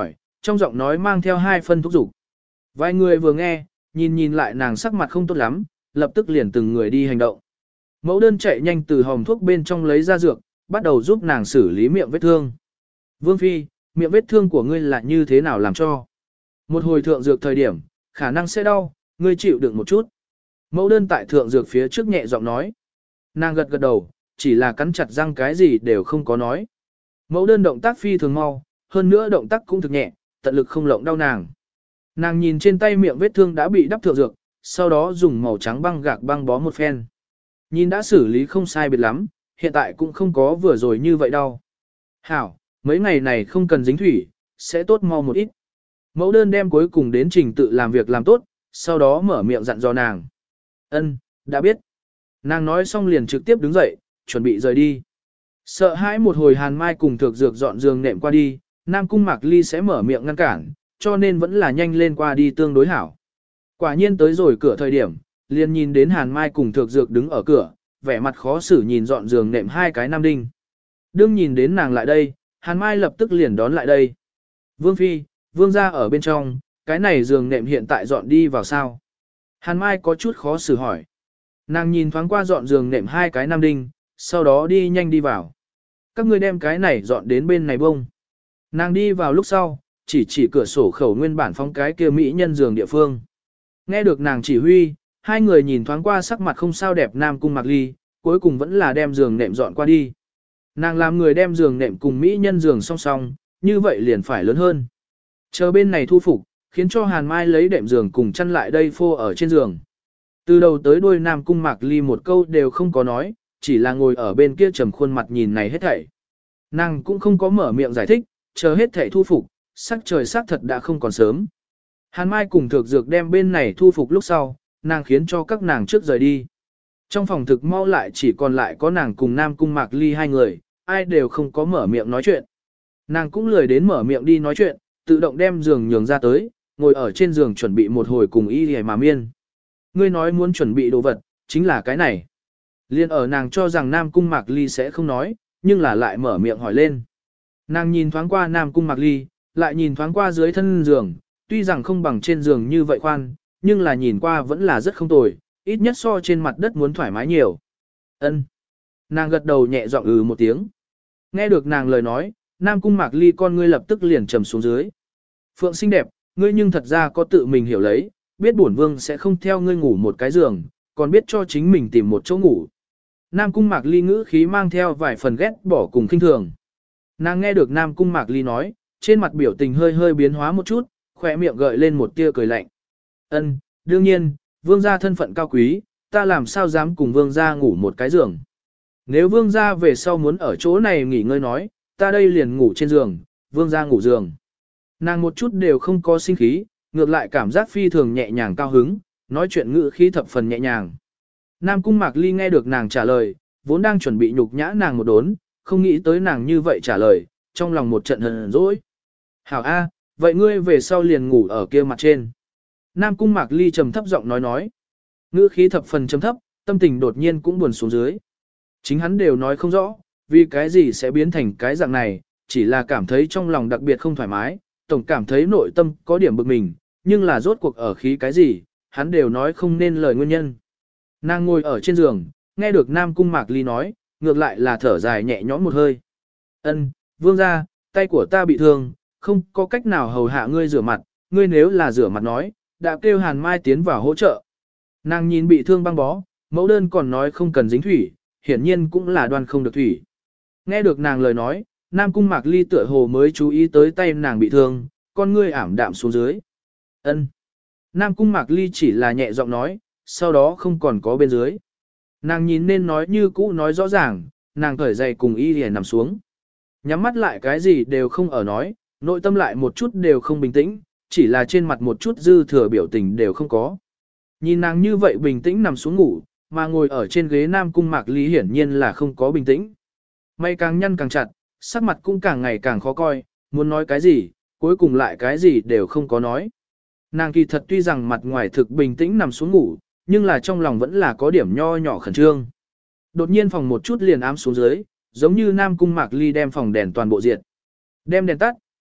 A: trong giọng nói mang theo hai phân thúc giục. Vài người vừa nghe, nhìn nhìn lại nàng sắc mặt không tốt lắm, lập tức liền từng người đi hành động. Mẫu đơn chạy nhanh từ hòm thuốc bên trong lấy ra dược, bắt đầu giúp nàng xử lý miệng vết thương. Vương Phi, miệng vết thương của ngươi là như thế nào làm cho? Một hồi thượng dược thời điểm, khả năng sẽ đau, ngươi chịu đựng một chút. Mẫu đơn tại thượng dược phía trước nhẹ giọng nói. Nàng gật gật đầu, chỉ là cắn chặt răng cái gì đều không có nói. Mẫu đơn động tác phi thường mau, hơn nữa động tác cũng thực nhẹ, tận lực không lộng đau nàng. Nàng nhìn trên tay miệng vết thương đã bị đắp thượng dược, sau đó dùng màu trắng băng gạc băng bó một phen. Nhìn đã xử lý không sai biệt lắm, hiện tại cũng không có vừa rồi như vậy đâu. Hảo, mấy ngày này không cần dính thủy, sẽ tốt mau một ít. Mẫu đơn đem cuối cùng đến trình tự làm việc làm tốt, sau đó mở miệng dặn dò nàng. Ân, đã biết. Nàng nói xong liền trực tiếp đứng dậy, chuẩn bị rời đi. Sợ hãi một hồi Hàn Mai cùng Thược Dược dọn giường nệm qua đi, Nam Cung Mạc Ly sẽ mở miệng ngăn cản, cho nên vẫn là nhanh lên qua đi tương đối hảo. Quả nhiên tới rồi cửa thời điểm, liền nhìn đến Hàn Mai cùng Thược Dược đứng ở cửa, vẻ mặt khó xử nhìn dọn giường nệm hai cái nam đinh. Đương nhìn đến nàng lại đây, Hàn Mai lập tức liền đón lại đây. Vương Phi, Vương gia ở bên trong, cái này giường nệm hiện tại dọn đi vào sao? Hàn Mai có chút khó xử hỏi. Nàng nhìn thoáng qua dọn giường nệm hai cái nam đinh, sau đó đi nhanh đi vào. Các ngươi đem cái này dọn đến bên này bông. Nàng đi vào lúc sau, chỉ chỉ cửa sổ khẩu nguyên bản phóng cái kia mỹ nhân giường địa phương. Nghe được nàng chỉ huy, hai người nhìn thoáng qua sắc mặt không sao đẹp Nam Cung Mạc Ly, cuối cùng vẫn là đem giường nệm dọn qua đi. Nàng làm người đem giường nệm cùng mỹ nhân giường song song, như vậy liền phải lớn hơn. Chờ bên này thu phục, khiến cho Hàn Mai lấy đệm giường cùng chăn lại đây phô ở trên giường. Từ đầu tới đuôi Nam Cung Mạc Ly một câu đều không có nói, chỉ là ngồi ở bên kia trầm khuôn mặt nhìn này hết thảy. Nàng cũng không có mở miệng giải thích, chờ hết thảy thu phục, sắc trời sắc thật đã không còn sớm. Hàn Mai cùng Thược Dược đem bên này thu phục lúc sau, nàng khiến cho các nàng trước rời đi. Trong phòng thực mau lại chỉ còn lại có nàng cùng Nam Cung Mạc Ly hai người, ai đều không có mở miệng nói chuyện. Nàng cũng lười đến mở miệng đi nói chuyện, tự động đem giường nhường ra tới, ngồi ở trên giường chuẩn bị một hồi cùng y hề mà miên. Ngươi nói muốn chuẩn bị đồ vật, chính là cái này. Liên ở nàng cho rằng Nam Cung Mạc Ly sẽ không nói, nhưng là lại mở miệng hỏi lên. Nàng nhìn thoáng qua Nam Cung Mạc Ly, lại nhìn thoáng qua dưới thân giường, tuy rằng không bằng trên giường như vậy khoan, nhưng là nhìn qua vẫn là rất không tồi, ít nhất so trên mặt đất muốn thoải mái nhiều. Ân. Nàng gật đầu nhẹ giọng ừ một tiếng. Nghe được nàng lời nói, Nam Cung Mạc Ly con ngươi lập tức liền trầm xuống dưới. Phượng xinh đẹp, ngươi nhưng thật ra có tự mình hiểu lấy, biết bổn vương sẽ không theo ngươi ngủ một cái giường, còn biết cho chính mình tìm một chỗ ngủ. Nam Cung Mạc Ly ngữ khí mang theo vài phần ghét bỏ cùng khinh thường. Nàng nghe được Nam Cung Mạc Ly nói, trên mặt biểu tình hơi hơi biến hóa một chút, khỏe miệng gợi lên một tia cười lạnh. Ân, đương nhiên, vương gia thân phận cao quý, ta làm sao dám cùng vương gia ngủ một cái giường. Nếu vương gia về sau muốn ở chỗ này nghỉ ngơi nói, ta đây liền ngủ trên giường, vương gia ngủ giường. Nàng một chút đều không có sinh khí, ngược lại cảm giác phi thường nhẹ nhàng cao hứng, nói chuyện ngữ khí thập phần nhẹ nhàng. Nam Cung Mạc Ly nghe được nàng trả lời, vốn đang chuẩn bị nhục nhã nàng một đốn, không nghĩ tới nàng như vậy trả lời, trong lòng một trận hờn dỗi. Hảo A, vậy ngươi về sau liền ngủ ở kia mặt trên. Nam Cung Mạc Ly trầm thấp giọng nói nói. Ngữ khí thập phần trầm thấp, tâm tình đột nhiên cũng buồn xuống dưới. Chính hắn đều nói không rõ, vì cái gì sẽ biến thành cái dạng này, chỉ là cảm thấy trong lòng đặc biệt không thoải mái, tổng cảm thấy nội tâm có điểm bực mình, nhưng là rốt cuộc ở khí cái gì, hắn đều nói không nên lời nguyên nhân. Nàng ngồi ở trên giường, nghe được Nam Cung Mạc Ly nói, ngược lại là thở dài nhẹ nhõm một hơi. Ân, vương gia, tay của ta bị thương, không có cách nào hầu hạ ngươi rửa mặt, ngươi nếu là rửa mặt nói, đã kêu Hàn Mai tiến vào hỗ trợ. Nàng nhìn bị thương băng bó, mẫu đơn còn nói không cần dính thủy, hiển nhiên cũng là đoan không được thủy. Nghe được nàng lời nói, Nam Cung Mạc Ly tựa hồ mới chú ý tới tay nàng bị thương, con ngươi ảm đạm xuống dưới. Ân. Nam Cung Mạc Ly chỉ là nhẹ giọng nói, sau đó không còn có bên dưới. Nàng nhìn nên nói như cũ nói rõ ràng, nàng cởi giày cùng y lìa nằm xuống. Nhắm mắt lại cái gì đều không ở nói, nội tâm lại một chút đều không bình tĩnh, chỉ là trên mặt một chút dư thừa biểu tình đều không có. Nhìn nàng như vậy bình tĩnh nằm xuống ngủ, mà ngồi ở trên ghế Nam Cung Mạc Ly hiển nhiên là không có bình tĩnh. Mày càng nhăn càng chặt, sắc mặt cũng càng ngày càng khó coi, muốn nói cái gì, cuối cùng lại cái gì đều không có nói. Nàng kỳ thật tuy rằng mặt ngoài thực bình tĩnh nằm xuống ngủ, nhưng là trong lòng vẫn là có điểm nho nhỏ khẩn trương. Đột nhiên phòng một chút liền ám xuống dưới, giống như Nam Cung Mạc Ly đem phòng đèn toàn bộ diệt. Đem đèn tắt,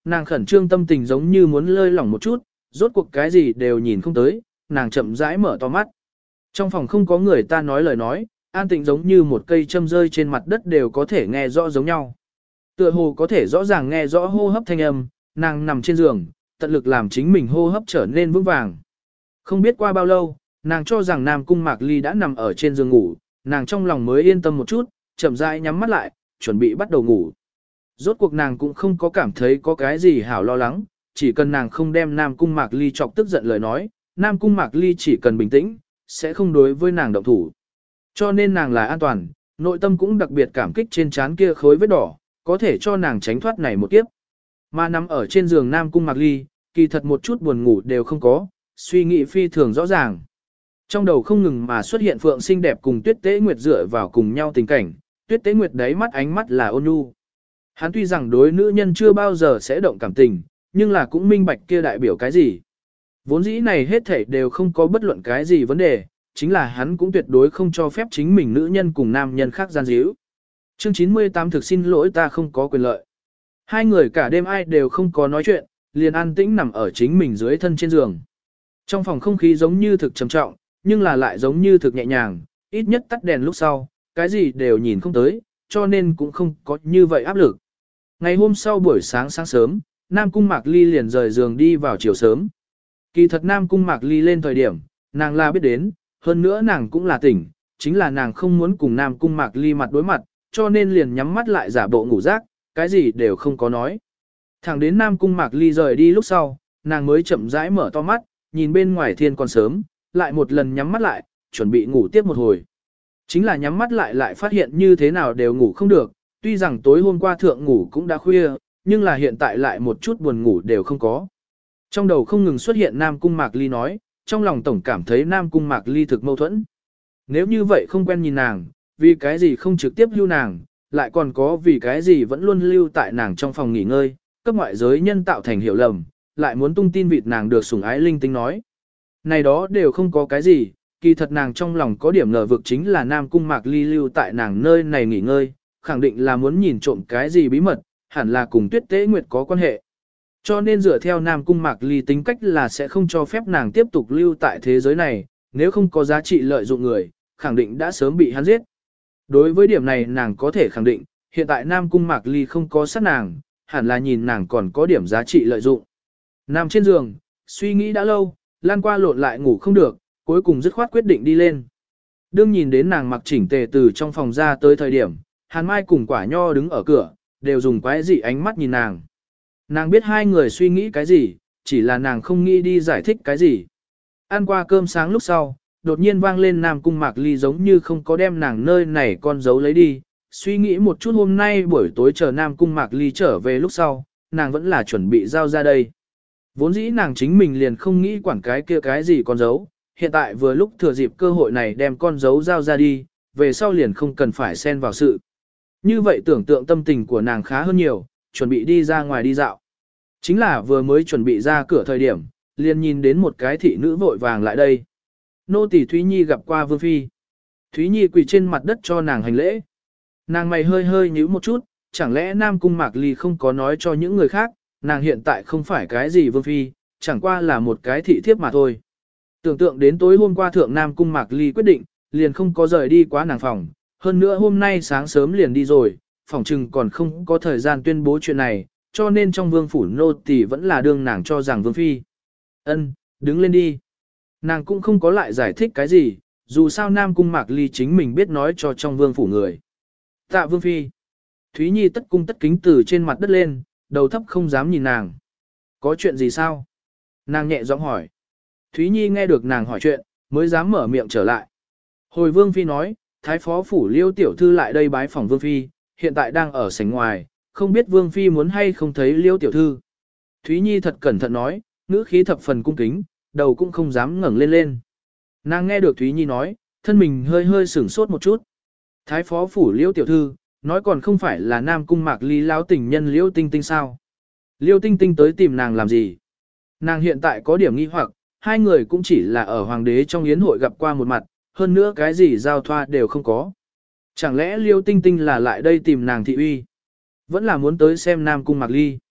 A: nàng khẩn trương tâm tình giống như muốn lơi lỏng một chút, rốt cuộc cái gì đều nhìn không tới, nàng chậm rãi mở to mắt. Trong phòng không có người ta nói lời nói, an tĩnh giống như một cây châm rơi trên mặt đất đều có thể nghe rõ giống nhau. Tựa hồ có thể rõ ràng nghe rõ hô hấp thanh âm, nàng nằm trên giường, tận lực làm chính mình hô hấp trở nên vững vàng. Không biết qua bao lâu, nàng cho rằng Nam Cung Mạc Ly đã nằm ở trên giường ngủ, nàng trong lòng mới yên tâm một chút, chậm rãi nhắm mắt lại, chuẩn bị bắt đầu ngủ. Rốt cuộc nàng cũng không có cảm thấy có cái gì hảo lo lắng, chỉ cần nàng không đem Nam Cung Mạc Ly chọc tức giận lời nói, Nam Cung Mạc Ly chỉ cần bình tĩnh, sẽ không đối với nàng động thủ. Cho nên nàng là an toàn, nội tâm cũng đặc biệt cảm kích trên trán kia khối vết đỏ, có thể cho nàng tránh thoát này một kiếp. Mà nằm ở trên giường Nam Cung Mạc Ly, kỳ thật một chút buồn ngủ đều không có, suy nghĩ phi thường rõ ràng. Trong đầu không ngừng mà xuất hiện Phượng xinh đẹp cùng Tuyết Tế Nguyệt dựa vào cùng nhau tình cảnh, Tuyết Tế Nguyệt đáy mắt ánh mắt là ôn nhu. Hắn tuy rằng đối nữ nhân chưa bao giờ sẽ động cảm tình, nhưng là cũng minh bạch kia đại biểu cái gì. Vốn dĩ này hết thảy đều không có bất luận cái gì vấn đề, chính là hắn cũng tuyệt đối không cho phép chính mình nữ nhân cùng nam nhân khác gian díu. Chương chín mươi tám thực xin lỗi ta không có quyền lợi. Hai người cả đêm ai đều không có nói chuyện, liền an tĩnh nằm ở chính mình dưới thân trên giường. Trong phòng không khí giống như thực trầm trọng, nhưng là lại giống như thực nhẹ nhàng, ít nhất tắt đèn lúc sau, cái gì đều nhìn không tới, cho nên cũng không có như vậy áp lực. Ngày hôm sau buổi sáng sáng sớm, Nam Cung Mạc Ly liền rời giường đi vào chiều sớm. Kỳ thật Nam Cung Mạc Ly lên thời điểm, nàng là biết đến, hơn nữa nàng cũng là tỉnh, chính là nàng không muốn cùng Nam Cung Mạc Ly mặt đối mặt, cho nên liền nhắm mắt lại giả bộ ngủ rác, cái gì đều không có nói. Thẳng đến Nam Cung Mạc Ly rời đi lúc sau, nàng mới chậm rãi mở to mắt, nhìn bên ngoài thiên còn sớm, lại một lần nhắm mắt lại, chuẩn bị ngủ tiếp một hồi. Chính là nhắm mắt lại lại phát hiện như thế nào đều ngủ không được, tuy rằng tối hôm qua thượng ngủ cũng đã khuya, nhưng là hiện tại lại một chút buồn ngủ đều không có. Trong đầu không ngừng xuất hiện Nam Cung Mạc Ly nói, trong lòng tổng cảm thấy Nam Cung Mạc Ly thực mâu thuẫn. Nếu như vậy không quen nhìn nàng, vì cái gì không trực tiếp lưu nàng, lại còn có vì cái gì vẫn luôn lưu tại nàng trong phòng nghỉ ngơi, cấp ngoại giới nhân tạo thành hiểu lầm, lại muốn tung tin vịt nàng được sủng ái linh tinh nói. Này đó đều không có cái gì, kỳ thật nàng trong lòng có điểm ngờ vực chính là Nam Cung Mạc Ly lưu tại nàng nơi này nghỉ ngơi, khẳng định là muốn nhìn trộm cái gì bí mật, hẳn là cùng Tuyết Tế Nguyệt có quan hệ. Cho nên dựa theo Nam Cung Mạc Ly tính cách là sẽ không cho phép nàng tiếp tục lưu tại thế giới này, nếu không có giá trị lợi dụng người, khẳng định đã sớm bị hắn giết. Đối với điểm này nàng có thể khẳng định, hiện tại Nam Cung Mạc Ly không có sát nàng, hẳn là nhìn nàng còn có điểm giá trị lợi dụng. Nằm trên giường, suy nghĩ đã lâu, lan qua lộn lại ngủ không được, cuối cùng dứt khoát quyết định đi lên. Đương nhìn đến nàng mặc chỉnh tề từ trong phòng ra tới thời điểm, Hàn Mai cùng Quả Nho đứng ở cửa, đều dùng quái dị ánh mắt nhìn nàng. Nàng biết hai người suy nghĩ cái gì, chỉ là nàng không nghĩ đi giải thích cái gì. Ăn qua cơm sáng lúc sau, đột nhiên vang lên Nam Cung Mạc Ly giống như không có đem nàng nơi này con dấu lấy đi. Suy nghĩ một chút hôm nay buổi tối chờ Nam Cung Mạc Ly trở về lúc sau, nàng vẫn là chuẩn bị giao ra đây. Vốn dĩ nàng chính mình liền không nghĩ quản cái kia cái gì con dấu, hiện tại vừa lúc thừa dịp cơ hội này đem con dấu giao ra đi, về sau liền không cần phải xen vào sự. Như vậy tưởng tượng tâm tình của nàng khá hơn nhiều, chuẩn bị đi ra ngoài đi dạo. Chính là vừa mới chuẩn bị ra cửa thời điểm, liền nhìn đến một cái thị nữ vội vàng lại đây. Nô tỳ Thúy Nhi gặp qua Vương Phi. Thúy Nhi quỳ trên mặt đất cho nàng hành lễ. Nàng mày hơi hơi nhíu một chút, chẳng lẽ Nam Cung Mạc Ly không có nói cho những người khác, nàng hiện tại không phải cái gì Vương Phi, chẳng qua là một cái thị thiếp mà thôi. Tưởng tượng đến tối hôm qua thượng Nam Cung Mạc Ly quyết định, liền không có rời đi quá nàng phòng, hơn nữa hôm nay sáng sớm liền đi rồi, phòng trừng còn không có thời gian tuyên bố chuyện này, cho nên trong vương phủ nô tỳ vẫn là đương nàng cho rằng Vương Phi. Ân, đứng lên đi. Nàng cũng không có lại giải thích cái gì, dù sao Nam Cung Mạc Ly chính mình biết nói cho trong vương phủ người. Tạ Vương Phi. Thúy Nhi tất cung tất kính từ trên mặt đất lên, đầu thấp không dám nhìn nàng. Có chuyện gì sao? Nàng nhẹ giọng hỏi. Thúy Nhi nghe được nàng hỏi chuyện, mới dám mở miệng trở lại. Hồi Vương Phi nói, Thái Phó Phủ Liêu Tiểu Thư lại đây bái phòng Vương Phi, hiện tại đang ở sảnh ngoài, không biết Vương Phi muốn hay không thấy Liêu Tiểu Thư. Thúy Nhi thật cẩn thận nói, ngữ khí thập phần cung kính, đầu cũng không dám ngẩng lên lên. Nàng nghe được Thúy Nhi nói, thân mình hơi hơi sửng sốt một chút. Thái Phó Phủ Liêu Tiểu Thư, nói còn không phải là Nam Cung Mạc Ly lão tình nhân Liêu Tinh Tinh sao? Liêu Tinh Tinh tới tìm nàng làm gì? Nàng hiện tại có điểm nghi hoặc, hai người cũng chỉ là ở hoàng đế trong yến hội gặp qua một mặt, hơn nữa cái gì giao thoa đều không có. Chẳng lẽ Liêu Tinh Tinh là lại đây tìm nàng thị uy? Vẫn là muốn tới xem Nam Cung Mạc Ly.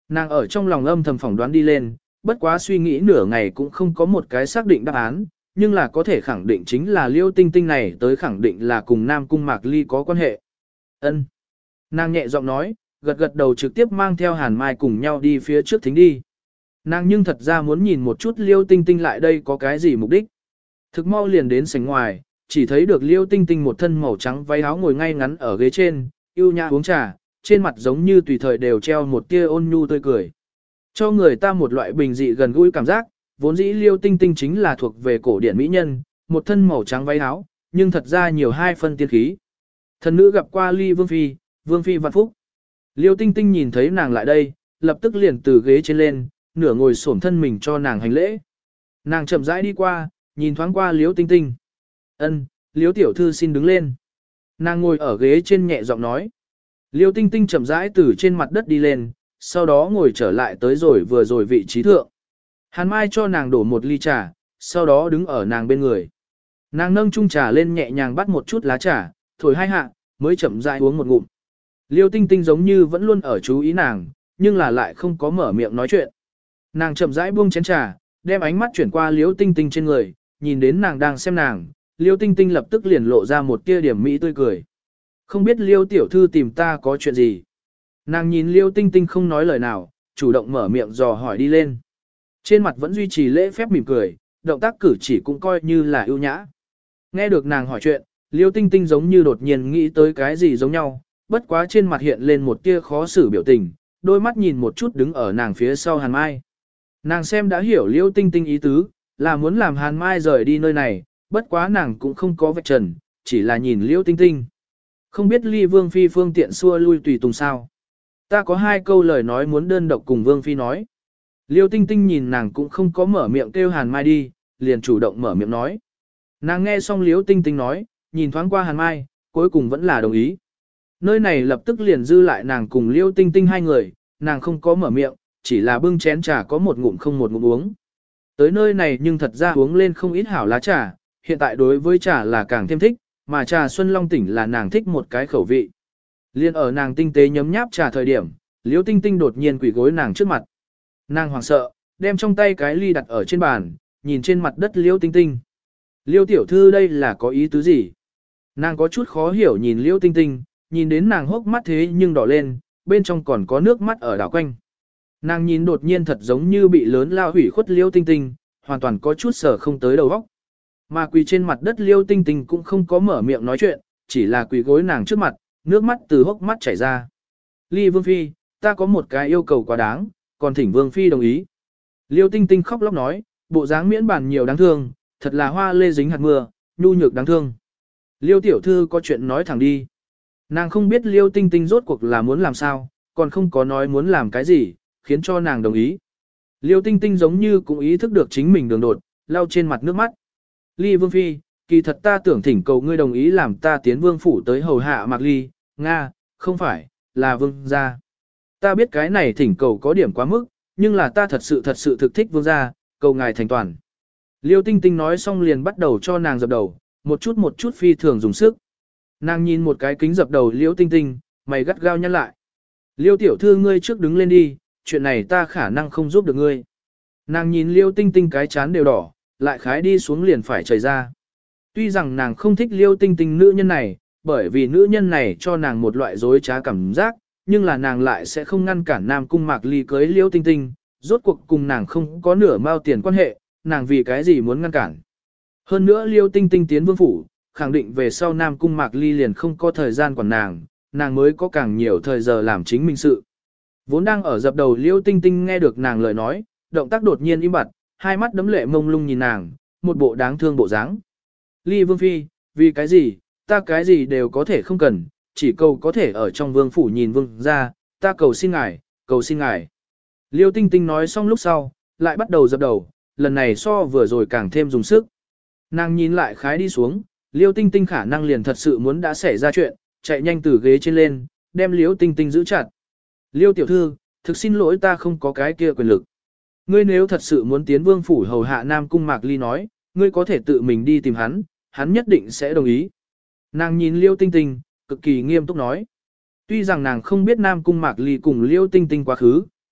A: Nàng ở trong lòng âm thầm phỏng đoán đi lên, bất quá suy nghĩ nửa ngày cũng không có một cái xác định đáp án, nhưng là có thể khẳng định chính là Liêu Tinh Tinh này tới khẳng định là cùng Nam Cung Mạc Ly có quan hệ. Ân. Nàng nhẹ giọng nói, gật gật đầu trực tiếp mang theo Hàn Mai cùng nhau đi phía trước thính đi. Nàng nhưng thật ra muốn nhìn một chút Liêu Tinh Tinh lại đây có cái gì mục đích. Thực mau liền đến sảnh ngoài, chỉ thấy được Liêu Tinh Tinh một thân màu trắng váy áo ngồi ngay ngắn ở ghế trên, yêu nhã uống trà, trên mặt giống như tùy thời đều treo một tia ôn nhu tươi cười. Cho người ta một loại bình dị gần gũi cảm giác, vốn dĩ Liêu Tinh Tinh chính là thuộc về cổ điển mỹ nhân, một thân màu trắng váy áo, nhưng thật ra nhiều hai phân tiên khí. Thần nữ gặp qua Ly Vương Phi, Vương Phi vạn phúc. Liêu Tinh Tinh nhìn thấy nàng lại đây, lập tức liền từ ghế trên lên, nửa ngồi xổm thân mình cho nàng hành lễ. Nàng chậm rãi đi qua, nhìn thoáng qua Liêu Tinh Tinh. Ân, Liêu tiểu thư xin đứng lên. Nàng ngồi ở ghế trên nhẹ giọng nói. Liêu Tinh Tinh chậm rãi từ trên mặt đất đi lên, sau đó ngồi trở lại tới rồi vừa rồi vị trí thượng. Hàn Mai cho nàng đổ một ly trà, sau đó đứng ở nàng bên người. Nàng nâng chung trà lên nhẹ nhàng bắt một chút lá trà, thổi hai hạ, mới chậm rãi uống một ngụm. Liêu Tinh Tinh giống như vẫn luôn ở chú ý nàng, nhưng là lại không có mở miệng nói chuyện. Nàng chậm rãi buông chén trà, đem ánh mắt chuyển qua Liêu Tinh Tinh trên người, nhìn đến nàng đang xem nàng, Liêu Tinh Tinh lập tức liền lộ ra một tia điểm mỹ tươi cười. Không biết Liêu tiểu thư tìm ta có chuyện gì? Nàng nhìn Liêu Tinh Tinh không nói lời nào, chủ động mở miệng dò hỏi đi lên. Trên mặt vẫn duy trì lễ phép mỉm cười, động tác cử chỉ cũng coi như là ưu nhã. Nghe được nàng hỏi chuyện, Liêu Tinh Tinh giống như đột nhiên nghĩ tới cái gì giống nhau, bất quá trên mặt hiện lên một tia khó xử biểu tình, đôi mắt nhìn một chút đứng ở nàng phía sau Hàn Mai. Nàng xem đã hiểu Liêu Tinh Tinh ý tứ, là muốn làm Hàn Mai rời đi nơi này, bất quá nàng cũng không có vạch trần, chỉ là nhìn Liêu Tinh Tinh. Không biết Ly Vương Phi phương tiện xua lui tùy tùng sao. Ta có hai câu lời nói muốn đơn độc cùng Vương Phi nói. Liêu Tinh Tinh nhìn nàng cũng không có mở miệng kêu Hàn Mai đi, liền chủ động mở miệng nói. Nàng nghe xong Liêu Tinh Tinh nói, nhìn thoáng qua Hàn Mai, cuối cùng vẫn là đồng ý. Nơi này lập tức liền dư lại nàng cùng Liêu Tinh Tinh hai người, nàng không có mở miệng, chỉ là bưng chén trà có một ngụm không một ngụm uống. Tới nơi này nhưng thật ra uống lên không ít hảo lá trà, hiện tại đối với trà là càng thêm thích, mà trà Xuân Long tỉnh là nàng thích một cái khẩu vị. Liên ở nàng tinh tế nhấm nháp trà thời điểm, Liêu Tinh Tinh đột nhiên quỳ gối nàng trước mặt. Nàng hoảng sợ, đem trong tay cái ly đặt ở trên bàn, nhìn trên mặt đất Liêu Tinh Tinh. Liêu tiểu thư đây là có ý tứ gì? Nàng có chút khó hiểu nhìn Liêu Tinh Tinh, nhìn đến nàng hốc mắt thế nhưng đỏ lên, bên trong còn có nước mắt ở đảo quanh. Nàng nhìn đột nhiên thật giống như bị lớn lao hủy khuất Liêu Tinh Tinh, hoàn toàn có chút sở không tới đầu óc. Mà quỳ trên mặt đất Liêu Tinh Tinh cũng không có mở miệng nói chuyện, chỉ là quỳ gối nàng trước mặt, nước mắt từ hốc mắt chảy ra. Ly Vương Phi, ta có một cái yêu cầu quá đáng, còn thỉnh Vương Phi đồng ý. Liêu Tinh Tinh khóc lóc nói, bộ dáng miễn bản nhiều đáng thương, thật là hoa lê dính hạt mưa, nhu nhược đáng thương. Liêu tiểu thư có chuyện nói thẳng đi. Nàng không biết Liêu Tinh Tinh rốt cuộc là muốn làm sao, còn không có nói muốn làm cái gì, khiến cho nàng đồng ý. Liêu Tinh Tinh giống như cũng ý thức được chính mình đường đột, lau trên mặt nước mắt. Ly Vương Phi, kỳ thật ta tưởng thỉnh cầu ngươi đồng ý làm ta tiến vương phủ tới hầu hạ Mạc Ly, Nga, không phải, là vương gia. Ta biết cái này thỉnh cầu có điểm quá mức, nhưng là ta thật sự thật sự thực thích vương gia, cầu ngài thành toàn. Liêu Tinh Tinh nói xong liền bắt đầu cho nàng dập đầu, một chút một chút phi thường dùng sức. Nàng nhìn một cái kính dập đầu Liêu Tinh Tinh, mày gắt gao nhăn lại. Liêu tiểu thư ngươi trước đứng lên đi, chuyện này ta khả năng không giúp được ngươi. Nàng nhìn Liêu Tinh Tinh cái chán đều đỏ, lại khái đi xuống liền phải chảy ra. Tuy rằng nàng không thích Liêu Tinh Tinh nữ nhân này, bởi vì nữ nhân này cho nàng một loại dối trá cảm giác, nhưng là nàng lại sẽ không ngăn cản Nam Cung Mạc Ly cưới Liêu Tinh Tinh, rốt cuộc cùng nàng không có nửa mao tiền quan hệ, nàng vì cái gì muốn ngăn cản. Hơn nữa Liêu Tinh Tinh tiến vương phủ, khẳng định về sau Nam Cung Mạc Ly liền không có thời gian quản nàng, nàng mới có càng nhiều thời giờ làm chính mình sự. Vốn đang ở dập đầu Liêu Tinh Tinh nghe được nàng lời nói, động tác đột nhiên im bặt, hai mắt đấm lệ mông lung nhìn nàng, một bộ đáng thương bộ dáng. Ly Vương Phi, vì cái gì, ta cái gì đều có thể không cần, chỉ cầu có thể ở trong vương phủ nhìn vương ra, ta cầu xin ngài, cầu xin ngài. Liêu Tinh Tinh nói xong lúc sau, lại bắt đầu dập đầu, lần này so vừa rồi càng thêm dùng sức. Nàng nhìn lại khái đi xuống, Liêu Tinh Tinh khả năng liền thật sự muốn đã xảy ra chuyện, chạy nhanh từ ghế trên lên, đem Liêu Tinh Tinh giữ chặt. Liêu tiểu thư, thực xin lỗi ta không có cái kia quyền lực. Ngươi nếu thật sự muốn tiến vương phủ hầu hạ Nam Cung Mạc Ly nói, ngươi có thể tự mình đi tìm hắn, hắn nhất định sẽ đồng ý. Nàng nhìn Liêu Tinh Tinh, cực kỳ nghiêm túc nói. Tuy rằng nàng không biết Nam Cung Mạc Ly cùng Liêu Tinh Tinh quá khứ,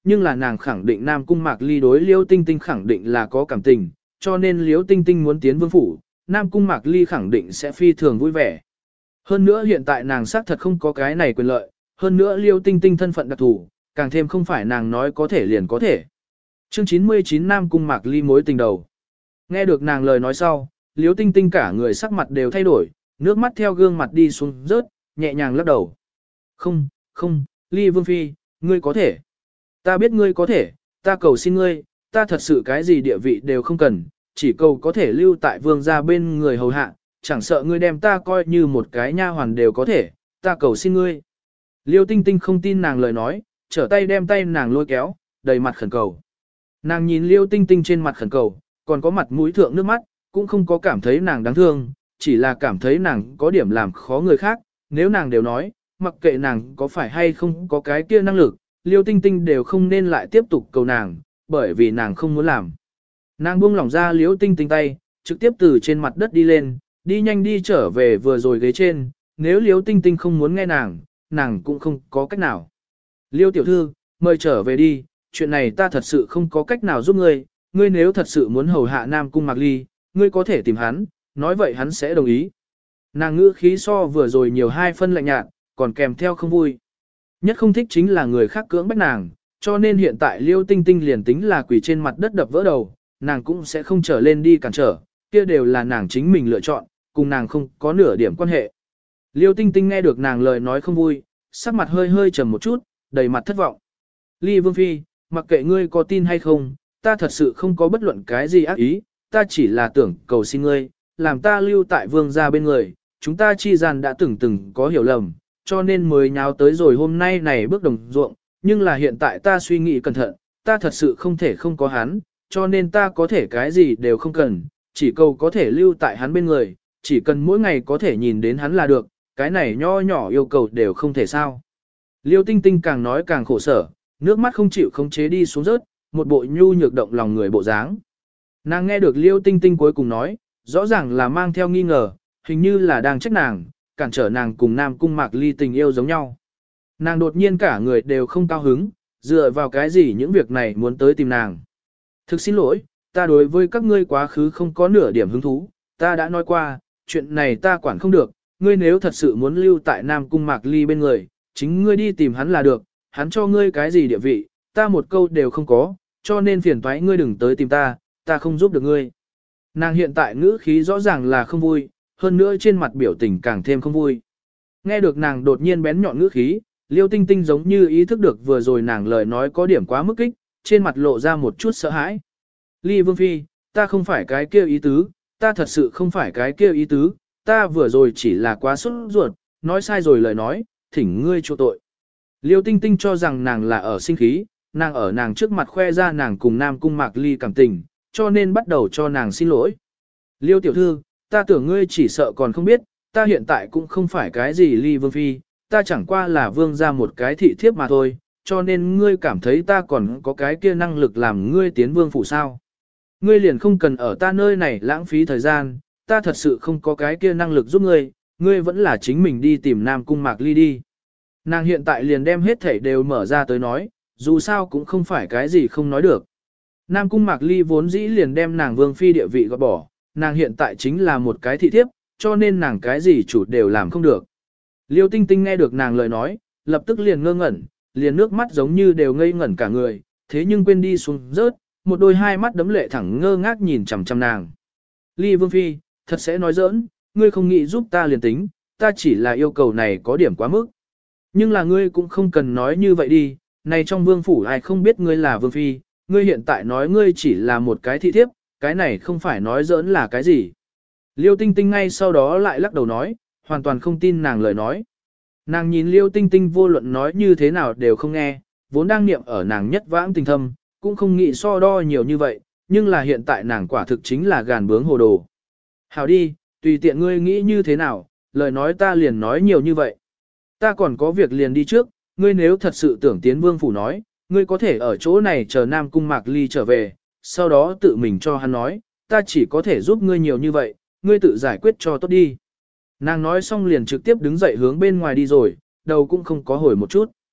A: nhưng là nàng khẳng định Nam Cung Mạc Ly đối Liêu Tinh Tinh khẳng định là có cảm tình, cho nên Liêu Tinh Tinh muốn tiến vương phủ, Nam Cung Mạc Ly khẳng định sẽ phi thường vui vẻ. Hơn nữa hiện tại nàng xác thật không có cái này quyền lợi, hơn nữa Liêu Tinh Tinh thân phận đặc thù, càng thêm không phải nàng nói có thể liền có thể. Chương chín mươi chín Nam Cung Mạc Ly mối tình đầu. Nghe được nàng lời nói sau, Liêu Tinh Tinh cả người sắc mặt đều thay đổi, nước mắt theo gương mặt đi xuống rớt, nhẹ nhàng lắc đầu. Không, không, Ly Vương Phi, ngươi có thể. Ta biết ngươi có thể, ta cầu xin ngươi, ta thật sự cái gì địa vị đều không cần, chỉ cầu có thể lưu tại vương gia bên người hầu hạ, chẳng sợ ngươi đem ta coi như một cái nha hoàn đều có thể, ta cầu xin ngươi. Liêu Tinh Tinh không tin nàng lời nói, trở tay đem tay nàng lôi kéo, đầy mặt khẩn cầu. Nàng nhìn Liêu Tinh Tinh trên mặt khẩn cầu, còn có mặt mũi thượng nước mắt, cũng không có cảm thấy nàng đáng thương, chỉ là cảm thấy nàng có điểm làm khó người khác, nếu nàng đều nói, mặc kệ nàng có phải hay không có cái kia năng lực, Liêu Tinh Tinh đều không nên lại tiếp tục cầu nàng, bởi vì nàng không muốn làm. Nàng buông lỏng ra Liêu Tinh Tinh tay, trực tiếp từ trên mặt đất đi lên, đi nhanh đi trở về vừa rồi ghế trên, nếu Liêu Tinh Tinh không muốn nghe nàng, nàng cũng không có cách nào. Liêu tiểu thư, mời trở về đi, chuyện này ta thật sự không có cách nào giúp ngươi, ngươi nếu thật sự muốn hầu hạ Nam Cung Mạc Ly, ngươi có thể tìm hắn, nói vậy hắn sẽ đồng ý. Nàng ngữ khí so vừa rồi nhiều hai phân lạnh nhạt, còn kèm theo không vui. Nhất không thích chính là người khác cưỡng bách nàng, cho nên hiện tại Liêu Tinh Tinh liền tính là quỳ trên mặt đất đập vỡ đầu, nàng cũng sẽ không trở lên đi cản trở, kia đều là nàng chính mình lựa chọn, cùng nàng không có nửa điểm quan hệ. Liêu Tinh Tinh nghe được nàng lời nói không vui, sắc mặt hơi hơi trầm một chút, đầy mặt thất vọng. Ly Vương Phi, mặc kệ ngươi có tin hay không, ta thật sự không có bất luận cái gì ác ý, ta chỉ là tưởng cầu xin ngươi, làm ta lưu tại vương gia bên người, chúng ta chi gian đã từng từng có hiểu lầm, cho nên mới nháo tới rồi hôm nay này bước đồng ruộng, nhưng là hiện tại ta suy nghĩ cẩn thận, ta thật sự không thể không có hắn, cho nên ta có thể cái gì đều không cần, chỉ cầu có thể lưu tại hắn bên người, chỉ cần mỗi ngày có thể nhìn đến hắn là được, cái này nho nhỏ yêu cầu đều không thể sao. Liêu Tinh Tinh càng nói càng khổ sở, nước mắt không chịu khống chế đi xuống rớt, một bộ nhu nhược động lòng người bộ dáng. Nàng nghe được Liêu Tinh Tinh cuối cùng nói, rõ ràng là mang theo nghi ngờ, hình như là đang trách nàng, cản trở nàng cùng Nam Cung Mạc Ly tình yêu giống nhau. Nàng đột nhiên cả người đều không cao hứng, dựa vào cái gì những việc này muốn tới tìm nàng. Thực xin lỗi, ta đối với các ngươi quá khứ không có nửa điểm hứng thú, ta đã nói qua, chuyện này ta quản không được, ngươi nếu thật sự muốn lưu tại Nam Cung Mạc Ly bên người, chính ngươi đi tìm hắn là được, hắn cho ngươi cái gì địa vị, ta một câu đều không có, cho nên phiền toái ngươi đừng tới tìm ta, ta không giúp được ngươi. Nàng hiện tại ngữ khí rõ ràng là không vui, hơn nữa trên mặt biểu tình càng thêm không vui. Nghe được nàng đột nhiên bén nhọn ngữ khí, Liêu Tinh Tinh giống như ý thức được vừa rồi nàng lời nói có điểm quá mức kích, trên mặt lộ ra một chút sợ hãi. Ly Vương Phi, ta không phải cái kia ý tứ, ta thật sự không phải cái kia ý tứ, ta vừa rồi chỉ là quá sốt ruột, nói sai rồi lời nói, thỉnh ngươi chỗ tội. Liêu Tinh Tinh cho rằng nàng là ở sinh khí, nàng ở nàng trước mặt khoe ra nàng cùng Nam Cung Mạc Ly cảm tình, cho nên bắt đầu cho nàng xin lỗi. Liêu tiểu thư, ta tưởng ngươi chỉ sợ còn không biết, ta hiện tại cũng không phải cái gì Ly Vương Phi, ta chẳng qua là vương ra một cái thị thiếp mà thôi, cho nên ngươi cảm thấy ta còn có cái kia năng lực làm ngươi tiến vương phủ sao. Ngươi liền không cần ở ta nơi này lãng phí thời gian, ta thật sự không có cái kia năng lực giúp ngươi, ngươi vẫn là chính mình đi tìm Nam Cung Mạc Ly đi. Nàng hiện tại liền đem hết thảy đều mở ra tới nói, dù sao cũng không phải cái gì không nói được. Nam Cung Mạc Ly vốn dĩ liền đem nàng vương phi địa vị gọt bỏ, nàng hiện tại chính là một cái thị thiếp, cho nên nàng cái gì chủ đều làm không được. Liêu Tinh Tinh nghe được nàng lời nói, lập tức liền ngơ ngẩn, liền nước mắt giống như đều ngây ngẩn cả người, thế nhưng quên đi xuống rớt, một đôi hai mắt đấm lệ thẳng ngơ ngác nhìn chằm chằm nàng. Ly Vương Phi, thật sẽ nói giỡn, ngươi không nghĩ giúp ta liền tính, ta chỉ là yêu cầu này có điểm quá mức. Nhưng là ngươi cũng không cần nói như vậy đi, này trong vương phủ ai không biết ngươi là Vương Phi, ngươi hiện tại nói ngươi chỉ là một cái thị thiếp, cái này không phải nói giỡn là cái gì. Liêu Tinh Tinh ngay sau đó lại lắc đầu nói, hoàn toàn không tin nàng lời nói. Nàng nhìn Liêu Tinh Tinh vô luận nói như thế nào đều không nghe, vốn đang niệm ở nàng nhất vãng tình thâm, cũng không nghĩ so đo nhiều như vậy, nhưng là hiện tại nàng quả thực chính là gàn bướng hồ đồ. Hảo đi, tùy tiện ngươi nghĩ như thế nào, lời nói ta liền nói nhiều như vậy. Ta còn có việc liền đi trước, ngươi nếu thật sự tưởng tiến vương phủ nói, ngươi có thể ở chỗ này chờ Nam Cung Mạc Ly trở về, sau đó tự mình cho hắn nói, ta chỉ có thể giúp ngươi nhiều như vậy, ngươi tự giải quyết cho tốt đi. Nàng nói xong liền trực tiếp đứng dậy hướng bên ngoài đi rồi, đầu cũng không có hồi một chút.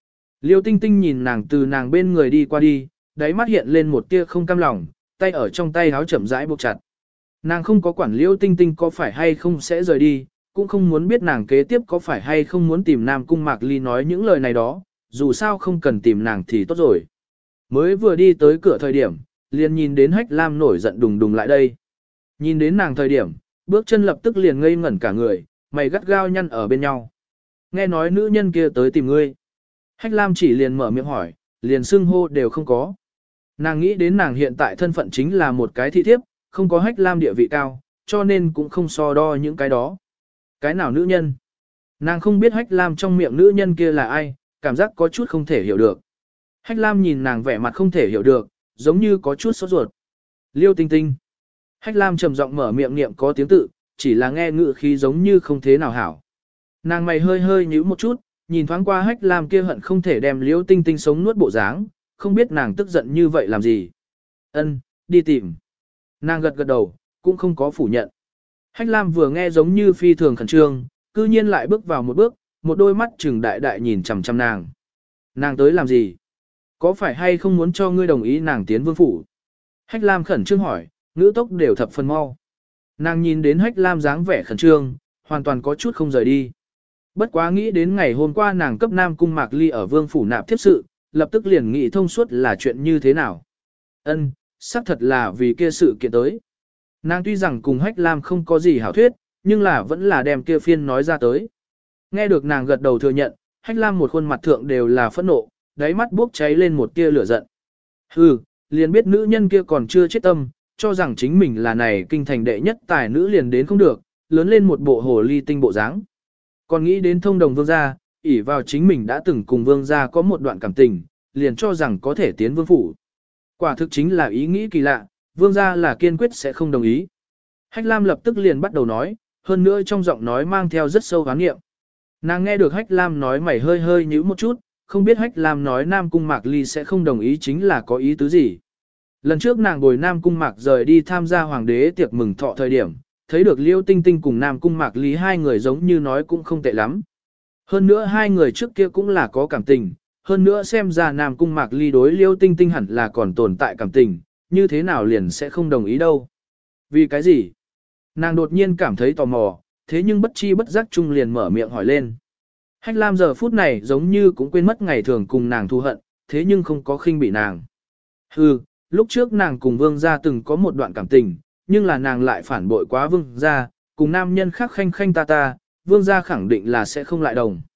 A: Liêu Tinh Tinh nhìn nàng từ nàng bên người đi qua đi, đáy mắt hiện lên một tia không cam lòng, tay ở trong tay háo chậm rãi buộc chặt. Nàng không có quản Liêu Tinh Tinh có phải hay không sẽ rời đi, cũng không muốn biết nàng kế tiếp có phải hay không muốn tìm Nam Cung Mạc Ly nói những lời này đó, dù sao không cần tìm nàng thì tốt rồi. Mới vừa đi tới cửa thời điểm, liền nhìn đến Hách Lam nổi giận đùng đùng lại đây. Nhìn đến nàng thời điểm, bước chân lập tức liền ngây ngẩn cả người, mày gắt gao nhăn ở bên nhau. Nghe nói nữ nhân kia tới tìm ngươi. Hách Lam chỉ liền mở miệng hỏi, liền xưng hô đều không có. Nàng nghĩ đến nàng hiện tại thân phận chính là một cái thị thiếp, không có Hách Lam địa vị cao, cho nên cũng không so đo những cái đó. Cái nào nữ nhân? Nàng không biết Hách Lam trong miệng nữ nhân kia là ai, cảm giác có chút không thể hiểu được. Hách Lam nhìn nàng vẻ mặt không thể hiểu được, giống như có chút sốt ruột. Liêu Tinh Tinh. Hách Lam trầm giọng mở miệng niệm có tiếng tự, chỉ là nghe ngữ khí giống như không thế nào hảo. Nàng mày hơi hơi nhíu một chút, nhìn thoáng qua Hách Lam kia hận không thể đem Liêu Tinh Tinh sống nuốt bộ dáng, không biết nàng tức giận như vậy làm gì. Ân, đi tìm. Nàng gật gật đầu, cũng không có phủ nhận. Hách Lam vừa nghe giống như phi thường khẩn trương, cư nhiên lại bước vào một bước, một đôi mắt trừng đại đại nhìn chằm chằm nàng. Nàng tới làm gì? Có phải hay không muốn cho ngươi đồng ý nàng tiến vương phủ? Hách Lam khẩn trương hỏi, ngữ tốc đều thập phần mau. Nàng nhìn đến Hách Lam dáng vẻ khẩn trương, hoàn toàn có chút không rời đi. Bất quá nghĩ đến ngày hôm qua nàng cấp Nam Cung Mạc Ly ở vương phủ nạp tiếp sự, lập tức liền nghĩ thông suốt là chuyện như thế nào. Ân, xác thật là vì kia sự kiện tới. Nàng tuy rằng cùng Hách Lam không có gì hảo thuyết, nhưng là vẫn là đem kia phiên nói ra tới. Nghe được nàng gật đầu thừa nhận, Hách Lam một khuôn mặt thượng đều là phẫn nộ, đáy mắt bốc cháy lên một tia lửa giận. Hừ, liền biết nữ nhân kia còn chưa chết tâm, cho rằng chính mình là này kinh thành đệ nhất tài nữ liền đến không được, lớn lên một bộ hồ ly tinh bộ dáng. Còn nghĩ đến thông đồng vương gia, ỷ vào chính mình đã từng cùng vương gia có một đoạn cảm tình, liền cho rằng có thể tiến vương phủ. Quả thực chính là ý nghĩ kỳ lạ, vương gia là kiên quyết sẽ không đồng ý. Hách Lam lập tức liền bắt đầu nói, hơn nữa trong giọng nói mang theo rất sâu hoán nghiệm. Nàng nghe được Hách Lam nói mày hơi hơi nhíu một chút, không biết Hách Lam nói Nam Cung Mạc Ly sẽ không đồng ý chính là có ý tứ gì. Lần trước nàng bồi Nam Cung Mạc rời đi tham gia hoàng đế tiệc mừng thọ thời điểm, thấy được Liêu Tinh Tinh cùng Nam Cung Mạc Ly hai người giống như nói cũng không tệ lắm. Hơn nữa hai người trước kia cũng là có cảm tình, hơn nữa xem ra Nam Cung Mạc Ly đối Liêu Tinh Tinh hẳn là còn tồn tại cảm tình, như thế nào liền sẽ không đồng ý đâu. Vì cái gì? Nàng đột nhiên cảm thấy tò mò, thế nhưng bất chi bất giác chung liền mở miệng hỏi lên. Hách Lam giờ phút này giống như cũng quên mất ngày thường cùng nàng thù hận, thế nhưng không có khinh bị nàng. Hừ, lúc trước nàng cùng vương gia từng có một đoạn cảm tình, nhưng là nàng lại phản bội quá vương gia, cùng nam nhân khác khanh khanh ta ta, vương gia khẳng định là sẽ không lại đồng.